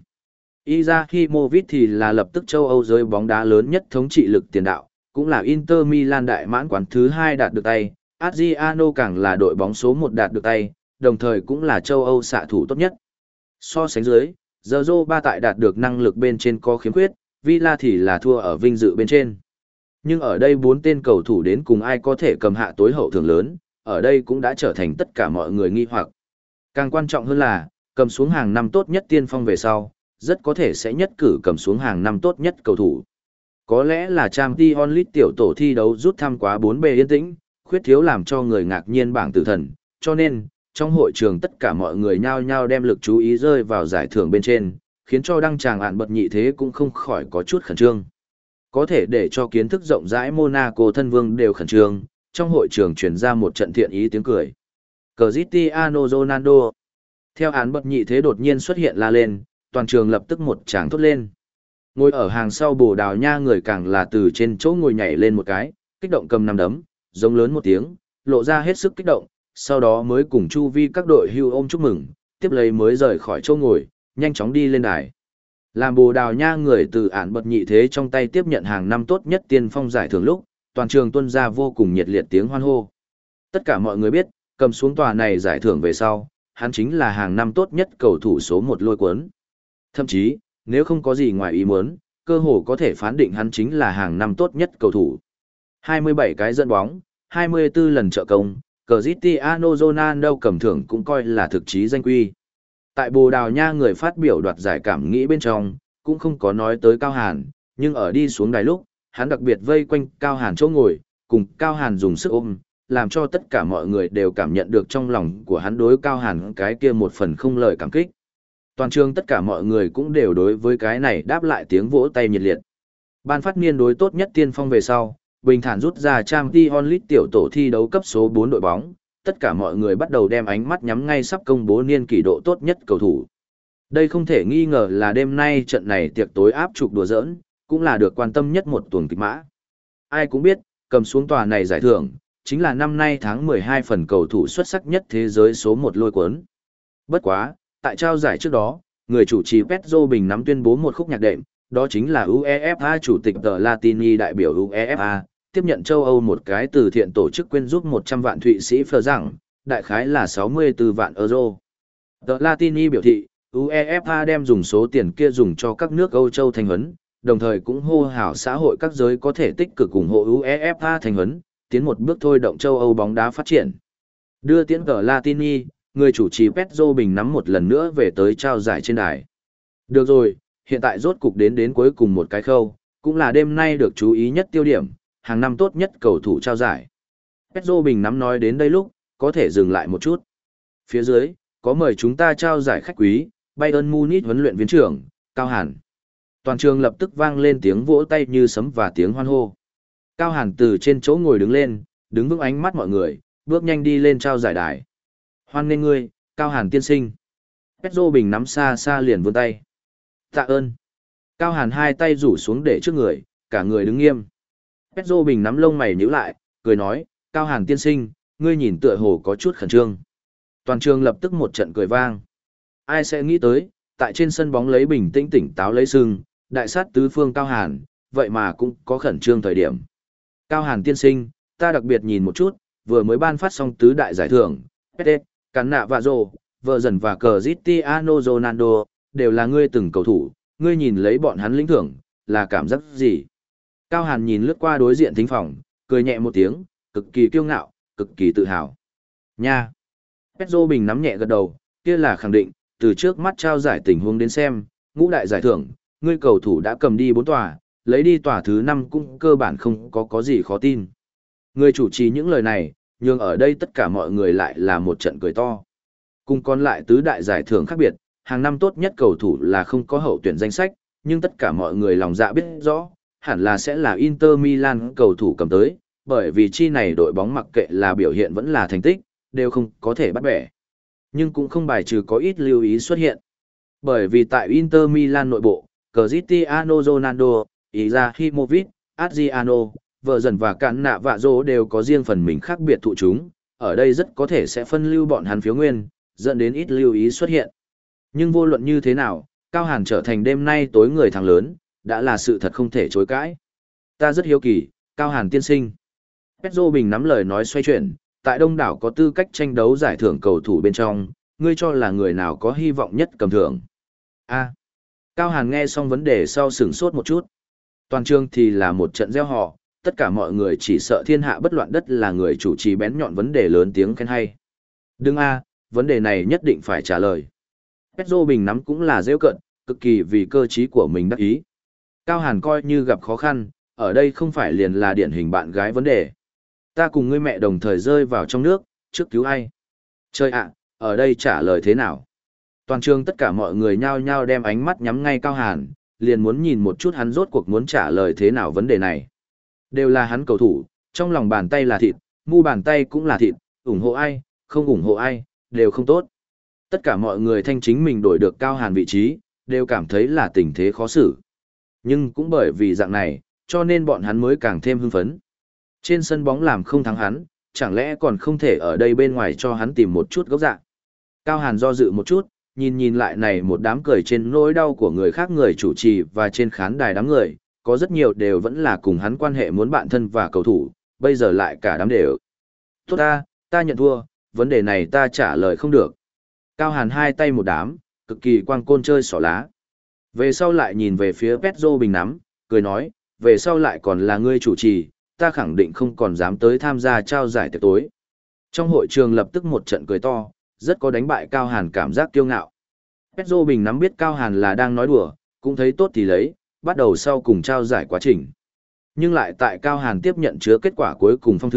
Izahimovic thì là lập tức châu Âu giới bóng đá lớn nhất thống trị lực tiền đạo, cũng là Inter Milan đại mãn quán thứ hai đạt được tay, Adriano càng là đội bóng số một đạt được tay, đồng thời cũng là châu Âu xạ thủ tốt nhất. So sánh dưới, Zorro ba tại đạt được năng lực bên trên có khiếm khuyết, Villa thì là thua ở vinh dự bên trên. Nhưng ở đây bốn tên cầu thủ đến cùng ai có thể cầm hạ tối hậu thưởng lớn, ở đây cũng đã trở thành tất cả mọi người nghi hoặc. Càng quan trọng hơn là, cầm xuống hàng năm tốt nhất tiên phong về sau, rất có thể sẽ nhất cử cầm xuống hàng năm tốt nhất cầu thủ. Có lẽ là Champions League tiểu tổ thi đấu rút thăm quá bốn bề yên tĩnh, khuyết thiếu làm cho người ngạc nhiên bảng tử thần, cho nên, trong hội trường tất cả mọi người nhao nhao đem lực chú ý rơi vào giải thưởng bên trên, khiến cho đăng tràng ạn bật nhị thế cũng không khỏi có chút khẩn trương. Có thể để cho kiến thức rộng rãi Monaco thân vương đều khẩn trương, trong hội trường truyền ra một trận thiện ý tiếng cười. Cristiano Ronaldo. Theo án bật nhị thế đột nhiên xuất hiện la lên, toàn trường lập tức một tràng thốt lên. Ngồi ở hàng sau Bồ Đào Nha người càng là từ trên chỗ ngồi nhảy lên một cái, kích động cầm nắm đấm, giống lớn một tiếng, lộ ra hết sức kích động, sau đó mới cùng chu vi các đội hưu ôm chúc mừng, tiếp lấy mới rời khỏi chỗ ngồi, nhanh chóng đi lên đài. Làm Bồ Đào Nha người từ án bật nhị thế trong tay tiếp nhận hàng năm tốt nhất tiên phong giải thưởng lúc, toàn trường tuôn ra vô cùng nhiệt liệt tiếng hoan hô. Tất cả mọi người biết, cầm xuống tòa này giải thưởng về sau, hắn chính là hàng năm tốt nhất cầu thủ số một lôi cuốn. Thậm chí, nếu không có gì ngoài ý muốn, cơ hồ có thể phán định hắn chính là hàng năm tốt nhất cầu thủ. hai mươi bảy cái dẫn bóng, hai mươi tư lần trợ công, Cristiano Ronaldo cầm thưởng cũng coi là thực chí danh quy. Tại Bồ Đào Nha người phát biểu đoạt giải cảm nghĩ bên trong, cũng không có nói tới Cao Hàn, nhưng ở đi xuống đài lúc, hắn đặc biệt vây quanh Cao Hàn chỗ ngồi, cùng Cao Hàn dùng sức ôm, làm cho tất cả mọi người đều cảm nhận được trong lòng của hắn đối Cao Hàn cái kia một phần không lời cảm kích. Toàn trường tất cả mọi người cũng đều đối với cái này đáp lại tiếng vỗ tay nhiệt liệt. Ban phát niên đối tốt nhất tiên phong về sau, bình thản rút ra Champions League tiểu tổ thi đấu cấp số bốn đội bóng, tất cả mọi người bắt đầu đem ánh mắt nhắm ngay sắp công bố niên kỷ độ tốt nhất cầu thủ. Đây không thể nghi ngờ là đêm nay trận này tiệc tối áp trục đùa giỡn, cũng là được quan tâm nhất một tuần kịch mã. Ai cũng biết, cầm xuống tòa này giải thưởng, chính là năm nay tháng mười hai phần cầu thủ xuất sắc nhất thế giới số một lôi cuốn. Bất quá, tại trao giải trước đó, người chủ trì Pedro Bình nắm tuyên bố một khúc nhạc đệm, đó chính là UEFA chủ tịch tờ Latini đại biểu UEFA, tiếp nhận châu Âu một cái từ thiện tổ chức quyên giúp một trăm vạn Thụy Sĩ phờ rằng, đại khái là sáu mươi tư vạn euro. Tờ Latini biểu thị, UEFA đem dùng số tiền kia dùng cho các nước Âu Châu thanh huấn, đồng thời cũng hô hào xã hội các giới có thể tích cực ủng hộ UEFA thanh huấn, tiến một bước thôi động châu Âu bóng đá phát triển. Đưa tiễn tờ Latini, người chủ trì Pedro Bình nắm một lần nữa về tới trao giải trên đài. Được rồi, hiện tại rốt cục đến đến cuối cùng một cái khâu, cũng là đêm nay được chú ý nhất tiêu điểm, hàng năm tốt nhất cầu thủ trao giải. Pedro Bình nắm nói đến đây lúc, có thể dừng lại một chút. Phía dưới, có mời chúng ta trao giải khách quý, Bayern Munich huấn luyện viên trưởng, Cao Hàn. Toàn trường lập tức vang lên tiếng vỗ tay như sấm và tiếng hoan hô. Cao Hàn từ trên chỗ ngồi đứng lên, đứng vững ánh mắt mọi người, bước nhanh đi lên trao giải đài. Hoan nghênh ngươi, Cao Hàn tiên sinh. Pedro Bình nắm xa xa liền vươn tay. Tạ ơn. Cao Hàn hai tay rủ xuống để trước người, cả người đứng nghiêm. Pedro Bình nắm lông mày nhíu lại, cười nói, Cao Hàn tiên sinh, ngươi nhìn tựa hồ có chút khẩn trương. Toàn trường lập tức một trận cười vang. Ai sẽ nghĩ tới, tại trên sân bóng lấy bình tĩnh tỉnh táo lấy sưng, đại sát tứ phương Cao Hàn, vậy mà cũng có khẩn trương thời điểm. Cao Hàn tiên sinh, ta đặc biệt nhìn một chút, vừa mới ban phát xong tứ đại giải thưởng, Pete, Cannavaro, vợ dần và Cristiano Ronaldo, đều là ngươi từng cầu thủ, ngươi nhìn lấy bọn hắn lĩnh thưởng, là cảm giác gì? Cao Hàn nhìn lướt qua đối diện thính phòng, cười nhẹ một tiếng, cực kỳ kiêu ngạo, cực kỳ tự hào. Nha! Pedro Bình nắm nhẹ gật đầu, kia là khẳng định, từ trước mắt trao giải tình huống đến xem, ngũ đại giải thưởng, ngươi cầu thủ đã cầm đi bốn tòa, lấy đi tòa thứ năm cũng cơ bản không có có gì khó tin. Người chủ trì những lời này, nhưng ở đây tất cả mọi người lại là một trận cười to. Cùng còn lại tứ đại giải thưởng khác biệt, hàng năm tốt nhất cầu thủ là không có hậu tuyển danh sách, nhưng tất cả mọi người lòng dạ biết rõ, hẳn là sẽ là Inter Milan cầu thủ cầm tới, bởi vì chi này đội bóng mặc kệ là biểu hiện vẫn là thành tích, đều không có thể bắt bẻ. Nhưng cũng không bài trừ có ít lưu ý xuất hiện. Bởi vì tại Inter Milan nội bộ, Cristiano Ronaldo, Izahimovic, Adriano, vợ dần và cạn nạ vạ dỗ đều có riêng phần mình khác biệt thụ chúng, ở đây rất có thể sẽ phân lưu bọn hắn phiếu nguyên, dẫn đến ít lưu ý xuất hiện. Nhưng vô luận như thế nào, Cao Hàn trở thành đêm nay tối người thắng lớn, đã là sự thật không thể chối cãi. Ta rất hiếu kỳ, Cao Hàn tiên sinh. Pedro Bình nắm lời nói xoay chuyển, tại đông đảo có tư cách tranh đấu giải thưởng cầu thủ bên trong, ngươi cho là người nào có hy vọng nhất cầm thưởng? A. Cao Hàn nghe xong vấn đề sau sửng sốt một chút. Toàn trường thì là một trận gieo họ, tất cả mọi người chỉ sợ thiên hạ bất loạn đất là người chủ trì bén nhọn vấn đề lớn tiếng khen hay. Đừng a, vấn đề này nhất định phải trả lời. Pedro Bình nắm cũng là rêu cận, cực kỳ vì cơ trí của mình đắc ý. Cao Hàn coi như gặp khó khăn, ở đây không phải liền là điển hình bạn gái vấn đề. Ta cùng ngươi mẹ đồng thời rơi vào trong nước, trước cứu ai? Trời ạ, ở đây trả lời thế nào? Toàn trường tất cả mọi người nhao nhao đem ánh mắt nhắm ngay Cao Hàn, liền muốn nhìn một chút hắn rốt cuộc muốn trả lời thế nào vấn đề này. Đều là hắn cầu thủ, trong lòng bàn tay là thịt, mu bàn tay cũng là thịt, ủng hộ ai, không ủng hộ ai, đều không tốt. Tất cả mọi người thanh chính mình đổi được Cao Hàn vị trí, đều cảm thấy là tình thế khó xử. Nhưng cũng bởi vì dạng này, cho nên bọn hắn mới càng thêm hưng phấn. Trên sân bóng làm không thắng hắn, chẳng lẽ còn không thể ở đây bên ngoài cho hắn tìm một chút gốc dạ. Cao Hàn do dự một chút, nhìn nhìn lại này một đám cười trên nỗi đau của người khác, người chủ trì và trên khán đài đám người, có rất nhiều đều vẫn là cùng hắn quan hệ muốn bạn thân và cầu thủ, bây giờ lại cả đám đều. Tốt ta, ta nhận thua, vấn đề này ta trả lời không được. Cao Hàn hai tay một đám, cực kỳ quang côn chơi xỏ lá. Về sau lại nhìn về phía Pedro Bình nắm, cười nói, về sau lại còn là ngươi chủ trì, ta khẳng định không còn dám tới tham gia trao giải tiệc tối. Trong hội trường lập tức một trận cười to, rất có đánh bại Cao Hàn cảm giác kiêu ngạo. Pedro Bình nắm biết Cao Hàn là đang nói đùa, cũng thấy tốt thì lấy, bắt đầu sau cùng trao giải quá trình. Nhưng lại tại Cao Hàn tiếp nhận chứa kết quả cuối cùng phong thư,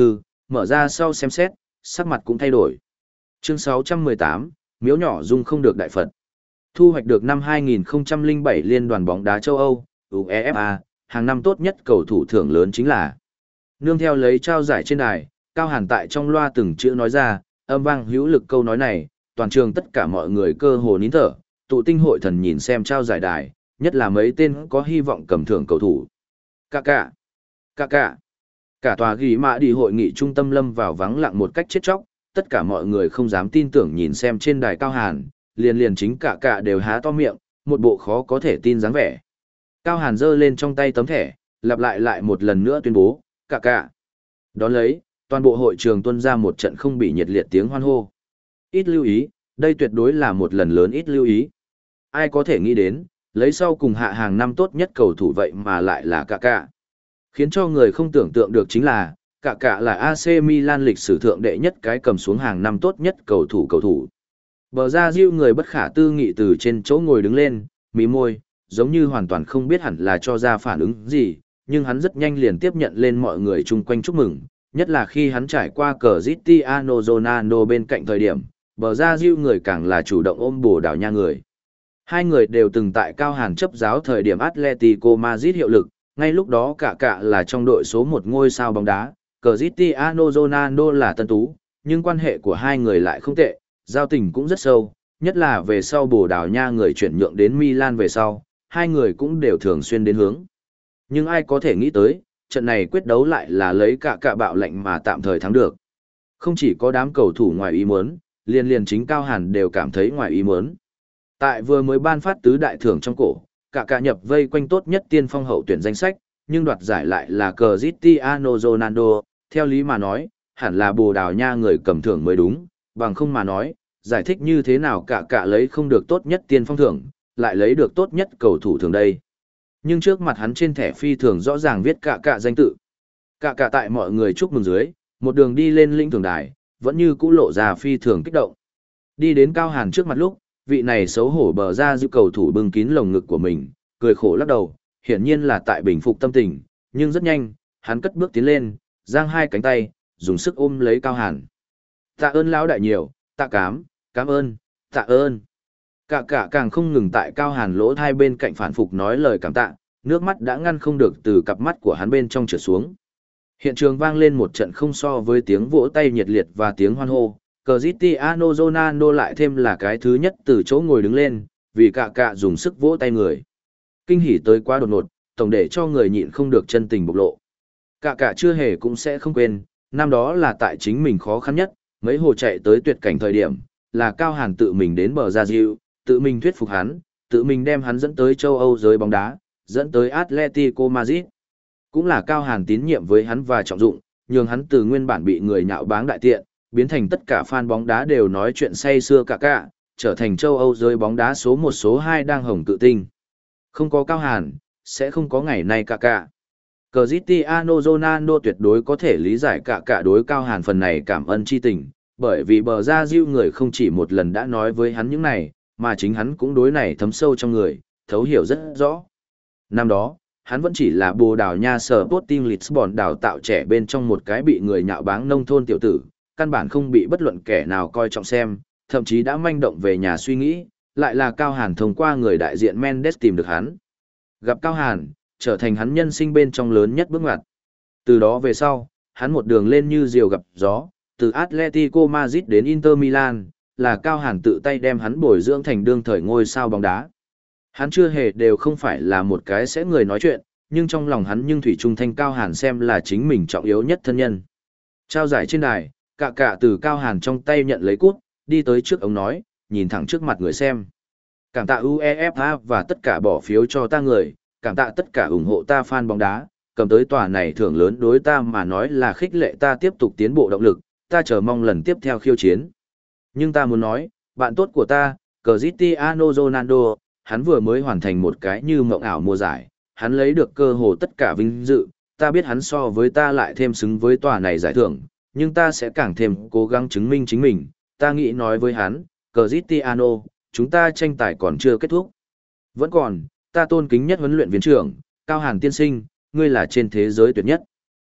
mở ra sau xem xét, sắc mặt cũng thay đổi. Chương sáu trăm mười tám, miếu nhỏ dung không được đại Phật. Thu hoạch được năm hai nghìn không trăm lẻ bảy Liên đoàn bóng đá châu Âu, UEFA, hàng năm tốt nhất cầu thủ thưởng lớn chính là. Nương theo lấy trao giải trên đài, Cao Hàn tại trong loa từng chữ nói ra, âm vang hữu lực câu nói này, toàn trường tất cả mọi người cơ hồ nín thở, tụ tinh hội thần nhìn xem trao giải đài, nhất là mấy tên có hy vọng cầm thưởng cầu thủ. Cả cả, cả cả, cả tòa ghi mã đi hội nghị trung tâm lâm vào vắng lặng một cách chết chóc, tất cả mọi người không dám tin tưởng nhìn xem trên đài Cao Hàn, liền liền chính cả cả đều há to miệng, một bộ khó có thể tin dáng vẻ. Cao Hàn giơ lên trong tay tấm thẻ, lặp lại lại một lần nữa tuyên bố, cả cả. Đón lấy, toàn bộ hội trường tuôn ra một trận không bị nhiệt liệt tiếng hoan hô. Ít lưu ý, đây tuyệt đối là một lần lớn ít lưu ý. Ai có thể nghĩ đến, lấy sau cùng hạ hàng năm tốt nhất cầu thủ vậy mà lại là cả cả. Khiến cho người không tưởng tượng được chính là, cả cả là a xê Milan lịch sử thượng đệ nhất cái cầm xuống hàng năm tốt nhất cầu thủ cầu thủ. Bờ ra diêu người bất khả tư nghị từ trên chỗ ngồi đứng lên, mí môi, giống như hoàn toàn không biết hẳn là cho ra phản ứng gì, nhưng hắn rất nhanh liền tiếp nhận lên mọi người chung quanh chúc mừng, nhất là khi hắn trải qua Cristiano Ronaldo bên cạnh thời điểm, bờ ra diêu người càng là chủ động ôm Bồ Đào Nha người. Hai người đều từng tại Cao Hàn chấp giáo thời điểm Atletico Madrid hiệu lực, ngay lúc đó cả cả là trong đội số một ngôi sao bóng đá, Cristiano Ronaldo là tân tú, nhưng quan hệ của hai người lại không tệ, giao tình cũng rất sâu, nhất là về sau Bồ Đào Nha người chuyển nhượng đến Milan về sau, hai người cũng đều thường xuyên đến hướng. Nhưng ai có thể nghĩ tới, trận này quyết đấu lại là lấy cả cả bạo lệnh mà tạm thời thắng được. Không chỉ có đám cầu thủ ngoài ý muốn, liền liền chính Cao Hàn đều cảm thấy ngoài ý muốn. Tại vừa mới ban phát tứ đại thưởng trong cổ, cả cả nhập vây quanh tốt nhất tiên phong hậu tuyển danh sách, nhưng đoạt giải lại là Cristiano Ronaldo, theo lý mà nói, hẳn là Bồ Đào Nha người cầm thưởng mới đúng, bằng không mà nói, giải thích như thế nào cả cả lấy không được tốt nhất tiên phong thưởng, lại lấy được tốt nhất cầu thủ thưởng đây. Nhưng trước mặt hắn trên thẻ phi thường rõ ràng viết cả cả danh tự. Cả cả tại mọi người chúc mừng dưới, một đường đi lên lĩnh thưởng đài, vẫn như cũ lộ ra phi thường kích động. Đi đến Cao Hàn trước mặt lúc, vị này xấu hổ bờ ra giữ cầu thủ bưng kín lồng ngực của mình, cười khổ lắc đầu, hiển nhiên là tại bình phục tâm tình, nhưng rất nhanh, hắn cất bước tiến lên, giang hai cánh tay, dùng sức ôm lấy Cao Hàn. Tạ ơn lão đại nhiều, tạ cám, cảm ơn, tạ ơn. Cả cả càng không ngừng tại Cao Hàn lỗ hai bên cạnh phản phục nói lời cảm tạ, nước mắt đã ngăn không được từ cặp mắt của hắn bên trong trượt xuống. Hiện trường vang lên một trận không so với tiếng vỗ tay nhiệt liệt và tiếng hoan hô, Cristiano Ronaldo lại thêm là cái thứ nhất từ chỗ ngồi đứng lên, vì cả cả dùng sức vỗ tay người. Kinh hỉ tới quá đột ngột, tổng để cho người nhịn không được chân tình bộc lộ. Cả cả chưa hề cũng sẽ không quên, năm đó là tại chính mình khó khăn nhất, mấy hồ chạy tới tuyệt cảnh thời điểm, là Cao Hàn tự mình đến bờ ra diệu, tự mình thuyết phục hắn, tự mình đem hắn dẫn tới châu Âu giới bóng đá, dẫn tới Atletico Madrid. Cũng là Cao Hàn tín nhiệm với hắn và trọng dụng, nhường hắn từ nguyên bản bị người nhạo báng đại tiện, biến thành tất cả fan bóng đá đều nói chuyện say xưa cả cả, trở thành châu Âu giới bóng đá số một số hai đang hồng tự tinh. Không có Cao Hàn, sẽ không có ngày nay cả cả. Cristiano Ronaldo tuyệt đối có thể lý giải cả cả đối Cao Hàn phần này cảm ơn chi tình, bởi vì bờ ra diêu người không chỉ một lần đã nói với hắn những này, mà chính hắn cũng đối này thấm sâu trong người, thấu hiểu rất rõ. Năm đó, hắn vẫn chỉ là Bồ Đào Nha Sporting Lisbon đào tạo trẻ bên trong một cái bị người nhạo báng nông thôn tiểu tử, căn bản không bị bất luận kẻ nào coi trọng xem, thậm chí đã manh động về nhà suy nghĩ, lại là Cao Hàn thông qua người đại diện Mendes tìm được hắn. Gặp Cao Hàn, trở thành hắn nhân sinh bên trong lớn nhất bước ngoặt. Từ đó về sau, hắn một đường lên như diều gặp gió, từ Atletico Madrid đến Inter Milan, là Cao Hàn tự tay đem hắn bồi dưỡng thành đương thời ngôi sao bóng đá. Hắn chưa hề đều không phải là một cái sẽ người nói chuyện, nhưng trong lòng hắn nhưng thủy chung thanh Cao Hàn xem là chính mình trọng yếu nhất thân nhân. Trao giải trên đài, cả cả từ Cao Hàn trong tay nhận lấy cút, đi tới trước ống nói, nhìn thẳng trước mặt người xem. Cảm tạ UEFA và tất cả bỏ phiếu cho ta người, cảm tạ tất cả ủng hộ ta fan bóng đá, cầm tới tòa này thưởng lớn đối ta mà nói là khích lệ ta tiếp tục tiến bộ động lực, ta chờ mong lần tiếp theo khiêu chiến. Nhưng ta muốn nói, bạn tốt của ta, Cristiano Ronaldo, hắn vừa mới hoàn thành một cái như mộng ảo mùa giải, hắn lấy được cơ hồ tất cả vinh dự, ta biết hắn so với ta lại thêm xứng với tòa này giải thưởng, nhưng ta sẽ càng thêm cố gắng chứng minh chính mình, ta nghĩ nói với hắn, Cristiano, chúng ta tranh tài còn chưa kết thúc. Vẫn còn, ta tôn kính nhất huấn luyện viên trưởng, Cao Hàn tiên sinh, ngươi là trên thế giới tuyệt nhất.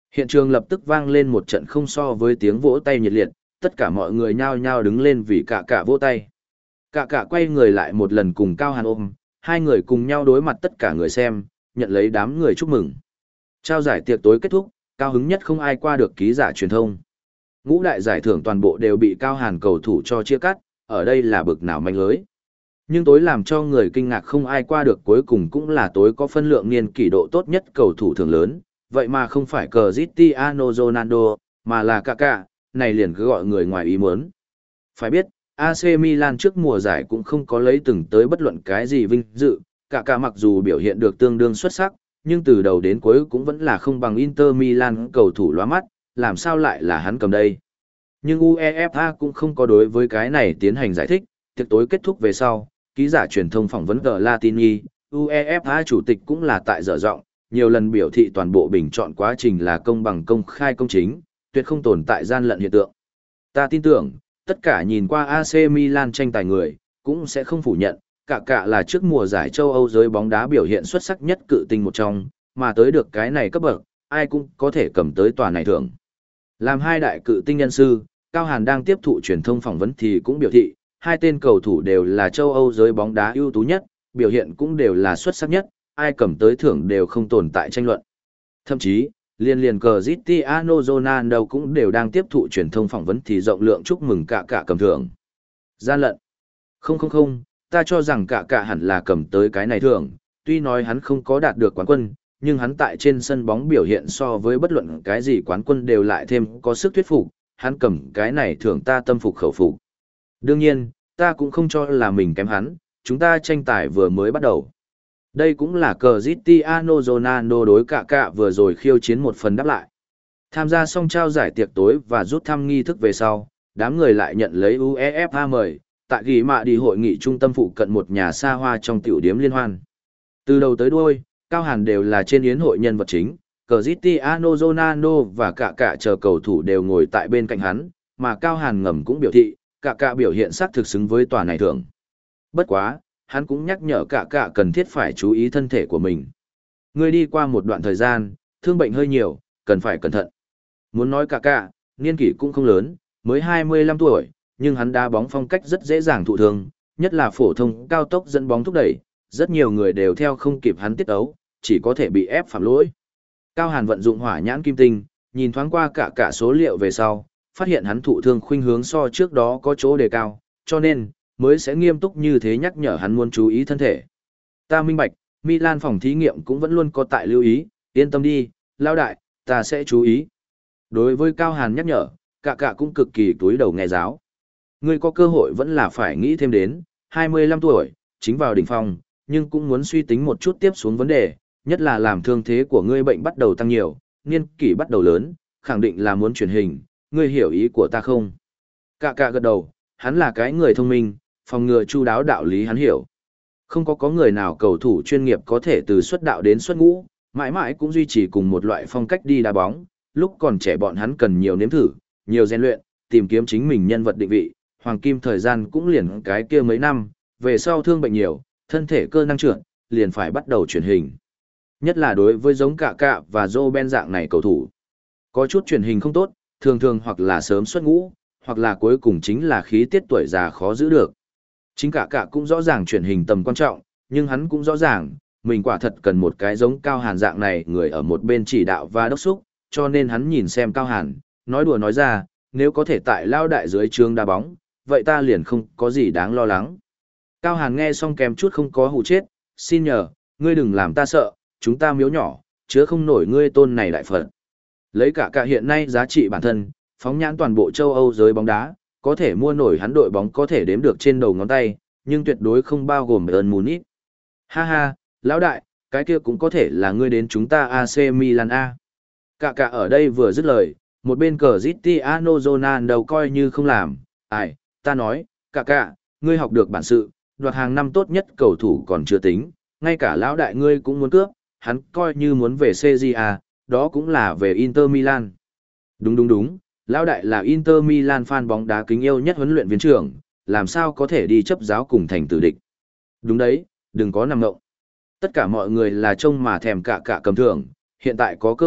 Hiện trường lập tức vang lên một trận không so với tiếng vỗ tay nhiệt liệt, tất cả mọi người nhao nhao đứng lên vì cả cả vỗ tay. Cả cả quay người lại một lần cùng Cao Hàn ôm, hai người cùng nhau đối mặt tất cả người xem, nhận lấy đám người chúc mừng. Trao giải tiệc tối kết thúc, cao hứng nhất không ai qua được ký giả truyền thông. Ngũ đại giải thưởng toàn bộ đều bị Cao Hàn cầu thủ cho chia cắt, ở đây là bực nào manh lưới. Nhưng tối làm cho người kinh ngạc không ai qua được cuối cùng cũng là tối có phân lượng niên kỷ độ tốt nhất cầu thủ thưởng lớn, vậy mà không phải Cristiano Ronaldo, mà là Kaká, này liền cứ gọi người ngoài ý muốn. Phải biết, a xê Milan trước mùa giải cũng không có lấy từng tới bất luận cái gì vinh dự, Kaká mặc dù biểu hiện được tương đương xuất sắc, nhưng từ đầu đến cuối cũng vẫn là không bằng Inter Milan cầu thủ lóa mắt, làm sao lại là hắn cầm đây. Nhưng UEFA cũng không có đối với cái này tiến hành giải thích, tiệc tối kết thúc về sau, ký giả truyền thông phỏng vấn tờ Latini, UEFA chủ tịch cũng là tại dở giọng, nhiều lần biểu thị toàn bộ bình chọn quá trình là công bằng công khai công chính, tuyệt không tồn tại gian lận hiện tượng. Ta tin tưởng, tất cả nhìn qua a xê Milan tranh tài người, cũng sẽ không phủ nhận, cả cả là trước mùa giải châu Âu giới bóng đá biểu hiện xuất sắc nhất cự tinh một trong, mà tới được cái này cấp bậc, ai cũng có thể cầm tới tòa này thưởng. Làm hai đại cự tinh nhân sư, Cao Hàn đang tiếp thụ truyền thông phỏng vấn thì cũng biểu thị, hai tên cầu thủ đều là châu Âu giới bóng đá ưu tú nhất, biểu hiện cũng đều là xuất sắc nhất, ai cầm tới thưởng đều không tồn tại tranh luận. Thậm chí, liên liền Cristiano Ronaldo cũng đều đang tiếp thụ truyền thông phỏng vấn thì rộng lượng chúc mừng cả cả cầm thưởng. Gian lận. Không không không, ta cho rằng cả cả hẳn là cầm tới cái này thưởng, tuy nói hắn không có đạt được quán quân, nhưng hắn tại trên sân bóng biểu hiện so với bất luận cái gì quán quân đều lại thêm có sức thuyết phục, hắn cầm cái này thưởng ta tâm phục khẩu phục. Đương nhiên, ta cũng không cho là mình kém hắn, chúng ta tranh tài vừa mới bắt đầu. Đây cũng là Cristiano Ronaldo đối cả cả vừa rồi khiêu chiến một phần đáp lại. Tham gia xong trao giải tiệc tối và rút thăm nghi thức về sau, đám người lại nhận lấy UEFA mời, tại ghi mạ đi hội nghị trung tâm phụ cận một nhà xa hoa trong tiểu điếm liên hoan. Từ đầu tới đuôi, Cao Hàn đều là trên yến hội nhân vật chính, Cristiano Ronaldo và cả cả chờ cầu thủ đều ngồi tại bên cạnh hắn, mà Cao Hàn ngầm cũng biểu thị, cả cả biểu hiện sắc thực xứng với tòa này thưởng. Bất quá, hắn cũng nhắc nhở cả cả cần thiết phải chú ý thân thể của mình. Người đi qua một đoạn thời gian, thương bệnh hơi nhiều, cần phải cẩn thận. Muốn nói cả cả, niên kỷ cũng không lớn, mới hai mươi lăm tuổi, nhưng hắn đá bóng phong cách rất dễ dàng thụ thương, nhất là phổ thông cao tốc dẫn bóng thúc đẩy, rất nhiều người đều theo không kịp hắn tiết ấu, chỉ có thể bị ép phạm lỗi. Cao Hàn vận dụng hỏa nhãn kim tinh, nhìn thoáng qua cả cả số liệu về sau, phát hiện hắn thụ thương khuynh hướng so trước đó có chỗ đề cao, cho nên, mới sẽ nghiêm túc như thế nhắc nhở hắn muốn chú ý thân thể. Ta minh bạch, Milan phòng thí nghiệm cũng vẫn luôn có tại lưu ý, yên tâm đi, lao đại, ta sẽ chú ý. Đối với Cao Hàn nhắc nhở, cả cả cũng cực kỳ túi đầu nghe giáo. Ngươi có cơ hội vẫn là phải nghĩ thêm đến, hai mươi lăm tuổi, chính vào đỉnh phong, nhưng cũng muốn suy tính một chút tiếp xuống vấn đề, nhất là làm thương thế của ngươi bệnh bắt đầu tăng nhiều, niên kỷ bắt đầu lớn, khẳng định là muốn chuyển hình, ngươi hiểu ý của ta không? Cả cả gật đầu, hắn là cái người thông minh, phòng ngừa chu đáo đạo lý hắn hiểu. Không có có người nào cầu thủ chuyên nghiệp có thể từ xuất đạo đến xuất ngũ, mãi mãi cũng duy trì cùng một loại phong cách đi đá bóng, lúc còn trẻ bọn hắn cần nhiều nếm thử, nhiều rèn luyện, tìm kiếm chính mình nhân vật định vị, hoàng kim thời gian cũng liền cái kia mấy năm, về sau thương bệnh nhiều, thân thể cơ năng trượt, liền phải bắt đầu chuyển hình. Nhất là đối với giống cả cạ và Robben dạng này cầu thủ. Có chút chuyển hình không tốt, thường thường hoặc là sớm xuất ngũ, hoặc là cuối cùng chính là khí tiết tuổi già khó giữ được. Chính cả cạ cũng rõ ràng chuyển hình tầm quan trọng, nhưng hắn cũng rõ ràng, mình quả thật cần một cái giống Cao Hàn dạng này người ở một bên chỉ đạo và đốc thúc, cho nên hắn nhìn xem Cao Hàn, nói đùa nói ra, nếu có thể tại lao đại dưới trường đá bóng, vậy ta liền không có gì đáng lo lắng. Cao Hàn nghe xong kèm chút không có hù chết, xin nhờ, ngươi đừng làm ta sợ, chúng ta miếu nhỏ, chứa không nổi ngươi tôn này đại Phật. Lấy cả cả hiện nay giá trị bản thân, phóng nhãn toàn bộ châu Âu giới bóng đá, có thể mua nổi hắn đội bóng có thể đếm được trên đầu ngón tay, nhưng tuyệt đối không bao gồm Bayern Munich. Ha ha, lão đại, cái kia cũng có thể là ngươi đến chúng ta a xê Milan A. Cả cả ở đây vừa dứt lời, một bên cờ Cristiano Ronaldo coi như không làm, ai, ta nói, cả cả, ngươi học được bản sự, đoạt hàng năm tốt nhất cầu thủ còn chưa tính, ngay cả lão đại ngươi cũng muốn cướp, hắn coi như muốn về xê giê a, đó cũng là về Inter Milan. Đúng đúng đúng, lão đại là Inter Milan fan bóng đá kính yêu nhất huấn luyện viên trưởng, làm sao có thể đi chấp giáo cùng thành tử địch. Đúng đấy, đừng có nằm ngộng. Tất cả mọi người là trông mà thèm cả cả cầm thưởng, hiện tại có cơ hội,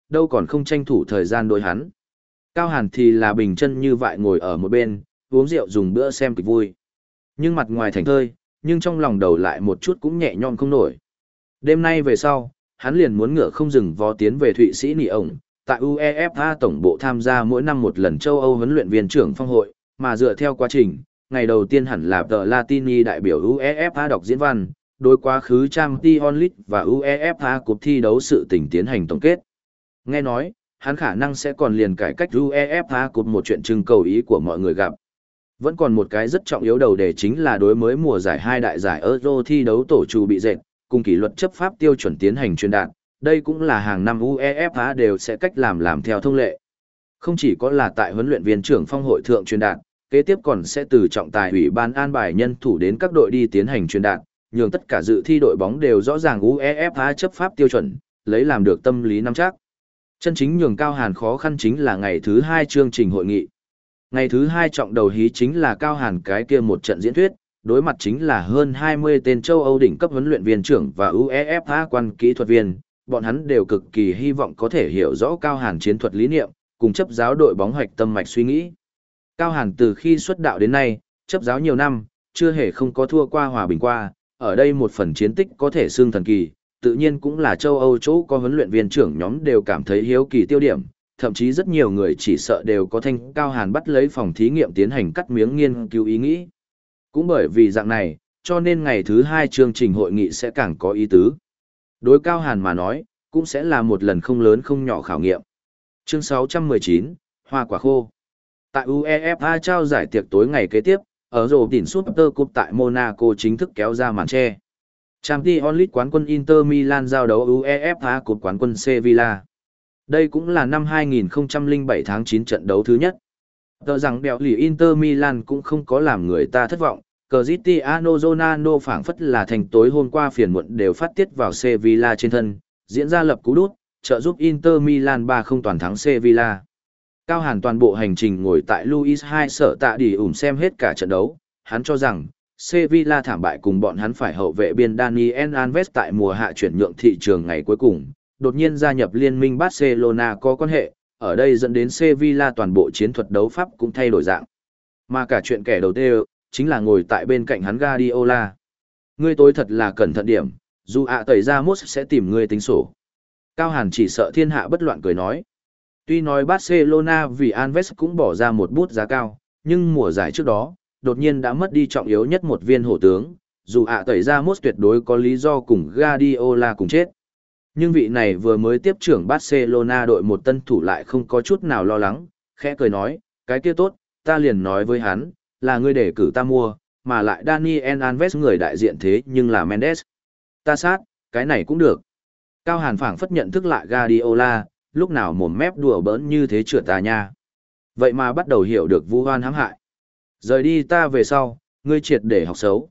đâu còn không tranh thủ thời gian đối hắn. Cao Hàn thì là bình chân như vậy ngồi ở một bên, uống rượu dùng bữa xem kịch vui. Nhưng mặt ngoài thành thơi, nhưng trong lòng đầu lại một chút cũng nhẹ nhõm không nổi. Đêm nay về sau, hắn liền muốn ngựa không dừng vó tiến về Thụy Sĩ nỉ ổng, tại UEFA tổng bộ tham gia mỗi năm một lần châu Âu huấn luyện viên trưởng phong hội, mà dựa theo quá trình, ngày đầu tiên hẳn là tờ Latini đại biểu UEFA đọc diễn văn, đối quá khứ Champions League và UEFA cuộc thi đấu sự tình tiến hành tổng kết. Nghe nói, hắn khả năng sẽ còn liền cải cách UEFA cuộc một chuyện trưng cầu ý của mọi người gặp. Vẫn còn một cái rất trọng yếu đầu đề chính là đối mới mùa giải hai đại giải Euro thi đấu tổ chủ bị dệt, cùng kỷ luật chấp pháp tiêu chuẩn tiến hành truyền đạt. Đây cũng là hàng năm UEFA đều sẽ cách làm làm theo thông lệ. Không chỉ có là tại huấn luyện viên trưởng phong hội thượng truyền đạt, kế tiếp còn sẽ từ trọng tài ủy ban an bài nhân thủ đến các đội đi tiến hành truyền đạt, nhường tất cả dự thi đội bóng đều rõ ràng UEFA chấp pháp tiêu chuẩn, lấy làm được tâm lý nắm chắc. Chân chính nhường Cao Hàn khó khăn chính là ngày thứ hai chương trình hội nghị. Ngày thứ hai trọng đầu hí chính là Cao Hàn cái kia một trận diễn thuyết, đối mặt chính là hơn hai mươi tên châu Âu đỉnh cấp huấn luyện viên trưởng và UEFA quan kỹ thuật viên, bọn hắn đều cực kỳ hy vọng có thể hiểu rõ Cao Hàn chiến thuật lý niệm, cùng chấp giáo đội bóng hoạch tâm mạch suy nghĩ. Cao Hàn từ khi xuất đạo đến nay, chấp giáo nhiều năm, chưa hề không có thua qua hòa bình qua, ở đây một phần chiến tích có thể xưng thần kỳ, tự nhiên cũng là châu Âu chỗ có huấn luyện viên trưởng nhóm đều cảm thấy hiếu kỳ tiêu điểm, thậm chí rất nhiều người chỉ sợ đều có thanh Cao Hàn bắt lấy phòng thí nghiệm tiến hành cắt miếng nghiên cứu ý nghĩ. Cũng bởi vì dạng này, cho nên ngày thứ hai chương trình hội nghị sẽ càng có ý tứ. Đối Cao Hàn mà nói, cũng sẽ là một lần không lớn không nhỏ khảo nghiệm. Chương sáu trăm mười chín, Hoa quả khô. Tại UEFA trao giải tiệc tối ngày kế tiếp, ở rổ đỉnh Super Cup tại Monaco chính thức kéo ra màn che. Champions League quán quân Inter Milan giao đấu UEFA Cup quán quân Sevilla. Đây cũng là năm hai nghìn không trăm lẻ bảy tháng chín trận đấu thứ nhất. Tờ rằng bèo lì Inter Milan cũng không có làm người ta thất vọng, Cristiano Ronaldo phảng phất là thành tối hôm qua phiền muộn đều phát tiết vào Sevilla trên thân, diễn ra lập cú đút, trợ giúp Inter Milan ba không toàn thắng Sevilla. Cao Hàn toàn bộ hành trình ngồi tại Luis hai sở tạ đi ủng xem hết cả trận đấu, hắn cho rằng Sevilla thảm bại cùng bọn hắn phải hậu vệ biên Daniel Alves tại mùa hạ chuyển nhượng thị trường ngày cuối cùng, đột nhiên gia nhập liên minh Barcelona có quan hệ, ở đây dẫn đến Sevilla toàn bộ chiến thuật đấu pháp cũng thay đổi dạng. Mà cả chuyện kẻ đầu tiên chính là ngồi tại bên cạnh hắn Guardiola. Ngươi tối thật là cẩn thận điểm, dù ạ tẩy ra mốt sẽ tìm ngươi tính sổ. Cao Hàn chỉ sợ thiên hạ bất loạn cười nói. Tuy nói Barcelona vì Alves cũng bỏ ra một bút giá cao, nhưng mùa giải trước đó, đột nhiên đã mất đi trọng yếu nhất một viên hổ tướng, dù ạ tẩy ra mốt tuyệt đối có lý do cùng Guardiola cùng chết. Nhưng vị này vừa mới tiếp trưởng Barcelona đội một tân thủ lại không có chút nào lo lắng, khẽ cười nói, cái kia tốt, ta liền nói với hắn, là ngươi để cử ta mua, mà lại Daniel Alves người đại diện thế nhưng là Mendes. Ta sát, cái này cũng được. Cao Hàn phảng phất nhận thức lại Guardiola, lúc nào mồm mép đùa bỡn như thế trượt ta nha. Vậy mà bắt đầu hiểu được vu oan hãm hại. Rời đi ta về sau, ngươi triệt để học xấu.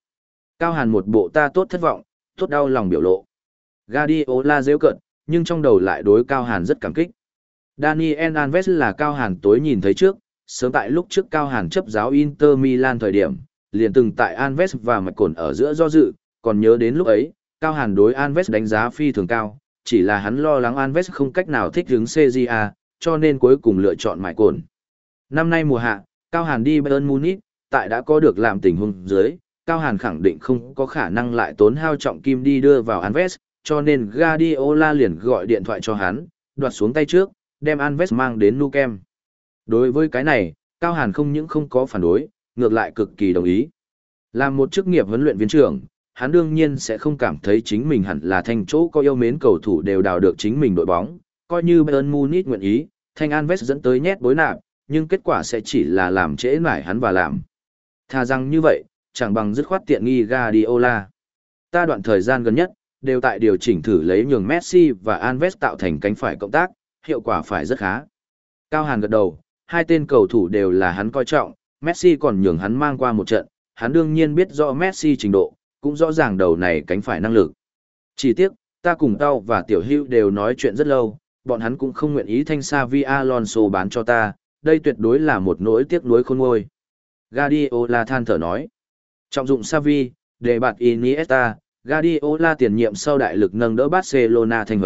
Cao Hàn một bộ ta tốt thất vọng, tốt đau lòng biểu lộ. Guardiola giễu cợt, nhưng trong đầu lại đối Cao Hàn rất cảm kích. Daniel Alves là Cao Hàn tối nhìn thấy trước, sớm tại lúc trước Cao Hàn chấp giáo Inter Milan thời điểm, liền từng tại Alves và Mạch Cồn ở giữa do dự, còn nhớ đến lúc ấy, Cao Hàn đối Alves đánh giá phi thường cao, chỉ là hắn lo lắng Alves không cách nào thích ứng xê giê a, cho nên cuối cùng lựa chọn Mạch Cồn. Năm nay mùa hạ, Cao Hàn đi Bayern Munich, tại đã có được làm tình huống dưới, Cao Hàn khẳng định không có khả năng lại tốn hao trọng kim đi đưa vào Alves, cho nên Guardiola liền gọi điện thoại cho hắn, đoạt xuống tay trước, đem Alves mang đến Nou Camp. Đối với cái này, Cao Hàn không những không có phản đối, ngược lại cực kỳ đồng ý. Làm một chức nghiệp huấn luyện viên trưởng, hắn đương nhiên sẽ không cảm thấy chính mình hẳn là thành chỗ có yêu mến cầu thủ đều đào được chính mình đội bóng, coi như Bayern Munich nguyện ý, thanh Alves dẫn tới nhét bối nạp, nhưng kết quả sẽ chỉ là làm trễ nải hắn và làm. Thà rằng như vậy, chẳng bằng dứt khoát tiện nghi Guardiola. Ta đoạn thời gian gần nhất, đều tại điều chỉnh thử lấy nhường Messi và Alves tạo thành cánh phải cộng tác, hiệu quả phải rất khá. Cao Hàn gật đầu, hai tên cầu thủ đều là hắn coi trọng, Messi còn nhường hắn mang qua một trận, hắn đương nhiên biết rõ Messi trình độ, cũng rõ ràng đầu này cánh phải năng lực. Chỉ tiếc, ta cùng Tao và Tiểu Hữu đều nói chuyện rất lâu, bọn hắn cũng không nguyện ý thanh Xavi Alonso bán cho ta, đây tuyệt đối là một nỗi tiếc nuối khôn nguôi. Guardiola than thở nói, trọng dụng Xavi, để bạt Iniesta, Guardiola tiền nhiệm sau đại lực nâng đỡ Barcelona thành vấn,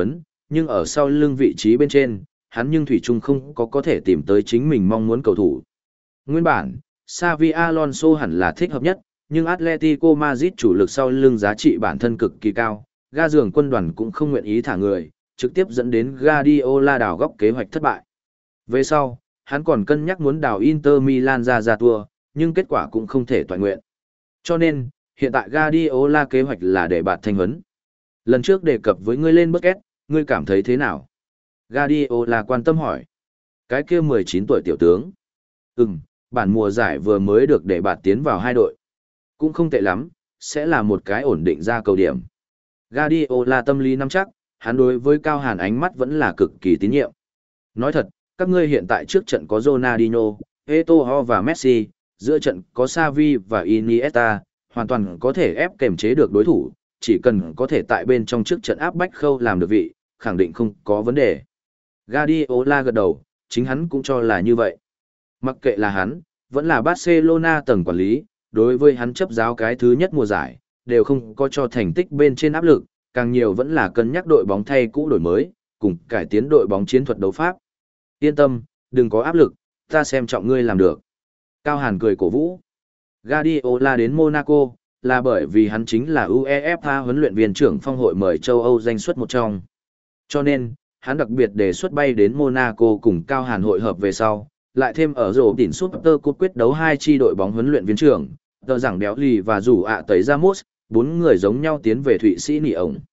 nhưng ở sau lưng vị trí bên trên, hắn nhưng thủy chung không có có thể tìm tới chính mình mong muốn cầu thủ. Nguyên bản, Xavi Alonso hẳn là thích hợp nhất, nhưng Atletico Madrid chủ lực sau lưng giá trị bản thân cực kỳ cao, ga giường quân đoàn cũng không nguyện ý thả người, trực tiếp dẫn đến Guardiola đào góc kế hoạch thất bại. Về sau, hắn còn cân nhắc muốn đào Inter Milan ra ra tour, nhưng kết quả cũng không thể toàn nguyện. Cho nên, hiện tại Guardiola kế hoạch là để bạt thanh huấn. Lần trước đề cập với ngươi lên Busquets, ngươi cảm thấy thế nào? Guardiola quan tâm hỏi. Cái kia mười chín tuổi tiểu tướng. Ừm, bản mùa giải vừa mới được để bạt tiến vào hai đội. Cũng không tệ lắm, sẽ là một cái ổn định ra cầu điểm. Guardiola tâm lý nắm chắc, hắn đối với Cao Hàn ánh mắt vẫn là cực kỳ tín nhiệm. Nói thật, các ngươi hiện tại trước trận có Ronaldinho, Eto'o và Messi, giữa trận có Xavi và Iniesta, hoàn toàn có thể ép kềm chế được đối thủ, chỉ cần có thể tại bên trong trước trận áp bách khâu làm được vị, khẳng định không có vấn đề. Guardiola gật đầu, chính hắn cũng cho là như vậy. Mặc kệ là hắn, vẫn là Barcelona tầng quản lý, đối với hắn chấp giáo cái thứ nhất mùa giải, đều không có cho thành tích bên trên áp lực, càng nhiều vẫn là cân nhắc đội bóng thay cũ đổi mới, cùng cải tiến đội bóng chiến thuật đấu pháp. Yên tâm, đừng có áp lực, ta xem trọng ngươi làm được. Cao Hàn cười cổ vũ. Guardiola đến Monaco, là bởi vì hắn chính là UEFA huấn luyện viên trưởng phong hội mời châu Âu danh xuất một trong. Cho nên, hắn đặc biệt đề xuất bay đến Monaco cùng Cao Hàn hội hợp về sau, lại thêm ở rổ đỉnh Super Cup quyết đấu hai chi đội bóng huấn luyện viên trưởng, tờ giảng béo lì và rủ ạ tẩy Ramos, bốn người giống nhau tiến về Thụy Sĩ nỉ ổng.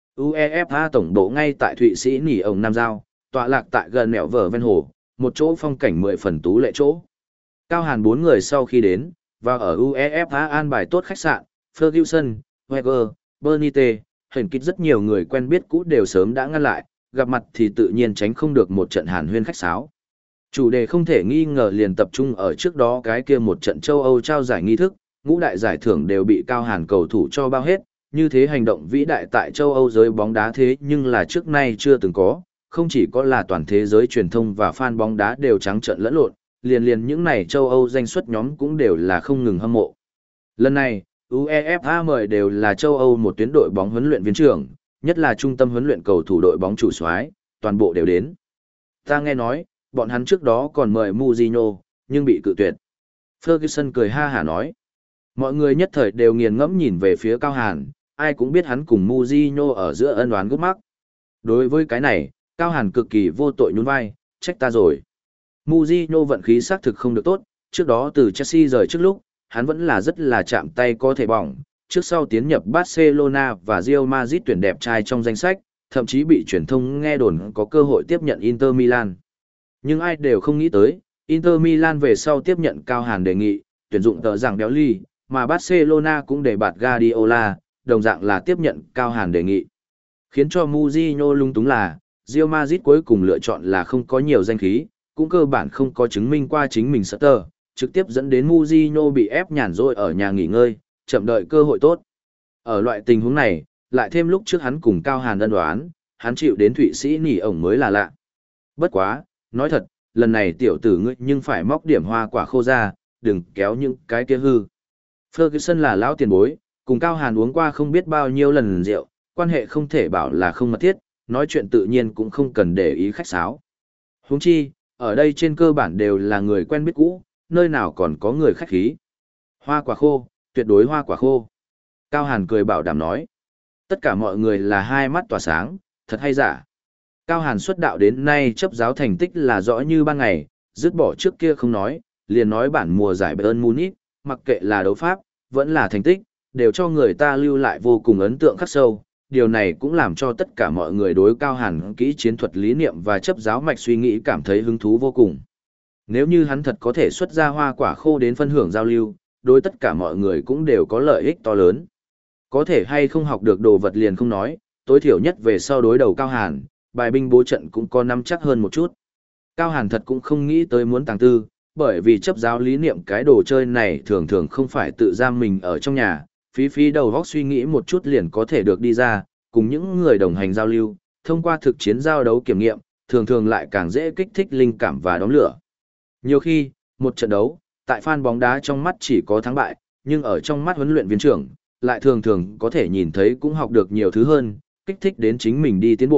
UEFA tổng bộ ngay tại Thụy Sĩ nỉ ổng Nam Giao, tọa lạc tại gần mẹo vở ven hồ, một chỗ phong cảnh mười phần tú lệ chỗ. Cao Hàn bốn người sau khi đến, và ở UEFA an bài tốt khách sạn, Ferguson, Wenger, Benitez, hình kích rất nhiều người quen biết cũ đều sớm đã ngăn lại, gặp mặt thì tự nhiên tránh không được một trận hàn huyên khách sáo. Chủ đề không thể nghi ngờ liền tập trung ở trước đó cái kia một trận châu Âu trao giải nghi thức, ngũ đại giải thưởng đều bị Cao Hàn cầu thủ cho bao hết, như thế hành động vĩ đại tại châu Âu giới bóng đá thế nhưng là trước nay chưa từng có, không chỉ có là toàn thế giới truyền thông và fan bóng đá đều trắng trợn lẫn lộn, liền liền những này châu Âu danh xuất nhóm cũng đều là không ngừng hâm mộ. Lần này, UEFA mời đều là châu Âu một tuyến đội bóng huấn luyện viên trưởng, nhất là trung tâm huấn luyện cầu thủ đội bóng chủ soái, toàn bộ đều đến. Ta nghe nói, bọn hắn trước đó còn mời Mourinho, nhưng bị cự tuyệt. Ferguson cười ha hả nói. Mọi người nhất thời đều nghiền ngẫm nhìn về phía Cao Hàn, ai cũng biết hắn cùng Mourinho ở giữa ân oán gút mắc. Đối với cái này, Cao Hàn cực kỳ vô tội nhún vai, trách ta rồi. Mourinho vận khí xác thực không được tốt, trước đó từ Chelsea rời trước lúc, hắn vẫn là rất là chạm tay có thể bỏng, trước sau tiến nhập Barcelona và Real Madrid tuyển đẹp trai trong danh sách, thậm chí bị truyền thông nghe đồn có cơ hội tiếp nhận Inter Milan. Nhưng ai đều không nghĩ tới, Inter Milan về sau tiếp nhận Cao Hàn đề nghị, tuyển dụng tờ giảng béo ly, mà Barcelona cũng để bạt Guardiola, đồng dạng là tiếp nhận Cao Hàn đề nghị. Khiến cho Mourinho lung túng là, Real Madrid cuối cùng lựa chọn là không có nhiều danh khí, cũng cơ bản không có chứng minh qua chính mình Sutter, trực tiếp dẫn đến Mourinho bị ép nhàn rỗi ở nhà nghỉ ngơi, chậm đợi cơ hội tốt. Ở loại tình huống này, lại thêm lúc trước hắn cùng Cao Hàn ân đoán, hắn chịu đến Thụy Sĩ nỉ ổng mới là lạ. Bất quá, nói thật, lần này tiểu tử ngươi nhưng phải móc điểm hoa quả khô ra, đừng kéo những cái kia hư. Ferguson là lão tiền bối, cùng Cao Hàn uống qua không biết bao nhiêu lần rượu, quan hệ không thể bảo là không mật thiết, nói chuyện tự nhiên cũng không cần để ý khách sáo. Huống chi, ở đây trên cơ bản đều là người quen biết cũ, nơi nào còn có người khách khí. Hoa quả khô, tuyệt đối hoa quả khô. Cao Hàn cười bảo đảm nói. Tất cả mọi người là hai mắt tỏa sáng, thật hay giả. Cao Hàn xuất đạo đến nay chấp giáo thành tích là rõ như ban ngày, dứt bỏ trước kia không nói, liền nói bản mùa giải Bayern Munich, mặc kệ là đấu pháp, vẫn là thành tích, đều cho người ta lưu lại vô cùng ấn tượng khắc sâu. Điều này cũng làm cho tất cả mọi người đối Cao Hàn kỹ chiến thuật lý niệm và chấp giáo mạch suy nghĩ cảm thấy hứng thú vô cùng. Nếu như hắn thật có thể xuất ra hoa quả khô đến phân hưởng giao lưu, đối tất cả mọi người cũng đều có lợi ích to lớn. Có thể hay không học được đồ vật liền không nói, tối thiểu nhất về sau đối đầu Cao Hàn, bài binh bố trận cũng có nắm chắc hơn một chút. Cao Hàn thật cũng không nghĩ tới muốn tàng tư, bởi vì chấp giáo lý niệm cái đồ chơi này thường thường không phải tự giam mình ở trong nhà, phí phí đầu góc suy nghĩ một chút liền có thể được đi ra, cùng những người đồng hành giao lưu, thông qua thực chiến giao đấu kiểm nghiệm, thường thường lại càng dễ kích thích linh cảm và đóng lửa. Nhiều khi, một trận đấu, tại fan bóng đá trong mắt chỉ có thắng bại, nhưng ở trong mắt huấn luyện viên trưởng, lại thường thường có thể nhìn thấy cũng học được nhiều thứ hơn, kích thích đến chính mình đi tiến bộ,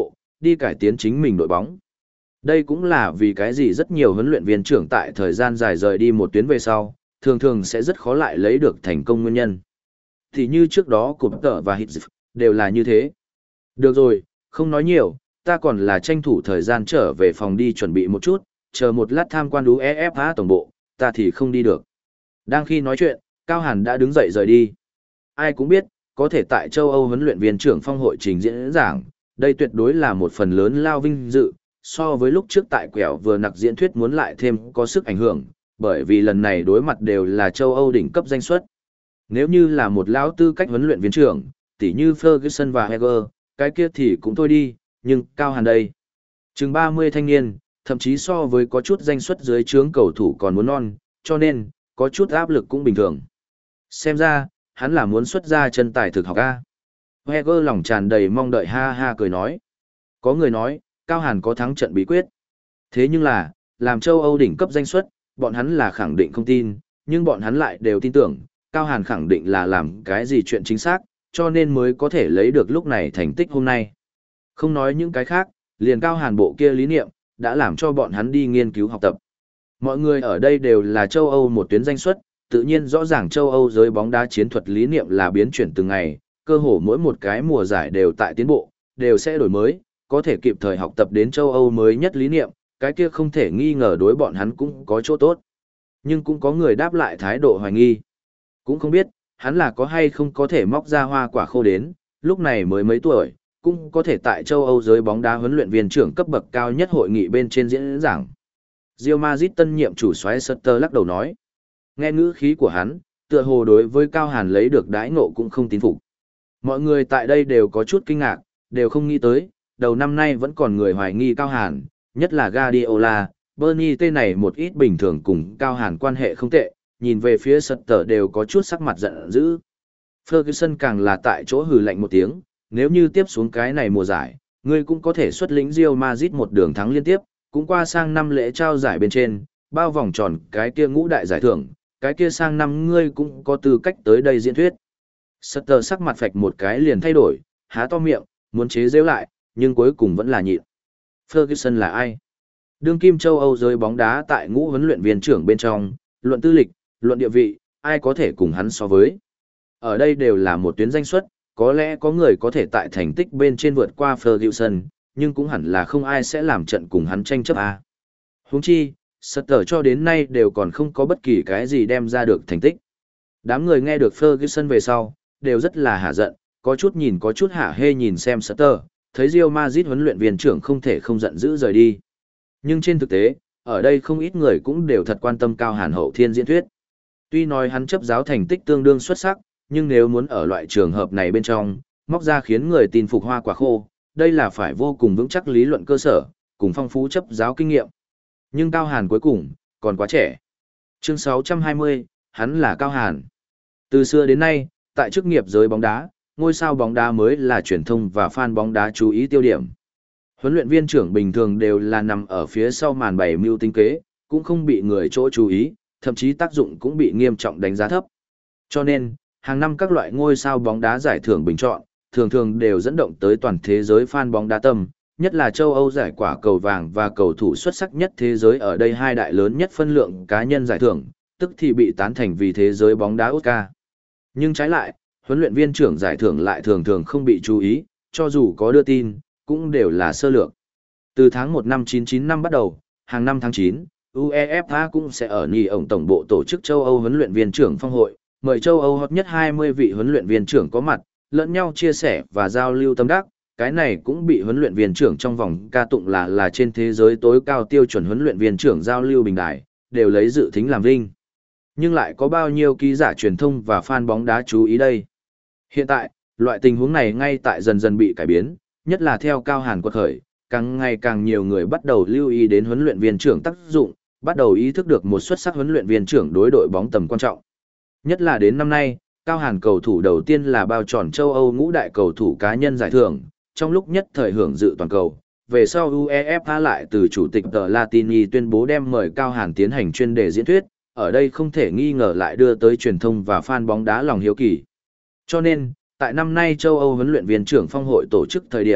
đi cải tiến chính mình đội bóng. Đây cũng là vì cái gì rất nhiều huấn luyện viên trưởng tại thời gian dài rời đi một tuyến về sau, thường thường sẽ rất khó lại lấy được thành công nguyên nhân. Thì như trước đó Cụp Tở và Hit đều là như thế. Được rồi, không nói nhiều, ta còn là tranh thủ thời gian trở về phòng đi chuẩn bị một chút, chờ một lát tham quan u e ép a tổng bộ, ta thì không đi được. Đang khi nói chuyện, Cao Hàn đã đứng dậy rời đi. Ai cũng biết, có thể tại châu Âu huấn luyện viên trưởng phong hội trình diễn giảng, đây tuyệt đối là một phần lớn lao vinh dự, so với lúc trước tại quẹo vừa nặc diễn thuyết muốn lại thêm có sức ảnh hưởng, bởi vì lần này đối mặt đều là châu Âu đỉnh cấp danh suất. Nếu như là một lão tư cách huấn luyện viên trưởng, tỉ như Ferguson và Heger, cái kia thì cũng thôi đi, nhưng Cao Hàn đây. Chừng ba mươi thanh niên, thậm chí so với có chút danh suất dưới trướng cầu thủ còn muốn non, cho nên, có chút áp lực cũng bình thường. Xem ra, hắn là muốn xuất ra chân tài thực học A. Heger lòng tràn đầy mong đợi ha ha cười nói. Có người nói, Cao Hàn có thắng trận bí quyết. Thế nhưng là, làm châu Âu đỉnh cấp danh suất, bọn hắn là khẳng định không tin, nhưng bọn hắn lại đều tin tưởng, Cao Hàn khẳng định là làm cái gì chuyện chính xác, cho nên mới có thể lấy được lúc này thành tích hôm nay. Không nói những cái khác, liền Cao Hàn bộ kia lý niệm, đã làm cho bọn hắn đi nghiên cứu học tập. Mọi người ở đây đều là châu Âu một tuyến danh suất, tự nhiên rõ ràng châu Âu giới bóng đá chiến thuật lý niệm là biến chuyển từng ngày, cơ hồ mỗi một cái mùa giải đều tại tiến bộ, đều sẽ đổi mới, có thể kịp thời học tập đến châu Âu mới nhất lý niệm, cái kia không thể nghi ngờ đối bọn hắn cũng có chỗ tốt. Nhưng cũng có người đáp lại thái độ hoài nghi. Cũng không biết, hắn là có hay không có thể móc ra hoa quả khô đến, lúc này mới mấy tuổi, cũng có thể tại châu Âu giới bóng đá huấn luyện viên trưởng cấp bậc cao nhất hội nghị bên trên diễn giảng. Real Madrid tân nhiệm chủ soái Sutter lắc đầu nói. Nghe ngữ khí của hắn, tựa hồ đối với Cao Hàn lấy được đãi ngộ cũng không tín phục. Mọi người tại đây đều có chút kinh ngạc, đều không nghĩ tới, đầu năm nay vẫn còn người hoài nghi Cao Hàn, nhất là Guardiola, Bernie tên này một ít bình thường cùng Cao Hàn quan hệ không tệ, nhìn về phía Sutter đều có chút sắc mặt giận dữ. Ferguson càng là tại chỗ hừ lạnh một tiếng, nếu như tiếp xuống cái này mùa giải, ngươi cũng có thể xuất lĩnh Real Madrid một đường thắng liên tiếp, cũng qua sang năm lễ trao giải bên trên, bao vòng tròn cái kia ngũ đại giải thưởng, cái kia sang năm ngươi cũng có tư cách tới đây diễn thuyết. Sutter sắc mặt phạch một cái liền thay đổi, há to miệng, muốn chế giễu lại, nhưng cuối cùng vẫn là nhịn. Ferguson là ai? Đương kim châu Âu giới bóng đá tại ngũ huấn luyện viên trưởng bên trong, luận tư lịch, luận địa vị, ai có thể cùng hắn so với. Ở đây đều là một tuyến danh suất, có lẽ có người có thể tại thành tích bên trên vượt qua Ferguson, nhưng cũng hẳn là không ai sẽ làm trận cùng hắn tranh chấp a. Huống chi, Sutter cho đến nay đều còn không có bất kỳ cái gì đem ra được thành tích. Đám người nghe được Ferguson về sau, đều rất là hả giận, có chút nhìn có chút hả hê nhìn xem Sutter, thấy Real Madrid huấn luyện viên trưởng không thể không giận dữ rời đi. Nhưng trên thực tế, ở đây không ít người cũng đều thật quan tâm Cao Hàn hậu thiên diễn thuyết. Tuy nói hắn chấp giáo thành tích tương đương xuất sắc, nhưng nếu muốn ở loại trường hợp này bên trong, móc ra khiến người tin phục hoa quả khô, đây là phải vô cùng vững chắc lý luận cơ sở, cùng phong phú chấp giáo kinh nghiệm. Nhưng Cao Hàn cuối cùng, còn quá trẻ. Chương sáu trăm hai mươi, hắn là Cao Hàn. Từ xưa đến nay, tại chức nghiệp giới bóng đá, ngôi sao bóng đá mới là truyền thông và fan bóng đá chú ý tiêu điểm. Huấn luyện viên trưởng bình thường đều là nằm ở phía sau màn bày mưu tính kế, cũng không bị người chỗ chú ý, thậm chí tác dụng cũng bị nghiêm trọng đánh giá thấp. Cho nên, hàng năm các loại ngôi sao bóng đá giải thưởng bình chọn, thường thường đều dẫn động tới toàn thế giới fan bóng đá tâm, nhất là châu Âu giải quả cầu vàng và cầu thủ xuất sắc nhất thế giới ở đây hai đại lớn nhất phân lượng cá nhân giải thưởng, tức thì bị tán thành vì thế giới bóng đá Oscar. Nhưng trái lại, huấn luyện viên trưởng giải thưởng lại thường thường không bị chú ý, cho dù có đưa tin, cũng đều là sơ lược. Từ tháng một năm chín chín năm bắt đầu, hàng năm tháng chín, UEFA cũng sẽ ở Nhì ổng tổng bộ tổ chức châu Âu huấn luyện viên trưởng phong hội, mời châu Âu hot nhất hai mươi vị huấn luyện viên trưởng có mặt, lẫn nhau chia sẻ và giao lưu tâm đắc. Cái này cũng bị huấn luyện viên trưởng trong vòng ca tụng là là trên thế giới tối cao tiêu chuẩn huấn luyện viên trưởng giao lưu bình đại, đều lấy dự thính làm vinh. Nhưng lại có bao nhiêu ký giả truyền thông và fan bóng đá chú ý đây? Hiện tại, loại tình huống này ngay tại dần dần bị cải biến, nhất là theo Cao Hàn quật khởi, càng ngày càng nhiều người bắt đầu lưu ý đến huấn luyện viên trưởng tác dụng, bắt đầu ý thức được một xuất sắc huấn luyện viên trưởng đối đội bóng tầm quan trọng. Nhất là đến năm nay, Cao Hàn cầu thủ đầu tiên là bao tròn châu Âu ngũ đại cầu thủ cá nhân giải thưởng, trong lúc nhất thời hưởng dự toàn cầu. Về sau UEFA lại từ chủ tịch tờ Latini tuyên bố đem mời Cao Hàn tiến hành chuyên đề diễn thuyết, ở đây không thể nghi ngờ lại đưa tới truyền thông và fan bóng đá lòng hiếu kỳ. Cho nên, tại năm nay châu Âu huấn luyện viên trưởng phong hội tổ chức thời điểm,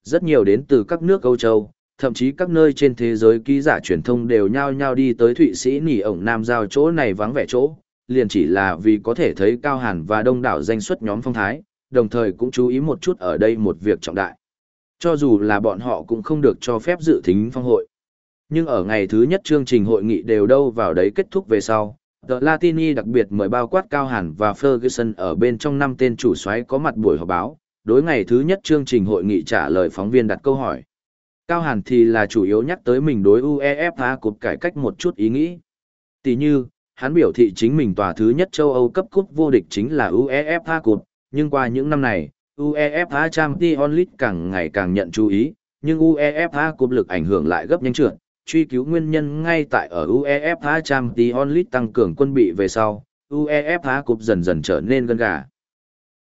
rất nhiều đến từ các nước Âu Châu, thậm chí các nơi trên thế giới ký giả truyền thông đều nhao nhao đi tới Thụy Sĩ nỉ ổng Nam Giao chỗ này vắng vẻ chỗ, liền chỉ là vì có thể thấy Cao Hàn và đông đảo danh xuất nhóm phong thái, đồng thời cũng chú ý một chút ở đây một việc trọng đại. Cho dù là bọn họ cũng không được cho phép dự thính phong hội. Nhưng ở ngày thứ nhất chương trình hội nghị đều đâu vào đấy kết thúc về sau, The Latini đặc biệt mời bao quát Cao Hàn và Ferguson ở bên trong năm tên chủ soái có mặt buổi họp báo, đối ngày thứ nhất chương trình hội nghị trả lời phóng viên đặt câu hỏi. Cao Hàn thì là chủ yếu nhắc tới mình đối UEFA Cup cải cách một chút ý nghĩ. Tỷ như, hắn biểu thị chính mình tòa thứ nhất châu Âu cấp cúp vô địch chính là UEFA Cup, nhưng qua những năm này, UEFA Champions League càng ngày càng nhận chú ý, nhưng UEFA Cup lực ảnh hưởng lại gấp nhanh trượt, truy cứu nguyên nhân ngay tại ở UEFA Champions League tăng cường quân bị về sau, UEFA Cup dần dần trở nên gân gà.